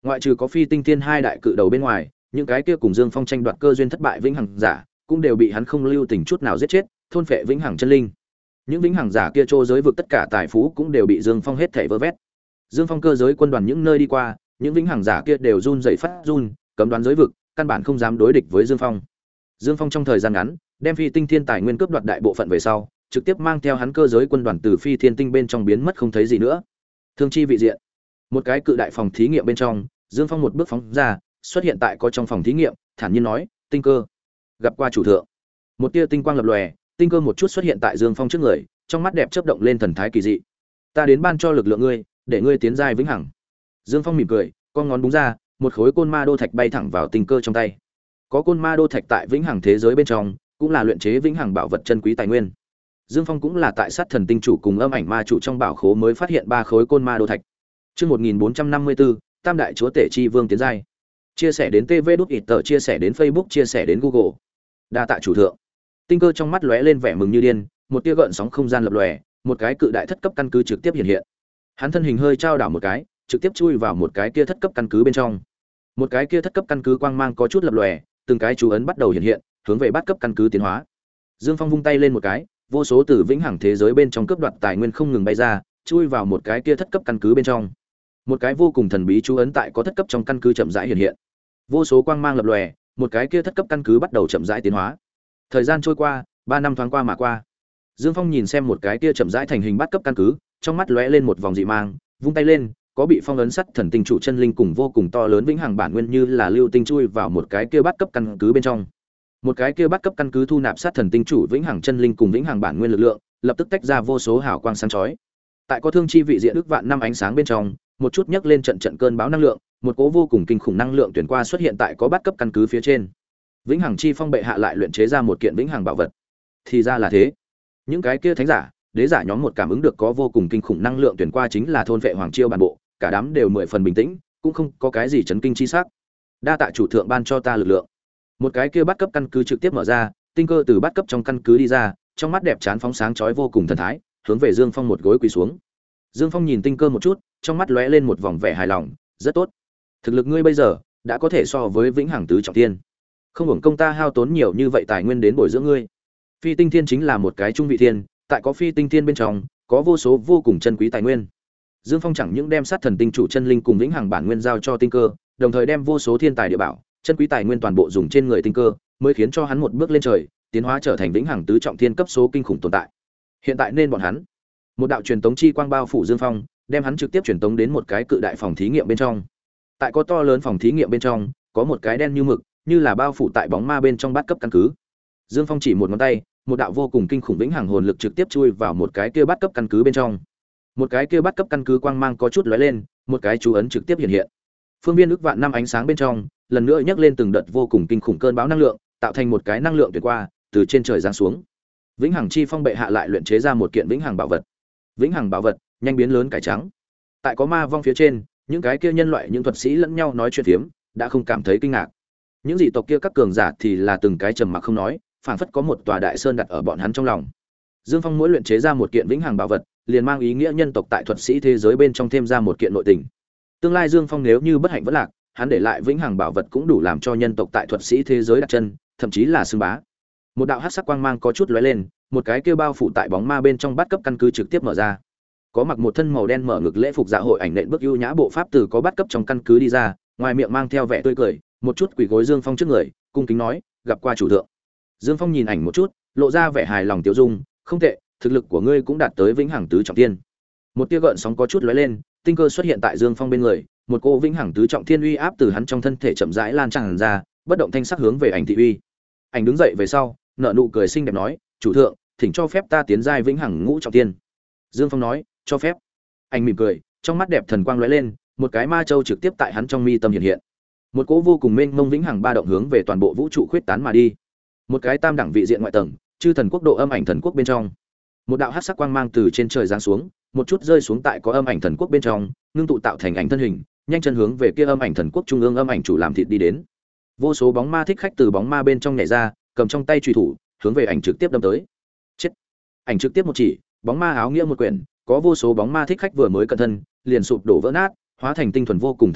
Ngoại trừ có Phi Tinh Thiên hai đại cự đầu bên ngoài, những cái kia cùng Dương Phong tranh đoạt cơ duyên thất bại vĩnh hằng giả, cũng đều bị hắn không lưu tình chút nào giết chết, thôn phệ vĩnh hằng chân linh. Những vĩnh hằng giả kia trô giới vực tất cả tài phú cũng đều bị Dương Phong hết thảy vơ vét. Dương Phong cơ giới quân đoàn những nơi đi qua, những vĩnh hằng giả kia đều run rẩy phát run, cấm đoán giới vực, căn bản không dám đối địch với Dương Phong. Dương Phong trong thời gian ngắn, đem Phi Tinh Thiên tài nguyên cướp đoạt đại bộ phận về sau, trực tiếp mang theo hắn cơ giới quân đoàn từ Phi Thiên Tinh bên trong biến mất không thấy gì nữa. Thương chi vị diện, một cái cự đại phòng thí nghiệm bên trong, Dương Phong một bước phóng ra, xuất hiện tại có trong phòng thí nghiệm, thản nhiên nói, "Tinh cơ, gặp qua chủ thượng." Một tia tinh quang lập lòe, tinh cơ một chút xuất hiện tại Dương Phong trước người, trong mắt đẹp chớp động lên thần thái kỳ dị. "Ta đến ban cho lực lượng ngươi, để ngươi tiến giai vĩnh hằng." Dương Phong mỉm cười, con ngón búng ra, một khối côn ma đô thạch bay thẳng vào tinh cơ trong tay. Có côn ma đô thạch tại vĩnh hằng thế giới bên trong, cũng là luyện chế vĩnh hằng bảo vật chân quý tài nguyên. Dương Phong cũng là tại sát thần tinh chủ cùng âm ảnh ma chủ trong bảo khố mới phát hiện ba khối côn ma đô thạch. Chương một nghìn bốn trăm năm mươi bốn, Tam đại chúa tể chi vương tiến giai. Chia sẻ đến tê vê đút ít tờ, chia sẻ đến Facebook, chia sẻ đến Google. Đa tạ chủ thượng. Tinh cơ trong mắt lóe lên vẻ mừng như điên, một tia gợn sóng không gian lập lòe, một cái cự đại thất cấp căn cứ trực tiếp hiện hiện. Hắn thân hình hơi trao đảo một cái, trực tiếp chui vào một cái kia thất cấp căn cứ bên trong. Một cái kia thất cấp căn cứ quang mang có chút lập lòe, từng cái chú ấn bắt đầu hiện hiện, hướng về bát cấp căn cứ tiến hóa. Dương Phong vung tay lên một cái, vô số từ vĩnh hằng thế giới bên trong cướp đoạt tài nguyên không ngừng bay ra, chui vào một cái kia thất cấp căn cứ bên trong. Một cái vô cùng thần bí chú ấn tại có thất cấp trong căn cứ chậm rãi hiện hiện. Vô số quang mang lập lòe, một cái kia thất cấp căn cứ bắt đầu chậm rãi tiến hóa. Thời gian trôi qua, ba năm thoáng qua mà qua. Dương Phong nhìn xem một cái kia chậm rãi thành hình bát cấp căn cứ, trong mắt lóe lên một vòng dị mang, vung tay lên, có bị phong ấn sắt thần tinh chủ chân linh cùng vô cùng to lớn vĩnh hằng bản nguyên như là lưu tinh chui vào một cái kia bát cấp căn cứ bên trong. Một cái kia bát cấp căn cứ thu nạp sát thần tinh chủ vĩnh hằng chân linh cùng vĩnh hằng bản nguyên lực lượng, lập tức tách ra vô số hào quang sáng chói. Tại có thương chi vị diện ức vạn năm ánh sáng bên trong, một chút nhấc lên trận trận cơn bão năng lượng, một cỗ vô cùng kinh khủng năng lượng tuyển qua xuất hiện tại có bát cấp căn cứ phía trên. Vĩnh hằng chi phong bệ hạ lại luyện chế ra một kiện vĩnh hằng bảo vật. Thì ra là thế. Những cái kia thánh giả, đế giả nhóm một cảm ứng được có vô cùng kinh khủng năng lượng tuyển qua chính là thôn vệ hoàng chiêu bản bộ, cả đám đều mười phần bình tĩnh, cũng không có cái gì chấn kinh chi sắc. Đa tạ chủ thượng ban cho ta lực lượng. Một cái kia bắt cấp căn cứ trực tiếp mở ra, tinh cơ từ bắt cấp trong căn cứ đi ra, trong mắt đẹp chán phóng sáng chói vô cùng thần thái, hướng về Dương Phong một gối quỳ xuống. Dương Phong nhìn tinh cơ một chút, trong mắt lóe lên một vòng vẻ hài lòng, rất tốt. Thực lực ngươi bây giờ đã có thể so với vĩnh hằng tứ trọng thiên. Không hưởng công ta hao tốn nhiều như vậy tài nguyên đến bồi dưỡng ngươi. Phi tinh thiên chính là một cái trung vị thiên, tại có phi tinh thiên bên trong, có vô số vô cùng chân quý tài nguyên. Dương Phong chẳng những đem sát thần tinh chủ chân linh cùng vĩnh hằng bản nguyên giao cho tinh cơ, đồng thời đem vô số thiên tài địa bảo, chân quý tài nguyên toàn bộ dùng trên người tinh cơ, mới khiến cho hắn một bước lên trời, tiến hóa trở thành vĩnh hằng tứ trọng thiên cấp số kinh khủng tồn tại. Hiện tại nên bọn hắn, một đạo truyền tống chi quang bao phủ Dương Phong, đem hắn trực tiếp truyền tống đến một cái cự đại phòng thí nghiệm bên trong. Tại có to lớn phòng thí nghiệm bên trong, có một cái đen như mực, như là bao phủ tại bóng ma bên trong bát cấp căn cứ. Dương Phong chỉ một ngón tay, một đạo vô cùng kinh khủng vĩnh hằng hồn lực trực tiếp chui vào một cái kia bát cấp căn cứ bên trong. Một cái kia bát cấp căn cứ quang mang có chút lóe lên, một cái chú ấn trực tiếp hiện hiện. Phương viên ức vạn năm ánh sáng bên trong, lần nữa nhấc lên từng đợt vô cùng kinh khủng cơn bão năng lượng, tạo thành một cái năng lượng tuyệt qua, từ trên trời giáng xuống. Vĩnh hằng chi phong bệ hạ lại luyện chế ra một kiện vĩnh hằng bảo vật. Vĩnh hằng bảo vật, nhanh biến lớn cải trắng. Tại có ma vong phía trên, những cái kia nhân loại những thuật sĩ lẫn nhau nói chuyện phiếm, đã không cảm thấy kinh ngạc. Những dị tộc kia các cường giả thì là từng cái trầm mặc không nói, phảng phất có một tòa đại sơn đặt ở bọn hắn trong lòng. Dương Phong mỗi luyện chế ra một kiện vĩnh hằng bảo vật, liền mang ý nghĩa nhân tộc tại thuật sĩ thế giới bên trong thêm ra một kiện nội tình. Tương lai Dương Phong nếu như bất hạnh vất lạc, hắn để lại vĩnh hằng bảo vật cũng đủ làm cho nhân tộc tại thuật sĩ thế giới đặt chân, thậm chí là xưng bá. Một đạo hắc sắc quang mang có chút lóe lên, một cái kia bao phủ tại bóng ma bên trong bát cấp căn cứ trực tiếp mở ra. Có mặc một thân màu đen mở ngực lễ phục dạ hội ảnh nện bước ưu nhã bộ pháp từ có bát cấp trong căn cứ đi ra, ngoài miệng mang theo vẻ tươi cười, một chút quỳ gối Dương Phong trước người, cung kính nói, gặp qua chủ thượng. Dương Phong nhìn ảnh một chút, lộ ra vẻ hài lòng tiêu dung, không tệ, thực lực của ngươi cũng đạt tới vĩnh hằng tứ trọng thiên. Một tia gợn sóng có chút lóe lên, tinh cơ xuất hiện tại Dương Phong bên người, một cô vĩnh hằng tứ trọng thiên uy áp từ hắn trong thân thể chậm rãi lan tràn ra, bất động thanh sắc hướng về ảnh thị uy. Ảnh đứng dậy về sau, nở nụ cười xinh đẹp nói, chủ thượng, thỉnh cho phép ta tiến giai vĩnh hằng ngũ trọng thiên. Dương Phong nói, cho phép. Ảnh mỉm cười, trong mắt đẹp thần quang lóe lên, một cái ma châu trực tiếp tại hắn trong mi tâm hiện hiện. Một cỗ vô cùng mênh mông vĩnh hằng ba động hướng về toàn bộ vũ trụ khuyết tán mà đi. Một cái tam đẳng vị diện ngoại tầng, chư thần quốc độ âm ảnh thần quốc bên trong. Một đạo hắc sắc quang mang từ trên trời giáng xuống, một chút rơi xuống tại có âm ảnh thần quốc bên trong, ngưng tụ tạo thành ảnh thân hình, nhanh chân hướng về kia âm ảnh thần quốc trung ương âm ảnh chủ làm thịt đi đến. Vô số bóng ma thích khách từ bóng ma bên trong nhảy ra, cầm trong tay chùy thủ, hướng về ảnh trực tiếp đâm tới. Chết. Ảnh trực tiếp một chỉ, bóng ma áo nghĩa một quyển, có vô số bóng ma thích khách vừa mới cận thân, liền sụp đổ vỡ nát, hóa thành tinh thuần vô cùng thần lực,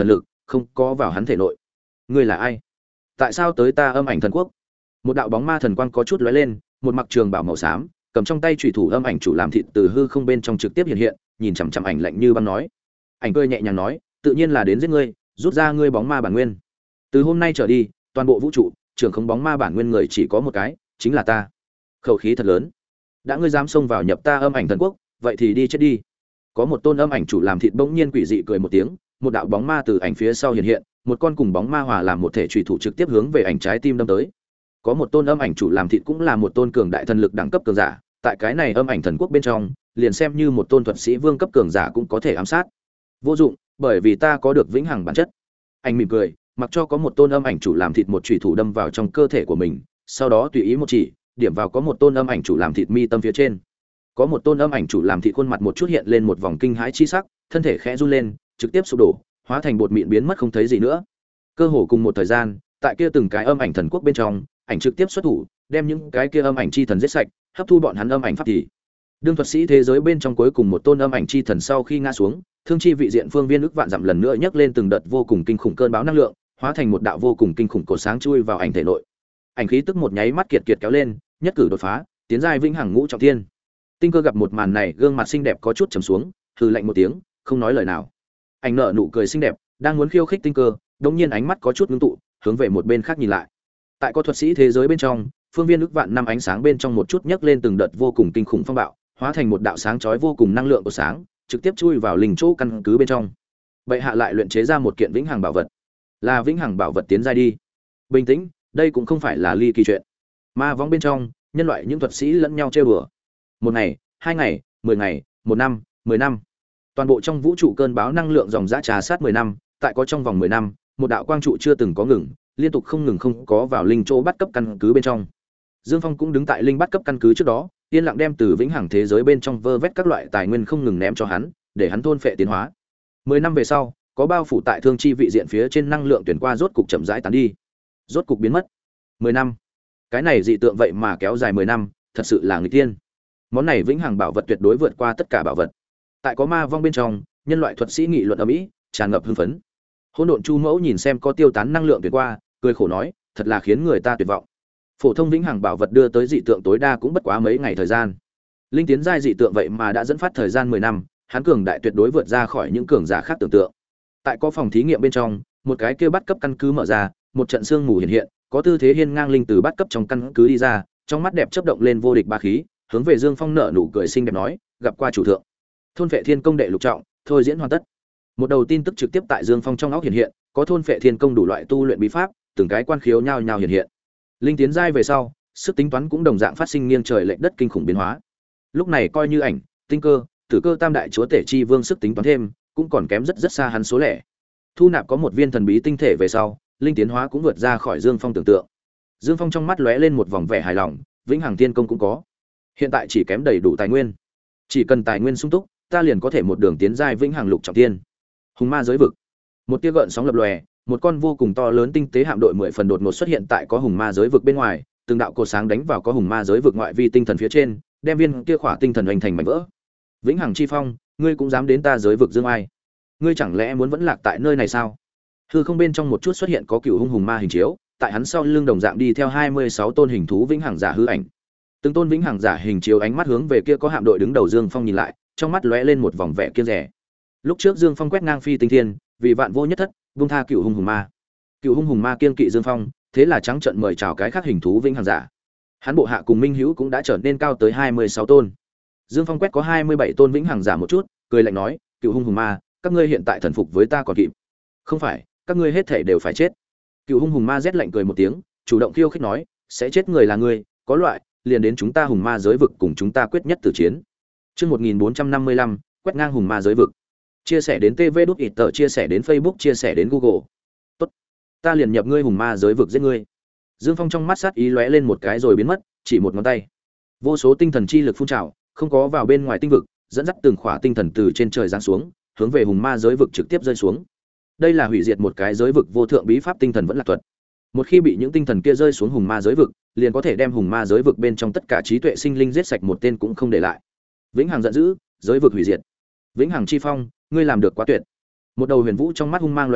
không có vào hắn thể nội. Ngươi là ai? Tại sao tới ta âm ảnh thần quốc? Một đạo bóng ma thần quang có chút lóe lên, một mặc trường bảo màu xám, cầm trong tay chủy thủ âm ảnh chủ làm thịt từ hư không bên trong trực tiếp hiện hiện, nhìn chằm chằm ảnh lạnh như băng nói. Ảnh cười nhẹ nhàng nói, tự nhiên là đến giết ngươi, rút ra ngươi bóng ma bản nguyên. Từ hôm nay trở đi, toàn bộ vũ trụ, trưởng không bóng ma bản nguyên người chỉ có một cái, chính là ta. Khẩu khí thật lớn. Đã ngươi dám xông vào nhập ta âm ảnh thần quốc, vậy thì đi chết đi. Có một tôn âm ảnh chủ làm thịt bỗng nhiên quỷ dị cười một tiếng, một đạo bóng ma từ ảnh phía sau hiện hiện, một con cùng bóng ma hòa làm một thể chủy thủ trực tiếp hướng về ảnh trái tim đâm tới. Có một tôn âm ảnh chủ làm thịt cũng là một tôn cường đại thần lực đẳng cấp cường giả, tại cái này âm ảnh thần quốc bên trong, liền xem như một tôn thuật sĩ vương cấp cường giả cũng có thể ám sát. Vô dụng, bởi vì ta có được vĩnh hằng bản chất. Anh mỉm cười, mặc cho có một tôn âm ảnh chủ làm thịt một chủy thủ đâm vào trong cơ thể của mình, sau đó tùy ý một chỉ, điểm vào có một tôn âm ảnh chủ làm thịt mi tâm phía trên. Có một tôn âm ảnh chủ làm thịt khuôn mặt một chút hiện lên một vòng kinh hãi chi sắc, thân thể khẽ run lên, trực tiếp sụp đổ, hóa thành bột mịn biến mất không thấy gì nữa. Cơ hồ cùng một thời gian, tại kia từng cái âm ảnh thần quốc bên trong, ảnh trực tiếp xuất thủ, đem những cái kia âm ảnh chi thần giết sạch, hấp thu bọn hắn âm ảnh pháp thì. Đương thuật sĩ thế giới bên trong cuối cùng một tôn âm ảnh chi thần sau khi ngã xuống, thương chi vị diện phương viên ức vạn dặm lần nữa nhấc lên từng đợt vô cùng kinh khủng cơn bão năng lượng, hóa thành một đạo vô cùng kinh khủng cột sáng chui vào ảnh thể nội. Ảnh khí tức một nháy mắt kiệt kiệt kéo lên, nhất cử đột phá, tiến giai vĩnh hằng ngũ trọng thiên. Tinh Cơ gặp một màn này, gương mặt xinh đẹp có chút trầm xuống, hừ lạnh một tiếng, không nói lời nào. Ảnh nở nụ cười xinh đẹp, đang muốn khiêu khích Tinh Cơ, đột nhiên ánh mắt có chút ngưng tụ, hướng về một bên khác nhìn lại. Tại có thuật sĩ thế giới bên trong, phương viên ức vạn năm ánh sáng bên trong một chút nhấc lên từng đợt vô cùng kinh khủng phong bạo, hóa thành một đạo sáng chói vô cùng năng lượng của sáng, trực tiếp chui vào linh chỗ căn cứ bên trong. Bệ hạ lại luyện chế ra một kiện vĩnh hằng bảo vật, là vĩnh hằng bảo vật tiến giai đi. Bình tĩnh, đây cũng không phải là ly kỳ chuyện. Ma vong bên trong, nhân loại những thuật sĩ lẫn nhau trêu đùa. Một ngày, hai ngày, mười ngày, một năm, mười năm. Toàn bộ trong vũ trụ cơn bão năng lượng dòng dã trà sát mười năm, tại có trong vòng mười năm, một đạo quang trụ chưa từng có ngừng, liên tục không ngừng không có vào linh chỗ bắt cấp căn cứ bên trong. Dương Phong cũng đứng tại linh bắt cấp căn cứ trước đó, yên lặng đem từ vĩnh hằng thế giới bên trong vơ vét các loại tài nguyên không ngừng ném cho hắn, để hắn thôn phệ tiến hóa. Mười năm về sau, có bao phủ tại thương chi vị diện phía trên năng lượng tuyển qua rốt cục chậm rãi tán đi, rốt cục biến mất. Mười năm, cái này dị tượng vậy mà kéo dài mười năm, thật sự là nghịch thiên. Món này vĩnh hằng bảo vật tuyệt đối vượt qua tất cả bảo vật. Tại có ma vong bên trong, nhân loại thuật sĩ nghị luận ầm ĩ, tràn ngập hưng phấn. Hỗn độn Chu Mẫu nhìn xem có tiêu tán năng lượng tuyệt qua, cười khổ nói, thật là khiến người ta tuyệt vọng. Phổ thông vĩnh hằng bảo vật đưa tới dị tượng tối đa cũng bất quá mấy ngày thời gian. Linh tiến giai dị tượng vậy mà đã dẫn phát thời gian mười năm, hắn cường đại tuyệt đối vượt ra khỏi những cường giả khác tưởng tượng. Tại có phòng thí nghiệm bên trong, một cái kia bắt cấp căn cứ mở ra, một trận sương mù hiện hiện, có tư thế hiên ngang linh từ bắt cấp trong căn cứ đi ra, trong mắt đẹp chớp động lên vô địch ba khí, hướng về Dương Phong nở nụ cười xinh đẹp nói, gặp qua chủ thượng. Thôn Phệ Thiên Công đệ lục trọng, thôi diễn hoàn tất. Một đầu tin tức trực tiếp tại Dương Phong trong óc hiện hiện, có Thôn Phệ Thiên Công đủ loại tu luyện bí pháp, từng cái quan khiếu nhao nhao hiện hiện. Linh tiến giai về sau, sức tính toán cũng đồng dạng phát sinh nghiêng trời lệch đất kinh khủng biến hóa. Lúc này coi như ảnh, Tinh Cơ, Tử Cơ tam đại chúa tể chi vương sức tính toán thêm, cũng còn kém rất rất xa hắn số lẻ. Thu nạp có một viên thần bí tinh thể về sau, linh tiến hóa cũng vượt ra khỏi Dương Phong tưởng tượng. Dương Phong trong mắt lóe lên một vòng vẻ hài lòng, vĩnh hằng tiên công cũng có. Hiện tại chỉ kém đầy đủ tài nguyên. Chỉ cần tài nguyên sung túc, ta liền có thể một đường tiến giai vĩnh hằng lục trọng tiên. Hùng ma giới vực. Một tia gợn sóng lập lòe, một con vô cùng to lớn tinh tế hạm đội mười phần đột ngột xuất hiện tại có hùng ma giới vực bên ngoài, từng đạo cột sáng đánh vào có hùng ma giới vực ngoại vi tinh thần phía trên, đem viên kia khỏa tinh thần hoành thành mảnh vỡ. Vĩnh hằng chi phong, ngươi cũng dám đến ta giới vực dương ai? Ngươi chẳng lẽ muốn vẫn lạc tại nơi này sao? Hư không bên trong một chút xuất hiện có cựu hung hùng ma hình chiếu, tại hắn sau lưng đồng dạng đi theo hai mươi sáu tôn hình thú vĩnh hằng giả hư ảnh. Từng tôn vĩnh hằng giả hình chiếu ánh mắt hướng về kia có hạm đội đứng đầu Dương Phong nhìn lại, trong mắt lóe lên một vòng vẻ kiêng dè. Lúc trước Dương Phong quét ngang phi tinh thiên, vì vạn vô nhất thất, buông tha cựu hung hùng ma. Cựu hung hùng ma kiêng kỵ Dương Phong, thế là trắng trợn mời chào cái khác hình thú vĩnh hằng giả. Hắn bộ hạ cùng Minh Hữu cũng đã trở nên cao tới hai mươi sáu tôn. Dương Phong quét có hai mươi bảy tôn vĩnh hằng giả một chút, cười lạnh nói, cựu hung hùng ma, các ngươi hiện tại thần phục với ta còn kịp. Không phải, các ngươi hết thảy đều phải chết. Cựu hung hùng ma rét lạnh cười một tiếng, chủ động khiêu khích nói, sẽ chết người là ngươi, có loại, liền đến chúng ta hùng ma giới vực cùng chúng ta quyết nhất tử chiến. Chương một nghìn bốn trăm năm mươi lăm, quét ngang hùng ma giới vực. Chia sẻ đến tê vê đút ít tờ, chia sẻ đến Facebook, chia sẻ đến Google. Tốt, ta liền nhập ngươi hùng ma giới vực giết ngươi. Dương Phong trong mắt sát ý lóe lên một cái rồi biến mất, chỉ một ngón tay. Vô số tinh thần chi lực phun trào, không có vào bên ngoài tinh vực, dẫn dắt từng khỏa tinh thần từ trên trời giáng xuống, hướng về hùng ma giới vực trực tiếp rơi xuống. Đây là hủy diệt một cái giới vực vô thượng bí pháp tinh thần vẫn là thuật. Một khi bị những tinh thần kia rơi xuống hùng ma giới vực, liền có thể đem hùng ma giới vực bên trong tất cả trí tuệ sinh linh giết sạch một tên cũng không để lại. Vĩnh hằng giận dữ, giới vực hủy diệt. Vĩnh hằng chi phong, ngươi làm được quá tuyệt. Một đầu huyền vũ trong mắt hung mang lóe lên,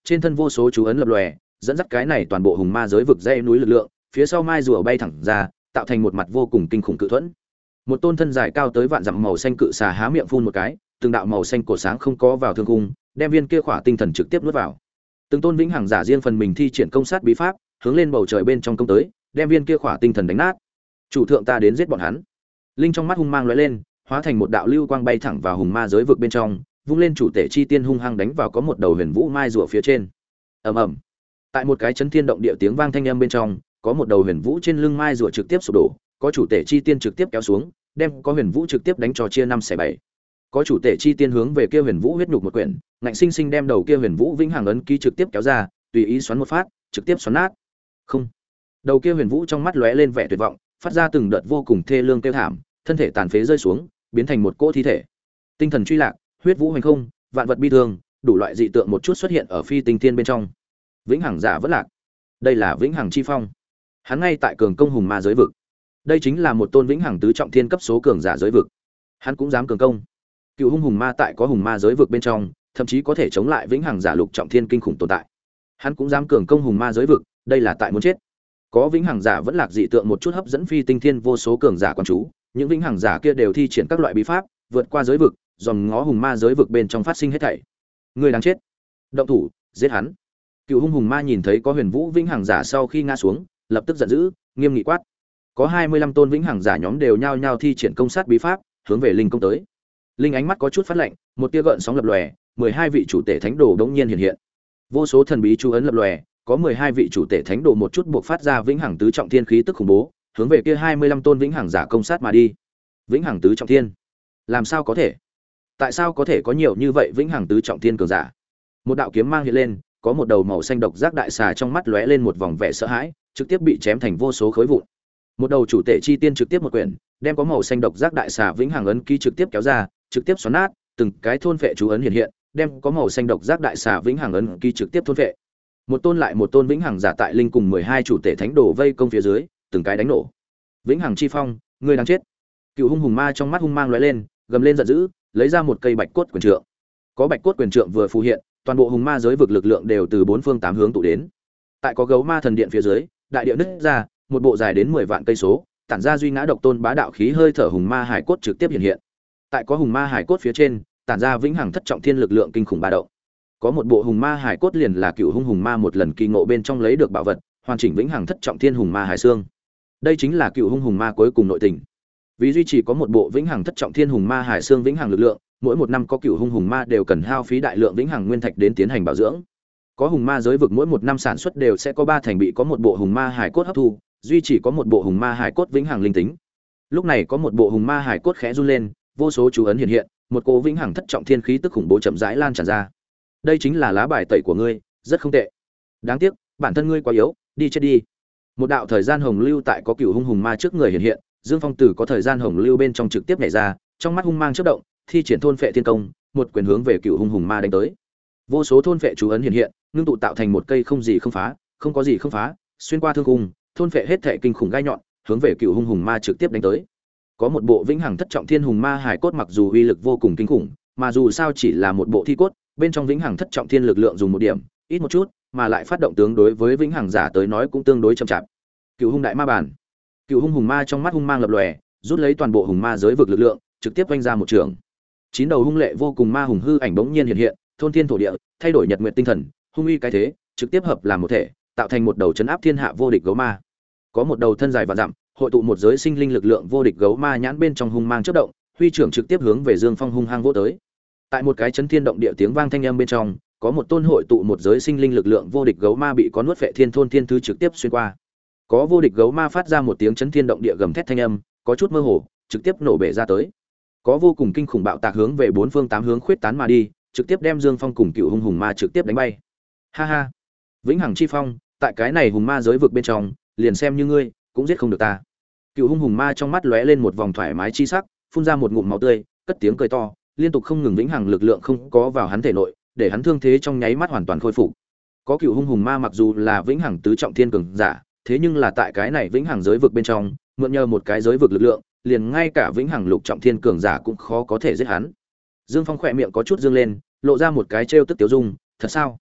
trên thân vô số chú ấn lập lòe, dẫn dắt cái này toàn bộ hùng ma giới vực dãy núi lực lượng, phía sau mai rùa bay thẳng ra, tạo thành một mặt vô cùng kinh khủng cự thuẫn. Một tôn thân dài cao tới vạn dặm màu xanh cự xà há miệng phun một cái, từng đạo màu xanh cổ sáng không có vào thương cung, đem viên kia khỏa tinh thần trực tiếp nuốt vào. Từng tôn vĩnh hằng giả riêng phần mình thi triển công sát bí pháp, hướng lên bầu trời bên trong công tới, đem viên kia khỏa tinh thần đánh nát. Chủ thượng, ta đến giết bọn hắn. Linh trong mắt hung mang lóe lên, hóa thành một đạo lưu quang bay thẳng vào hùng ma giới vực bên trong, vung lên chủ tể chi tiên hung hăng đánh vào có một đầu huyền vũ mai rùa phía trên. Ầm ầm. Tại một cái chấn thiên động địa tiếng vang thanh âm bên trong, có một đầu huyền vũ trên lưng mai rùa trực tiếp sụp đổ, có chủ tể chi tiên trực tiếp kéo xuống, đem có huyền vũ trực tiếp đánh cho chia năm xẻ bảy. Có chủ tể chi tiên hướng về kia huyền vũ huyết nhục một quyển, ngạnh sinh sinh đem đầu kia huyền vũ vĩnh hằng ấn ký trực tiếp kéo ra, tùy ý xoắn một phát, trực tiếp xoắn nát. Không. Đầu kia huyền vũ trong mắt lóe lên vẻ tuyệt vọng, phát ra từng đợt vô cùng thê lương kêu thảm, thân thể tàn phế rơi xuống, biến thành một cỗ thi thể. Tinh thần truy lạc, huyết vũ hành không, vạn vật bi thương, đủ loại dị tượng một chút xuất hiện ở phi tinh thiên bên trong. Vĩnh hằng giả vẫn lạc. Đây là vĩnh hằng chi phong. Hắn ngay tại cường công hùng ma giới vực. Đây chính là một tôn vĩnh hằng tứ trọng thiên cấp số cường giả giới vực. Hắn cũng dám cường công. Cựu hung hùng ma tại có hùng ma giới vực bên trong, thậm chí có thể chống lại vĩnh hằng giả lục trọng thiên kinh khủng tồn tại. Hắn cũng dám cường công hùng ma giới vực, đây là tại muốn chết. Có vĩnh hằng giả vẫn lạc dị tượng một chút hấp dẫn phi tinh thiên vô số cường giả quan chú, những vĩnh hằng giả kia đều thi triển các loại bí pháp, vượt qua giới vực, dòm ngó hùng ma giới vực bên trong phát sinh hết thảy. Người đáng chết. Động thủ, giết hắn. Cựu hung hùng ma nhìn thấy có huyền vũ vĩnh hằng giả sau khi ngã xuống, lập tức giận dữ, nghiêm nghị quát. Có hai mươi lăm tôn vĩnh hằng giả nhóm đều nhao nhao thi triển công sát bí pháp, hướng về linh công tới. Linh ánh mắt có chút phát lạnh, một tia gợn sóng lập lòe, mười hai vị chủ tể thánh đồ đống nhiên hiện hiện. Vô số thần bí chú ấn lập lòe, có mười hai vị chủ tể thánh đồ một chút buộc phát ra vĩnh hằng tứ trọng thiên khí tức khủng bố, hướng về kia hai mươi lăm tôn vĩnh hằng giả công sát mà đi. Vĩnh hằng tứ trọng thiên? Làm sao có thể? Tại sao có thể có nhiều như vậy vĩnh hằng tứ trọng thiên cường giả? Một đạo kiếm mang hiện lên, có một đầu màu xanh độc giác đại xà trong mắt lóe lên một vòng vẻ sợ hãi, trực tiếp bị chém thành vô số khối vụn. Một đầu chủ tể chi tiên trực tiếp một quyển, đem có màu xanh độc giác đại xà vĩnh hằng ấn ký trực tiếp kéo ra, trực tiếp xoắn nát, từng cái thôn phệ chú ấn hiện hiện, đem có màu xanh độc giác đại xà vĩnh hằng ấn ký trực tiếp thôn phệ. Một tôn lại một tôn vĩnh hằng giả tại linh cùng mười hai chủ tể thánh đồ vây công phía dưới, từng cái đánh nổ. Vĩnh hằng chi phong, ngươi đang chết. Cựu hung hùng ma trong mắt hung mang lóe lên, gầm lên giận dữ, lấy ra một cây bạch cốt quyền trượng. Có bạch cốt quyền trượng vừa phù hiện, toàn bộ hùng ma giới vực lực lượng đều từ bốn phương tám hướng tụ đến. Tại có gấu ma thần điện phía dưới, đại địa nứt ra, một bộ dài đến mười vạn cây số, tản ra duy ngã độc tôn bá đạo khí hơi thở hùng ma hải cốt trực tiếp hiện hiện. Tại có hùng ma hải cốt phía trên, tản ra vĩnh hằng thất trọng thiên lực lượng kinh khủng ba động. Có một bộ hùng ma hải cốt liền là cựu hung hùng ma một lần kỳ ngộ bên trong lấy được bảo vật, hoàn chỉnh vĩnh hằng thất trọng thiên hùng ma hải xương. Đây chính là cựu hung hùng ma cuối cùng nội tình. Vì duy trì có một bộ vĩnh hằng thất trọng thiên hùng ma hải xương vĩnh hằng lực lượng, mỗi một năm có cựu hung hùng ma đều cần hao phí đại lượng vĩnh hằng nguyên thạch đến tiến hành bảo dưỡng. Có hùng ma giới vực mỗi một năm sản xuất đều sẽ có ba thành bị có một bộ hùng ma hải cốt hấp thu, duy trì có một bộ hùng ma hải cốt vĩnh hằng linh tính. Lúc này có một bộ hùng ma hải cốt khẽ run lên, vô số chú ấn hiện hiện, một cỗ vĩnh hằng thất trọng thiên khí tức khủng bố chậm rãi lan tràn ra. Đây chính là lá bài tẩy của ngươi, rất không tệ. Đáng tiếc, bản thân ngươi quá yếu, đi chết đi. Một đạo thời gian hồng lưu tại có cựu hung hùng ma trước người hiện hiện, Dương Phong Tử có thời gian hồng lưu bên trong trực tiếp nhảy ra, trong mắt hung mang chớp động, thi triển thôn phệ thiên công, một quyền hướng về cựu hung hùng ma đánh tới. Vô số thôn phệ chú ấn hiện hiện, ngưng tụ tạo thành một cây không gì không phá, không có gì không phá, xuyên qua thương khung, thôn phệ hết thể kinh khủng gai nhọn, hướng về cựu hung hùng ma trực tiếp đánh tới. Có một bộ vĩnh hằng thất trọng thiên hùng ma hải cốt mặc dù uy lực vô cùng kinh khủng, mà dù sao chỉ là một bộ thi cốt, bên trong vĩnh hằng thất trọng thiên lực lượng dùng một điểm, ít một chút, mà lại phát động tướng đối với vĩnh hằng giả tới nói cũng tương đối chậm chạp. Cựu hung đại ma bản. Cựu hung hùng ma trong mắt hung mang lập lòe, rút lấy toàn bộ hùng ma giới vực lực lượng, trực tiếp vung ra một trường. Chín đầu hung lệ vô cùng ma hùng hư ảnh bỗng nhiên hiện hiện, thôn thiên thổ địa, thay đổi nhật nguyệt tinh thần, hung uy cái thế, trực tiếp hợp làm một thể, tạo thành một đầu chấn áp thiên hạ vô địch gấu ma. Có một đầu thân dài và dặm, hội tụ một giới sinh linh lực lượng vô địch gấu ma nhãn bên trong hung mang chớp động, huy trưởng trực tiếp hướng về Dương Phong hung hăng vỗ tới. Tại một cái chấn thiên động địa tiếng vang thanh âm bên trong, có một tôn hội tụ một giới sinh linh lực lượng vô địch gấu ma bị có nuốt phệ thiên thôn thiên thứ trực tiếp xuyên qua. Có vô địch gấu ma phát ra một tiếng chấn thiên động địa gầm thét thanh âm, có chút mơ hồ, trực tiếp nổ bể ra tới. Có vô cùng kinh khủng bạo tạc hướng về bốn phương tám hướng khuyết tán mà đi, trực tiếp đem Dương Phong cùng cựu hung hùng ma trực tiếp đánh bay. Ha ha, vĩnh hằng chi phong, tại cái này hùng ma giới vực bên trong, liền xem như ngươi cũng giết không được ta. Cựu hung hùng ma trong mắt lóe lên một vòng thoải mái chi sắc, phun ra một ngụm máu tươi, cất tiếng cười to, liên tục không ngừng vĩnh hằng lực lượng không có vào hắn thể nội, để hắn thương thế trong nháy mắt hoàn toàn khôi phục. Có cựu hung hùng ma mặc dù là vĩnh hằng tứ trọng thiên cường giả, thế nhưng là tại cái này vĩnh hằng giới vực bên trong, mượn nhờ một cái giới vực lực lượng, liền ngay cả vĩnh hằng lục trọng thiên cường giả cũng khó có thể giết hắn. Dương Phong khỏe miệng có chút dương lên, lộ ra một cái trêu tức tiểu dung, thật sao?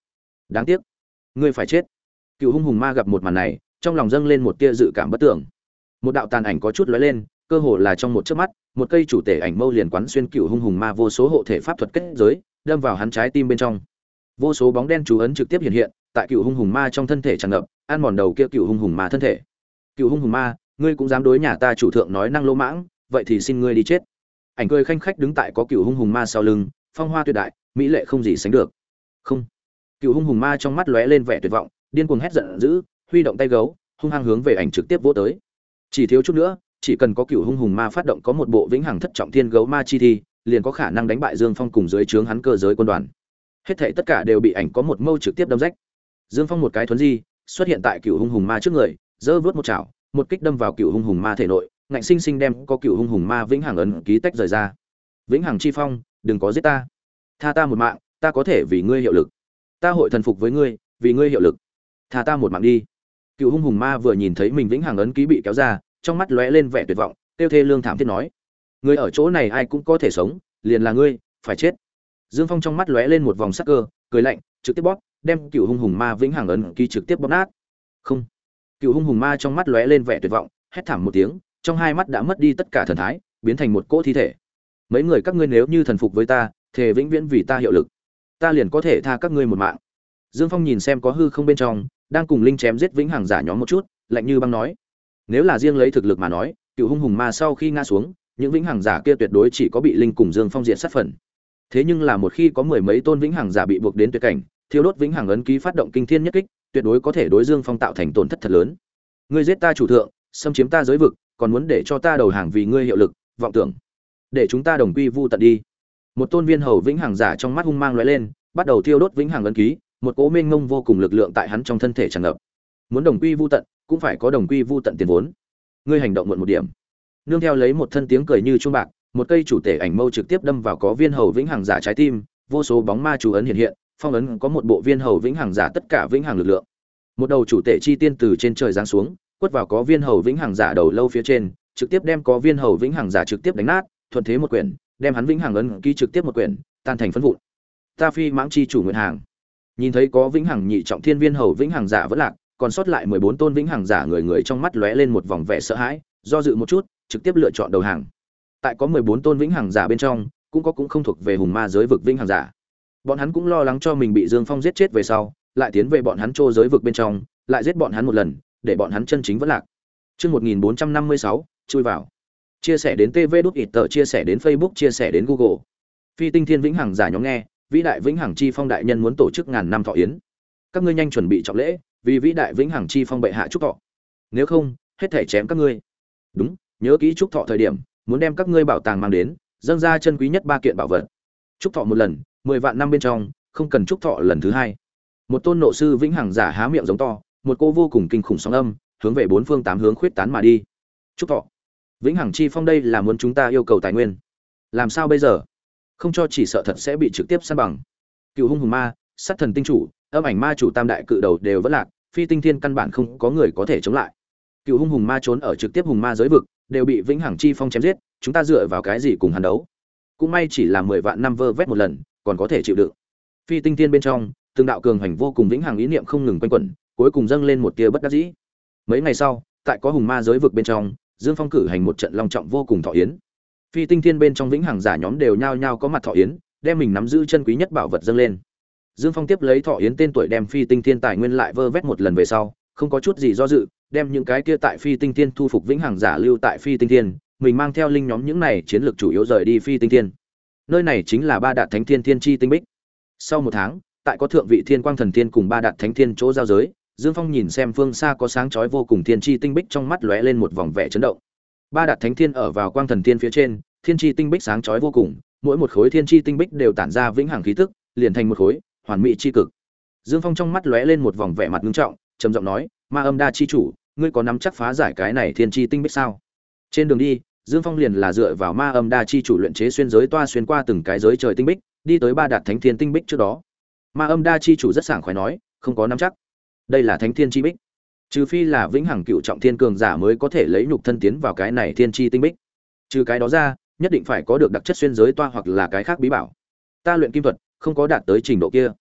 Đáng tiếc, ngươi phải chết. Cựu hung hùng ma gặp một màn này, trong lòng dâng lên một tia dự cảm bất tưởng. Một đạo tàn ảnh có chút lóe lên, cơ hồ là trong một chớp mắt, một cây chủ tể ảnh mâu liền quán xuyên cựu hung hùng ma vô số hộ thể pháp thuật kết giới, đâm vào hắn trái tim bên trong. Vô số bóng đen chú ấn trực tiếp hiện hiện, tại cựu hung hùng ma trong thân thể tràn ngập, ăn mòn đầu kia cựu hung hùng ma thân thể. Cựu hung hùng ma, ngươi cũng dám đối nhà ta chủ thượng nói năng lỗ mãng, vậy thì xin ngươi đi chết. Ảnh cười khanh khách đứng tại có cựu hung hùng ma sau lưng, phong hoa tuyệt đại, mỹ lệ không gì sánh được. Không. Cựu hung hùng ma trong mắt lóe lên vẻ tuyệt vọng, điên cuồng hét giận dữ, huy động tay gấu, hung hăng hướng về ảnh trực tiếp vỗ tới. Chỉ thiếu chút nữa, chỉ cần có cựu hung hùng ma phát động có một bộ vĩnh hằng thất trọng thiên gấu ma chi thi, liền có khả năng đánh bại Dương Phong cùng dưới trướng hắn cơ giới quân đoàn. Hết thảy tất cả đều bị ảnh có một mâu trực tiếp đâm rách. Dương Phong một cái thuấn di, xuất hiện tại cựu hung hùng ma trước người, giơ vớt một chảo, một kích đâm vào cựu hung hùng ma thể nội, ngạnh sinh sinh đem có cựu hung hùng ma vĩnh hằng ấn ký tách rời ra. Vĩnh hằng chi phong, đừng có giết ta, tha ta một mạng, ta có thể vì ngươi hiệu lực, ta hội thần phục với ngươi, vì ngươi hiệu lực, tha ta một mạng đi. Cựu hung hùng ma vừa nhìn thấy mình vĩnh hằng ấn ký bị kéo ra, trong mắt lóe lên vẻ tuyệt vọng, tiêu thê lương thảm thiết nói: ngươi ở chỗ này ai cũng có thể sống, liền là ngươi phải chết. Dương Phong trong mắt lóe lên một vòng sắc cơ, cười lạnh, trực tiếp bóp, đem cựu hung hùng ma vĩnh hằng ấn ký trực tiếp bóp nát. Không. Cựu hung hùng ma trong mắt lóe lên vẻ tuyệt vọng, hét thảm một tiếng, trong hai mắt đã mất đi tất cả thần thái, biến thành một cỗ thi thể. Mấy người các ngươi nếu như thần phục với ta, thề vĩnh viễn vì ta hiệu lực, ta liền có thể tha các ngươi một mạng. Dương Phong nhìn xem có hư không bên trong, đang cùng linh chém giết vĩnh hằng giả nhóm một chút, lạnh như băng nói: nếu là riêng lấy thực lực mà nói, cựu hung hùng ma sau khi ngã xuống, những vĩnh hằng giả kia tuyệt đối chỉ có bị linh cùng Dương Phong diện sát phần. Thế nhưng là một khi có mười mấy tôn vĩnh hằng giả bị buộc đến tuyệt cảnh, thiêu đốt vĩnh hằng ấn ký phát động kinh thiên nhất kích, tuyệt đối có thể đối Dương Phong tạo thành tổn thất thật lớn. Ngươi giết ta chủ thượng, xâm chiếm ta giới vực, còn muốn để cho ta đầu hàng vì ngươi hiệu lực, vọng tưởng để chúng ta đồng quy vu tận đi. Một tôn viên hầu vĩnh hằng giả trong mắt hung mang lóe lên, bắt đầu thiêu đốt vĩnh hằng ấn ký, một cỗ mênh mông vô cùng lực lượng tại hắn trong thân thể tràn ngập. Muốn đồng quy vu tận, cũng phải có đồng quy vu tận tiền vốn. Ngươi hành động muộn một điểm. Nương theo lấy một thân tiếng cười như chuông bạc, một cây chủ tể ảnh mâu trực tiếp đâm vào có viên hầu vĩnh hằng giả trái tim, vô số bóng ma chú ấn hiện hiện, phong ấn có một bộ viên hầu vĩnh hằng giả tất cả vĩnh hằng lực lượng. Một đầu chủ tể chi tiên từ trên trời giáng xuống, quất vào có viên hầu vĩnh hằng giả đầu lâu phía trên, trực tiếp đem có viên hầu vĩnh hằng giả trực tiếp đánh nát, thuận thế một quyển, đem hắn vĩnh hằng ấn ký trực tiếp một quyển, tan thành phấn vụn. Ta phi mãng chi chủ nguyện hàng. Nhìn thấy có vĩnh hằng nhị trọng thiên viên hầu vĩnh hằng giả vẫn lạc, còn sót lại mười bốn tôn vĩnh hằng giả, người người trong mắt lóe lên một vòng vẻ sợ hãi, do dự một chút, trực tiếp lựa chọn đầu hàng. Tại có mười bốn tôn vĩnh hằng giả bên trong, cũng có cũng không thuộc về hùng ma giới vực vĩnh hằng giả. Bọn hắn cũng lo lắng cho mình bị Dương Phong giết chết về sau, lại tiến về bọn hắn trô giới vực bên trong, lại giết bọn hắn một lần, để bọn hắn chân chính vẫn lạc. Chương một nghìn bốn trăm năm mươi sáu, chui vào. Chia sẻ đến tê vê đút ít tờ, chia sẻ đến Facebook, chia sẻ đến Google. Phi tinh thiên vĩnh hằng giả nhóm nghe, vĩ đại vĩnh hằng chi phong đại nhân muốn tổ chức ngàn năm thọ yến. Các ngươi nhanh chuẩn bị trọng lễ, vì vĩ đại vĩnh hằng chi phong bệ hạ chúc thọ. Nếu không, hết thảy chém các ngươi. Đúng, nhớ kỹ chúc thọ thời điểm, muốn đem các ngươi bảo tàng mang đến, dâng ra chân quý nhất ba kiện bảo vật. Chúc thọ một lần, mười vạn năm bên trong, không cần chúc thọ lần thứ hai. Một tôn nộ sư vĩnh hằng giả há miệng giống to, một cô vô cùng kinh khủng sóng âm, hướng về bốn phương tám hướng khuyết tán mà đi. Chúc thọ. Vĩnh hằng chi phong đây là muốn chúng ta yêu cầu tài nguyên. Làm sao bây giờ? Không cho chỉ sợ thật sẽ bị trực tiếp san bằng. Cựu hung hùng ma, sát thần tinh chủ, âm ảnh ma chủ tam đại cự đầu đều vẫn lạc, phi tinh thiên căn bản không có người có thể chống lại. Cựu hung hùng ma trốn ở trực tiếp hùng ma giới vực, đều bị vĩnh hằng chi phong chém giết, chúng ta dựa vào cái gì cùng hắn đấu? Cũng may chỉ là mười vạn năm vơ vét một lần, còn có thể chịu đựng. Phi tinh thiên bên trong, từng đạo cường hành vô cùng vĩnh hằng ý niệm không ngừng quanh quẩn, cuối cùng dâng lên một tia bất đắc dĩ. Mấy ngày sau, tại có hùng ma giới vực bên trong, Dương Phong cử hành một trận long trọng vô cùng thọ yến. Phi tinh thiên bên trong vĩnh hằng giả nhóm đều nhao nhao có mặt thọ yến, đem mình nắm giữ chân quý nhất bảo vật dâng lên. Dương Phong tiếp lấy thọ yến tên tuổi đem Phi tinh thiên tài nguyên lại vơ vét một lần về sau, không có chút gì do dự, đem những cái kia tại Phi tinh thiên thu phục vĩnh hằng giả lưu tại Phi tinh thiên, mình mang theo linh nhóm những này chiến lược chủ yếu rời đi Phi tinh thiên. Nơi này chính là Ba Đạt Thánh Thiên Thiên Chi Tinh Bích. Sau một tháng, tại có thượng vị Thiên Quang Thần Thiên cùng Ba Đạt Thánh Thiên chỗ giao giới, Dương Phong nhìn xem phương xa có sáng chói vô cùng Thiên Chi Tinh Bích, trong mắt lóe lên một vòng vẻ chấn động. Ba Đạt Thánh Thiên ở vào Quang Thần Thiên phía trên, Thiên Chi Tinh Bích sáng chói vô cùng, mỗi một khối Thiên Chi Tinh Bích đều tản ra vĩnh hằng khí tức, liền thành một khối hoàn mỹ chi cực. Dương Phong trong mắt lóe lên một vòng vẻ mặt nghiêm trọng, trầm giọng nói: "Ma Âm Đa chi chủ, ngươi có nắm chắc phá giải cái này Thiên Chi Tinh Bích sao?" Trên đường đi, Dương Phong liền là dựa vào Ma Âm Đa chi chủ luyện chế xuyên giới toa xuyên qua từng cái giới trời tinh bích, đi tới Ba Đạt Thánh Thiên Tinh Bích trước đó. Ma Âm Đa chi chủ rất sảng khoái nói: "Không có nắm chắc. Đây là Thánh Thiên chi bích, trừ phi là vĩnh hằng cựu trọng thiên cường giả mới có thể lấy nhục thân tiến vào cái này Thiên Chi Tinh Bích. Trừ cái đó ra, nhất định phải có được đặc chất xuyên giới toa hoặc là cái khác bí bảo. Ta luyện kim thuật không có đạt tới trình độ kia."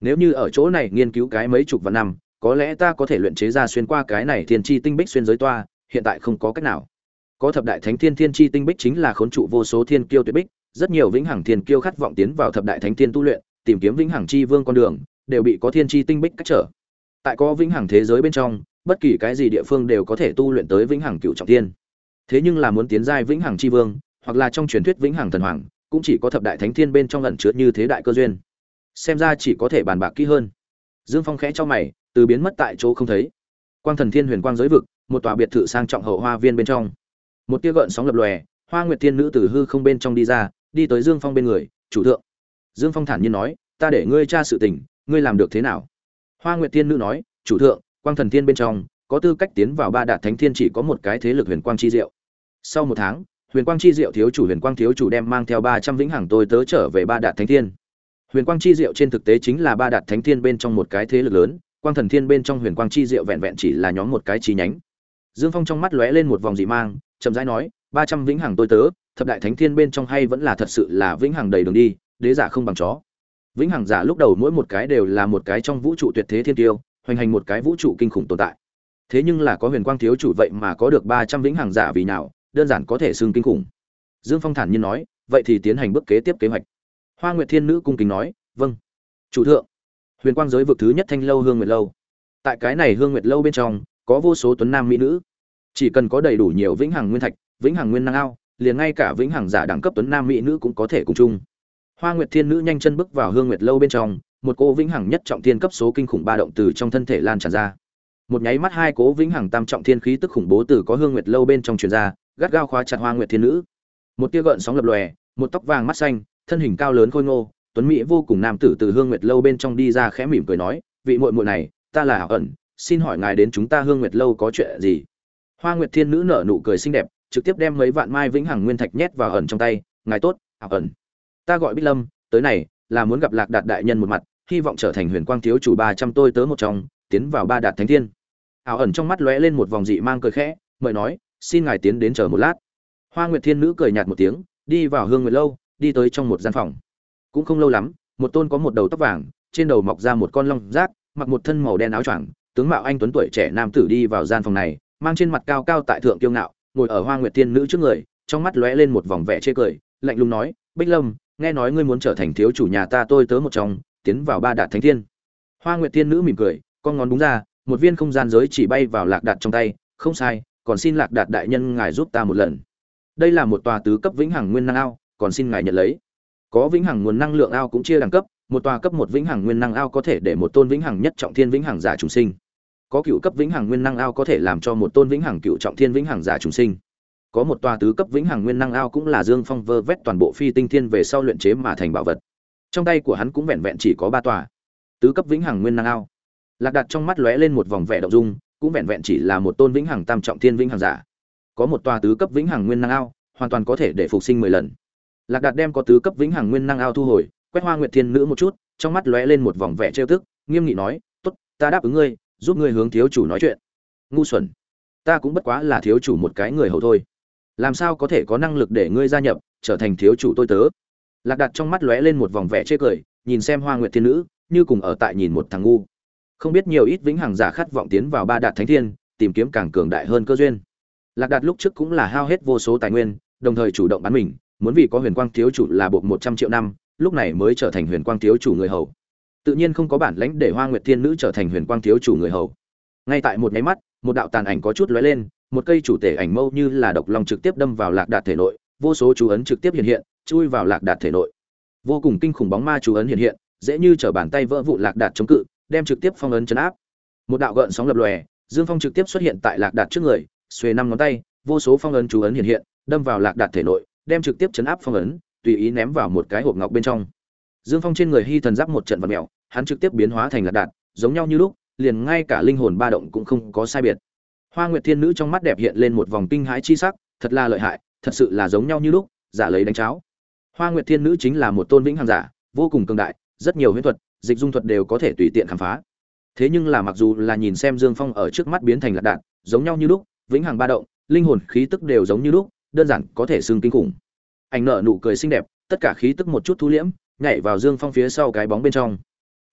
Nếu như ở chỗ này nghiên cứu cái mấy chục vạn năm, có lẽ ta có thể luyện chế ra xuyên qua cái này thiên chi tinh bích xuyên giới toa, hiện tại không có cách nào. Có thập đại thánh thiên thiên chi tinh bích chính là khốn trụ vô số thiên kiêu tuyệt bích, rất nhiều vĩnh hằng thiên kiêu khát vọng tiến vào thập đại thánh thiên tu luyện, tìm kiếm vĩnh hằng chi vương con đường, đều bị có thiên chi tinh bích cách trở. Tại có vĩnh hằng thế giới bên trong, bất kỳ cái gì địa phương đều có thể tu luyện tới vĩnh hằng cửu trọng thiên. Thế nhưng là muốn tiến giai vĩnh hằng chi vương, hoặc là trong truyền thuyết vĩnh hằng thần hoàng, cũng chỉ có thập đại thánh thiên bên trong ẩn chứa như thế đại cơ duyên. Xem ra chỉ có thể bàn bạc kỹ hơn. Dương Phong khẽ cho mày, từ biến mất tại chỗ không thấy. Quang Thần Thiên Huyền Quang giới vực, một tòa biệt thự sang trọng hậu hoa viên bên trong. Một tia gợn sóng lập lòe, Hoa Nguyệt Tiên nữ từ hư không bên trong đi ra, đi tới Dương Phong bên người, "Chủ thượng." Dương Phong thản nhiên nói, "Ta để ngươi tra sự tình, ngươi làm được thế nào?" Hoa Nguyệt Tiên nữ nói, "Chủ thượng, Quang Thần Thiên bên trong, có tư cách tiến vào ba đạt thánh thiên chỉ có một cái thế lực Huyền Quang chi diệu. Sau một tháng, Huyền Quang chi diệu thiếu chủ Huyền Quang thiếu chủ đem mang theo ba trăm vĩnh hằng tôi tớ trở về ba đạt thánh thiên. Huyền Quang chi diệu trên thực tế chính là ba đạt thánh thiên bên trong một cái thế lực lớn, Quang Thần Thiên bên trong Huyền Quang chi diệu vẹn vẹn chỉ là nhóm một cái chi nhánh." Dương Phong trong mắt lóe lên một vòng dị mang, chậm rãi nói, ba trăm vĩnh hằng tôi tớ, thập đại thánh thiên bên trong hay vẫn là thật sự là vĩnh hằng đầy đường đi, đế giả không bằng chó. Vĩnh hằng giả lúc đầu mỗi một cái đều là một cái trong vũ trụ tuyệt thế thiên tiêu, hoành hành một cái vũ trụ kinh khủng tồn tại. Thế nhưng là có Huyền Quang thiếu chủ vậy mà có được ba trăm vĩnh hằng giả vì nào, đơn giản có thể xưng kinh khủng. Dương Phong thản nhiên nói, vậy thì tiến hành bước kế tiếp kế hoạch. Hoa Nguyệt Thiên nữ cung kính nói, vâng. Chủ thượng. Huyền Quang giới vực thứ nhất Thanh lâu Hương Nguyệt lâu. Tại cái này Hương Nguyệt lâu bên trong, có vô số tuấn nam mỹ nữ. Chỉ cần có đầy đủ nhiều vĩnh hằng nguyên thạch, vĩnh hằng nguyên năng ao, liền ngay cả vĩnh hằng giả đẳng cấp tuấn nam mỹ nữ cũng có thể cùng chung. Hoa Nguyệt Thiên nữ nhanh chân bước vào Hương Nguyệt lâu bên trong, một cô vĩnh hằng nhất trọng thiên cấp số kinh khủng ba động từ trong thân thể lan tràn ra. Một nháy mắt hai cố vĩnh hằng tam trọng thiên khí tức khủng bố từ có Hương Nguyệt lâu bên trong truyền ra, gắt gao khóa chặt Hoa Nguyệt Thiên nữ. Một tia gợn sóng lập lòe, một tóc vàng mắt xanh, thân hình cao lớn khôi ngô, tuấn mỹ vô cùng nam tử từ Hương Nguyệt lâu bên trong đi ra khẽ mỉm cười nói, vị muội muội này, ta là Hảo ẩn, xin hỏi ngài đến chúng ta Hương Nguyệt lâu có chuyện gì? Hoa Nguyệt Thiên nữ nở nụ cười xinh đẹp, trực tiếp đem mấy vạn mai vĩnh hằng nguyên thạch nhét vào ẩn trong tay, ngài tốt, Hảo ẩn. Ta gọi Bích Lâm, tới này là muốn gặp Lạc Đạt đại nhân một mặt, hy vọng trở thành Huyền Quang thiếu chủ ba trăm tôi tớ một trong, tiến vào ba đạt thánh thiên. Hảo ẩn trong mắt lóe lên một vòng dị mang cười khẽ, mời nói, xin ngài tiến đến chờ một lát. Hoa Nguyệt Thiên nữ cười nhạt một tiếng, đi vào Hương Nguyệt lâu, đi tới trong một gian phòng. Cũng không lâu lắm, một tôn có một đầu tóc vàng, trên đầu mọc ra một con long giác, mặc một thân màu đen áo choàng, tướng mạo anh tuấn tuổi trẻ nam tử đi vào gian phòng này, mang trên mặt cao cao tại thượng kiêu ngạo, ngồi ở Hoa Nguyệt Thiên nữ trước người, trong mắt lóe lên một vòng vẻ chê cười, lạnh lùng nói, "Bích Lâm, nghe nói ngươi muốn trở thành thiếu chủ nhà ta tôi tớ một trong, tiến vào ba đạt thánh thiên." Hoa Nguyệt Thiên nữ mỉm cười, con ngón búng ra, một viên không gian giới chỉ bay vào Lạc Đạt trong tay, "Không sai, còn xin Lạc Đạt đại nhân ngài giúp ta một lần. Đây là một tòa tứ cấp vĩnh hằng nguyên năng ao, còn xin ngài nhận lấy." Có vĩnh hằng nguồn năng lượng ao cũng chia đẳng cấp, một tòa cấp một vĩnh hằng nguyên năng ao có thể để một tôn vĩnh hằng nhất trọng thiên vĩnh hằng giả trùng sinh. Có cựu cấp vĩnh hằng nguyên năng ao có thể làm cho một tôn vĩnh hằng cựu trọng thiên vĩnh hằng giả trùng sinh. Có một tòa tứ cấp vĩnh hằng nguyên năng ao cũng là Dương Phong vơ vét toàn bộ phi tinh thiên về sau luyện chế mà thành bảo vật. Trong tay của hắn cũng vẹn vẹn chỉ có ba tòa tứ cấp vĩnh hằng nguyên năng ao. Lạc Đạt trong mắt lóe lên một vòng vẻ động dung, cũng vẹn vẹn chỉ là một tôn vĩnh hằng tam trọng thiên vĩnh hằng giả. Có một tòa tứ cấp vĩnh hằng nguyên năng ao, hoàn toàn có thể để phục sinh mười lần. Lạc Đạt đem có tứ cấp vĩnh hằng nguyên năng ao thu hồi, quét Hoa Nguyệt Thiên nữ một chút, trong mắt lóe lên một vòng vẻ trêu tức, nghiêm nghị nói, "Tốt, ta đáp ứng ngươi, giúp ngươi hướng thiếu chủ nói chuyện." "Ngu xuẩn, ta cũng bất quá là thiếu chủ một cái người hầu thôi, làm sao có thể có năng lực để ngươi gia nhập, trở thành thiếu chủ tôi tớ?" Lạc Đạt trong mắt lóe lên một vòng vẻ chê cười, nhìn xem Hoa Nguyệt Thiên nữ, như cùng ở tại nhìn một thằng ngu. Không biết nhiều ít vĩnh hằng giả khát vọng tiến vào ba đạt thánh thiên, tìm kiếm càng cường đại hơn cơ duyên. Lạc Đạt lúc trước cũng là hao hết vô số tài nguyên, đồng thời chủ động bán mình, muốn vì có Huyền Quang thiếu chủ là buộc một trăm triệu năm, lúc này mới trở thành Huyền Quang thiếu chủ người hầu. Tự nhiên không có bản lãnh để Hoa Nguyệt Thiên nữ trở thành Huyền Quang thiếu chủ người hầu. Ngay tại một cái mắt, một đạo tàn ảnh có chút lóe lên, một cây chủ thể ảnh mâu như là độc long trực tiếp đâm vào Lạc Đạt thể nội, vô số chú ấn trực tiếp hiện hiện, chui vào Lạc Đạt thể nội. Vô cùng kinh khủng bóng ma chú ấn hiện hiện, dễ như trở bàn tay vỡ vụn Lạc Đạt chống cự, đem trực tiếp phong ấn trấn áp. Một đạo gợn sóng lập lòe, Dương Phong trực tiếp xuất hiện tại Lạc Đạt trước người, xuề năm ngón tay, vô số phong ấn chú ấn hiện hiện, đâm vào Lạc Đạt thể nội, đem trực tiếp trấn áp phong ấn, tùy ý ném vào một cái hộp ngọc bên trong. Dương Phong trên người hy thần giáp một trận vặn mèo, hắn trực tiếp biến hóa thành Lạc Đạt, giống nhau như lúc, liền ngay cả linh hồn ba động cũng không có sai biệt. Hoa Nguyệt Thiên nữ trong mắt đẹp hiện lên một vòng kinh hãi chi sắc, thật là lợi hại, thật sự là giống nhau như lúc, giả lấy đánh cháo. Hoa Nguyệt Thiên nữ chính là một tôn vĩnh hằng giả, vô cùng cường đại, rất nhiều huyễn thuật, dịch dung thuật đều có thể tùy tiện khám phá. Thế nhưng là mặc dù là nhìn xem Dương Phong ở trước mắt biến thành Lạc Đạt, giống nhau như lúc, vĩnh hằng ba động, linh hồn khí tức đều giống như lúc, đơn giản có thể xưng kinh khủng. Anh nở nụ cười xinh đẹp, tất cả khí tức một chút thu liễm, nhảy vào Dương Phong phía sau cái bóng bên trong. Hắc hắc,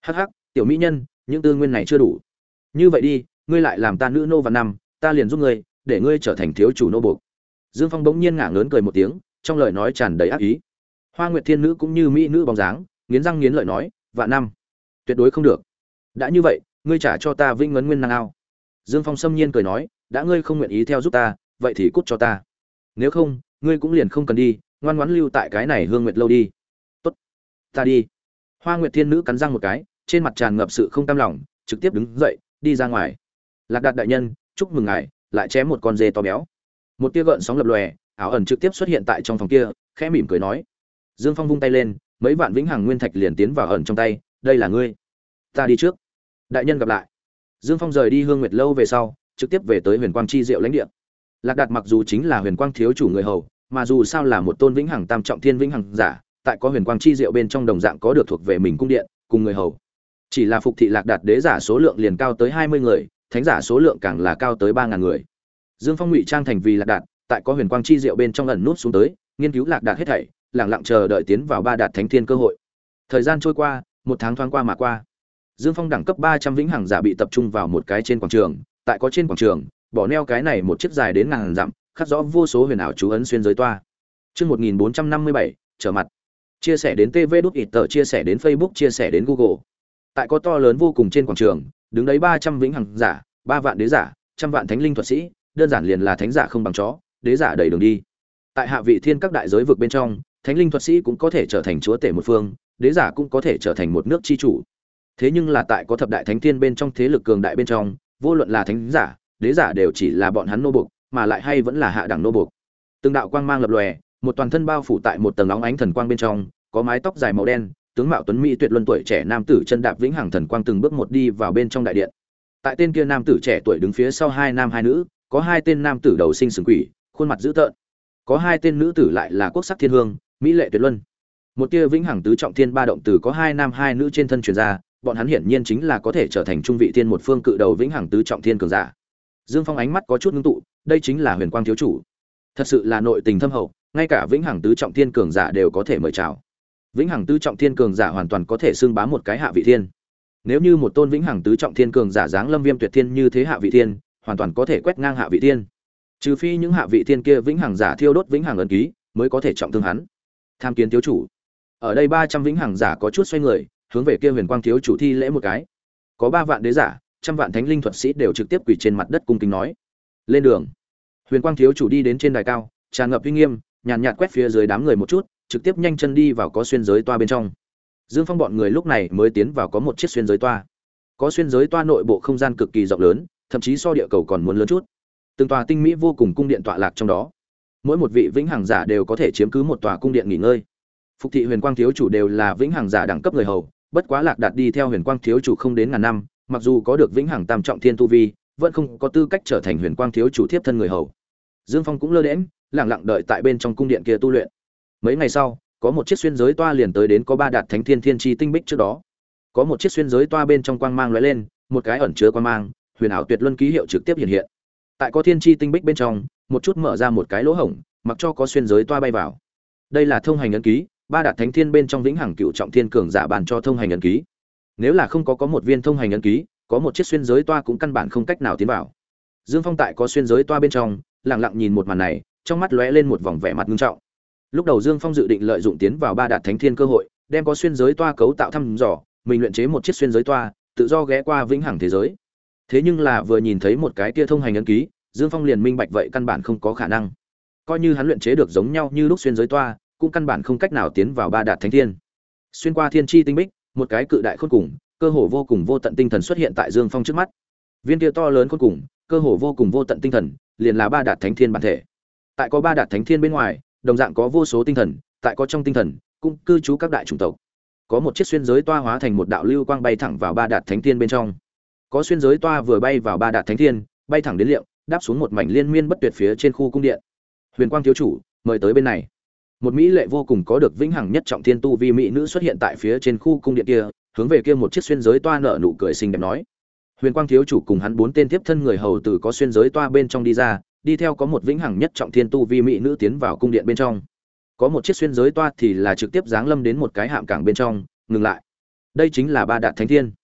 tiểu mỹ nhân, những tư nguyên này chưa đủ. Như vậy đi, ngươi lại làm ta nữ nô vạn năm, ta liền giúp ngươi, để ngươi trở thành thiếu chủ nô buộc. Dương Phong bỗng nhiên ngả ngớn cười một tiếng, trong lời nói tràn đầy ác ý. Hoa Nguyệt Thiên nữ cũng như mỹ nữ bóng dáng, nghiến răng nghiến lợi nói, vạn năm, tuyệt đối không được. Đã như vậy, ngươi trả cho ta vĩnh ngấn nguyên năng ao. Dương Phong xâm nhiên cười nói, đã ngươi không nguyện ý theo giúp ta, vậy thì cút cho ta. Nếu không, ngươi cũng liền không cần đi, ngoan ngoãn lưu tại cái này Hương Nguyệt lâu đi. Tốt, ta đi. Hoa Nguyệt Thiên nữ cắn răng một cái, trên mặt tràn ngập sự không cam lòng, trực tiếp đứng dậy, đi ra ngoài. Lạc Đạt đại nhân, chúc mừng ngài, lại chém một con dê to béo. Một tia gợn sóng lập lòe, ảo ẩn trực tiếp xuất hiện tại trong phòng kia, khẽ mỉm cười nói. Dương Phong vung tay lên, mấy vạn vĩnh hằng nguyên thạch liền tiến vào ẩn trong tay, đây là ngươi. Ta đi trước. Đại nhân gặp lại. Dương Phong rời đi Hương Nguyệt lâu về sau, trực tiếp về tới Huyền Quang chi diệu lãnh địa. Lạc Đạt mặc dù chính là Huyền Quang thiếu chủ người hầu, mà dù sao là một tôn vĩnh hằng tam trọng thiên vĩnh hằng giả, tại có Huyền Quang chi diệu bên trong đồng dạng có được thuộc về mình cung điện, cùng người hầu. Chỉ là phục thị Lạc Đạt đế giả số lượng liền cao tới hai mươi người, thánh giả số lượng càng là cao tới ba ngàn người. Dương Phong ngụy trang thành vì Lạc Đạt, tại có Huyền Quang chi diệu bên trong ẩn nút xuống tới, nghiên cứu Lạc Đạt hết thảy, lặng lặng chờ đợi tiến vào ba đạt thánh thiên cơ hội. Thời gian trôi qua, một tháng thoáng qua mà qua. Dương Phong đẳng cấp ba trăm vĩnh hằng giả bị tập trung vào một cái trên quảng trường, tại có trên quảng trường, bỏ neo cái này một chiếc dài đến ngàn dặm, khắc rõ vô số huyền ảo chú ấn xuyên giới toa. Chương một nghìn bốn trăm năm mươi bảy, trở mặt. Chia sẻ đến tê vê đút ít tờ, chia sẻ đến Facebook, chia sẻ đến Google. Tại có to lớn vô cùng trên quảng trường, đứng đấy ba trăm vĩnh hằng giả, ba vạn đế giả, trăm vạn thánh linh thuật sĩ, đơn giản liền là thánh giả không bằng chó, đế giả đầy đường đi. Tại hạ vị thiên các đại giới vực bên trong, thánh linh thuật sĩ cũng có thể trở thành chúa tể một phương, đế giả cũng có thể trở thành một nước chi chủ. Thế nhưng là tại có thập đại thánh thiên bên trong thế lực cường đại bên trong, vô luận là thánh giả, đế giả đều chỉ là bọn hắn nô buộc, mà lại hay vẫn là hạ đẳng nô buộc. Từng đạo quang mang lập lòe, một toàn thân bao phủ tại một tầng óng ánh thần quang bên trong, có mái tóc dài màu đen, tướng mạo tuấn mỹ tuyệt luân tuổi trẻ nam tử chân đạp vĩnh hằng thần quang từng bước một đi vào bên trong đại điện. Tại tên kia nam tử trẻ tuổi đứng phía sau hai nam hai nữ, có hai tên nam tử đầu sinh sừng quỷ, khuôn mặt dữ tợn. Có hai tên nữ tử lại là quốc sắc thiên hương, mỹ lệ tuyệt luân. Một tia vĩnh hằng tứ trọng thiên ba động từ có hai nam hai nữ trên thân truyền ra, bọn hắn hiển nhiên chính là có thể trở thành trung vị thiên một phương cự đầu vĩnh hằng tứ trọng thiên cường giả. Dương Phong ánh mắt có chút ngưng tụ, đây chính là Huyền Quang thiếu chủ. Thật sự là nội tình thâm hậu, ngay cả vĩnh hằng tứ trọng thiên cường giả đều có thể mời chào. Vĩnh hằng tứ trọng thiên cường giả hoàn toàn có thể xưng bá một cái hạ vị thiên. Nếu như một tôn vĩnh hằng tứ trọng thiên cường giả dáng lâm viêm tuyệt thiên như thế hạ vị thiên, hoàn toàn có thể quét ngang hạ vị thiên. Trừ phi những hạ vị thiên kia vĩnh hằng giả thiêu đốt vĩnh hằng ấn ký, mới có thể trọng thương hắn. Tham kiến thiếu chủ. Ở đây ba trăm vĩnh hằng giả có chút xoay người, hướng về kia Huyền Quang thiếu chủ thi lễ một cái. Có ba vạn đế giả, trăm vạn thánh linh thuật sĩ đều trực tiếp quỳ trên mặt đất cung kính nói: "Lên đường." Huyền Quang thiếu chủ đi đến trên đài cao, tràn ngập uy nghiêm, nhàn nhạt quét phía dưới đám người một chút, trực tiếp nhanh chân đi vào có xuyên giới toa bên trong. Dương Phong bọn người lúc này mới tiến vào có một chiếc xuyên giới toa. Có xuyên giới toa nội bộ không gian cực kỳ rộng lớn, thậm chí so địa cầu còn muốn lớn chút. Từng tòa tinh mỹ vô cùng cung điện tọa lạc trong đó. Mỗi một vị vĩnh hằng giả đều có thể chiếm cứ một tòa cung điện nghỉ ngơi. Phục thị Huyền Quang thiếu chủ đều là vĩnh hằng giả đẳng cấp người hầu, bất quá Lạc Đạt đi theo Huyền Quang thiếu chủ không đến ngàn năm, mặc dù có được vĩnh hằng tam trọng thiên tu vi, vẫn không có tư cách trở thành Huyền Quang thiếu chủ thiếp thân người hầu. Dương Phong cũng lơ đễnh, lặng lặng đợi tại bên trong cung điện kia tu luyện. Mấy ngày sau, có một chiếc xuyên giới toa liền tới đến có ba đạt thánh thiên thiên chi tinh bích trước đó. Có một chiếc xuyên giới toa bên trong quang mang lóe lên, một cái ẩn chứa quang mang, huyền ảo tuyệt luân ký hiệu trực tiếp hiện hiện. Tại có thiên chi tinh bích bên trong, một chút mở ra một cái lỗ hổng, mặc cho có xuyên giới toa bay vào. Đây là thông hành ấn ký, ba đạt thánh thiên bên trong vĩnh hằng cựu trọng thiên cường giả bàn cho thông hành ấn ký. Nếu là không có có một viên thông hành ấn ký, có một chiếc xuyên giới toa cũng căn bản không cách nào tiến vào. Dương Phong tại có xuyên giới toa bên trong, lặng lặng nhìn một màn này, trong mắt lóe lên một vòng vẻ mặt nghiêm trọng. Lúc đầu Dương Phong dự định lợi dụng tiến vào ba đạt thánh thiên cơ hội, đem có xuyên giới toa cấu tạo thăm dò, mình luyện chế một chiếc xuyên giới toa, tự do ghé qua vĩnh hằng thế giới. Thế nhưng là vừa nhìn thấy một cái kia thông hành ấn ký, Dương Phong liền minh bạch vậy căn bản không có khả năng. Coi như hắn luyện chế được giống nhau như lúc xuyên giới toa, cũng căn bản không cách nào tiến vào ba đạt thánh thiên. Xuyên qua thiên chi tinh bích, một cái cự đại khôn cùng, cơ hồ vô cùng vô tận tinh thần xuất hiện tại Dương Phong trước mắt. Viên kia to lớn khôn cùng, cơ hồ vô cùng vô tận tinh thần, liền là ba đạt thánh thiên bản thể. Tại có ba đạt thánh thiên bên ngoài, đồng dạng có vô số tinh thần, tại có trong tinh thần, cũng cư trú các đại chủng tộc. Có một chiếc xuyên giới toa hóa thành một đạo lưu quang bay thẳng vào ba đạt thánh thiên bên trong. Có xuyên giới toa vừa bay vào ba đạt thánh thiên, bay thẳng đến liệm, đáp xuống một mảnh liên miên bất tuyệt phía trên khu cung điện. Huyền Quang thiếu chủ, mời tới bên này. Một mỹ lệ vô cùng có được vĩnh hằng nhất trọng thiên tu vi mỹ nữ xuất hiện tại phía trên khu cung điện kia, hướng về kia một chiếc xuyên giới toa nở nụ cười xinh đẹp nói. Huyền Quang thiếu chủ cùng hắn bốn tên tiếp thân người hầu từ có xuyên giới toa bên trong đi ra, đi theo có một vĩnh hằng nhất trọng thiên tu vi mỹ nữ tiến vào cung điện bên trong. Có một chiếc xuyên giới toa thì là trực tiếp giáng lâm đến một cái hạm cảng bên trong, ngừng lại. Đây chính là ba đạt thánh thiên.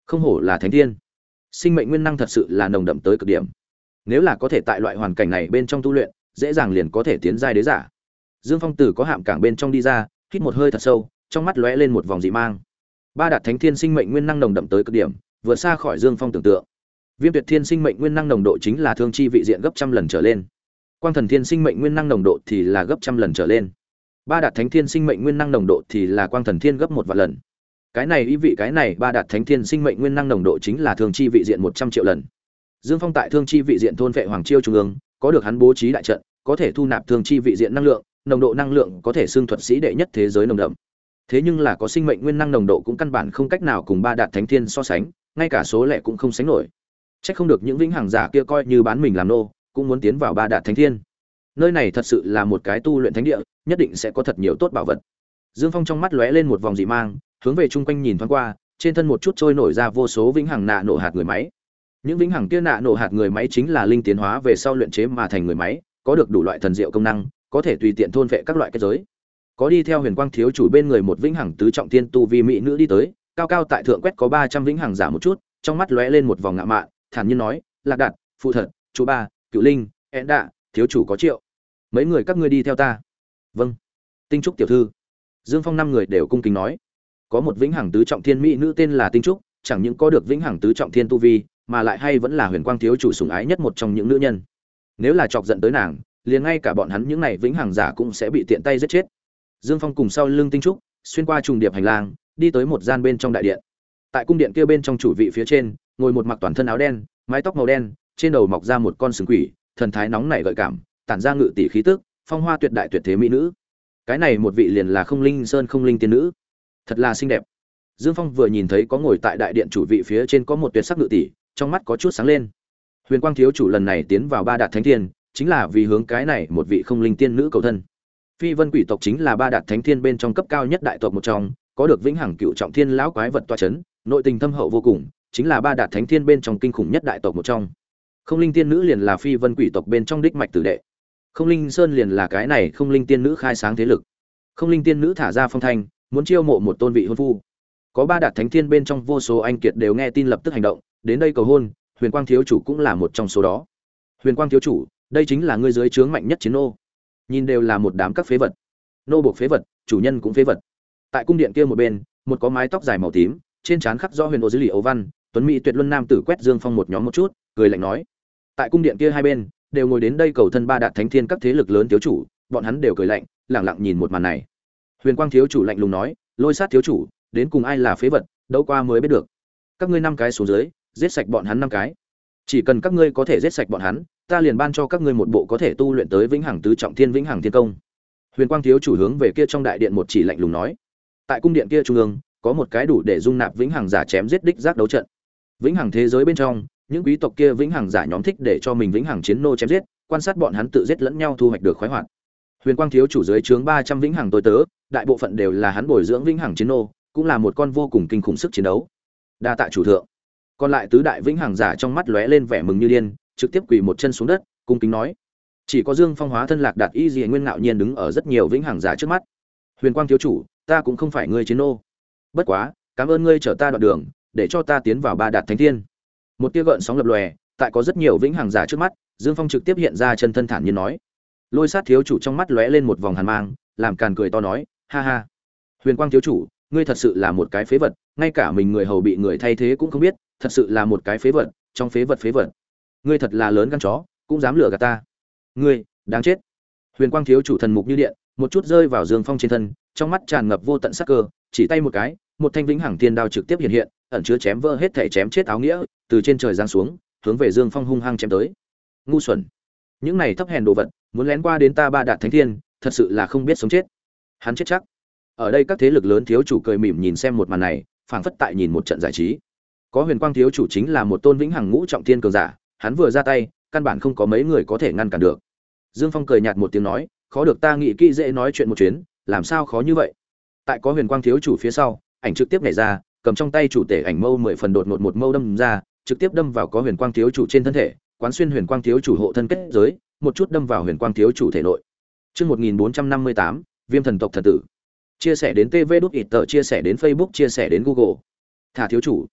Không hổ là thánh thiên, sinh mệnh nguyên năng thật sự là nồng đậm tới cực điểm. Nếu là có thể tại loại hoàn cảnh này bên trong tu luyện, dễ dàng liền có thể tiến giai đế giả. Dương Phong từ có hạm cảng bên trong đi ra, hít một hơi thật sâu, trong mắt lóe lên một vòng dị mang. Ba đạt thánh thiên sinh mệnh nguyên năng nồng đậm tới cực điểm, vượt xa khỏi Dương Phong tưởng tượng. Viêm tuyệt thiên sinh mệnh nguyên năng nồng độ chính là thương chi vị diện gấp trăm lần trở lên. Quang thần thiên sinh mệnh nguyên năng nồng độ thì là gấp trăm lần trở lên. Ba đạt thánh thiên sinh mệnh nguyên năng nồng độ thì là quang thần thiên gấp một vạn lần. Cái này ý vị cái này ba đạt thánh thiên sinh mệnh nguyên năng nồng độ chính là thương chi vị diện một trăm triệu lần. Dương Phong tại thương chi vị diện thôn vệ hoàng chiêu trung ương, có được hắn bố trí đại trận, có thể thu nạp thương chi vị diện năng lượng, nồng độ năng lượng có thể xưng thuật sĩ đệ nhất thế giới nồng đậm. Thế nhưng là có sinh mệnh nguyên năng nồng độ cũng căn bản không cách nào cùng ba đạt thánh thiên so sánh, ngay cả số lẻ cũng không sánh nổi. Chắc không được những vĩnh hằng giả kia coi như bán mình làm nô, cũng muốn tiến vào ba đạt thánh thiên. Nơi này thật sự là một cái tu luyện thánh địa, nhất định sẽ có thật nhiều tốt bảo vật. Dương Phong trong mắt lóe lên một vòng dị mang, hướng về chung quanh nhìn thoáng qua, trên thân một chút trôi nổi ra vô số vĩnh hằng nạ nổ hạt người máy. Những vĩnh hằng kia nạ nổ hạt người máy chính là linh tiến hóa về sau luyện chế mà thành người máy, có được đủ loại thần diệu công năng, có thể tùy tiện thôn vệ các loại kết giới. Có đi theo Huyền Quang thiếu chủ bên người một vĩnh hằng tứ trọng thiên tu vi mỹ nữ đi tới, cao cao tại thượng quét có ba trăm vĩnh hằng giả một chút, trong mắt lóe lên một vòng ngạo mạn, thản nhiên nói, "Lạc Đạt, phụ thật, chú ba, Cửu Linh, Én Đạ, thiếu chủ có triệu. Mấy người các ngươi đi theo ta." "Vâng." "Tinh Trúc tiểu thư." Dương Phong năm người đều cung kính nói. Có một vĩnh hằng tứ trọng thiên mỹ nữ tên là Tinh Trúc, chẳng những có được vĩnh hằng tứ trọng thiên tu vi, mà lại hay vẫn là Huyền Quang thiếu chủ sủng ái nhất một trong những nữ nhân. Nếu là chọc giận tới nàng, liền ngay cả bọn hắn những này vĩnh hằng giả cũng sẽ bị tiện tay giết chết. Dương Phong cùng sau lưng Tinh Trúc, xuyên qua trùng điệp hành lang, đi tới một gian bên trong đại điện. Tại cung điện kia bên trong chủ vị phía trên, ngồi một mặc toàn thân áo đen, mái tóc màu đen, trên đầu mọc ra một con sừng quỷ, thần thái nóng nảy gợi cảm, tản ra ngự tỷ khí tức, phong hoa tuyệt đại tuyệt thế mỹ nữ. Cái này một vị liền là Không Linh Sơn Không Linh tiên nữ, thật là xinh đẹp. Dương Phong vừa nhìn thấy có ngồi tại đại điện chủ vị phía trên có một tuyệt sắc ngự tỷ, trong mắt có chút sáng lên. Huyền Quang thiếu chủ lần này tiến vào Ba Đạt Thánh Thiên, chính là vì hướng cái này một vị Không Linh tiên nữ cầu thân. Phi Vân quỷ tộc chính là Ba Đạt Thánh Thiên bên trong cấp cao nhất đại tộc một trong, có được vĩnh hằng cựu trọng thiên lão quái vật tọa chấn, nội tình thâm hậu vô cùng, chính là Ba Đạt Thánh Thiên bên trong kinh khủng nhất đại tộc một trong. Không Linh tiên nữ liền là Phi Vân quỷ tộc bên trong đích mạch tử đệ. Không Linh Sơn liền là cái này Không Linh tiên nữ khai sáng thế lực. Không Linh tiên nữ thả ra phong thanh, muốn chiêu mộ một tôn vị hôn phu. Có Ba Đạt Thánh Thiên bên trong vô số anh kiệt đều nghe tin lập tức hành động, đến đây cầu hôn, Huyền Quang thiếu chủ cũng là một trong số đó. Huyền Quang thiếu chủ, đây chính là ngươi dưới trướng mạnh nhất chiến nô. Nhìn đều là một đám các phế vật. Nô buộc phế vật, chủ nhân cũng phế vật. Tại cung điện kia một bên, một có mái tóc dài màu tím, trên trán khắc rõ huyền ô dưới lì ấu văn, tuấn mỹ tuyệt luân nam tử quét Dương Phong một nhóm một chút, cười lạnh nói. Tại cung điện kia hai bên, đều ngồi đến đây cầu thân Ba Đạt Thánh Thiên các thế lực lớn thiếu chủ, bọn hắn đều cười lạnh, lẳng lặng nhìn một màn này. Huyền Quang thiếu chủ lạnh lùng nói, Lôi Sát thiếu chủ, đến cùng ai là phế vật, đấu qua mới biết được. Các ngươi năm cái xuống dưới, giết sạch bọn hắn năm cái. Chỉ cần các ngươi có thể giết sạch bọn hắn, ta liền ban cho các ngươi một bộ có thể tu luyện tới vĩnh hằng tứ trọng thiên vĩnh hằng thiên công. Huyền Quang thiếu chủ hướng về kia trong đại điện một chỉ lạnh lùng nói. Tại cung điện kia trung ương, có một cái đủ để dung nạp vĩnh hằng giả chém giết đích giác đấu trận. Vĩnh hằng thế giới bên trong, những quý tộc kia vĩnh hằng giả nhóm thích để cho mình vĩnh hằng chiến nô chém giết, quan sát bọn hắn tự giết lẫn nhau thu hoạch được khoái hoạt. Huyền Quang thiếu chủ dưới trướng ba trăm vĩnh hằng tôi tớ, đại bộ phận đều là hắn bồi dưỡng vĩnh hằng chiến nô, cũng là một con vô cùng kinh khủng sức chiến đấu. Đa tạ chủ thượng. Còn lại tứ đại vĩnh hằng giả trong mắt lóe lên vẻ mừng như điên, trực tiếp quỳ một chân xuống đất, cung kính nói: "Chỉ có Dương Phong hóa thân Lạc Đạt Y Dị Nguyên ngạo nhiên đứng ở rất nhiều vĩnh hằng giả trước mắt. Huyền Quang thiếu chủ, ta cũng không phải ngươi chiến nô. Bất quá, cảm ơn ngươi chở ta đoạn đường, để cho ta tiến vào Ba Đạt Thánh Thiên." Một tia gợn sóng lập lòe, tại có rất nhiều vĩnh hằng giả trước mắt, Dương Phong trực tiếp hiện ra chân thân thản nhiên nói. Lôi Sát thiếu chủ trong mắt lóe lên một vòng hàn mang, làm càn cười to nói: "Ha ha. Huyền Quang thiếu chủ, ngươi thật sự là một cái phế vật, ngay cả mình người hầu bị người thay thế cũng không biết, thật sự là một cái phế vật, trong phế vật phế vật. Ngươi thật là lớn gan chó, cũng dám lừa gạt ta. Ngươi, đáng chết." Huyền Quang thiếu chủ thần mục như điện, một chút rơi vào Dương Phong trên thân, trong mắt tràn ngập vô tận sát cơ, chỉ tay một cái, một thanh vĩnh hằng tiên đao trực tiếp hiện hiện, ẩn chứa chém vỡ hết thể chém chết áo nghĩa, từ trên trời giáng xuống, hướng về Dương Phong hung hăng chém tới. Ngu xuẩn, những này thấp hèn đồ vật, muốn lén qua đến ta Ba Đạt Thánh Thiên, thật sự là không biết sống chết. Hắn chết chắc. Ở đây các thế lực lớn thiếu chủ cười mỉm nhìn xem một màn này, phảng phất tại nhìn một trận giải trí. Có Huyền Quang thiếu chủ chính là một tôn vĩnh hằng ngũ trọng thiên cường giả, hắn vừa ra tay, căn bản không có mấy người có thể ngăn cản được. Dương Phong cười nhạt một tiếng nói, khó được ta nghĩ kỹ dễ nói chuyện một chuyến, làm sao khó như vậy. Tại có Huyền Quang thiếu chủ phía sau, ảnh trực tiếp nhảy ra, cầm trong tay chủ tể ảnh mâu mười phần đột ngột một mâu đâm ra, trực tiếp đâm vào có Huyền Quang thiếu chủ trên thân thể, quán xuyên Huyền Quang thiếu chủ hộ thân kết giới, một chút đâm vào Huyền Quang thiếu chủ thể nội. Chương một nghìn bốn trăm năm mươi tám, Viêm thần tộc thần tử. Chia sẻ đến tê vê đút ít tờ, chia sẻ đến Facebook, chia sẻ đến Google. Thả thiếu chủ.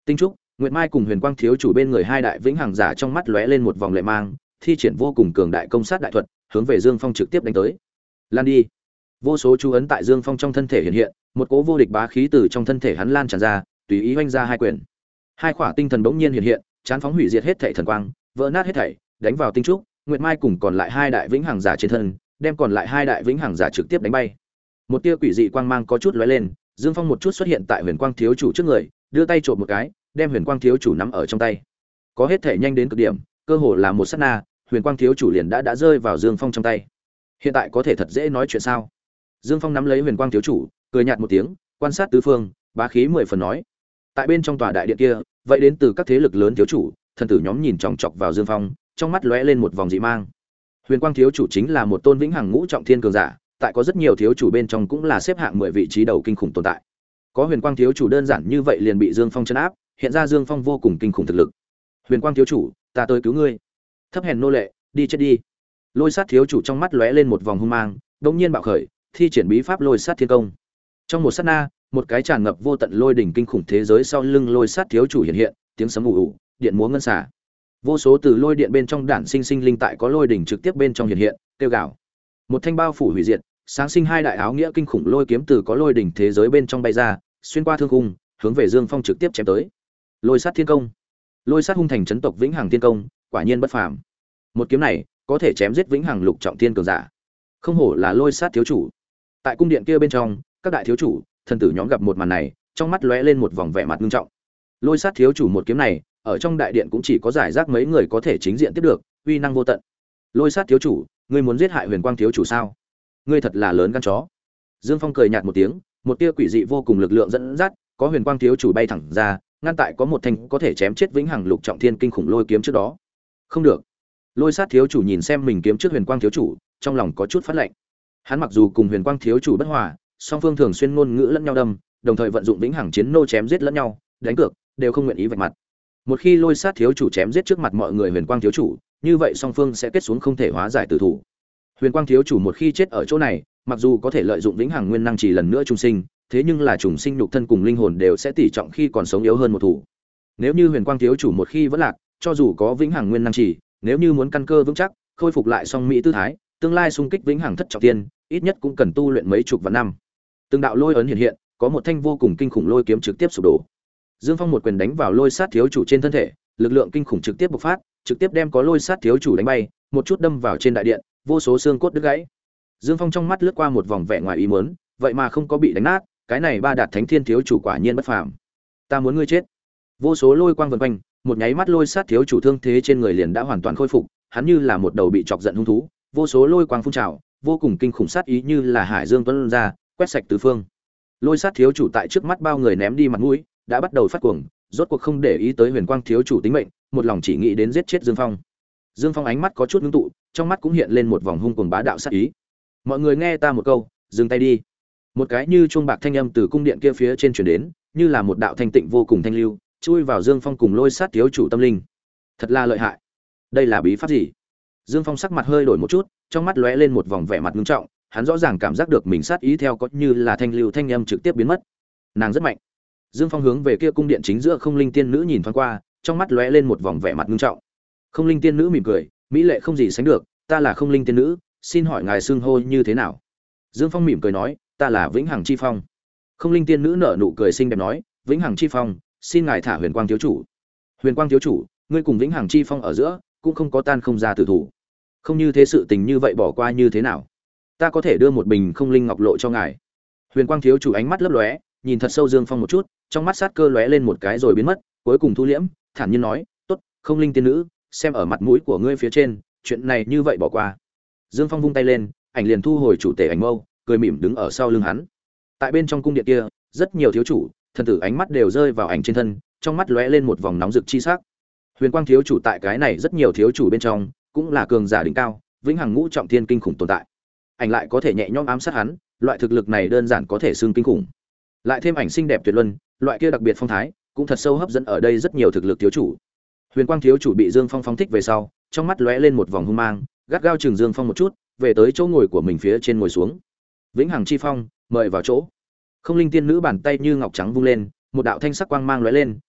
Tinh Trúc, Nguyệt Mai cùng Huyền Quang thiếu chủ bên người hai đại vĩnh hằng giả trong mắt lóe lên một vòng lệ mang, thi triển vô cùng cường đại công sát đại thuật, hướng về Dương Phong trực tiếp đánh tới. Lan đi! Vô số chú ấn tại Dương Phong trong thân thể hiện hiện, một cỗ vô địch bá khí từ trong thân thể hắn lan tràn ra, tùy ý oanh ra hai quyền. Hai khỏa tinh thần bỗng nhiên hiện hiện, chán phóng hủy diệt hết thảy thần quang, vỡ nát hết thảy, đánh vào Tinh Trúc, Nguyệt Mai cùng còn lại hai đại vĩnh hằng giả trên thân, đem còn lại hai đại vĩnh hằng giả trực tiếp đánh bay. Một tia quỷ dị quang mang có chút lóe lên, Dương Phong một chút xuất hiện tại Huyền Quang thiếu chủ trước người, đưa tay trộm một cái, đem Huyền Quang thiếu chủ nắm ở trong tay. Có hết thể nhanh đến cực điểm, cơ hồ là một sát na, Huyền Quang thiếu chủ liền đã đã rơi vào Dương Phong trong tay. Hiện tại có thể thật dễ nói chuyện sao? Dương Phong nắm lấy Huyền Quang thiếu chủ, cười nhạt một tiếng, quan sát tứ phương, bá khí mười phần nói. Tại bên trong tòa đại điện kia, vậy đến từ các thế lực lớn thiếu chủ, thần tử nhóm nhìn chòng chọc vào Dương Phong, trong mắt lóe lên một vòng dị mang. Huyền Quang thiếu chủ chính là một tôn vĩnh hằng ngũ trọng thiên cường giả, tại có rất nhiều thiếu chủ bên trong cũng là xếp hạng mười vị trí đầu kinh khủng tồn tại. Có Huyền Quang thiếu chủ đơn giản như vậy liền bị Dương Phong trấn áp, hiện ra Dương Phong vô cùng kinh khủng thực lực. Huyền Quang thiếu chủ, ta tới cứu ngươi. Thấp hèn nô lệ, đi chết đi. Lôi Sát thiếu chủ trong mắt lóe lên một vòng hung mang, đột nhiên bạo khởi, thi triển bí pháp Lôi Sát Thiên Công. Trong một sát na, một cái tràn ngập vô tận lôi đỉnh kinh khủng thế giới sau lưng Lôi Sát thiếu chủ hiện hiện, tiếng sấm ù ù, điện múa ngân xả. Vô số từ lôi điện bên trong đản sinh sinh linh tại có lôi đỉnh trực tiếp bên trong hiện hiện, tiêu gạo. Một thanh bao phủ hủy diệt, sáng sinh hai đại áo nghĩa kinh khủng lôi kiếm từ có lôi đỉnh thế giới bên trong bay ra, xuyên qua thương khung, hướng về Dương Phong trực tiếp chém tới. Lôi Sát Thiên Công. Lôi Sát hung thành chấn tộc vĩnh hằng thiên công, quả nhiên bất phàm. Một kiếm này, có thể chém giết vĩnh hằng lục trọng thiên cường giả. Không hổ là Lôi Sát thiếu chủ. Tại cung điện kia bên trong, các đại thiếu chủ, thần tử nhóm gặp một màn này, trong mắt lóe lên một vòng vẻ mặt nghiêm trọng. Lôi Sát thiếu chủ một kiếm này, ở trong đại điện cũng chỉ có giải rác mấy người có thể chính diện tiếp được, uy năng vô tận. Lôi Sát thiếu chủ, ngươi muốn giết hại Huyền Quang thiếu chủ sao? Ngươi thật là lớn gan chó. Dương Phong cười nhạt một tiếng, một tia quỷ dị vô cùng lực lượng dẫn dắt, có Huyền Quang thiếu chủ bay thẳng ra, ngăn tại có một thanh có thể chém chết vĩnh hằng lục trọng thiên kinh khủng lôi kiếm trước đó. Không được. Lôi Sát thiếu chủ nhìn xem mình kiếm trước Huyền Quang thiếu chủ, trong lòng có chút phát lạnh. Hắn mặc dù cùng Huyền Quang thiếu chủ bất hòa, song phương thường xuyên ngôn ngữ lẫn nhau đâm, đồng thời vận dụng vĩnh hằng chiến nô chém giết lẫn nhau, đánh cược, đều không nguyện ý vạch mặt. Một khi Lôi Sát thiếu chủ chém giết trước mặt mọi người Huyền Quang thiếu chủ, như vậy song phương sẽ kết xuống không thể hóa giải tử thủ. Huyền Quang thiếu chủ một khi chết ở chỗ này, mặc dù có thể lợi dụng vĩnh hằng nguyên năng chỉ lần nữa trùng sinh, thế nhưng là trùng sinh nhục thân cùng linh hồn đều sẽ tỷ trọng khi còn sống yếu hơn một thủ. Nếu như Huyền Quang thiếu chủ một khi vẫn lạc, cho dù có vĩnh hằng nguyên năng chỉ, nếu như muốn căn cơ vững chắc, khôi phục lại song mỹ tư thái, tương lai xung kích vĩnh hằng thất trọng tiên, ít nhất cũng cần tu luyện mấy chục vạn năm. Từng đạo lôi ấn hiện hiện, có một thanh vô cùng kinh khủng lôi kiếm trực tiếp sụp đổ. Dương Phong một quyền đánh vào Lôi Sát thiếu chủ trên thân thể, lực lượng kinh khủng trực tiếp bộc phát, trực tiếp đem có Lôi Sát thiếu chủ đánh bay, một chút đâm vào trên đại điện, vô số xương cốt đứt gãy. Dương Phong trong mắt lướt qua một vòng vẻ ngoài ý muốn, vậy mà không có bị đánh nát, cái này ba đạt thánh thiên thiếu chủ quả nhiên bất phàm. Ta muốn ngươi chết. Vô số lôi quang vần quanh, một nháy mắt Lôi Sát thiếu chủ thương thế trên người liền đã hoàn toàn khôi phục, hắn như là một đầu bị chọc giận hung thú, vô số lôi quang phun trào, vô cùng kinh khủng sát ý như là hải dương tuôn ra, quét sạch tứ phương. Lôi Sát thiếu chủ tại trước mắt bao người ném đi mặt mũi, đã bắt đầu phát cuồng, rốt cuộc không để ý tới Huyền Quang thiếu chủ tính mệnh, một lòng chỉ nghĩ đến giết chết Dương Phong. Dương Phong ánh mắt có chút ngưng tụ, trong mắt cũng hiện lên một vòng hung cuồng bá đạo sát ý. Mọi người nghe ta một câu, dừng tay đi. Một cái như chuông bạc thanh âm từ cung điện kia phía trên truyền đến, như là một đạo thanh tịnh vô cùng thanh lưu, chui vào Dương Phong cùng Lôi Sát thiếu chủ tâm linh. Thật là lợi hại. Đây là bí pháp gì? Dương Phong sắc mặt hơi đổi một chút, trong mắt lóe lên một vòng vẻ mặt nghiêm trọng, hắn rõ ràng cảm giác được mình sát ý theo có như là thanh lưu thanh âm trực tiếp biến mất. Nàng rất mạnh. Dương Phong hướng về kia cung điện chính giữa Không Linh tiên nữ nhìn thoáng qua, trong mắt lóe lên một vòng vẻ mặt nghiêm trọng. Không Linh tiên nữ mỉm cười, mỹ lệ không gì sánh được, ta là Không Linh tiên nữ, xin hỏi ngài xưng hô như thế nào? Dương Phong mỉm cười nói, ta là Vĩnh Hằng Chi Phong. Không Linh tiên nữ nở nụ cười xinh đẹp nói, Vĩnh Hằng Chi Phong, xin ngài thả Huyền Quang thiếu chủ. Huyền Quang thiếu chủ, ngươi cùng Vĩnh Hằng Chi Phong ở giữa, cũng không có tan không ra tử thủ. Không như thế sự tình như vậy bỏ qua như thế nào? Ta có thể đưa một bình Không Linh ngọc lộ cho ngài. Huyền Quang thiếu chủ ánh mắt lấp lóe, nhìn thật sâu Dương Phong một chút, trong mắt sát cơ lóe lên một cái rồi biến mất, cuối cùng thu liễm, thản nhiên nói, "Tốt, Không Linh tiên nữ, xem ở mặt mũi của ngươi phía trên, chuyện này như vậy bỏ qua." Dương Phong vung tay lên, ảnh liền thu hồi chủ tể ảnh mâu, cười mỉm đứng ở sau lưng hắn. Tại bên trong cung điện kia, rất nhiều thiếu chủ, thần tử ánh mắt đều rơi vào ảnh trên thân, trong mắt lóe lên một vòng nóng rực chi sắc. Huyền Quang thiếu chủ tại cái này rất nhiều thiếu chủ bên trong, cũng là cường giả đỉnh cao, vĩnh hằng ngũ trọng thiên kinh khủng tồn tại. Ảnh lại có thể nhẹ nhõm ám sát hắn, loại thực lực này đơn giản có thể xưng kinh khủng. Lại thêm ảnh xinh đẹp tuyệt luân, loại kia đặc biệt phong thái, cũng thật sâu hấp dẫn ở đây rất nhiều thực lực thiếu chủ. Huyền Quang thiếu chủ bị Dương Phong phóng thích về sau, trong mắt lóe lên một vòng hung mang, gắt gao chừng Dương Phong một chút, về tới chỗ ngồi của mình phía trên ngồi xuống. Vĩnh Hằng Chi Phong, mời vào chỗ. Không Linh tiên nữ bàn tay như ngọc trắng vung lên, một đạo thanh sắc quang mang lóe lên,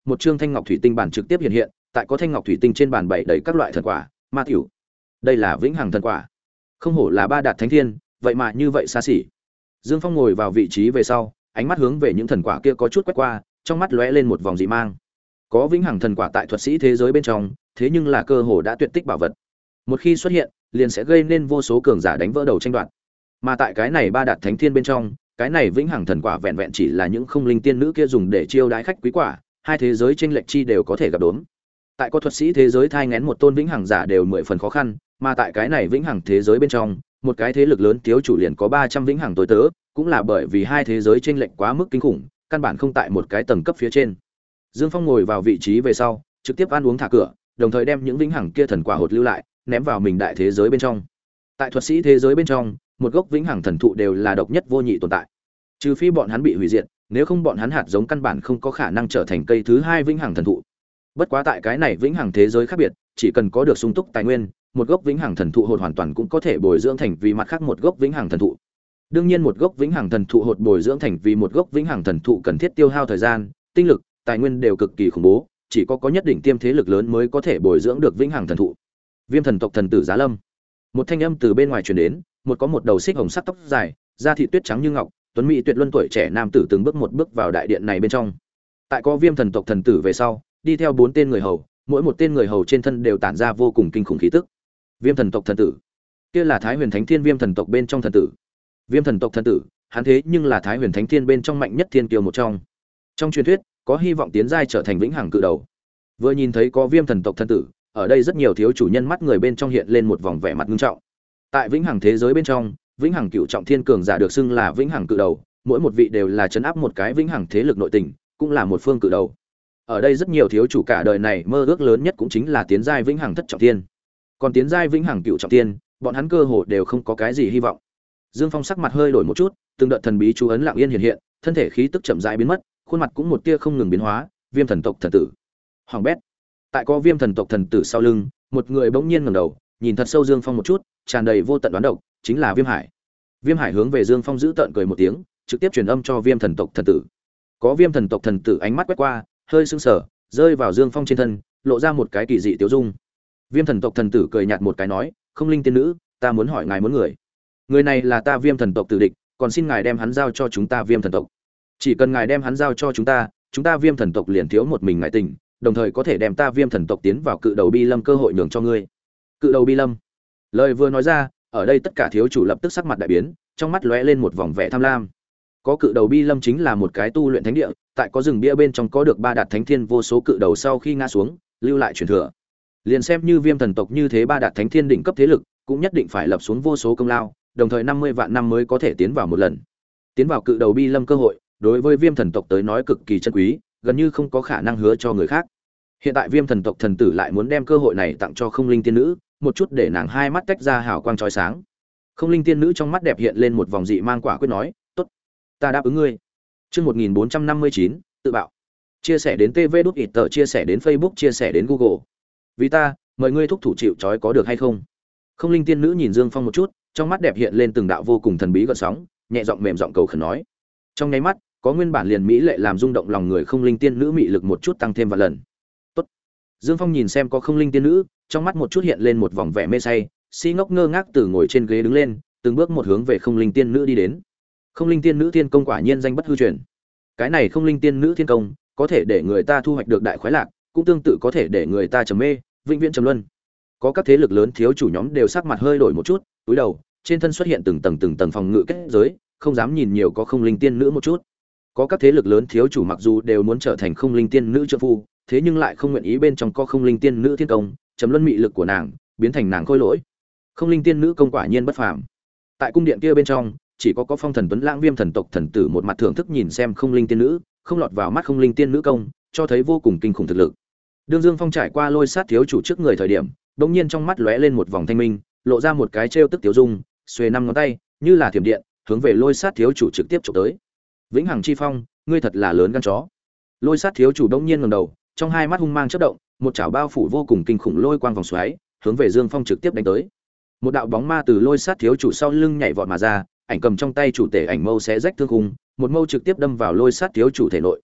một chương thanh ngọc thủy tinh bản trực tiếp hiện hiện, tại có thanh ngọc thủy tinh trên bàn bày đầy các loại thần quả, ma tiểu. Đây là vĩnh hằng thần quả. Không hổ là ba đạt thánh thiên, vậy mà như vậy xa xỉ. Dương Phong ngồi vào vị trí về sau, ánh mắt hướng về những thần quả kia có chút quét qua, trong mắt lóe lên một vòng dị mang. Có vĩnh hằng thần quả tại thuật sĩ thế giới bên trong, thế nhưng là cơ hồ đã tuyệt tích bảo vật. Một khi xuất hiện, liền sẽ gây nên vô số cường giả đánh vỡ đầu tranh đoạt. Mà tại cái này ba đạt thánh thiên bên trong, cái này vĩnh hằng thần quả vẹn vẹn chỉ là những không linh tiên nữ kia dùng để chiêu đãi khách quý quả, hai thế giới chênh lệch chi đều có thể gặp đốn. Tại có thuật sĩ thế giới thai nghén một tôn vĩnh hằng giả đều mười phần khó khăn, mà tại cái này vĩnh hằng thế giới bên trong, một cái thế lực lớn thiếu chủ liền có ba trăm vĩnh hằng tối tớ, cũng là bởi vì hai thế giới chênh lệch quá mức kinh khủng, căn bản không tại một cái tầng cấp phía trên. Dương Phong ngồi vào vị trí về sau, trực tiếp ăn uống thả cửa, đồng thời đem những vĩnh hằng kia thần quả hột lưu lại, ném vào mình đại thế giới bên trong. Tại thuật sĩ thế giới bên trong, một gốc vĩnh hằng thần thụ đều là độc nhất vô nhị tồn tại. Trừ phi bọn hắn bị hủy diệt, nếu không bọn hắn hạt giống căn bản không có khả năng trở thành cây thứ hai vĩnh hằng thần thụ. Bất quá tại cái này vĩnh hằng thế giới khác biệt, chỉ cần có được sung túc tài nguyên, một gốc vĩnh hằng thần thụ hột hoàn toàn cũng có thể bồi dưỡng thành vì mặt khác một gốc vĩnh hằng thần thụ. Đương nhiên một gốc vĩnh hằng thần thụ hột bồi dưỡng thành vì một gốc vĩnh hằng thần thụ cần thiết tiêu hao thời gian, tinh lực, tài nguyên đều cực kỳ khủng bố, chỉ có có nhất định tiêm thế lực lớn mới có thể bồi dưỡng được vĩnh hằng thần thụ. Viêm thần tộc thần tử Giá Lâm. Một thanh âm từ bên ngoài truyền đến, một có một đầu xích hồng sắc tóc dài, da thịt tuyết trắng như ngọc, tuấn mỹ tuyệt luân tuổi trẻ nam tử từng bước một bước vào đại điện này bên trong. Tại có Viêm thần tộc thần tử về sau, đi theo bốn tên người hầu, mỗi một tên người hầu trên thân đều tản ra vô cùng kinh khủng khí tức. Viêm thần tộc thần tử, kia là Thái Huyền Thánh Thiên Viêm thần tộc bên trong thần tử. Viêm thần tộc thần tử, hắn thế nhưng là Thái Huyền Thánh Thiên bên trong mạnh nhất thiên kiêu một trong. Trong truyền thuyết, có hy vọng tiến giai trở thành vĩnh hằng cự đầu. Vừa nhìn thấy có Viêm thần tộc thần tử, ở đây rất nhiều thiếu chủ nhân mắt người bên trong hiện lên một vòng vẻ mặt nghiêm trọng. Tại vĩnh hằng thế giới bên trong, vĩnh hằng cựu trọng thiên cường giả được xưng là vĩnh hằng cự đầu, mỗi một vị đều là chấn áp một cái vĩnh hằng thế lực nội tình, cũng là một phương cự đầu. Ở đây rất nhiều thiếu chủ cả đời này mơ ước lớn nhất cũng chính là tiến giai vĩnh hằng thất trọng thiên. Còn tiến giai vĩnh hằng cựu trọng thiên, bọn hắn cơ hồ đều không có cái gì hy vọng. Dương Phong sắc mặt hơi đổi một chút, từng đợt thần bí chú ấn lặng yên hiện hiện, thân thể khí tức chậm rãi biến mất, khuôn mặt cũng một tia không ngừng biến hóa, Viêm thần tộc thần tử. Hoàng bét. Tại có Viêm thần tộc thần tử sau lưng, một người bỗng nhiên ngẩng đầu, nhìn thật sâu Dương Phong một chút, tràn đầy vô tận đoán độc, chính là Viêm Hải. Viêm Hải hướng về Dương Phong giữ tợn cười một tiếng, trực tiếp truyền âm cho Viêm thần tộc thần tử. Có Viêm thần tộc thần tử ánh mắt quét qua, hơi sững sờ, rơi vào Dương Phong trên thân, lộ ra một cái kỳ dị tiêu dung. Viêm thần tộc thần tử cười nhạt một cái nói, "Không linh tiên nữ, ta muốn hỏi ngài muốn người. Người này là ta Viêm thần tộc tử địch, còn xin ngài đem hắn giao cho chúng ta Viêm thần tộc. Chỉ cần ngài đem hắn giao cho chúng ta, chúng ta Viêm thần tộc liền thiếu một mình ngài tình, đồng thời có thể đem ta Viêm thần tộc tiến vào cự đầu bi lâm cơ hội nhường cho ngươi." Cự đầu bi lâm. Lời vừa nói ra, ở đây tất cả thiếu chủ lập tức sắc mặt đại biến, trong mắt lóe lên một vòng vẻ tham lam. Có cự đầu bi lâm chính là một cái tu luyện thánh địa, tại có rừng bia bên trong có được ba đạt thánh thiên vô số cự đầu sau khi ngã xuống, lưu lại truyền thừa. Liền xem như Viêm thần tộc như thế ba đạt thánh thiên đỉnh cấp thế lực, cũng nhất định phải lập xuống vô số công lao, đồng thời năm mươi vạn năm mới có thể tiến vào một lần. Tiến vào cự đầu bi lâm cơ hội, đối với Viêm thần tộc tới nói cực kỳ chân quý, gần như không có khả năng hứa cho người khác. Hiện tại Viêm thần tộc thần tử lại muốn đem cơ hội này tặng cho Không linh tiên nữ, một chút để nàng hai mắt tách ra hào quang chói sáng. Không linh tiên nữ trong mắt đẹp hiện lên một vòng dị mang, quả quyết nói, "Tốt, ta đáp ứng ngươi." Chương một nghìn bốn trăm năm mươi chín, tự bạo. Chia sẻ đến tê vê đút ít tờ, chia sẻ đến Facebook, chia sẻ đến Google. Vì ta, mời ngươi thúc thủ chịu trói có được hay không? Không linh tiên nữ nhìn Dương Phong một chút, trong mắt đẹp hiện lên từng đạo vô cùng thần bí gợn sóng, nhẹ giọng mềm giọng cầu khẩn nói. Trong nháy mắt, có nguyên bản liền mỹ lệ làm rung động lòng người không linh tiên nữ mị lực một chút tăng thêm vài lần. Tốt. Dương Phong nhìn xem có không linh tiên nữ, trong mắt một chút hiện lên một vòng vẻ mê say, si ngốc ngơ ngác từ ngồi trên ghế đứng lên, từng bước một hướng về không linh tiên nữ đi đến. Không linh tiên nữ thiên công quả nhiên danh bất hư truyền. Cái này không linh tiên nữ thiên công, có thể để người ta thu hoạch được đại khoái lạc, cũng tương tự có thể để người ta trầm mê, vĩnh viễn trầm luân. Có các thế lực lớn thiếu chủ nhóm đều sắc mặt hơi đổi một chút, túi đầu, trên thân xuất hiện từng tầng từng tầng phòng ngự kết giới, không dám nhìn nhiều có không linh tiên nữ một chút. Có các thế lực lớn thiếu chủ mặc dù đều muốn trở thành không linh tiên nữ trợ phu, thế nhưng lại không nguyện ý bên trong có không linh tiên nữ thiên công, trầm luân mị lực của nàng, biến thành nàng khôi lỗi. Không linh tiên nữ công quả nhiên bất phàm. Tại cung điện kia bên trong, chỉ có có Phong thần Tuấn Lãng Viêm thần tộc thần tử một mặt thưởng thức nhìn xem không linh tiên nữ, không lọt vào mắt không linh tiên nữ công, cho thấy vô cùng kinh khủng thực lực. Đương Dương Phong trải qua lôi sát thiếu chủ trước người thời điểm, đột nhiên trong mắt lóe lên một vòng thanh minh, lộ ra một cái trêu tức tiểu dung, xuề năm ngón tay, như là thiểm điện, hướng về lôi sát thiếu chủ trực tiếp chụp tới. Vĩnh Hằng Chi Phong, ngươi thật là lớn gan chó. Lôi sát thiếu chủ đột nhiên ngẩng đầu, trong hai mắt hung mang chớp động, một chảo bao phủ vô cùng kinh khủng lôi quang vòng xoáy, hướng về Dương Phong trực tiếp đánh tới. Một đạo bóng ma từ lôi sát thiếu chủ sau lưng nhảy vọt mà ra, ảnh cầm trong tay chủ tể ảnh mâu xé rách thương khung, một mâu trực tiếp đâm vào lôi sát thiếu chủ thể nội.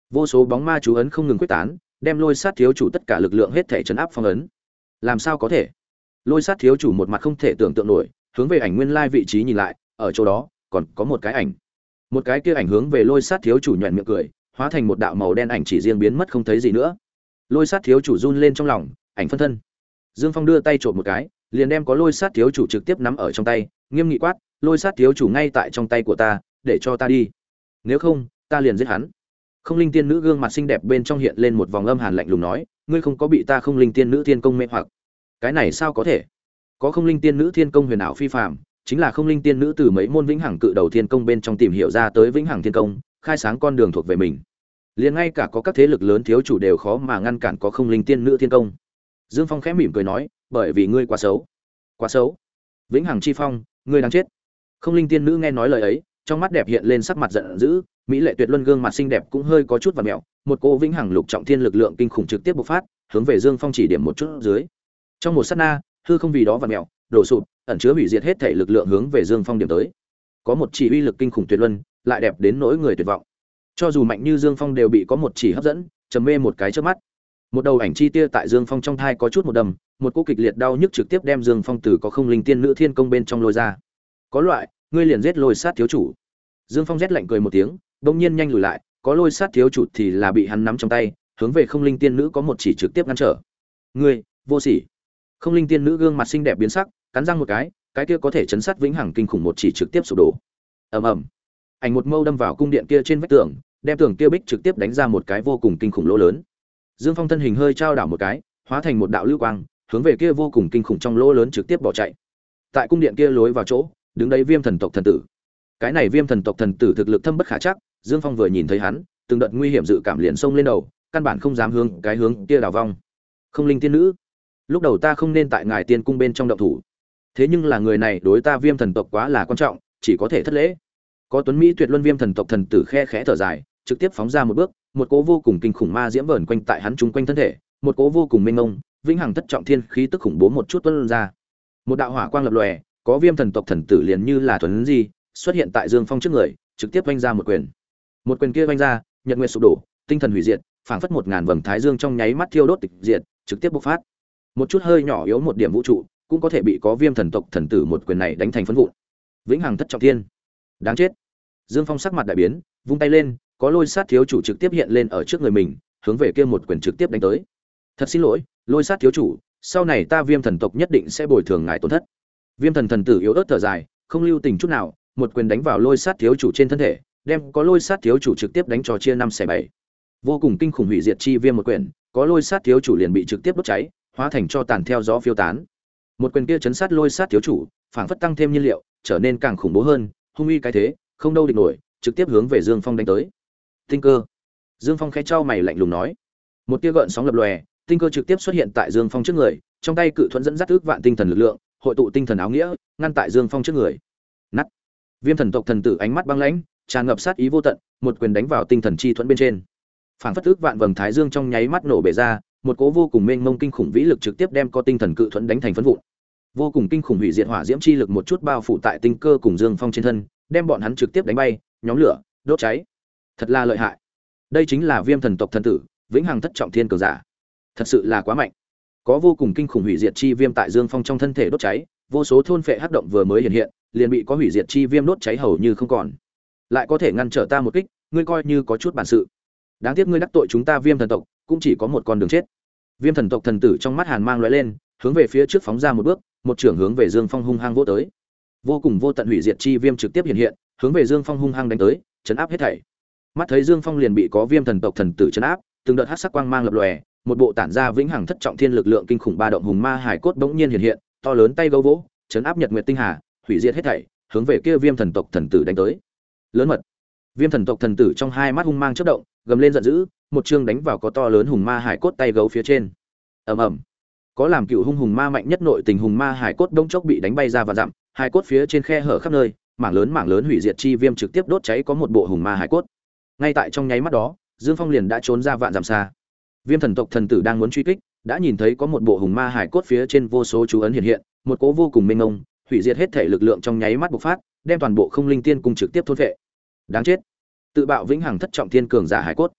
Vô số bóng ma chú ấn không ngừng quyết tán, đem Lôi Sát thiếu chủ tất cả lực lượng hết thể trấn áp phong ấn. Làm sao có thể? Lôi Sát thiếu chủ một mặt không thể tưởng tượng nổi, hướng về ảnh nguyên lai vị trí nhìn lại, ở chỗ đó còn có một cái ảnh. Một cái kia ảnh hướng về Lôi Sát thiếu chủ nhuyễn miệng cười, hóa thành một đạo màu đen ảnh chỉ riêng biến mất không thấy gì nữa. Lôi Sát thiếu chủ run lên trong lòng, ảnh phân thân. Dương Phong đưa tay trộm một cái, liền đem có Lôi Sát thiếu chủ trực tiếp nắm ở trong tay, nghiêm nghị quát, Lôi Sát thiếu chủ ngay tại trong tay của ta, để cho ta đi. Nếu không, ta liền giết hắn. Không linh tiên nữ gương mặt xinh đẹp bên trong hiện lên một vòng âm hàn lạnh lùng nói, ngươi không có bị ta không linh tiên nữ thiên công mê hoặc. Cái này sao có thể? Có không linh tiên nữ thiên công huyền ảo phi phàm, chính là không linh tiên nữ từ mấy môn vĩnh hằng cự đầu thiên công bên trong tìm hiểu ra tới vĩnh hằng thiên công, khai sáng con đường thuộc về mình. Liền ngay cả có các thế lực lớn thiếu chủ đều khó mà ngăn cản có không linh tiên nữ thiên công. Dương Phong khẽ mỉm cười nói, bởi vì ngươi quá xấu. Quá xấu? Vĩnh hằng chi phong, ngươi đang chết. Không linh tiên nữ nghe nói lời ấy, trong mắt đẹp hiện lên sắc mặt giận dữ, mỹ lệ tuyệt luân gương mặt xinh đẹp cũng hơi có chút vặn mèo, một cô vĩnh hằng lục trọng thiên lực lượng kinh khủng trực tiếp bộc phát, hướng về Dương Phong chỉ điểm một chút dưới. Trong một sát na, hư không vì đó vặn mèo, đổ sụp, ẩn chứa hủy diệt hết thể lực lượng hướng về Dương Phong điểm tới. Có một chỉ uy lực kinh khủng tuyệt luân, lại đẹp đến nỗi người tuyệt vọng. Cho dù mạnh như Dương Phong đều bị có một chỉ hấp dẫn, trầm mê một cái chớp mắt. Một đầu ảnh chi tia tại Dương Phong trong thai có chút một đầm, một cú kịch liệt đau nhức trực tiếp đem Dương Phong từ có không linh tiên nữ thiên công bên trong lôi ra. Có loại, ngươi liền giết Lôi Sát thiếu chủ. Dương Phong rét lạnh cười một tiếng, bỗng nhiên nhanh lùi lại, có Lôi Sát thiếu chủ thì là bị hắn nắm trong tay, hướng về không linh tiên nữ có một chỉ trực tiếp ngăn trở. Ngươi, vô sỉ. Không linh tiên nữ gương mặt xinh đẹp biến sắc, cắn răng một cái, cái kia có thể chấn sát vĩnh hằng kinh khủng một chỉ trực tiếp sụp đổ. Ầm ầm. Ảnh một mâu đâm vào cung điện kia trên vách tường, đem tường kia bích trực tiếp đánh ra một cái vô cùng kinh khủng lỗ lớn. Dương Phong thân hình hơi trao đảo một cái, hóa thành một đạo lưu quang, hướng về kia vô cùng kinh khủng trong lỗ lớn trực tiếp bỏ chạy. Tại cung điện kia lối vào chỗ, đứng đấy Viêm thần tộc thần tử. Cái này Viêm thần tộc thần tử thực lực thâm bất khả trắc, Dương Phong vừa nhìn thấy hắn, từng đợt nguy hiểm dự cảm liền xông lên đầu, căn bản không dám hướng cái hướng kia đảo vong. Không linh tiên nữ, lúc đầu ta không nên tại ngài tiên cung bên trong động thủ, thế nhưng là người này đối ta Viêm thần tộc quá là quan trọng, chỉ có thể thất lễ. Có tuấn mỹ tuyệt luân Viêm thần tộc thần tử khe khẽ thở dài, trực tiếp phóng ra một bước, một cỗ vô cùng kinh khủng ma diễm vờn quanh tại hắn trung quanh thân thể, một cỗ vô cùng mênh mông, vĩnh hằng thất trọng thiên khí tức khủng bố một chút tuôn ra. Một đạo hỏa quang lập lòe, có Viêm thần tộc thần tử liền như là thuần gì, xuất hiện tại Dương Phong trước người, trực tiếp vung ra một quyền. Một quyền kia vung ra, nhật nguyệt sụp đổ, tinh thần hủy diệt, phảng phất một ngàn vầng thái dương trong nháy mắt thiêu đốt tịch diệt, trực tiếp bộc phát. Một chút hơi nhỏ yếu một điểm vũ trụ, cũng có thể bị có Viêm thần tộc thần tử một quyền này đánh thành phấn vụn. Vĩnh hằng thất trọng thiên. Đáng chết. Dương Phong sắc mặt đại biến, vung tay lên, có Lôi Sát thiếu chủ trực tiếp hiện lên ở trước người mình, hướng về kia một quyền trực tiếp đánh tới. Thật xin lỗi, Lôi Sát thiếu chủ, sau này ta Viêm thần tộc nhất định sẽ bồi thường ngài tổn thất. Viêm thần thần tử yếu ớt thở dài, không lưu tình chút nào, một quyền đánh vào Lôi Sát thiếu chủ trên thân thể, đem có Lôi Sát thiếu chủ trực tiếp đánh cho chia năm xẻ bảy. Vô cùng kinh khủng hủy diệt chi viêm một quyền, có Lôi Sát thiếu chủ liền bị trực tiếp đốt cháy, hóa thành cho tàn theo gió phiêu tán. Một quyền kia chấn sát Lôi Sát thiếu chủ, phảng phất tăng thêm nhiên liệu, trở nên càng khủng bố hơn, hung uy cái thế, không đâu địch nổi, trực tiếp hướng về Dương Phong đánh tới. Tinh cơ. Dương Phong khẽ chau mày lạnh lùng nói. Một tia gợn sóng lập lòe, tinh cơ trực tiếp xuất hiện tại Dương Phong trước người, trong tay cự thuẫn dẫn dắt ước vạn tinh thần lực lượng, hội tụ tinh thần áo nghĩa, ngăn tại Dương Phong trước người. Nắt. Viêm thần tộc thần tử ánh mắt băng lãnh, tràn ngập sát ý vô tận, một quyền đánh vào tinh thần chi thuẫn bên trên. Phảng phất ước vạn vầng thái dương trong nháy mắt nổ bể ra, một cỗ vô cùng mênh mông kinh khủng vĩ lực trực tiếp đem có tinh thần cự thuẫn đánh thành phấn vụn. Vô cùng kinh khủng hủy diệt hỏa diễm chi lực một chút bao phủ tại tinh cơ cùng Dương Phong trên thân, đem bọn hắn trực tiếp đánh bay, nhóm lửa, đốt cháy. Thật là lợi hại. Đây chính là Viêm thần tộc thần tử, vĩnh hằng thất trọng thiên cường giả. Thật sự là quá mạnh. Có vô cùng kinh khủng hủy diệt chi viêm tại Dương Phong trong thân thể đốt cháy, vô số thôn phệ hắc động vừa mới hiện hiện, liền bị có hủy diệt chi viêm đốt cháy hầu như không còn. Lại có thể ngăn trở ta một kích, ngươi coi như có chút bản sự. Đáng tiếc ngươi đắc tội chúng ta Viêm thần tộc, cũng chỉ có một con đường chết. Viêm thần tộc thần tử trong mắt hàn mang lóe lên, hướng về phía trước phóng ra một bước, một trưởng hướng về Dương Phong hung hăng vỗ tới. Vô cùng vô tận hủy diệt chi viêm trực tiếp hiện hiện, hướng về Dương Phong hung hăng đánh tới, chấn áp hết thảy. Mắt thấy Dương Phong liền bị có Viêm thần tộc thần tử chấn áp, từng đợt hắc sắc quang mang lập lòe, một bộ tản ra vĩnh hằng thất trọng thiên lực lượng kinh khủng ba động hùng ma hải cốt bỗng nhiên hiện hiện, to lớn tay gấu vỗ, chấn áp nhật nguyệt tinh hà, hủy diệt hết thảy, hướng về kia Viêm thần tộc thần tử đánh tới. Lớn mật. Viêm thần tộc thần tử trong hai mắt hung mang chớp động, gầm lên giận dữ, một chương đánh vào có to lớn hùng ma hải cốt tay gấu phía trên. Ầm ầm. Có làm cựu hung hùng ma mạnh nhất nội tình hùng ma hải cốt đông chốc bị đánh bay ra và dặm, hải cốt phía trên khe hở khắp nơi, mảng lớn mảng lớn hủy diệt chi viêm trực tiếp đốt cháy có một bộ hùng ma hải cốt. Ngay tại trong nháy mắt đó, Dương Phong liền đã trốn ra vạn dặm xa. Viêm thần tộc thần tử đang muốn truy kích, đã nhìn thấy có một bộ hùng ma hải cốt phía trên vô số chú ấn hiện hiện, một cỗ vô cùng mênh mông, hủy diệt hết thể lực lượng trong nháy mắt bộc phát, đem toàn bộ không linh tiên cung trực tiếp thôn phệ. Đáng chết. Tự bạo vĩnh hằng thất trọng thiên cường giả hải cốt.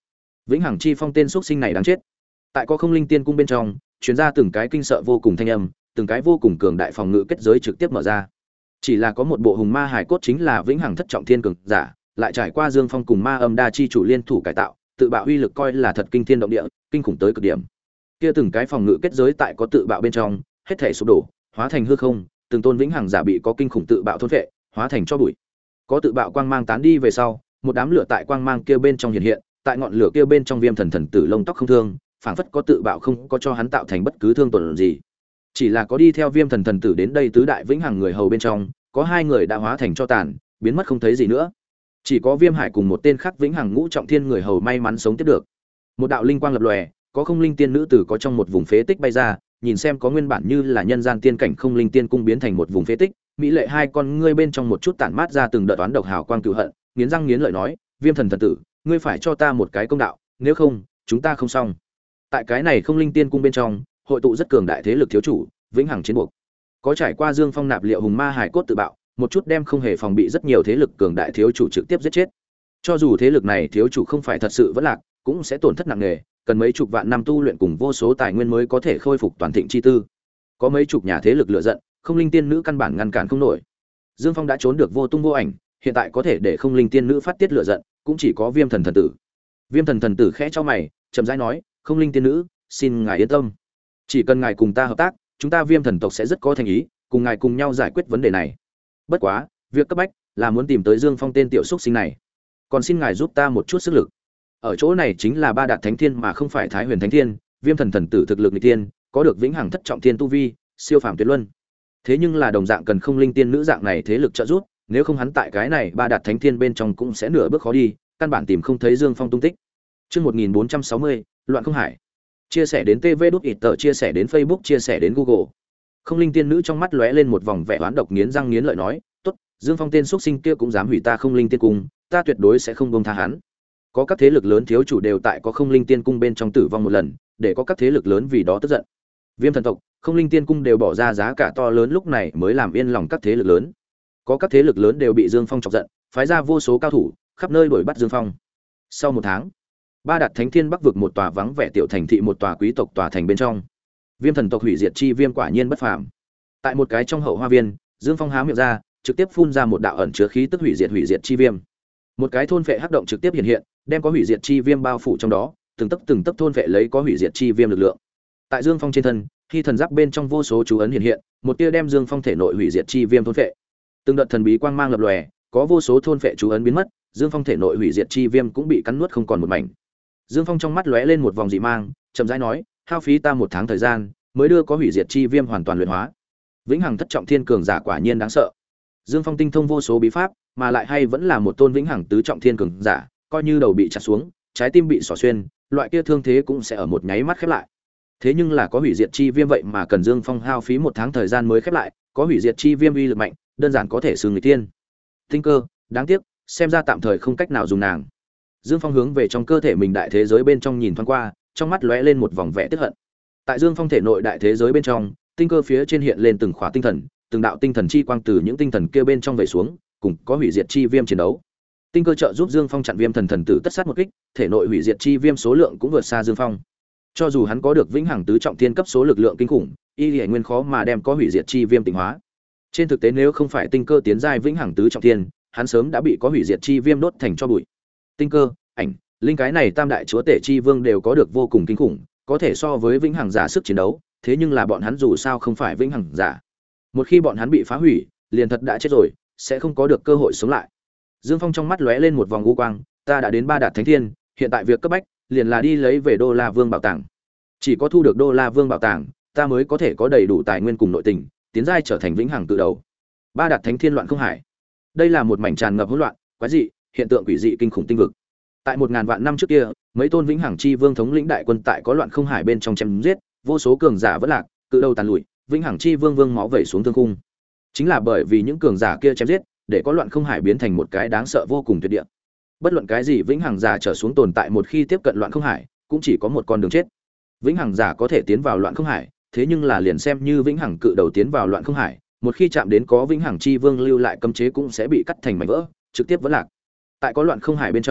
Vĩnh Hằng Chi Phong tên xuất sinh này đáng chết. Tại có không linh tiên cung bên trong, truyền ra từng cái kinh sợ vô cùng thanh âm, từng cái vô cùng cường đại phòng ngự kết giới trực tiếp mở ra. Chỉ là có một bộ hùng ma hải cốt chính là Vĩnh Hằng thất trọng thiên cường giả, lại trải qua Dương Phong cùng Ma Âm Đa chi chủ liên thủ cải tạo, tự bạo uy lực coi là thật kinh thiên động địa, kinh khủng tới cực điểm. Kia từng cái phòng ngự kết giới tại có tự bạo bên trong, hết thảy sụp đổ, hóa thành hư không, từng tôn Vĩnh Hằng giả bị có kinh khủng tự bạo thôn phệ, hóa thành cho bụi. Có tự bạo quang mang tán đi về sau, một đám lửa tại quang mang kia bên trong hiện hiện, tại ngọn lửa kia bên trong Viêm Thần Thần Tử lông tóc không thương, phảng phất có tự bạo không có cho hắn tạo thành bất cứ thương tổn gì. Chỉ là có đi theo Viêm Thần Thần Tử đến đây tứ đại Vĩnh Hằng người hầu bên trong, có hai người đã hóa thành cho tàn, biến mất không thấy gì nữa. Chỉ có Viêm Hải cùng một tên khác Vĩnh Hằng ngũ trọng thiên người hầu may mắn sống tiếp được. Một đạo linh quang lập lòe, có không linh tiên nữ tử có trong một vùng phế tích bay ra, nhìn xem có nguyên bản như là nhân gian tiên cảnh không linh tiên cung biến thành một vùng phế tích, mỹ lệ hai con ngươi bên trong một chút tản mát ra từng đợt toán độc hào quang cừu hận, nghiến răng nghiến lợi nói, Viêm Thần Thần Tử, ngươi phải cho ta một cái công đạo, nếu không, chúng ta không xong. Tại cái này không linh tiên cung bên trong, hội tụ rất cường đại thế lực thiếu chủ, Vĩnh Hằng chiến buộc. Có trải qua Dương Phong nạp liệu hùng ma hải cốt tự bạo, một chút đem không hề phòng bị rất nhiều thế lực cường đại thiếu chủ trực tiếp giết chết. Cho dù thế lực này thiếu chủ không phải thật sự vẫn lạc, cũng sẽ tổn thất nặng nề, cần mấy chục vạn năm tu luyện cùng vô số tài nguyên mới có thể khôi phục toàn thịnh chi tư. Có mấy chục nhà thế lực lựa giận, không linh tiên nữ căn bản ngăn cản không nổi. Dương Phong đã trốn được vô tung vô ảnh, hiện tại có thể để không linh tiên nữ phát tiết lựa giận, cũng chỉ có Viêm Thần Thần Tử. Viêm Thần Thần Tử khẽ cho mày, chậm rãi nói, không linh tiên nữ, xin ngài yên tâm, chỉ cần ngài cùng ta hợp tác, chúng ta Viêm Thần tộc sẽ rất có thành ý, cùng ngài cùng nhau giải quyết vấn đề này. Bất quá, việc cấp bách là muốn tìm tới Dương Phong tên tiểu xúc sinh này, còn xin ngài giúp ta một chút sức lực. Ở chỗ này chính là Ba Đạt Thánh Thiên mà không phải Thái Huyền Thánh Thiên, Viêm Thần Thần Tử thực lực nghịch tiên, có được Vĩnh Hằng thất trọng thiên tu vi, siêu phàm tuyệt luân. Thế nhưng là đồng dạng cần không linh tiên nữ dạng này thế lực trợ giúp, nếu không hắn tại cái này Ba Đạt Thánh Thiên bên trong cũng sẽ nửa bước khó đi, căn bản tìm không thấy Dương Phong tung tích. Chương một nghìn bốn trăm sáu mươi, Loạn Không Hải. Chia sẻ đến tê vê đút ít tờ, chia sẻ đến Facebook, chia sẻ đến Google. Không linh tiên nữ trong mắt lóe lên một vòng vẻ oán độc, nghiến răng nghiến lợi nói, "Tốt, Dương Phong tên xuất sinh kia cũng dám hủy ta không linh tiên cung, ta tuyệt đối sẽ không buông tha hắn." Có các thế lực lớn thiếu chủ đều tại có không linh tiên cung bên trong tử vong một lần, để có các thế lực lớn vì đó tức giận. Viêm Thần tộc, không linh tiên cung đều bỏ ra giá cả to lớn lúc này mới làm yên lòng các thế lực lớn. Có các thế lực lớn đều bị Dương Phong chọc giận, phái ra vô số cao thủ, khắp nơi đuổi bắt Dương Phong. Sau một tháng, Ba Đạt Thánh Thiên Bắc vực một tòa vắng vẻ tiểu thành thị, một tòa quý tộc tòa thành bên trong. Viêm Thần tộc hủy diệt chi viêm quả nhiên bất phàm. Tại một cái trong hậu hoa viên, Dương Phong há miệng ra, trực tiếp phun ra một đạo ẩn chứa khí tức hủy diệt hủy diệt chi viêm. Một cái thôn phệ hắc động trực tiếp hiện hiện, đem có hủy diệt chi viêm bao phủ trong đó, từng tấc từng tấc thôn phệ lấy có hủy diệt chi viêm lực lượng. Tại Dương Phong trên thân, khi thần giáp bên trong vô số chú ấn hiện hiện, một tia đem Dương Phong thể nội hủy diệt chi viêm thôn phệ. Từng đợt thần bí quang mang lập lòe, có vô số thôn phệ chú ấn biến mất, Dương Phong thể nội hủy diệt chi viêm cũng bị cắn nuốt không còn một mảnh. Dương Phong trong mắt lóe lên một vòng dị mang, chậm rãi nói, hao phí ta một tháng thời gian, mới đưa có hủy diệt chi viêm hoàn toàn luyện hóa. Vĩnh Hằng thất trọng thiên cường giả quả nhiên đáng sợ. Dương Phong tinh thông vô số bí pháp, mà lại hay vẫn là một tôn Vĩnh Hằng tứ trọng thiên cường giả, coi như đầu bị chặt xuống, trái tim bị xỏ xuyên, loại kia thương thế cũng sẽ ở một nháy mắt khép lại. Thế nhưng là có hủy diệt chi viêm vậy mà cần Dương Phong hao phí một tháng thời gian mới khép lại, có hủy diệt chi viêm uy lực mạnh, đơn giản có thể xưng người tiên. Tinh cơ, đáng tiếc, xem ra tạm thời không cách nào dùng nàng. Dương Phong hướng về trong cơ thể mình đại thế giới bên trong nhìn thoáng qua, trong mắt lóe lên một vòng vẻ tức hận. Tại Dương Phong thể nội đại thế giới bên trong, tinh cơ phía trên hiện lên từng khóa tinh thần, từng đạo tinh thần chi quang từ những tinh thần kia bên trong về xuống, cùng có hủy diệt chi viêm chiến đấu. Tinh cơ trợ giúp Dương Phong chặn Viêm Thần Thần Tử tất sát một kích, thể nội hủy diệt chi viêm số lượng cũng vượt xa Dương Phong. Cho dù hắn có được Vĩnh Hằng tứ trọng thiên cấp số lực lượng kinh khủng, y liễu nguyên khó mà đem có hủy diệt chi viêm tịnh hóa. Trên thực tế nếu không phải tinh cơ tiến giai Vĩnh Hằng tứ trọng thiên, hắn sớm đã bị có hủy diệt chi viêm đốt thành tro bụi. Tinh cơ, ảnh, linh cái này tam đại chúa tể chi vương đều có được vô cùng kinh khủng, có thể so với Vĩnh Hằng giả sức chiến đấu, thế nhưng là bọn hắn dù sao không phải Vĩnh Hằng giả. Một khi bọn hắn bị phá hủy, liền thật đã chết rồi, sẽ không có được cơ hội sống lại. Dương Phong trong mắt lóe lên một vòng u quang, ta đã đến Ba Đạt Thánh Thiên, hiện tại việc cấp bách liền là đi lấy về Đô La Vương bảo tàng. Chỉ có thu được Đô La Vương bảo tàng, ta mới có thể có đầy đủ tài nguyên cùng nội tình, tiến giai trở thành Vĩnh Hằng tự đầu. Ba Đạt Thánh Thiên loạn không hải. Đây là một mảnh tràn ngập hỗn loạn, quái dị, hiện tượng quỷ dị kinh khủng tinh vực. Tại một ngàn vạn năm trước kia, mấy tôn Vĩnh Hằng chi vương thống lĩnh đại quân tại có loạn không hải bên trong chém giết, vô số cường giả vẫn lạc, cự đầu tàn lụi, Vĩnh Hằng chi vương vương máu vẩy xuống thương cung. Chính là bởi vì những cường giả kia chém giết, để có loạn không hải biến thành một cái đáng sợ vô cùng tuyệt địa. Bất luận cái gì Vĩnh Hằng giả trở xuống tồn tại một khi tiếp cận loạn không hải, cũng chỉ có một con đường chết. Vĩnh Hằng giả có thể tiến vào loạn không hải, thế nhưng là liền xem như Vĩnh Hằng cự đầu tiến vào loạn không hải, một khi chạm đến có Vĩnh Hằng chi vương lưu lại cấm chế cũng sẽ bị cắt thành mảnh vỡ, trực tiếp vỡ lạc. Tại có loạn không hải bên trong,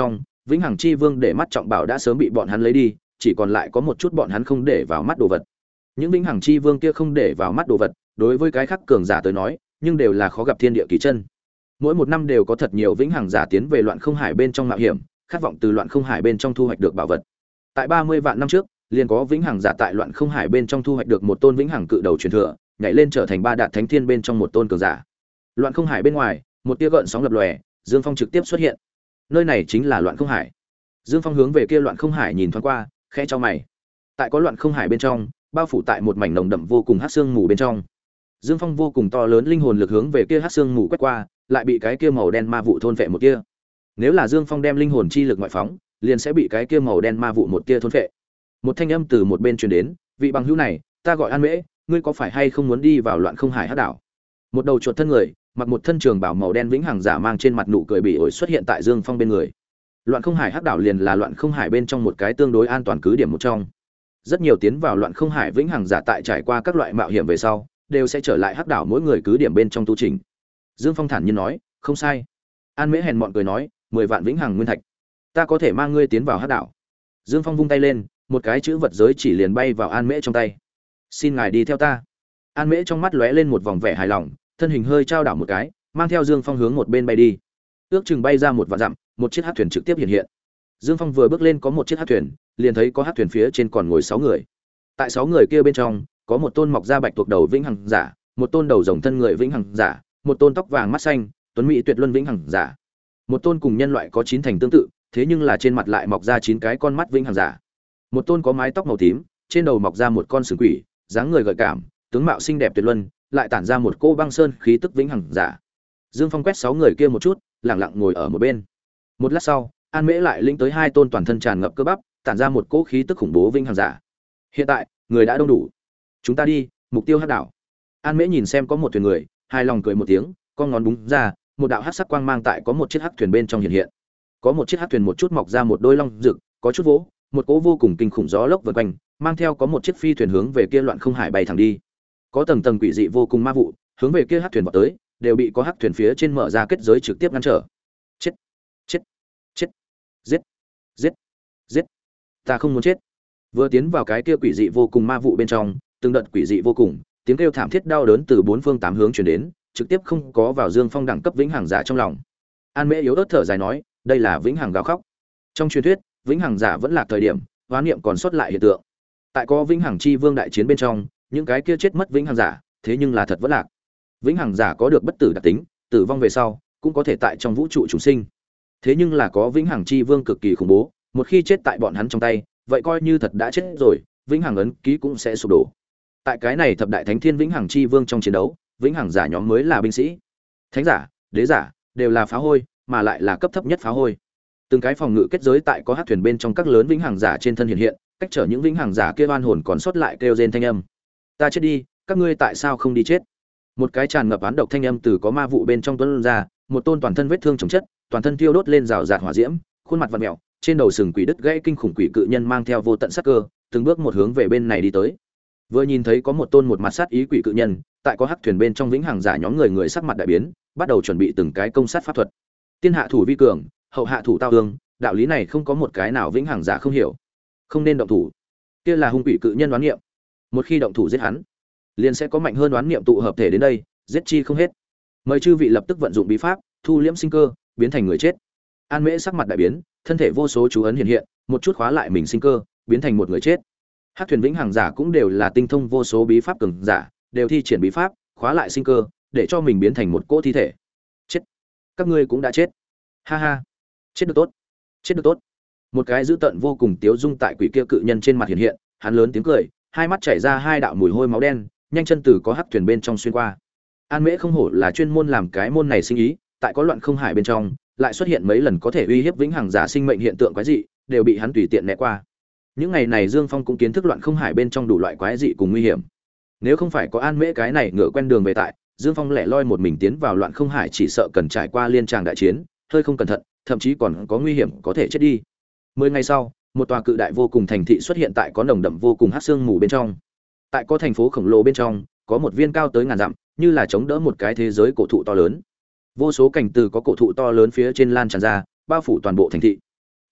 vĩnh hằng chi vương để mắt trọng bảo đã sớm bị bọn hắn lấy đi, chỉ còn lại có một chút bọn hắn không để vào mắt đồ vật. Những vĩnh hằng chi vương kia không để vào mắt đồ vật, đối với cái khác cường giả tới nói, nhưng đều là khó gặp thiên địa kỳ chân. Mỗi một năm đều có thật nhiều vĩnh hằng giả tiến về loạn không hải bên trong mạo hiểm, khát vọng từ loạn không hải bên trong thu hoạch được bảo vật. Tại ba mươi vạn năm trước, liền có vĩnh hằng giả tại loạn không hải bên trong thu hoạch được một tôn vĩnh hằng cự đầu truyền thừa, nhảy lên trở thành ba đạt thánh thiên bên trong một tôn cường giả. Loạn không hải bên ngoài, một tia gợn sóng lập lòe, Dương Phong trực tiếp xuất hiện. Nơi này chính là loạn không hải. Dương Phong hướng về kia loạn không hải nhìn thoáng qua, khẽ chau mày. Tại có loạn không hải bên trong, bao phủ tại một mảnh nồng đậm vô cùng hắc xương mù bên trong. Dương Phong vô cùng to lớn linh hồn lực hướng về kia hắc xương mù quét qua, lại bị cái kia màu đen ma vụ thôn phệ một tia. Nếu là Dương Phong đem linh hồn chi lực ngoại phóng, liền sẽ bị cái kia màu đen ma vụ một tia thôn phệ. Một thanh âm từ một bên truyền đến, "Vị bằng hữu này, ta gọi An Mễ, ngươi có phải hay không muốn đi vào loạn không hải hắc đảo?" Một đầu chuột thân người, mặc một thân trường bào màu đen vĩnh hằng giả mang trên mặt nụ cười bị ổi xuất hiện tại Dương Phong bên người. Loạn không hải hắc đảo liền là loạn không hải bên trong một cái tương đối an toàn cứ điểm một trong. Rất nhiều tiến vào loạn không hải vĩnh hằng giả tại trải qua các loại mạo hiểm về sau, đều sẽ trở lại hắc đảo mỗi người cứ điểm bên trong tu trình. Dương Phong thản nhiên nói, "Không sai." An Mễ hèn mọn cười nói, mười vạn vĩnh hằng nguyên thạch, ta có thể mang ngươi tiến vào hắc đảo." Dương Phong vung tay lên, một cái chữ vật giới chỉ liền bay vào An Mễ trong tay. "Xin ngài đi theo ta." An Mễ trong mắt lóe lên một vòng vẻ hài lòng, thân hình hơi trao đảo một cái, mang theo Dương Phong hướng một bên bay đi. Ước chừng bay ra một vạn dặm, một chiếc hắc thuyền trực tiếp hiện hiện. Dương Phong vừa bước lên có một chiếc hắc thuyền, liền thấy có hắc thuyền phía trên còn ngồi sáu người. Tại sáu người kia bên trong, có một tôn mọc da bạch tuộc đầu vĩnh hằng giả, một tôn đầu rồng thân người vĩnh hằng giả, một tôn tóc vàng mắt xanh, tuấn mỹ tuyệt luân vĩnh hằng giả, một tôn cùng nhân loại có chín thành tương tự, thế nhưng là trên mặt lại mọc ra chín cái con mắt vĩnh hằng giả, một tôn có mái tóc màu tím, trên đầu mọc ra một con sừng quỷ, dáng người gợi cảm, tướng mạo xinh đẹp tuyệt luân, lại tản ra một cô băng sơn khí tức vĩnh hằng giả. Dương Phong quét sáu người kia một chút, lặng lặng ngồi ở một bên. Một lát sau, An Mễ lại lĩnh tới hai tôn toàn thân tràn ngập cơ bắp, tản ra một cỗ khí tức khủng bố vĩnh hằng giả. Hiện tại, người đã đông đủ. Chúng ta đi, mục tiêu hắc đảo. An Mễ nhìn xem có một thuyền người, hài lòng cười một tiếng, con ngón búng ra, một đạo hắc sắc quang mang tại có một chiếc hắc thuyền bên trong hiện hiện. Có một chiếc hắc thuyền một chút mọc ra một đôi long rực, có chút vỗ, một cỗ vô cùng kinh khủng gió lốc vần quanh, mang theo có một chiếc phi thuyền hướng về kia loạn không hải bay thẳng đi. Có tầng tầng quỷ dị vô cùng ma vụ, hướng về kia hắc thuyền vọt tới, đều bị có hắc thuyền phía trên mở ra kết giới trực tiếp ngăn trở. Chết, chết, chết, giết, giết, giết. Ta không muốn chết. Vừa tiến vào cái kia quỷ dị vô cùng ma vụ bên trong, từng đợt quỷ dị vô cùng, tiếng kêu thảm thiết đau đớn từ bốn phương tám hướng truyền đến, trực tiếp không có vào Dương Phong đẳng cấp vĩnh hằng giả trong lòng. An Mễ yếu ớt thở dài nói, đây là vĩnh hằng gào khóc. Trong truyền thuyết, vĩnh hằng giả vẫn là thời điểm, hoán niệm còn sót lại hiện tượng. Tại có vĩnh hằng chi vương đại chiến bên trong, những cái kia chết mất vĩnh hằng giả, thế nhưng là thật vẫn lạc. Vĩnh hằng giả có được bất tử đặc tính, tử vong về sau cũng có thể tại trong vũ trụ chúng sinh. Thế nhưng là có vĩnh hằng chi vương cực kỳ khủng bố, một khi chết tại bọn hắn trong tay, vậy coi như thật đã chết rồi, vĩnh hằng ấn ký cũng sẽ sụp đổ. Tại cái này thập đại thánh thiên vĩnh hằng chi vương trong chiến đấu, vĩnh hằng giả nhóm mới là binh sĩ. Thánh giả, đế giả đều là phá hôi, mà lại là cấp thấp nhất phá hôi. Từng cái phòng ngự kết giới tại có hắc thuyền bên trong các lớn vĩnh hằng giả trên thân hiện hiện, cách trở những vĩnh hằng giả kia oan hồn còn sót lại kêu rên thanh âm. Ta chết đi, các ngươi tại sao không đi chết? Một cái tràn ngập án độc thanh âm từ có ma vụ bên trong tuôn ra, một tôn toàn thân vết thương chồng chất, toàn thân thiêu đốt lên rào rạt hỏa diễm, khuôn mặt vặn mèo, trên đầu sừng quỷ đứt gãy kinh khủng quỷ cự nhân mang theo vô tận sát cơ, từng bước một hướng về bên này đi tới. Vừa nhìn thấy có một tôn một mặt sát ý quỷ cự nhân, tại có hắc thuyền bên trong vĩnh hằng giả nhóm người người sắc mặt đại biến, bắt đầu chuẩn bị từng cái công sát pháp thuật. Tiên hạ thủ vi cường, hậu hạ thủ tao ương, đạo lý này không có một cái nào vĩnh hằng giả không hiểu. Không nên động thủ. Kia là hung quỷ cự nhân đoán niệm. Một khi động thủ giết hắn, liền sẽ có mạnh hơn đoán niệm tụ hợp thể đến đây, giết chi không hết. Mời chư vị lập tức vận dụng bí pháp, thu liễm sinh cơ, biến thành người chết. An Mễ sắc mặt đại biến, thân thể vô số chú ấn hiện hiện, một chút khóa lại mình sinh cơ, biến thành một người chết. Hắc thuyền vĩnh hằng giả cũng đều là tinh thông vô số bí pháp cường giả, đều thi triển bí pháp, khóa lại sinh cơ, để cho mình biến thành một cỗ thi thể. Chết. Các ngươi cũng đã chết. Ha ha. Chết được tốt. Chết được tốt. Một cái dữ tợn vô cùng tiếu dung tại quỷ kia cự nhân trên mặt hiện hiện, hắn lớn tiếng cười, hai mắt chảy ra hai đạo mùi hôi máu đen, nhanh chân từ có hắc thuyền bên trong xuyên qua. An Mễ không hổ là chuyên môn làm cái môn này sinh ý, tại có loạn không hải bên trong, lại xuất hiện mấy lần có thể uy hiếp vĩnh hằng giả sinh mệnh hiện tượng quái dị, đều bị hắn tùy tiện né qua. Những ngày này Dương Phong cũng kiến thức loạn không hải bên trong đủ loại quái dị cùng nguy hiểm. Nếu không phải có An Mễ cái này ngựa quen đường về tại, Dương Phong lẻ loi một mình tiến vào loạn không hải chỉ sợ cần trải qua liên tràng đại chiến, hơi không cẩn thận, thậm chí còn có nguy hiểm có thể chết đi. Mười ngày sau, một tòa cự đại vô cùng thành thị xuất hiện tại có nồng đậm vô cùng hắc sương mù bên trong. Tại có thành phố khổng lồ bên trong, có một viên cao tới ngàn dặm, như là chống đỡ một cái thế giới cổ thụ to lớn. Vô số cảnh từ có cổ thụ to lớn phía trên lan tràn ra, bao phủ toàn bộ thành thị.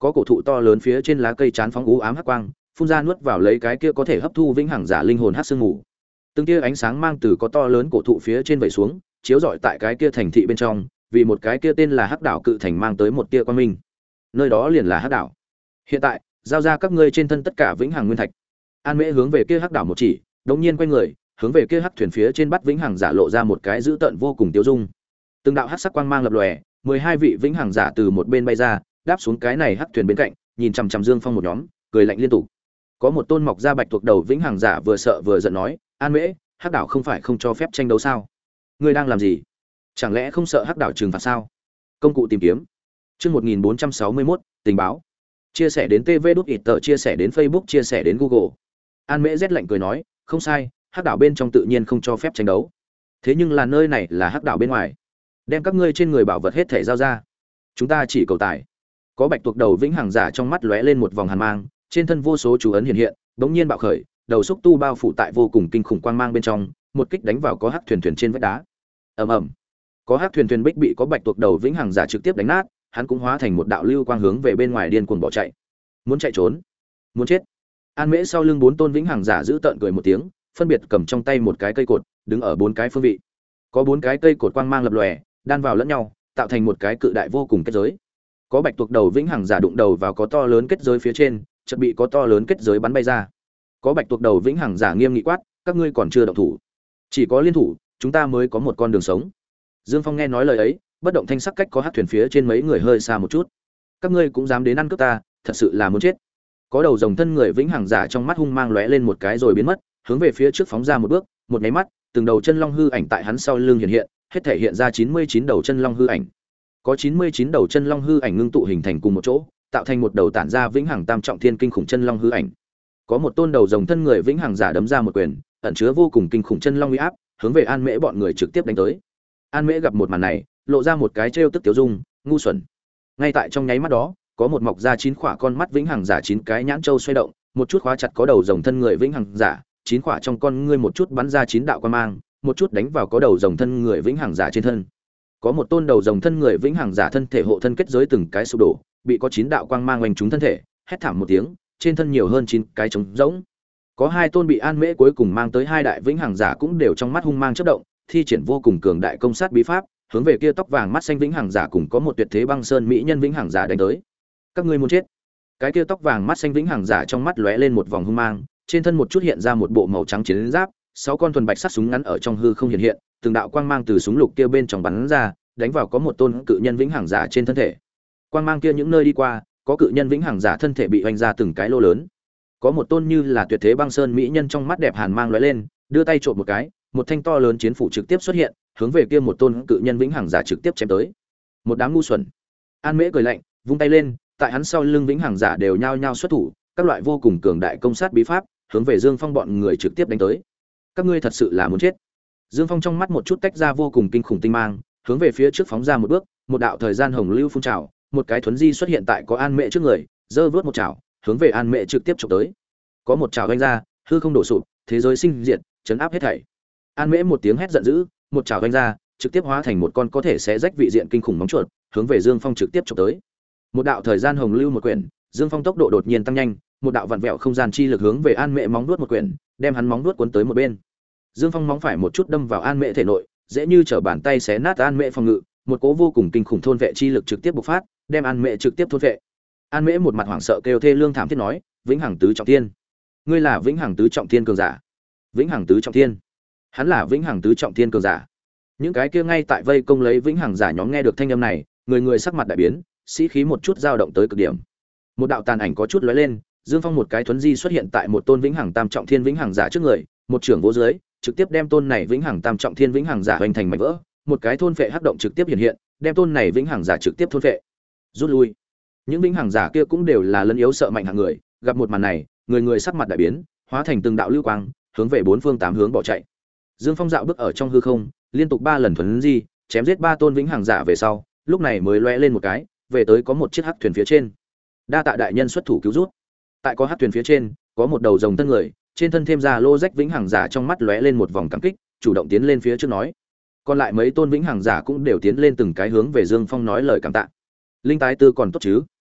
có cổ thụ to lớn phía trên lá cây chán phóng u ám hắc quang, phun ra nuốt vào lấy cái kia có thể hấp thu vĩnh hằng giả linh hồn hắc sương mù. Từng tia ánh sáng mang từ có to lớn cổ thụ phía trên vẩy xuống, chiếu rọi tại cái kia thành thị bên trong, vì một cái kia tên là Hắc Đảo cự thành mang tới một tia quang minh. Nơi đó liền là Hắc Đảo. Hiện tại, giao ra các ngươi trên thân tất cả vĩnh hằng nguyên thạch. An Mễ hướng về kia Hắc Đảo một chỉ, đột nhiên quay người, hướng về kia hắc thuyền phía trên bắt vĩnh hằng giả lộ ra một cái dữ tợn vô cùng tiêu dung. Từng đạo hắc sắc quang mang lập lòe, mười hai vị vĩnh hằng giả từ một bên bay ra, đáp xuống cái này hắc thuyền bên cạnh, nhìn chằm chằm Dương Phong một nhóm, cười lạnh liên tục. Có một tôn mọc ra bạch tuộc đầu vĩnh hằng giả vừa sợ vừa giận nói, An Mễ, Hắc Đảo không phải không cho phép tranh đấu sao? Ngươi đang làm gì? Chẳng lẽ không sợ Hắc Đảo trừng phạt sao? Công cụ tìm kiếm. Chương một nghìn bốn trăm sáu mươi mốt, tình báo. Chia sẻ đến tê vê đút ít tờ, chia sẻ đến Facebook, chia sẻ đến Google. An Mễ rét lạnh cười nói, không sai, Hắc Đảo bên trong tự nhiên không cho phép tranh đấu. Thế nhưng là nơi này là Hắc Đảo bên ngoài. Đem các ngươi trên người bảo vật hết thể giao ra. Chúng ta chỉ cầu tài. Có bạch tuộc đầu vĩnh hằng giả trong mắt lóe lên một vòng hàn mang, trên thân vô số chú ấn hiện hiện, bỗng nhiên bạo khởi, đầu xúc tu bao phủ tại vô cùng kinh khủng quang mang bên trong, một kích đánh vào có hắc thuyền thuyền trên vách đá. Ầm ầm. Có hắc thuyền thuyền bích bị có bạch tuộc đầu vĩnh hằng giả trực tiếp đánh nát, hắn cũng hóa thành một đạo lưu quang hướng về bên ngoài điên cuồng bỏ chạy. Muốn chạy trốn, muốn chết. An Mễ sau lưng bốn tôn vĩnh hằng giả giữ tợn cười một tiếng, phân biệt cầm trong tay một cái cây cột, đứng ở bốn cái phương vị. Có bốn cái cây cột quang mang lập lòe, đan vào lẫn nhau, tạo thành một cái cự đại vô cùng kết giới. Có bạch tuộc đầu vĩnh hằng giả đụng đầu vào có to lớn kết giới phía trên, chợt bị có to lớn kết giới bắn bay ra. Có bạch tuộc đầu vĩnh hằng giả nghiêm nghị quát, các ngươi còn chưa động thủ, chỉ có liên thủ, chúng ta mới có một con đường sống. Dương Phong nghe nói lời ấy, bất động thanh sắc cách có hắc thuyền phía trên mấy người hơi xa một chút. Các ngươi cũng dám đến ăn cướp ta, thật sự là muốn chết. Có đầu rồng thân người vĩnh hằng giả trong mắt hung mang lóe lên một cái rồi biến mất, hướng về phía trước phóng ra một bước, một cái mắt, từng đầu chân long hư ảnh tại hắn sau lưng hiện hiện, hết thể hiện ra chín mươi chín đầu chân long hư ảnh. Có chín mươi chín đầu chân long hư ảnh ngưng tụ hình thành cùng một chỗ, tạo thành một đầu tản ra vĩnh hằng tam trọng thiên kinh khủng chân long hư ảnh. Có một tôn đầu rồng thân người vĩnh hằng giả đấm ra một quyền, ẩn chứa vô cùng kinh khủng chân long uy áp, hướng về An Mễ bọn người trực tiếp đánh tới. An Mễ gặp một màn này, lộ ra một cái trêu tức tiểu dung, ngu xuẩn. Ngay tại trong nháy mắt đó, có một mọc ra chín khỏa con mắt vĩnh hằng giả chín cái nhãn châu xoay động, một chút khóa chặt có đầu rồng thân người vĩnh hằng giả, chín khỏa trong con ngươi một chút bắn ra chín đạo quang mang, một chút đánh vào có đầu rồng thân người vĩnh hằng giả trên thân. Có một tôn đầu rồng thân người vĩnh hằng giả thân thể hộ thân kết giới từng cái sụp đổ, bị có chín đạo quang mang oanh trúng thân thể, hét thảm một tiếng, trên thân nhiều hơn chín cái trống rỗng. Có hai tôn bị An Mễ cuối cùng mang tới hai đại vĩnh hằng giả cũng đều trong mắt hung mang chớp động, thi triển vô cùng cường đại công sát bí pháp, hướng về kia tóc vàng mắt xanh vĩnh hằng giả cùng có một tuyệt thế băng sơn mỹ nhân vĩnh hằng giả đánh tới. Các ngươi muốn chết. Cái kia tóc vàng mắt xanh vĩnh hằng giả trong mắt lóe lên một vòng hung mang, trên thân một chút hiện ra một bộ màu trắng chiến giáp, sáu con thuần bạch sắt súng ngắn ở trong hư không hiện hiện, từng đạo quang mang từ súng lục kia bên trong bắn ra, đánh vào có một tôn cự nhân vĩnh hằng giả trên thân thể. Quang mang kia những nơi đi qua, có cự nhân vĩnh hằng giả thân thể bị hoành ra từng cái lô lớn. Có một tôn như là tuyệt thế băng sơn mỹ nhân trong mắt đẹp hàn mang lóe lên, đưa tay trộm một cái, một thanh to lớn chiến phủ trực tiếp xuất hiện, hướng về kia một tôn cự nhân vĩnh hằng giả trực tiếp chém tới. Một đám ngu xuẩn. An Mễ cười lạnh, vung tay lên, tại hắn sau lưng vĩnh hằng giả đều nhao nhao xuất thủ, các loại vô cùng cường đại công sát bí pháp, hướng về Dương Phong bọn người trực tiếp đánh tới. Các ngươi thật sự là muốn chết. Dương Phong trong mắt một chút tách ra vô cùng kinh khủng tinh mang, hướng về phía trước phóng ra một bước, một đạo thời gian hồng lưu phun trào, một cái thuấn di xuất hiện tại có An Mễ trước người, giơ vớt một chảo, hướng về An Mễ trực tiếp chụp tới. Có một chảo vung ra, hư không đổ sụp, thế giới sinh diệt, chấn áp hết thảy. An Mễ một tiếng hét giận dữ, một chảo vung ra, trực tiếp hóa thành một con có thể xé rách vị diện kinh khủng móng chuột, hướng về Dương Phong trực tiếp chụp tới. Một đạo thời gian hồng lưu một quyển, Dương Phong tốc độ đột nhiên tăng nhanh, một đạo vặn vẹo không gian chi lực hướng về An Mễ móng vuốt một quyển, đem hắn móng vuốt cuốn tới một bên. Dương Phong móng phải một chút đâm vào An Mễ thể nội, dễ như trở bàn tay xé nát An Mễ phòng ngự, một cỗ vô cùng kinh khủng thôn vệ chi lực trực tiếp bộc phát, đem An Mễ trực tiếp thôn vệ. An Mễ một mặt hoảng sợ kêu thê lương thảm thiết nói, "Vĩnh Hằng tứ trọng thiên, ngươi là Vĩnh Hằng tứ trọng thiên cường giả?" Vĩnh Hằng tứ trọng thiên? Hắn là Vĩnh Hằng tứ trọng thiên cường giả? Những cái kia ngay tại vây công lấy Vĩnh Hằng giả nhóm nghe được thanh âm này, người người sắc mặt đại biến, sĩ khí một chút dao động tới cực điểm. Một đạo tàn ảnh có chút lóe lên, Dương Phong một cái thuấn di xuất hiện tại một tôn Vĩnh Hằng tam trọng thiên Vĩnh Hằng giả trước người, một trưởng vỗ dưới, trực tiếp đem tôn này Vĩnh Hằng tam trọng thiên Vĩnh Hằng giả hoành thành mảnh vỡ, một cái thôn phệ hắc động trực tiếp hiện hiện, đem tôn này Vĩnh Hằng giả trực tiếp thôn phệ. Rút lui. Những Vĩnh Hằng giả kia cũng đều là lấn yếu sợ mạnh hạng người, gặp một màn này, người người sắc mặt đại biến, hóa thành từng đạo lưu quang, hướng về bốn phương tám hướng bỏ chạy. Dương Phong dạo bước ở trong hư không, liên tục ba lần thuấn di, chém giết ba tôn Vĩnh Hằng giả về sau, lúc này mới lóe lên một cái, về tới có một chiếc hắc thuyền phía trên. Đa tạ đại nhân xuất thủ cứu rút. Tại có hắc thuyền phía trên, có một đầu rồng thân người, trên thân thêm ra lô rách Vĩnh Hằng giả trong mắt lóe lên một vòng cảm kích, chủ động tiến lên phía trước nói. Còn lại mấy tôn Vĩnh Hằng giả cũng đều tiến lên từng cái hướng về Dương Phong nói lời cảm tạ. Linh tái tư còn tốt chứ?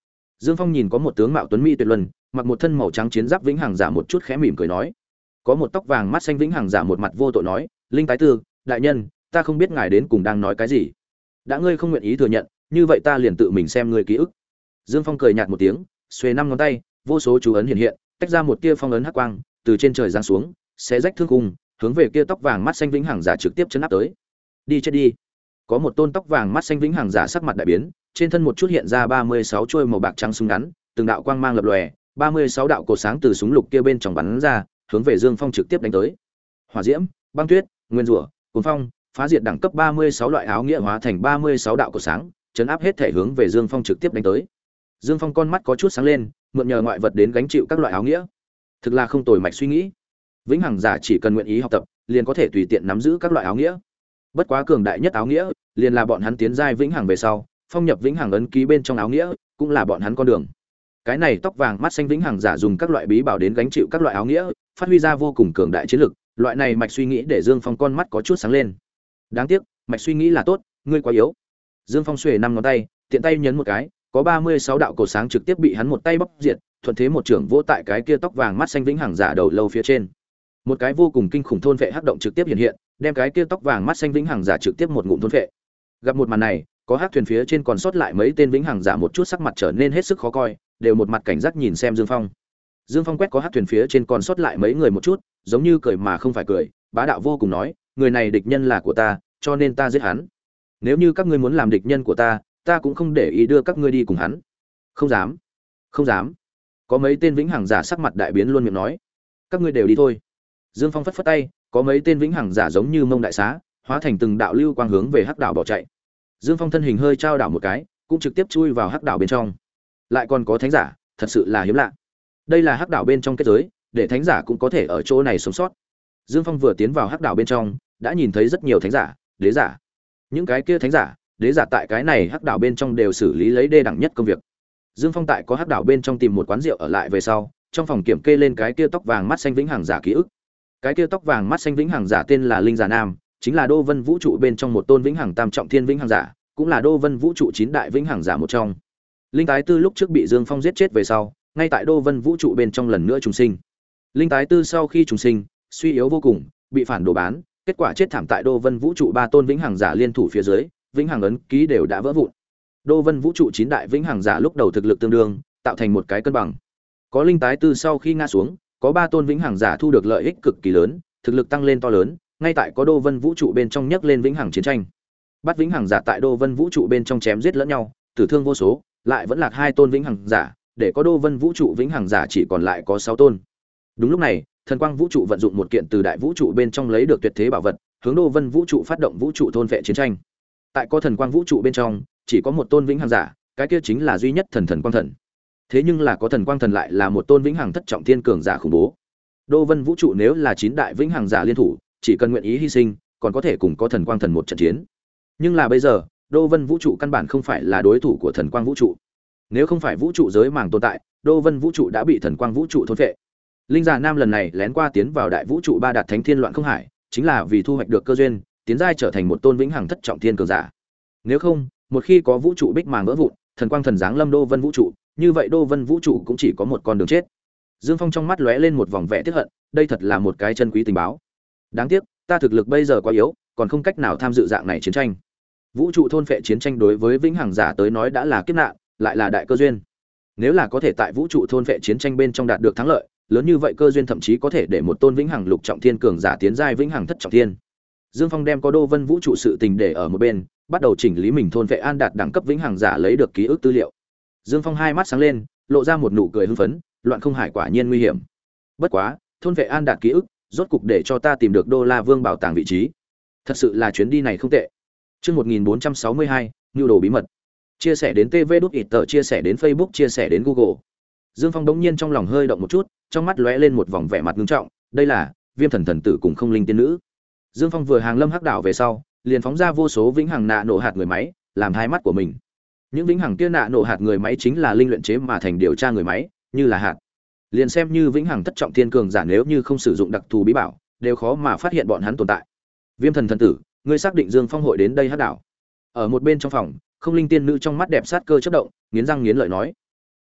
Dương Phong nhìn có một tướng mạo tuấn mỹ tuyệt luân, mặc một thân màu trắng chiến giáp vĩnh hằng giả một chút khẽ mỉm cười nói. Có một tóc vàng mắt xanh vĩnh hằng giả một mặt vô tội nói, "Linh tái tư, đại nhân, ta không biết ngài đến cùng đang nói cái gì. Đã ngươi không nguyện ý thừa nhận, như vậy ta liền tự mình xem ngươi ký ức." Dương Phong cười nhạt một tiếng, xuề năm ngón tay, vô số chú ấn hiện hiện, tách ra một tia phong ấn hắc quang, từ trên trời giáng xuống, xé rách thương khung, hướng về kia tóc vàng mắt xanh vĩnh hằng giả trực tiếp chấn áp tới. "Đi chết đi." Có một tôn tóc vàng mắt xanh vĩnh hằng giả sắc mặt đại biến, trên thân một chút hiện ra ba mươi sáu chuôi màu bạc trắng súng ngắn, từng đạo quang mang lập lòe, ba mươi sáu đạo cột sáng từ súng lục kia bên trong bắn ra, hướng về Dương Phong trực tiếp đánh tới. Hỏa diễm, băng tuyết, nguyên rủa, cuồng phong, phá diệt đẳng cấp ba mươi sáu loại áo nghĩa hóa thành ba mươi sáu đạo cột sáng, chấn áp hết thể hướng về Dương Phong trực tiếp đánh tới. Dương Phong con mắt có chút sáng lên, mượn nhờ ngoại vật đến gánh chịu các loại áo nghĩa. Thực là không tồi mạch suy nghĩ. Vĩnh hằng giả chỉ cần nguyện ý học tập, liền có thể tùy tiện nắm giữ các loại áo nghĩa. Bất quá cường đại nhất áo nghĩa, liền là bọn hắn tiến giai vĩnh hằng về sau, phong nhập vĩnh hằng ấn ký bên trong áo nghĩa, cũng là bọn hắn con đường. Cái này tóc vàng mắt xanh vĩnh hằng giả dùng các loại bí bảo đến gánh chịu các loại áo nghĩa, phát huy ra vô cùng cường đại chiến lực, loại này mạch suy nghĩ để Dương Phong con mắt có chút sáng lên. Đáng tiếc, mạch suy nghĩ là tốt, ngươi quá yếu. Dương Phong xuề năm ngón tay, tiện tay nhấn một cái, có ba mươi sáu đạo cổ sáng trực tiếp bị hắn một tay bóc diệt, thuận thế một trưởng vỗ tại cái kia tóc vàng mắt xanh vĩnh hằng giả đầu lâu phía trên. Một cái vô cùng kinh khủng thôn vệ hắc động trực tiếp hiện hiện, đem cái kia tóc vàng mắt xanh vĩnh hằng giả trực tiếp một ngụm thôn vệ. Gặp một màn này, có hắc thuyền phía trên còn sót lại mấy tên vĩnh hằng giả một chút sắc mặt trở nên hết sức khó coi, đều một mặt cảnh giác nhìn xem Dương Phong. Dương Phong quét có hắc thuyền phía trên còn sót lại mấy người một chút, giống như cười mà không phải cười, bá đạo vô cùng nói, người này địch nhân là của ta, cho nên ta giết hắn. Nếu như các ngươi muốn làm địch nhân của ta, ta cũng không để ý đưa các ngươi đi cùng hắn. Không dám, không dám. Có mấy tên vĩnh hằng giả sắc mặt đại biến luôn miệng nói, các ngươi đều đi thôi. Dương Phong phất phất tay, có mấy tên vĩnh hằng giả giống như mông đại xá, hóa thành từng đạo lưu quang hướng về hắc đảo bỏ chạy. Dương Phong thân hình hơi trao đảo một cái, cũng trực tiếp chui vào hắc đảo bên trong. Lại còn có thánh giả, thật sự là hiếm lạ. Đây là hắc đảo bên trong kết giới, để thánh giả cũng có thể ở chỗ này sống sót. Dương Phong vừa tiến vào hắc đảo bên trong, đã nhìn thấy rất nhiều thánh giả, đế giả. Những cái kia thánh giả, đế giả tại cái này hắc đảo bên trong đều xử lý lấy đê đẳng nhất công việc. Dương Phong tại có hắc đảo bên trong tìm một quán rượu ở lại về sau, trong phòng kiểm kê lên cái kia tóc vàng mắt xanh vĩnh hằng giả ký ức. Cái kia tóc vàng mắt xanh vĩnh hằng giả tên là Linh Giả Nam, chính là Đô Vân Vũ trụ bên trong một tôn vĩnh hằng tam trọng thiên vĩnh hằng giả, cũng là Đô Vân Vũ trụ chín đại vĩnh hằng giả một trong. Linh Tái Tư lúc trước bị Dương Phong giết chết về sau, ngay tại Đô Vân Vũ trụ bên trong lần nữa trùng sinh. Linh Tái Tư sau khi trùng sinh, suy yếu vô cùng, bị phản đồ bán, kết quả chết thảm tại Đô Vân Vũ trụ ba tôn vĩnh hằng giả liên thủ phía dưới, vĩnh hằng ấn ký đều đã vỡ vụn. Đô Vân Vũ trụ chín đại vĩnh hằng giả lúc đầu thực lực tương đương, tạo thành một cái cân bằng. Có Linh Tái Tư sau khi ngã xuống, có ba tôn vĩnh hằng giả thu được lợi ích cực kỳ lớn, thực lực tăng lên to lớn, ngay tại có Đô Vân Vũ trụ bên trong nhấc lên vĩnh hằng chiến tranh. Bắt vĩnh hằng giả tại Đô Vân Vũ trụ bên trong chém giết lẫn nhau, tử thương vô số, lại vẫn lạc hai tôn vĩnh hằng giả, để có Đô Vân Vũ trụ vĩnh hằng giả chỉ còn lại có sáu tôn. Đúng lúc này, Thần Quang Vũ trụ vận dụng một kiện từ đại vũ trụ bên trong lấy được tuyệt thế bảo vật, hướng Đô Vân Vũ trụ phát động vũ trụ thôn vệ chiến tranh. Tại có Thần Quang Vũ trụ bên trong, chỉ có một tôn vĩnh hằng giả, cái kia chính là duy nhất thần thần quang thần. Thế nhưng là có Thần Quang thần lại là một tôn vĩnh hằng thất trọng thiên cường giả khủng bố. Đô Vân Vũ trụ nếu là chín đại vĩnh hằng giả liên thủ, chỉ cần nguyện ý hy sinh, còn có thể cùng có Thần Quang thần một trận chiến. Nhưng là bây giờ, Đô Vân Vũ trụ căn bản không phải là đối thủ của Thần Quang Vũ trụ. Nếu không phải vũ trụ giới màng tồn tại, Đô Vân Vũ trụ đã bị Thần Quang Vũ trụ thôn phệ. Linh Giả Nam lần này lén qua tiến vào đại vũ trụ ba đạt thánh thiên loạn không hải, chính là vì thu hoạch được cơ duyên, tiến giai trở thành một tôn vĩnh hằng thất trọng thiên cường giả. Nếu không, một khi có vũ trụ bích màng vỡ vụn, Thần Quang thần giáng lâm Đô Vân Vũ trụ, như vậy Đô Vân Vũ trụ cũng chỉ có một con đường chết. Dương Phong trong mắt lóe lên một vòng vẻ tiếc hận, đây thật là một cái chân quý tình báo. Đáng tiếc, ta thực lực bây giờ quá yếu, còn không cách nào tham dự dạng này chiến tranh. Vũ trụ thôn phệ chiến tranh đối với vĩnh hằng giả tới nói đã là kiếp nạn, lại là đại cơ duyên. Nếu là có thể tại vũ trụ thôn phệ chiến tranh bên trong đạt được thắng lợi, lớn như vậy cơ duyên thậm chí có thể để một tôn vĩnh hằng lục trọng thiên cường giả tiến giai vĩnh hằng thất trọng thiên. Dương Phong đem có Đô Vân Vũ trụ sự tình để ở một bên, bắt đầu chỉnh lý mình thôn phệ an đạt đẳng cấp vĩnh hằng giả lấy được ký ức tư liệu. Dương Phong hai mắt sáng lên, lộ ra một nụ cười hưng phấn, loạn không hải quả nhiên nguy hiểm. Bất quá, thôn phệ an đạt ký ức, rốt cục để cho ta tìm được Đô La Vương bảo tàng vị trí. Thật sự là chuyến đi này không tệ. Chương một nghìn bốn trăm sáu mươi hai, nhu đồ bí mật. Chia sẻ đến tê vê đút ít tờ, chia sẻ đến Facebook, chia sẻ đến Google. Dương Phong đống nhiên trong lòng hơi động một chút, trong mắt lóe lên một vòng vẻ mặt nghiêm trọng, đây là Viêm Thần thần tử cùng Không Linh tiên nữ. Dương Phong vừa hàng lâm hắc đảo về sau, liền phóng ra vô số vĩnh hằng nạ nổ hạt người máy, làm hai mắt của mình. Những vĩnh hằng kia nạ nổ hạt người máy chính là linh luyện chế mà thành điều tra người máy, như là hạt. Liền xem như vĩnh hằng thất trọng thiên cường giả nếu như không sử dụng đặc thù bí bảo, đều khó mà phát hiện bọn hắn tồn tại. Viêm Thần thần tử, ngươi xác định Dương Phong hội đến đây hắc đảo? Ở một bên trong phòng, Không Linh tiên nữ trong mắt đẹp sát cơ chớp động, nghiến răng nghiến lợi nói: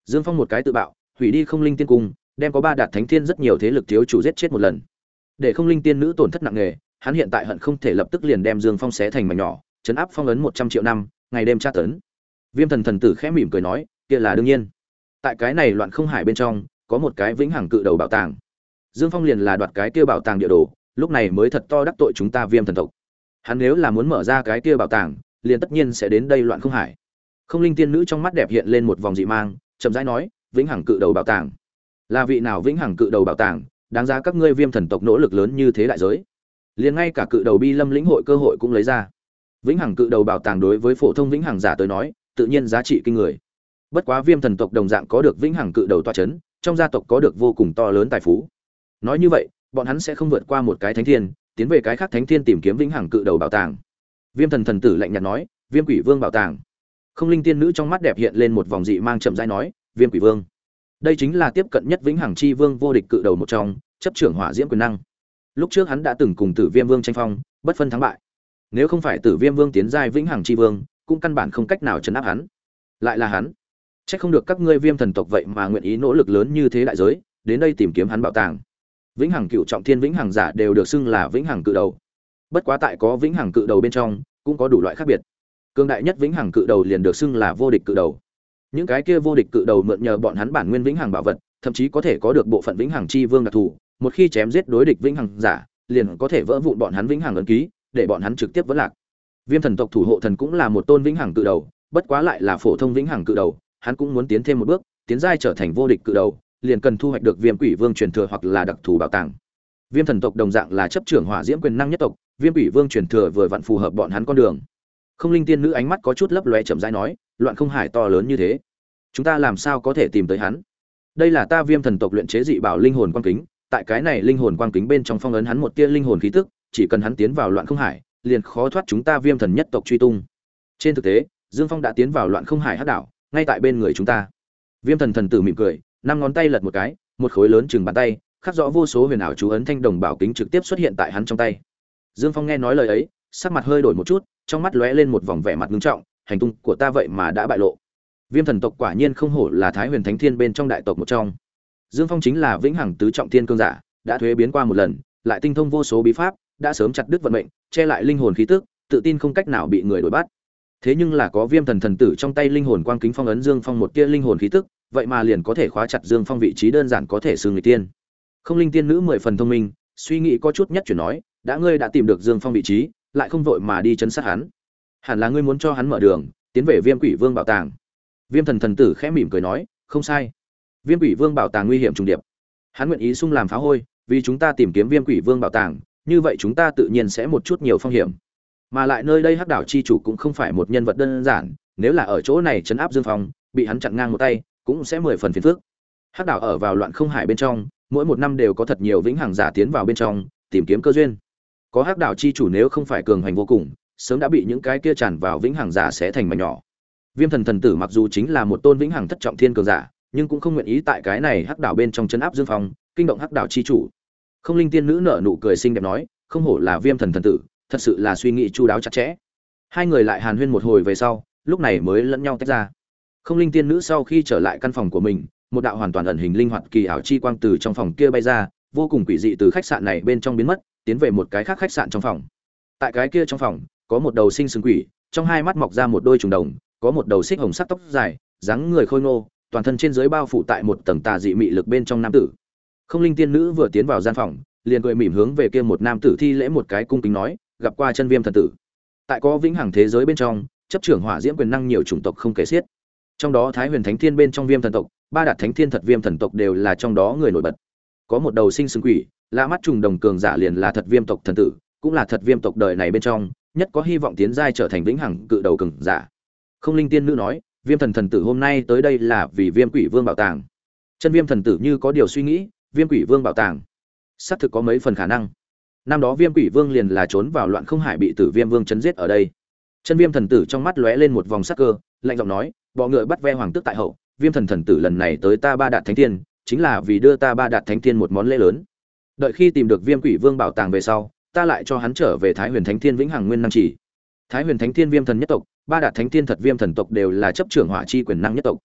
Dương Phong một cái tự bạo, hủy đi Không Linh Tiên Cung, đem có ba đạt thánh thiên rất nhiều thế lực thiếu chủ giết chết một lần. Để Không Linh Tiên nữ tổn thất nặng nề, hắn hiện tại hận không thể lập tức liền đem Dương Phong xé thành mảnh nhỏ, chấn áp phong ấn một trăm triệu năm, ngày đêm tra tấn. Viêm Thần thần tử khẽ mỉm cười nói, kia là đương nhiên. Tại cái này loạn không hải bên trong, có một cái vĩnh hằng cự đầu bảo tàng. Dương Phong liền là đoạt cái kia bảo tàng địa đồ, lúc này mới thật to đắc tội chúng ta Viêm thần tộc. Hắn nếu là muốn mở ra cái kia bảo tàng, liền tất nhiên sẽ đến đây loạn không hải. Không Linh tiên nữ trong mắt đẹp hiện lên một vòng dị mang, chậm rãi nói, vĩnh hằng cự đầu bảo tàng. Là vị nào vĩnh hằng cự đầu bảo tàng, đáng giá các ngươi Viêm thần tộc nỗ lực lớn như thế đại giới. Liền ngay cả cự đầu bi lâm lĩnh hội cơ hội cũng lấy ra. Vĩnh hằng cự đầu bảo tàng đối với phổ thông vĩnh hằng giả tới nói, tự nhiên giá trị kinh người. Bất quá Viêm thần tộc đồng dạng có được vĩnh hằng cự đầu tọa chấn, trong gia tộc có được vô cùng to lớn tài phú. Nói như vậy, bọn hắn sẽ không vượt qua một cái thánh thiên, tiến về cái khác thánh thiên tìm kiếm vĩnh hằng cự đầu bảo tàng. Viêm thần thần tử lạnh nhạt nói, Viêm Quỷ Vương bảo tàng. Không Linh tiên nữ trong mắt đẹp hiện lên một vòng dị mang, chậm rãi nói, Viêm Quỷ Vương. Đây chính là tiếp cận nhất vĩnh hằng chi vương vô địch cự đầu một trong, chấp trưởng hỏa diễm quyền năng. Lúc trước hắn đã từng cùng Tử Viêm Vương tranh phong, bất phân thắng bại. Nếu không phải Tử Viêm Vương tiến giai vĩnh hằng chi vương, cũng căn bản không cách nào trấn áp hắn. Lại là hắn. Chắc không được các ngươi Viêm thần tộc vậy mà nguyện ý nỗ lực lớn như thế đại giới, đến đây tìm kiếm hắn bảo tàng. Vĩnh hằng cựu trọng thiên vĩnh hằng giả đều được xưng là vĩnh hằng cự đầu. Bất quá tại có vĩnh hằng cự đầu bên trong, cũng có đủ loại khác biệt. Cương đại nhất vĩnh hằng cự đầu liền được xưng là vô địch cự đầu. Những cái kia vô địch cự đầu mượn nhờ bọn hắn bản nguyên vĩnh hằng bảo vật, thậm chí có thể có được bộ phận vĩnh hằng chi vương đặc thù, một khi chém giết đối địch vĩnh hằng giả, liền có thể vỡ vụn bọn hắn vĩnh hằng ấn ký, để bọn hắn trực tiếp vỡ lạc. Viêm thần tộc thủ hộ thần cũng là một tôn vĩnh hằng cự đầu, bất quá lại là phổ thông vĩnh hằng cự đầu, hắn cũng muốn tiến thêm một bước, tiến giai trở thành vô địch cự đầu, liền cần thu hoạch được Viêm Quỷ Vương truyền thừa hoặc là đặc thù bảo tàng. Viêm thần tộc đồng dạng là chấp trưởng hỏa diễm quyền năng nhất tộc, Viêm Quỷ Vương truyền thừa vừa vặn phù hợp bọn hắn con đường. Không Linh tiên nữ ánh mắt có chút lấp lóe, chậm rãi nói, loạn không hải to lớn như thế, chúng ta làm sao có thể tìm tới hắn? Đây là ta Viêm thần tộc luyện chế dị bảo linh hồn quang kính, tại cái này linh hồn quang kính bên trong phong ấn hắn một tia linh hồn khí tức, chỉ cần hắn tiến vào loạn không hải, liền khó thoát chúng ta Viêm thần nhất tộc truy tung. Trên thực tế, Dương Phong đã tiến vào loạn không hải hắc đảo, ngay tại bên người chúng ta. Viêm thần thần tử mỉm cười, năm ngón tay lật một cái, một khối lớn chừng bàn tay, khắc rõ vô số huyền ảo chú ấn thanh đồng bảo kính trực tiếp xuất hiện tại hắn trong tay. Dương Phong nghe nói lời ấy, sắc mặt hơi đổi một chút, trong mắt lóe lên một vòng vẻ mặt nghiêm trọng, hành tung của ta vậy mà đã bại lộ. Viêm thần tộc quả nhiên không hổ là Thái Huyền Thánh Thiên bên trong đại tộc một trong. Dương Phong chính là vĩnh hằng tứ trọng thiên cương giả, đã thuế biến qua một lần, lại tinh thông vô số bí pháp, đã sớm chặt đứt vận mệnh, che lại linh hồn khí tức, tự tin không cách nào bị người đuổi bắt. Thế nhưng là có Viêm thần thần tử trong tay linh hồn quang kính phong ấn Dương Phong một tia linh hồn khí tức, vậy mà liền có thể khóa chặt Dương Phong vị trí, đơn giản có thể xưng người tiên. Không Linh tiên nữ mười phần thông minh, suy nghĩ có chút nhất chuyển nói, đã ngươi đã tìm được Dương Phong vị trí, lại không vội mà đi chấn sát hắn, hẳn là ngươi muốn cho hắn mở đường, tiến về Viêm Quỷ Vương bảo tàng. Viêm thần thần tử khẽ mỉm cười nói, không sai. Viêm Quỷ Vương bảo tàng nguy hiểm trùng điệp, hắn nguyện ý sung làm phá hôi, vì chúng ta tìm kiếm Viêm Quỷ Vương bảo tàng, như vậy chúng ta tự nhiên sẽ một chút nhiều phong hiểm. Mà lại nơi đây Hắc đảo chi chủ cũng không phải một nhân vật đơn giản, nếu là ở chỗ này trấn áp Dương Phong, bị hắn chặn ngang một tay, cũng sẽ mười phần phiền phức. Hắc đảo ở vào loạn không hải bên trong, mỗi một năm đều có thật nhiều vĩnh hằng giả tiến vào bên trong, tìm kiếm cơ duyên. Có Hắc đảo chi chủ nếu không phải cường hành vô cùng, sớm đã bị những cái kia tràn vào vĩnh hằng giả xé thành mảnh nhỏ. Viêm thần thần tử mặc dù chính là một tôn vĩnh hằng thất trọng thiên cường giả, nhưng cũng không nguyện ý tại cái này Hắc đảo bên trong trấn áp Dương Phong, kinh động Hắc đảo chi chủ. Không Linh tiên nữ nở nụ cười xinh đẹp nói, không hổ là Viêm thần thần tử, thật sự là suy nghĩ chu đáo chặt chẽ. Hai người lại hàn huyên một hồi về sau, lúc này mới lẫn nhau tách ra. Không Linh tiên nữ sau khi trở lại căn phòng của mình, một đạo hoàn toàn ẩn hình linh hoạt kỳ ảo chi quang từ trong phòng kia bay ra, vô cùng quỷ dị từ khách sạn này bên trong biến mất, tiến về một cái khác khách sạn trong phòng. Tại cái kia trong phòng, có một đầu sinh sừng quỷ, trong hai mắt mọc ra một đôi trùng đồng, có một đầu xích hồng sắc tóc dài, dáng người khôi ngô, toàn thân trên dưới bao phủ tại một tầng tà dị mị lực bên trong nam tử. Không Linh tiên nữ vừa tiến vào gian phòng, liền cười mỉm hướng về kia một nam tử thi lễ một cái, cung kính nói, gặp qua chân Viêm thần tử. Tại có vĩnh hằng thế giới bên trong, chấp trưởng hỏa diễm quyền năng nhiều chủng tộc không kể xiết. Trong đó Thái Huyền Thánh Thiên bên trong Viêm thần tộc, ba đạt Thánh Thiên thật Viêm thần tộc đều là trong đó người nổi bật. Có một đầu sinh sừng quỷ, lạ mắt trùng đồng cường giả liền là thật Viêm tộc thần tử, cũng là thật Viêm tộc đời này bên trong nhất có hy vọng tiến giai trở thành vĩnh hằng cự đầu cường giả. Không Linh tiên nữ nói, Viêm thần thần tử hôm nay tới đây là vì Viêm Quỷ Vương bảo tàng. Chân Viêm thần tử như có điều suy nghĩ, Viêm Quỷ Vương bảo tàng, xác thực có mấy phần khả năng. Năm đó Viêm Quỷ Vương liền là trốn vào loạn không hải bị Tử Viêm Vương chấn giết ở đây. Chân Viêm thần tử trong mắt lóe lên một vòng sắc cơ, lạnh giọng nói, bọ ngựa bắt ve hoàng tước tại hậu, Viêm thần thần tử lần này tới ta ba đạt thánh thiên, chính là vì đưa ta ba đạt thánh thiên một món lễ lớn. Đợi khi tìm được Viêm Quỷ Vương bảo tàng về sau, ta lại cho hắn trở về Thái Huyền Thánh Thiên vĩnh hằng nguyên năng chỉ. Thái Huyền Thánh Thiên Viêm thần nhất tộc, ba đạt thánh thiên thật Viêm thần tộc đều là chấp trưởng hỏa chi quyền năng nhất tộc.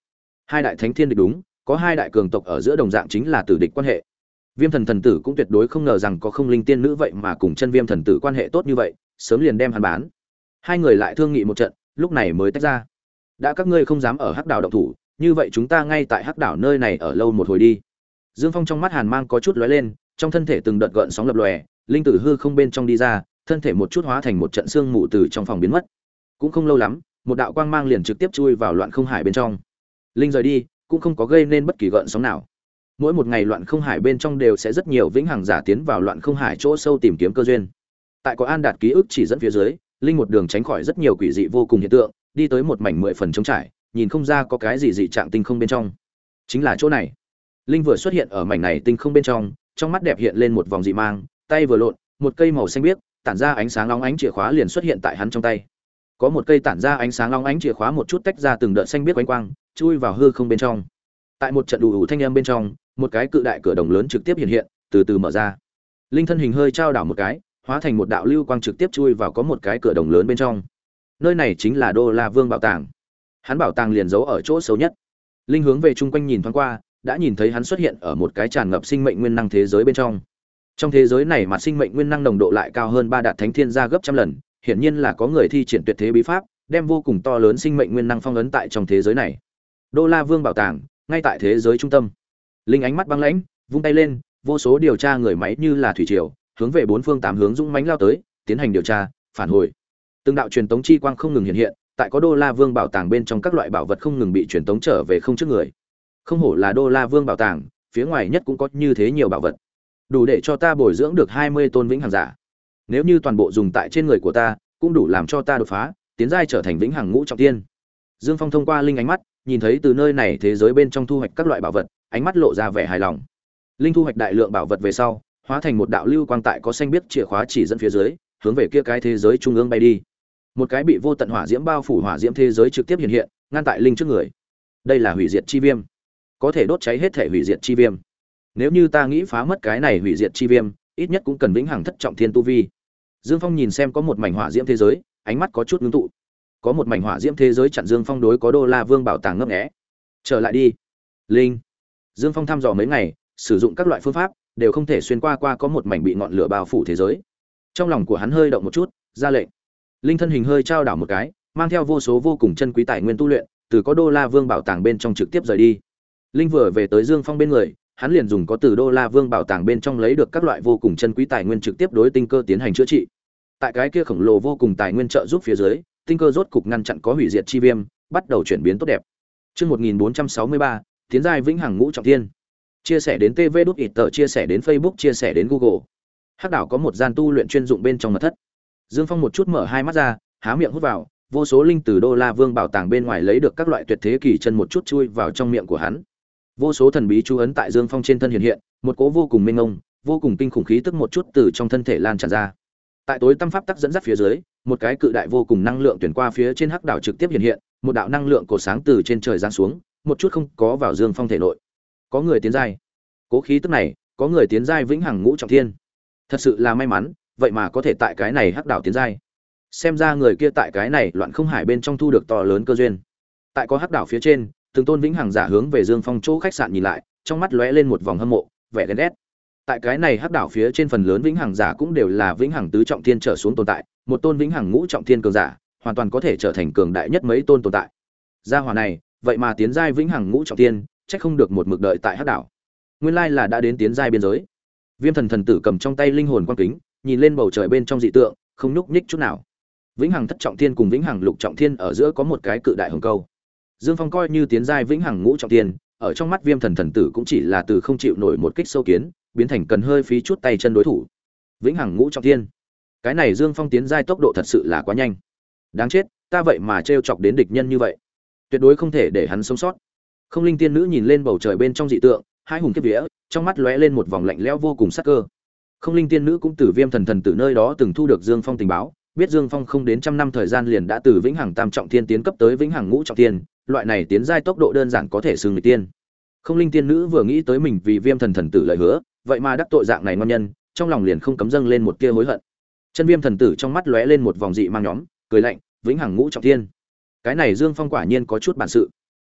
Hai đại thánh thiên địch đúng, có hai đại cường tộc ở giữa đồng dạng chính là tử địch quan hệ. Viêm thần thần tử cũng tuyệt đối không ngờ rằng có không linh tiên nữ vậy mà cùng chân viêm thần tử quan hệ tốt như vậy, sớm liền đem hắn bán. Hai người lại thương nghị một trận, lúc này mới tách ra. Đã các ngươi không dám ở Hắc đảo động thủ, như vậy chúng ta ngay tại Hắc đảo nơi này ở lâu một hồi đi. Dương Phong trong mắt hàn mang có chút lóe lên, trong thân thể từng đợt gợn sóng lập lòe, linh tử hư không bên trong đi ra, thân thể một chút hóa thành một trận xương mù từ trong phòng biến mất. Cũng không lâu lắm, một đạo quang mang liền trực tiếp chui vào loạn không hải bên trong. Linh rời đi, cũng không có gây nên bất kỳ gợn sóng nào. Mỗi một ngày loạn không hải bên trong đều sẽ rất nhiều vĩnh hằng giả tiến vào loạn không hải chỗ sâu tìm kiếm cơ duyên. Tại có An Đạt ký ức chỉ dẫn phía dưới, linh một đường tránh khỏi rất nhiều quỷ dị vô cùng hiện tượng, đi tới một mảnh mười phần trống trải, nhìn không ra có cái gì dị trạng tinh không bên trong. Chính là chỗ này. Linh vừa xuất hiện ở mảnh này tinh không bên trong, trong mắt đẹp hiện lên một vòng dị mang, tay vừa lộn, một cây màu xanh biếc, tản ra ánh sáng long ánh chìa khóa liền xuất hiện tại hắn trong tay. Có một cây tản ra ánh sáng long ánh chìa khóa một chút tách ra từng đợt xanh biếc quanh quang, chui vào hư không bên trong. Tại một trận đủ ủ thanh âm bên trong, một cái cự đại cửa đồng lớn trực tiếp hiện hiện, từ từ mở ra. Linh thân hình hơi trao đảo một cái, hóa thành một đạo lưu quang trực tiếp chui vào có một cái cửa đồng lớn bên trong. Nơi này chính là Đô La Vương bảo tàng. Hắn bảo tàng liền giấu ở chỗ xấu nhất. Linh hướng về chung quanh nhìn thoáng qua, đã nhìn thấy hắn xuất hiện ở một cái tràn ngập sinh mệnh nguyên năng thế giới bên trong. Trong thế giới này mà sinh mệnh nguyên năng nồng độ lại cao hơn ba đạt thánh thiên gia gấp trăm lần, hiển nhiên là có người thi triển tuyệt thế bí pháp, đem vô cùng to lớn sinh mệnh nguyên năng phong ấn tại trong thế giới này. Đô La Vương bảo tàng, ngay tại thế giới trung tâm. Linh ánh mắt băng lãnh, vung tay lên, vô số điều tra người máy như là thủy triều, hướng về bốn phương tám hướng dũng mãnh lao tới, tiến hành điều tra, phản hồi. Từng đạo truyền tống chi quang không ngừng hiện hiện, tại có Đô La Vương bảo tàng bên trong các loại bảo vật không ngừng bị truyền tống trở về không trước người. Không hổ là Đô La Vương bảo tàng, phía ngoài nhất cũng có như thế nhiều bảo vật, đủ để cho ta bồi dưỡng được hai mươi tôn vĩnh hằng giả. Nếu như toàn bộ dùng tại trên người của ta, cũng đủ làm cho ta đột phá, tiến giai trở thành vĩnh hằng ngũ trọng tiên. Dương Phong thông qua linh ánh mắt, nhìn thấy từ nơi này thế giới bên trong thu hoạch các loại bảo vật, ánh mắt lộ ra vẻ hài lòng. Linh thu hoạch đại lượng bảo vật về sau, hóa thành một đạo lưu quang tại có xanh biết chìa khóa chỉ dẫn phía dưới, hướng về kia cái thế giới trung ương bay đi. Một cái bị vô tận hỏa diễm bao phủ hỏa diễm thế giới trực tiếp hiện hiện, ngăn tại linh trước người. Đây là hủy diệt chi viêm, có thể đốt cháy hết thể hủy diệt chi viêm. Nếu như ta nghĩ phá mất cái này hủy diệt chi viêm, ít nhất cũng cần vĩnh hằng thất trọng thiên tu vi. Dương Phong nhìn xem có một mảnh hỏa diễm thế giới, ánh mắt có chút ngưng tụ. Có một mảnh hỏa diễm thế giới chặn Dương Phong đối có Đô La Vương bảo tàng ngấp nghé. Trở lại đi, Linh. Dương Phong thăm dò mấy ngày, sử dụng các loại phương pháp, đều không thể xuyên qua qua có một mảnh bị ngọn lửa bao phủ thế giới. Trong lòng của hắn hơi động một chút, ra lệnh. Linh thân hình hơi trao đảo một cái, mang theo vô số vô cùng chân quý tài nguyên tu luyện, từ có Đô La Vương bảo tàng bên trong trực tiếp rời đi. Linh vừa về tới Dương Phong bên người, hắn liền dùng có từ Đô La Vương bảo tàng bên trong lấy được các loại vô cùng chân quý tài nguyên trực tiếp đối tinh cơ tiến hành chữa trị. Tại cái kia khổng lồ vô cùng tài nguyên trợ giúp phía dưới, tinh cơ rốt cục ngăn chặn có hủy diệt chi viêm, bắt đầu chuyển biến tốt đẹp. Chương một nghìn bốn trăm sáu mươi ba, tiến giai vĩnh hằng ngũ trọng thiên. Chia sẻ đến tê vê đút ít tờ, chia sẻ đến Facebook, chia sẻ đến Google. Hắc đảo có một gian tu luyện chuyên dụng bên trong mật thất. Dương Phong một chút mở hai mắt ra, há miệng hút vào, vô số linh từ Đô La Vương bảo tàng bên ngoài lấy được các loại tuyệt thế kỳ chân một chút chui vào trong miệng của hắn. Vô số thần bí chú ấn tại Dương Phong trên thân hiện hiện, một cỗ vô cùng mênh mông, vô cùng kinh khủng khí tức một chút từ trong thân thể lan tràn ra. Tại tối tâm pháp tắc dẫn dắt phía dưới, một cái cự đại vô cùng năng lượng tuyển qua phía trên hắc đảo trực tiếp hiện hiện, một đạo năng lượng cổ sáng từ trên trời giáng xuống, một chút không có vào Dương Phong thể nội. Có người tiến giai. Cố khí tức này, có người tiến giai vĩnh hằng ngũ trọng thiên. Thật sự là may mắn, vậy mà có thể tại cái này hắc đảo tiến giai. Xem ra người kia tại cái này loạn không hải bên trong thu được to lớn cơ duyên. Tại có hắc đảo phía trên, từng tôn vĩnh hằng giả hướng về Dương Phong chỗ khách sạn nhìn lại, trong mắt lóe lên một vòng hâm mộ, vẻ ghen ghét. Tại cái này hắc đảo phía trên phần lớn vĩnh hằng giả cũng đều là vĩnh hằng tứ trọng thiên trở xuống tồn tại, một tôn vĩnh hằng ngũ trọng thiên cường giả, hoàn toàn có thể trở thành cường đại nhất mấy tôn tồn tại. Gia hỏa này, vậy mà tiến giai vĩnh hằng ngũ trọng thiên, chắc không được một mực đợi tại hắc đảo. Nguyên lai là đã đến tiến giai biên giới. Viêm thần thần tử cầm trong tay linh hồn quang kính, nhìn lên bầu trời bên trong dị tượng, không nhúc nhích chút nào. Vĩnh hằng thất trọng thiên cùng vĩnh hằng lục trọng thiên ở giữa có một cái cự đại hồng câu. Dương Phong coi như tiến giai vĩnh hằng ngũ trọng thiên, ở trong mắt Viêm thần thần tử cũng chỉ là từ không chịu nổi một kích sâu kiến, biến thành cần hơi phí chút tay chân đối thủ. Vĩnh hằng ngũ trọng thiên, cái này Dương Phong tiến giai tốc độ thật sự là quá nhanh. Đáng chết, ta vậy mà trêu chọc đến địch nhân như vậy, tuyệt đối không thể để hắn sống sót. Không linh tiên nữ nhìn lên bầu trời bên trong dị tượng, hai hùng kiếp vía, trong mắt lóe lên một vòng lạnh lẽo vô cùng sắc cơ. Không linh tiên nữ cũng từ Viêm thần thần tử nơi đó từng thu được Dương Phong tình báo, biết Dương Phong không đến trăm năm thời gian liền đã từ vĩnh hằng tam trọng thiên tiến cấp tới vĩnh hằng ngũ trọng thiên, loại này tiến giai tốc độ đơn giản có thể xưng người tiên. Không linh tiên nữ vừa nghĩ tới mình vì Viêm thần thần tử lời hứa, vậy mà đắc tội dạng này ngon nhân, trong lòng liền không cấm dâng lên một tia hối hận. Chân Viêm thần tử trong mắt lóe lên một vòng dị mang nhóm, cười lạnh, vĩnh hằng ngũ trọng thiên. Cái này Dương Phong quả nhiên có chút bản sự.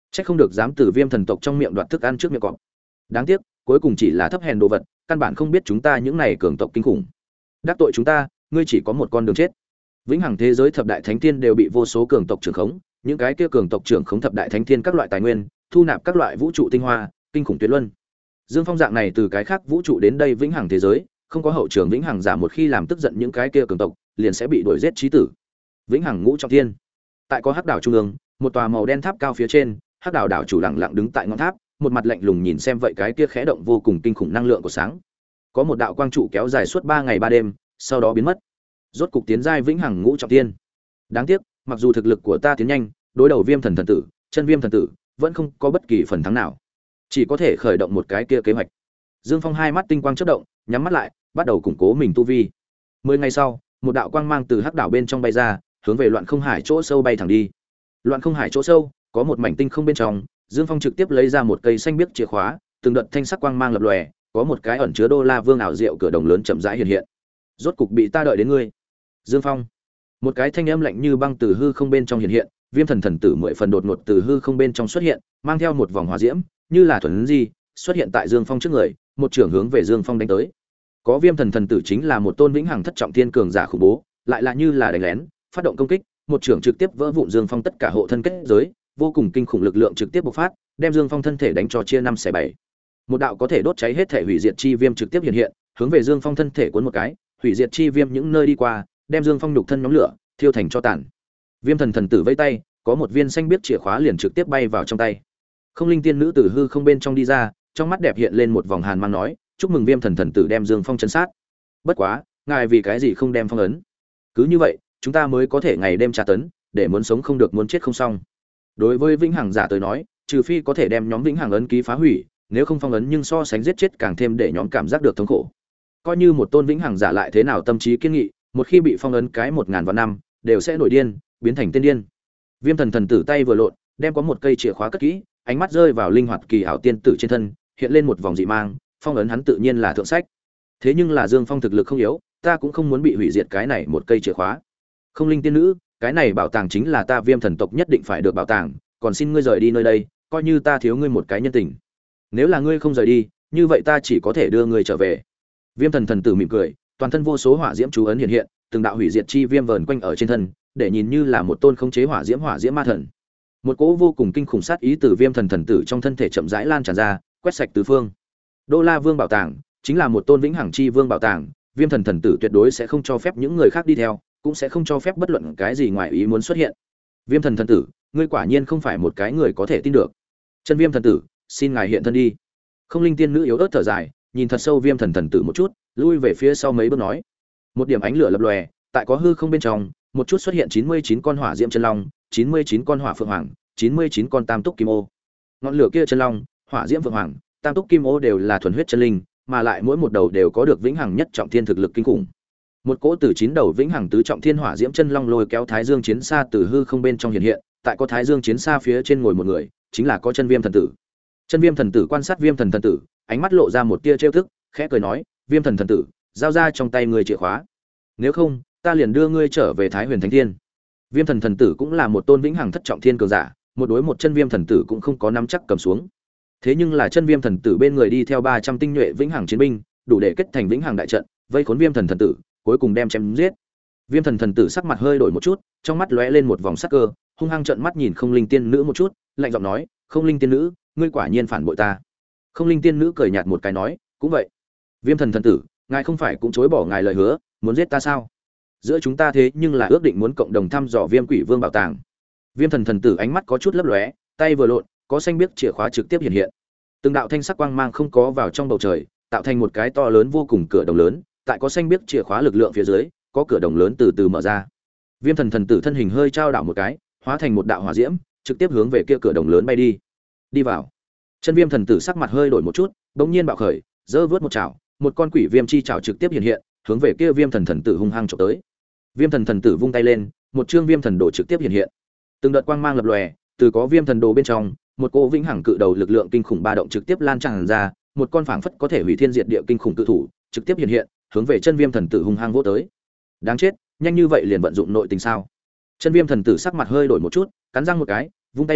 Chắc không được dám từ Viêm thần tộc trong miệng đoạt thức ăn trước miệng cọp. Đáng tiếc, cuối cùng chỉ là thấp hèn đồ vật, căn bản không biết chúng ta những này cường tộc kinh khủng. Đắc tội chúng ta, ngươi chỉ có một con đường chết. Vĩnh hằng thế giới thập đại thánh thiên đều bị vô số cường tộc trưởng khống, những cái kia cường tộc trưởng khống thập đại thánh thiên các loại tài nguyên, thu nạp các loại vũ trụ tinh hoa, kinh khủng tuyệt luân. Dương Phong dạng này từ cái khác vũ trụ đến đây vĩnh hằng thế giới, không có hậu trường vĩnh hằng giả một khi làm tức giận những cái kia cường tộc, liền sẽ bị đuổi giết chí tử. Vĩnh hằng ngũ trọng thiên. Tại có hắc đảo trung ương, một tòa màu đen tháp cao phía trên, hắc đảo đảo chủ lặng lặng đứng tại ngọn tháp, một mặt lạnh lùng nhìn xem vậy cái kia khẽ động vô cùng kinh khủng năng lượng của sáng. Có một đạo quang trụ kéo dài suốt ba ngày ba đêm, sau đó biến mất. Rốt cục tiến giai vĩnh hằng ngũ trọng thiên. Đáng tiếc, mặc dù thực lực của ta tiến nhanh, đối đầu Viêm thần thần tử, chân Viêm thần tử, vẫn không có bất kỳ phần thắng nào. Chỉ có thể khởi động một cái kia kế hoạch. Dương Phong hai mắt tinh quang chớp động, nhắm mắt lại, bắt đầu củng cố mình tu vi. Mười ngày sau, một đạo quang mang từ hắc đảo bên trong bay ra, hướng về Loạn Không Hải chỗ sâu bay thẳng đi. Loạn Không Hải chỗ sâu, có một mảnh tinh không bên trong, Dương Phong trực tiếp lấy ra một cây xanh biếc chìa khóa, từng đợt thanh sắc quang mang lập lòe, có một cái ẩn chứa đô la vương ảo diệu cửa đồng lớn chậm rãi hiện hiện. Rốt cục bị ta đợi đến ngươi. Dương Phong. Một cái thanh âm lạnh như băng từ hư không bên trong hiện hiện, Viêm thần thần tử mười phần đột ngột từ hư không bên trong xuất hiện, mang theo một vòng hỏa diễm, như là thuần di, xuất hiện tại Dương Phong trước người, một trường hướng về Dương Phong đánh tới. Có Viêm thần thần tử chính là một tôn vĩnh hằng thất trọng thiên cường giả khủng bố, lại là như là đánh lén, phát động công kích, một trường trực tiếp vỡ vụn Dương Phong tất cả hộ thân kết giới, vô cùng kinh khủng lực lượng trực tiếp bộc phát, đem Dương Phong thân thể đánh cho chia năm xẻ bảy. Một đạo có thể đốt cháy hết thể hủy diệt chi viêm trực tiếp hiện hiện, hướng về Dương Phong thân thể cuốn một cái, hủy diệt chi viêm những nơi đi qua, đem Dương Phong nhục thân nhóm lửa, thiêu thành cho tàn. Viêm thần thần tử vẫy tay, có một viên xanh biết chìa khóa liền trực tiếp bay vào trong tay. Không linh tiên nữ tử hư không bên trong đi ra, trong mắt đẹp hiện lên một vòng hàn mang nói, chúc mừng Viêm thần thần tử đem Dương Phong chấn sát. Bất quá, ngài vì cái gì không đem phong ấn? Cứ như vậy, chúng ta mới có thể ngày đêm tra tấn, để muốn sống không được muốn chết không xong. Đối với vĩnh hằng giả tới nói, trừ phi có thể đem nhóm vĩnh hằng ấn ký phá hủy, nếu không phong ấn nhưng so sánh giết chết càng thêm để nhóm cảm giác được thống khổ. Coi như một tôn vĩnh hằng giả lại thế nào tâm trí kiên nghị, một khi bị phong ấn cái một ngàn vạn năm, đều sẽ nổi điên, biến thành tên điên. Viêm thần thần tử tay vừa lộn, đem có một cây chìa khóa cất kỹ, ánh mắt rơi vào linh hoạt kỳ ảo tiên tử trên thân, hiện lên một vòng dị mang, phong ấn hắn tự nhiên là thượng sách. Thế nhưng là Dương Phong thực lực không yếu, ta cũng không muốn bị hủy diệt cái này một cây chìa khóa. Không linh tiên nữ, cái này bảo tàng chính là ta Viêm thần tộc nhất định phải được bảo tàng, còn xin ngươi rời đi nơi đây, coi như ta thiếu ngươi một cái nhân tình. Nếu là ngươi không rời đi, như vậy ta chỉ có thể đưa ngươi trở về. Viêm thần thần tử mỉm cười, toàn thân vô số hỏa diễm chú ấn hiện hiện, từng đạo hủy diệt chi viêm vờn quanh ở trên thân, để nhìn như là một tôn khống chế hỏa diễm hỏa diễm ma thần. Một cỗ vô cùng kinh khủng sát ý từ Viêm thần thần tử trong thân thể chậm rãi lan tràn ra, quét sạch tứ phương. Đô La Vương bảo tàng chính là một tôn vĩnh hằng chi vương bảo tàng, Viêm thần thần tử tuyệt đối sẽ không cho phép những người khác đi theo, cũng sẽ không cho phép bất luận cái gì ngoài ý muốn xuất hiện. Viêm thần thần tử, ngươi quả nhiên không phải một cái người có thể tin được. Chân Viêm thần tử, xin ngài hiện thân đi. Không linh tiên nữ yếu ớt thở dài, nhìn thật sâu Viêm thần thần tử một chút, lui về phía sau mấy bước nói. Một điểm ánh lửa lập lòe, tại có hư không bên trong, một chút xuất hiện chín mươi chín con hỏa diễm chân long, chín mươi chín con hỏa phượng hoàng, chín mươi chín con tam túc kim ô. Ngọn lửa kia chân long, hỏa diễm phượng hoàng, tam túc kim ô đều là thuần huyết chân linh, mà lại mỗi một đầu đều có được vĩnh hằng nhất trọng thiên thực lực kinh khủng. Một cỗ từ chín đầu vĩnh hằng tứ trọng thiên hỏa diễm chân long lôi kéo Thái Dương chiến xa từ hư không bên trong hiện hiện, tại có Thái Dương chiến xa phía trên ngồi một người, chính là có Chân Viêm thần tử. Chân Viêm thần tử quan sát Viêm thần thần tử, ánh mắt lộ ra một tia trêu tức, khẽ cười nói, "Viêm thần thần tử, giao ra trong tay ngươi chìa khóa. Nếu không, ta liền đưa ngươi trở về Thái Huyền Thánh Thiên." Viêm thần thần tử cũng là một tôn vĩnh hằng thất trọng thiên cường giả, một đối một Chân Viêm thần tử cũng không có nắm chắc cầm xuống. Thế nhưng là Chân Viêm thần tử bên người đi theo ba trăm tinh nhuệ vĩnh hằng chiến binh, đủ để kết thành vĩnh hằng đại trận, vây khốn Viêm thần thần tử, cuối cùng đem chém giết. Viêm thần thần tử sắc mặt hơi đổi một chút, trong mắt lóe lên một vòng sắc cơ, hung hăng trợn mắt nhìn Không Linh tiên nữ một chút, lạnh giọng nói, "Không Linh tiên nữ, ngươi quả nhiên phản bội ta." Không Linh tiên nữ cười nhạt một cái nói, "Cũng vậy. Viêm thần thần tử, ngài không phải cũng chối bỏ ngài lời hứa, muốn giết ta sao? Giữa chúng ta thế nhưng là ước định muốn cộng đồng thăm dò Viêm Quỷ Vương bảo tàng." Viêm thần thần tử ánh mắt có chút lấp lóe, tay vừa lộn, có xanh biếc chìa khóa trực tiếp hiện hiện. Từng đạo thanh sắc quang mang không có vào trong bầu trời, tạo thành một cái to lớn vô cùng cửa đồng lớn, tại có xanh biếc chìa khóa lực lượng phía dưới, có cửa đồng lớn từ từ mở ra. Viêm thần thần tử thân hình hơi trao đảo một cái, hóa thành một đạo hỏa diễm, trực tiếp hướng về kia cửa đồng lớn bay đi. Đi vào. Chân Viêm thần tử sắc mặt hơi đổi một chút, bỗng nhiên bạo khởi, giơ vớt một chảo, một con quỷ viêm chi chảo trực tiếp hiện hiện, hướng về kia Viêm thần thần tử hung hăng chụp tới. Viêm thần thần tử vung tay lên, một chương Viêm thần đồ trực tiếp hiện hiện. Từng đợt quang mang lập lòe, từ có Viêm thần đồ bên trong, một cỗ vĩnh hằng cự đầu lực lượng kinh khủng ba động trực tiếp lan tràn ra, một con phảng phất có thể hủy thiên diệt địa kinh khủng cự thủ, trực tiếp hiện hiện, hướng về Chân Viêm thần tử hung hăng vỗ tới. Đáng chết, nhanh như vậy liền vận dụng nội tình sao? Chân Viêm thần tử sắc mặt hơi đổi một chút, cắn răng một cái, vung tay lên,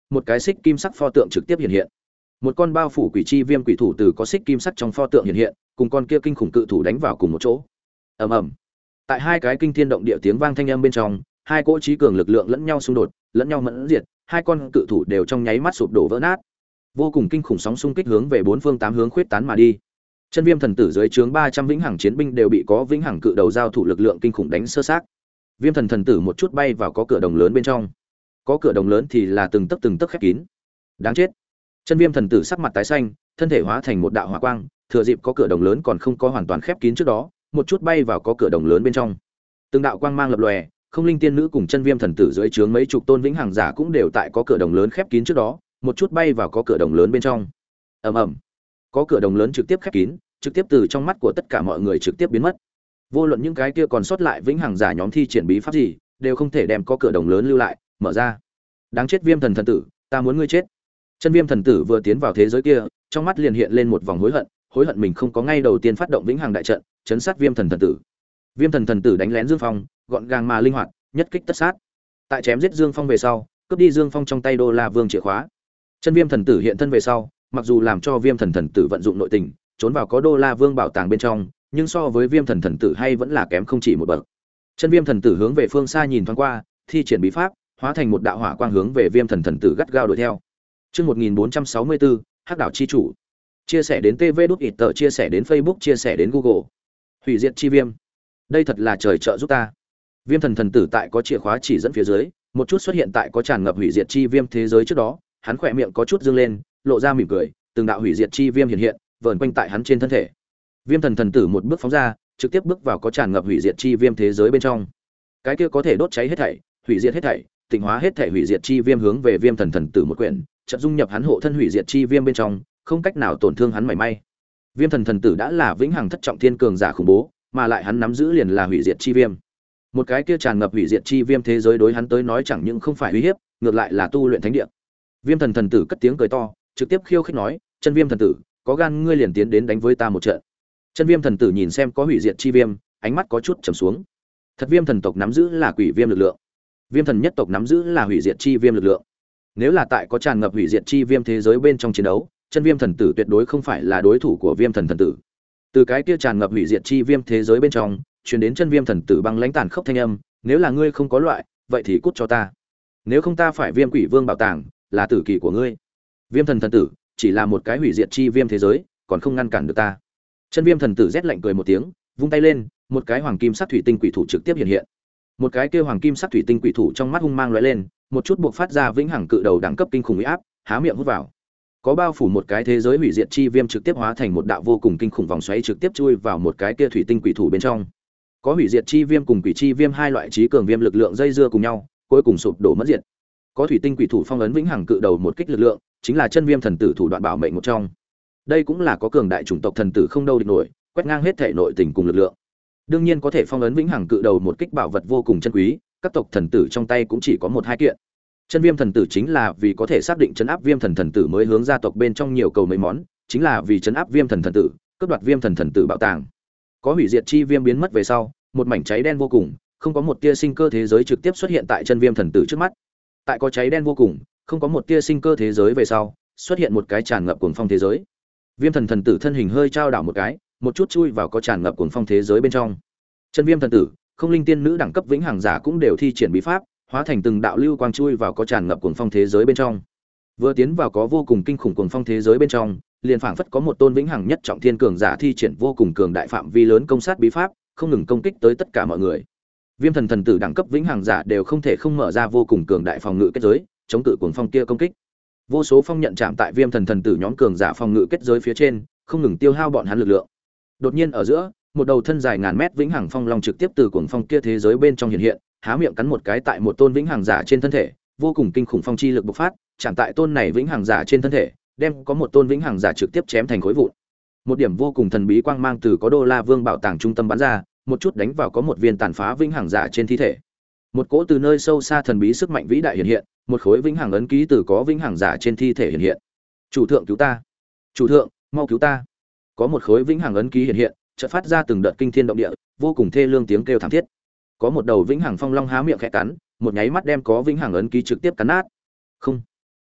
một cái xích kim sắc pho tượng trực tiếp hiện hiện. Một con bao phủ quỷ chi viêm quỷ thủ từ có xích kim sắc trong pho tượng hiện hiện, cùng con kia kinh khủng cự thủ đánh vào cùng một chỗ. Ầm ầm. Tại hai cái kinh thiên động địa tiếng vang thanh âm bên trong, hai cỗ trí cường lực lượng lẫn nhau xung đột, lẫn nhau mẫn diệt, hai con cự thủ đều trong nháy mắt sụp đổ vỡ nát. Vô cùng kinh khủng sóng xung kích hướng về bốn phương tám hướng khuyết tán mà đi. Chân Viêm thần tử dưới trướng ba trăm vĩnh hằng chiến binh đều bị có vĩnh hằng cự đầu giao thủ lực lượng kinh khủng đánh sơ xác. Viêm thần thần tử một chút bay vào có cửa đồng lớn bên trong. Có cửa đồng lớn thì là từng tấc từng tấc khép kín. Đáng chết. Chân Viêm thần tử sắc mặt tái xanh, thân thể hóa thành một đạo hỏa quang, thừa dịp có cửa đồng lớn còn không có hoàn toàn khép kín trước đó, một chút bay vào có cửa đồng lớn bên trong. Từng đạo quang mang lập lòe, Không Linh tiên nữ cùng Chân Viêm thần tử dưới trướng mấy chục tôn vĩnh hằng giả cũng đều tại có cửa đồng lớn khép kín trước đó, một chút bay vào có cửa đồng lớn bên trong. Ầm ầm. Có cửa đồng lớn trực tiếp khép kín, trực tiếp từ trong mắt của tất cả mọi người trực tiếp biến mất. Vô luận những cái kia còn sót lại vĩnh hằng giả nhóm thi triển bí pháp gì, đều không thể đem có cửa đồng lớn lưu lại, mở ra. Đáng chết Viêm thần thần tử, ta muốn ngươi chết. Chân Viêm thần tử vừa tiến vào thế giới kia, trong mắt liền hiện lên một vòng hối hận, hối hận mình không có ngay đầu tiên phát động vĩnh hằng đại trận, chấn sát Viêm thần thần tử. Viêm thần thần tử đánh lén Dương Phong, gọn gàng mà linh hoạt, nhất kích tất sát. Tại chém giết Dương Phong về sau, cướp đi Dương Phong trong tay Đô La Vương chìa khóa. Chân Viêm thần tử hiện thân về sau, mặc dù làm cho Viêm thần thần tử vận dụng nội tình, trốn vào có Đô La Vương bảo tàng bên trong, nhưng so với Viêm thần thần tử hay vẫn là kém không chỉ một bậc. Chân Viêm thần tử hướng về phương xa nhìn thoáng qua, thi triển bí pháp, hóa thành một đạo hỏa quang hướng về Viêm thần thần tử gắt gao đuổi theo. Chương một nghìn bốn trăm sáu mươi bốn, Hắc đảo chi chủ. Chia sẻ đến tê vê đút ít tờ, chia sẻ đến Facebook, chia sẻ đến Google. Hủy diệt chi viêm. Đây thật là trời trợ giúp ta. Viêm thần thần tử tại có chìa khóa chỉ dẫn phía dưới, một chút xuất hiện tại có tràn ngập hủy diệt chi viêm thế giới trước đó, hắn khỏe miệng có chút dương lên, lộ ra mỉm cười, từng đạo hủy diệt chi viêm hiện hiện, vờn quanh tại hắn trên thân thể. Viêm thần thần tử một bước phóng ra, trực tiếp bước vào có tràn ngập hủy diệt chi viêm thế giới bên trong. Cái kia có thể đốt cháy hết thảy, hủy diệt hết thảy, tịnh hóa hết thảy hủy diệt chi viêm hướng về Viêm thần thần tử một quyển, chợt dung nhập hắn hộ thân hủy diệt chi viêm bên trong, không cách nào tổn thương hắn mảy may. Viêm thần thần tử đã là vĩnh hằng thất trọng thiên cường giả khủng bố, mà lại hắn nắm giữ liền là hủy diệt chi viêm. Một cái kia tràn ngập hủy diệt chi viêm thế giới đối hắn tới nói chẳng những không phải uy hiếp, ngược lại là tu luyện thánh địa. Viêm thần thần tử cất tiếng cười to, trực tiếp khiêu khích nói, "Chân Viêm thần tử, có gan ngươi liền tiến đến đánh với ta một trận." Chân Viêm thần tử nhìn xem có hủy diệt chi viêm, ánh mắt có chút trầm xuống. Thật Viêm thần tộc nắm giữ là quỷ viêm lực lượng, Viêm thần nhất tộc nắm giữ là hủy diệt chi viêm lực lượng. Nếu là tại có tràn ngập hủy diệt chi viêm thế giới bên trong chiến đấu, Chân Viêm thần tử tuyệt đối không phải là đối thủ của Viêm thần thần tử. Từ cái kia tràn ngập hủy diệt chi viêm thế giới bên trong, truyền đến Chân Viêm thần tử băng lãnh tàn khốc thanh âm, "Nếu là ngươi không có loại, vậy thì cút cho ta. Nếu không ta phải Viêm Quỷ Vương bảo tàng, là tử kỳ của ngươi." Viêm thần thần tử chỉ là một cái hủy diệt chi viêm thế giới, còn không ngăn cản được ta. Chân Viêm thần tử rét lạnh cười một tiếng, vung tay lên, một cái hoàng kim sắc thủy tinh quỷ thủ trực tiếp hiện hiện. Một cái kia hoàng kim sắc thủy tinh quỷ thủ trong mắt hung mang lóe lên, một chút buộc phát ra vĩnh hằng cự đầu đẳng cấp kinh khủng uy áp, há miệng hút vào. Có bao phủ một cái thế giới hủy diệt chi viêm trực tiếp hóa thành một đạo vô cùng kinh khủng vòng xoáy trực tiếp chui vào một cái kia thủy tinh quỷ thủ bên trong. Có hủy diệt chi viêm cùng quỷ chi viêm hai loại trí cường viêm lực lượng dây dưa cùng nhau, cuối cùng sụp đổ mất diệt. Có thủy tinh quỷ thủ phong ấn vĩnh hằng cự đầu một kích lực lượng, chính là Chân Viêm thần tử thủ đoạn bảo mệnh một trong. Đây cũng là có cường đại chủng tộc thần tử không đâu địch nổi, quét ngang hết thể nội tình cùng lực lượng. Đương nhiên có thể phong ấn vĩnh hằng cự đầu một kích bảo vật vô cùng chân quý, các tộc thần tử trong tay cũng chỉ có một hai kiện. Chân Viêm thần tử chính là vì có thể xác định trấn áp Viêm thần thần tử mới hướng gia tộc bên trong nhiều cầu mấy món, chính là vì trấn áp Viêm thần thần tử, cướp đoạt Viêm thần thần tử bảo tàng. Có hủy diệt chi viêm biến mất về sau, một mảnh cháy đen vô cùng, không có một tia sinh cơ thế giới trực tiếp xuất hiện tại Chân Viêm thần tử trước mắt. Tại có cháy đen vô cùng, không có một tia sinh cơ thế giới về sau, xuất hiện một cái tràn ngập cuồng phong thế giới. Viêm thần thần tử thân hình hơi trao đảo một cái, một chút chui vào có tràn ngập cuồng phong thế giới bên trong. Chân Viêm thần tử, Không Linh tiên nữ đẳng cấp vĩnh hằng giả cũng đều thi triển bí pháp, hóa thành từng đạo lưu quang chui vào có tràn ngập cuồng phong thế giới bên trong. Vừa tiến vào có vô cùng kinh khủng cuồng phong thế giới bên trong, liền phảng phất có một tôn vĩnh hằng nhất trọng thiên cường giả thi triển vô cùng cường đại phạm vi lớn công sát bí pháp, không ngừng công kích tới tất cả mọi người. Viêm thần thần tử đẳng cấp vĩnh hằng giả đều không thể không mở ra vô cùng cường đại phòng ngự kết giới, chống cự cuồng phong kia công kích. Vô số phong nhận chạm tại Viêm thần thần tử nhóm cường giả phòng ngự kết giới phía trên, không ngừng tiêu hao bọn hắn lực lượng. Đột nhiên ở giữa, một đầu thân dài ngàn mét vĩnh hằng phong long trực tiếp từ cuồng phong kia thế giới bên trong hiện hiện, há miệng cắn một cái tại một tôn vĩnh hằng giả trên thân thể, vô cùng kinh khủng phong chi lực bộc phát, chạm tại tôn này vĩnh hằng giả trên thân thể, đem có một tôn vĩnh hằng giả trực tiếp chém thành khối vụn. Một điểm vô cùng thần bí quang mang từ có Đô La Vương bảo tàng trung tâm bắn ra, một chút đánh vào có một viên tàn phá vĩnh hằng giả trên thi thể. Một cỗ từ nơi sâu xa thần bí sức mạnh vĩ đại hiện hiện, một khối vĩnh hằng ấn ký từ có vĩnh hằng giả trên thi thể hiện hiện. "Chủ thượng cứu ta! Chủ thượng, mau cứu ta!" Có một khối vĩnh hằng ấn ký hiện hiện, chợt phát ra từng đợt kinh thiên động địa, vô cùng thê lương tiếng kêu thảm thiết. Có một đầu vĩnh hằng phong long há miệng khẽ cắn, một nháy mắt đem có vĩnh hằng ấn ký trực tiếp cắn nát. Không,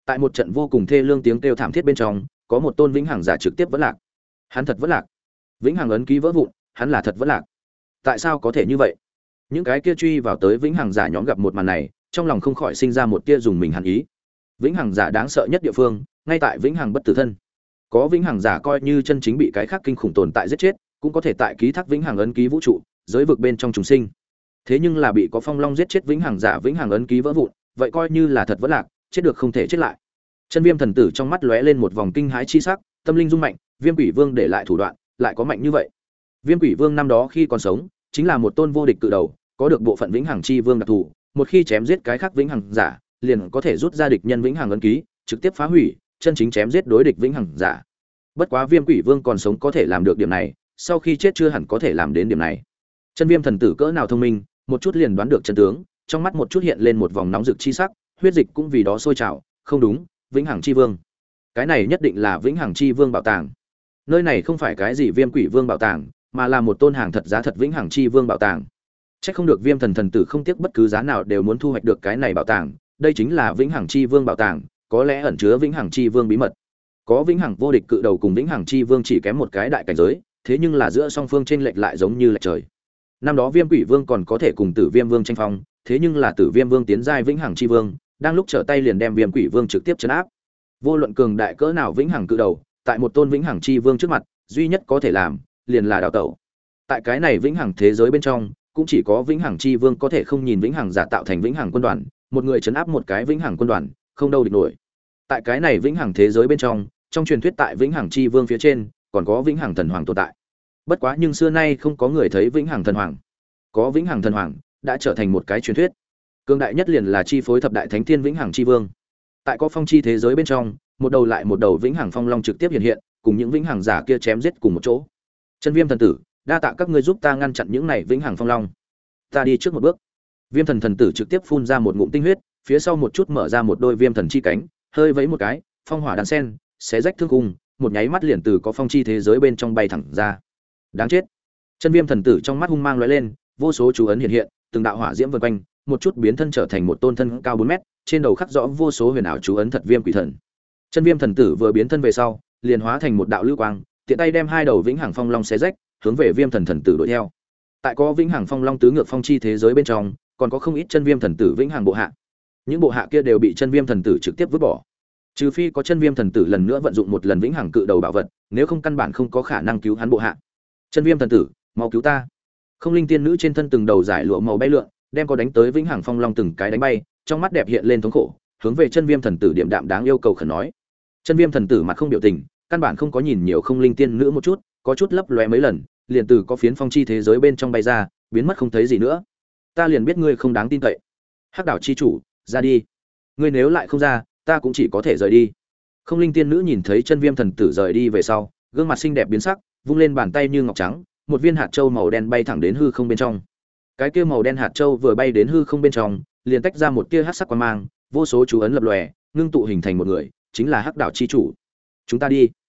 Tại một trận vô cùng thê lương tiếng kêu thảm thiết bên trong, có một tôn vĩnh hằng giả trực tiếp vỡ lạc. Hắn thật vỡ lạc. Vĩnh hằng ấn ký vỡ vụn, hắn là thật vỡ lạc. Tại sao có thể như vậy? Những cái kia truy vào tới vĩnh hằng giả nhóm gặp một màn này, trong lòng không khỏi sinh ra một tia dùng mình hàn ý. Vĩnh hằng giả đáng sợ nhất địa phương, ngay tại vĩnh hằng bất tử thân. Có vĩnh hằng giả coi như chân chính bị cái khác kinh khủng tồn tại giết chết, cũng có thể tại ký thác vĩnh hằng ấn ký vũ trụ, giới vực bên trong trùng sinh. Thế nhưng là bị có phong long giết chết vĩnh hằng giả vĩnh hằng ấn ký vỡ vụn, vậy coi như là thật vỡ lạc, chết được không thể chết lại. Chân Viêm thần tử trong mắt lóe lên một vòng kinh hãi chi sắc, tâm linh rung mạnh, Viêm Quỷ Vương để lại thủ đoạn, lại có mạnh như vậy. Viêm Quỷ Vương năm đó khi còn sống, chính là một tôn vô địch cự đầu, có được bộ phận vĩnh hằng chi vương đặc thù, một khi chém giết cái khác vĩnh hằng giả, liền có thể rút ra địch nhân vĩnh hằng ấn ký, trực tiếp phá hủy, chân chính chém giết đối địch vĩnh hằng giả. Bất quá Viêm Quỷ Vương còn sống có thể làm được điểm này, sau khi chết chưa hẳn có thể làm đến điểm này. Chân Viêm thần tử cỡ nào thông minh, một chút liền đoán được chân tướng, trong mắt một chút hiện lên một vòng nóng rực chi sắc, huyết dịch cũng vì đó sôi trào, không đúng, vĩnh hằng chi vương. Cái này nhất định là vĩnh hằng chi vương bảo tàng. Nơi này không phải cái gì Viêm Quỷ Vương bảo tàng, mà là một tôn hàng thật giá thật vĩnh hằng chi vương bảo tàng. Chắc không được Viêm thần thần tử không tiếc bất cứ giá nào đều muốn thu hoạch được cái này bảo tàng, đây chính là vĩnh hằng chi vương bảo tàng, có lẽ ẩn chứa vĩnh hằng chi vương bí mật. Có vĩnh hằng vô địch cự đầu cùng vĩnh hằng chi vương chỉ kém một cái đại cảnh giới, thế nhưng là giữa song phương chênh lệch lại giống như lệch trời. Năm đó Viêm Quỷ Vương còn có thể cùng Tử Viêm Vương tranh phong, thế nhưng là Tử Viêm Vương tiến giai vĩnh hằng chi vương, đang lúc trở tay liền đem Viêm Quỷ Vương trực tiếp trấn áp. Vô luận cường đại cỡ nào vĩnh hằng cự đầu, tại một tôn vĩnh hằng chi vương trước mặt, duy nhất có thể làm liền là đào tẩu. Tại cái này vĩnh hằng thế giới bên trong, cũng chỉ có vĩnh hằng chi vương có thể không nhìn vĩnh hằng giả tạo thành vĩnh hằng quân đoàn, một người trấn áp một cái vĩnh hằng quân đoàn, không đâu địch nổi. Tại cái này vĩnh hằng thế giới bên trong, trong truyền thuyết tại vĩnh hằng chi vương phía trên, còn có vĩnh hằng thần hoàng tồn tại. Bất quá nhưng xưa nay không có người thấy vĩnh hằng thần hoàng. Có vĩnh hằng thần hoàng đã trở thành một cái truyền thuyết. Cương đại nhất liền là chi phối thập đại thánh thiên vĩnh hằng chi vương. Tại có phong chi thế giới bên trong, một đầu lại một đầu vĩnh hằng phong long trực tiếp hiện hiện, cùng những vĩnh hằng giả kia chém giết cùng một chỗ. Chân Viêm thần tử, đa tạ các ngươi giúp ta ngăn chặn những này vĩnh hằng phong long. Ta đi trước một bước. Viêm thần thần tử trực tiếp phun ra một ngụm tinh huyết, phía sau một chút mở ra một đôi viêm thần chi cánh, hơi vẫy một cái, phong hỏa đan sen, xé rách thương cung, một nháy mắt liền từ có phong chi thế giới bên trong bay thẳng ra. Đáng chết. Chân Viêm thần tử trong mắt hung mang lóe lên, vô số chú ấn hiện hiện, từng đạo hỏa diễm vần quanh, một chút biến thân trở thành một tôn thân cao bốn mét, trên đầu khắc rõ vô số huyền ảo chú ấn thật Viêm quỷ thần. Chân Viêm thần tử vừa biến thân về sau, liền hóa thành một đạo lưu quang, tiện tay đem hai đầu vĩnh hằng phong long xé rách, hướng về Viêm thần thần tử đuổi theo. Tại có vĩnh hằng phong long tứ ngược phong chi thế giới bên trong, còn có không ít Chân Viêm thần tử vĩnh hằng bộ hạ. Những bộ hạ kia đều bị Chân Viêm thần tử trực tiếp vứt bỏ. Trừ phi có Chân Viêm thần tử lần nữa vận dụng một lần vĩnh hằng cự đầu bảo vật, nếu không căn bản không có khả năng cứu hắn bộ hạ. Chân Viêm thần tử, mau cứu ta. Không linh tiên nữ trên thân từng đầu giải lụa màu bay lượn, đem có đánh tới vĩnh hằng phong long từng cái đánh bay, trong mắt đẹp hiện lên thống khổ, hướng về Chân Viêm thần tử điểm đạm đáng yêu cầu khẩn nói. Chân Viêm thần tử mặt không biểu tình, căn bản không có nhìn nhiều không linh tiên nữ một chút, có chút lấp lóe mấy lần, liền từ có phiến phong chi thế giới bên trong bay ra, biến mất không thấy gì nữa. Ta liền biết ngươi không đáng tin cậy. Hắc đảo chi chủ, ra đi. Ngươi nếu lại không ra, ta cũng chỉ có thể rời đi. Không linh tiên nữ nhìn thấy Chân Viêm thần tử rời đi về sau, gương mặt xinh đẹp biến sắc, vung lên bàn tay như ngọc trắng, một viên hạt châu màu đen bay thẳng đến hư không bên trong. Cái kia màu đen hạt châu vừa bay đến hư không bên trong, liền tách ra một tia hắc sắc quang mang, vô số chú ấn lập lòe, ngưng tụ hình thành một người, chính là Hắc đảo chi chủ. Chúng ta đi.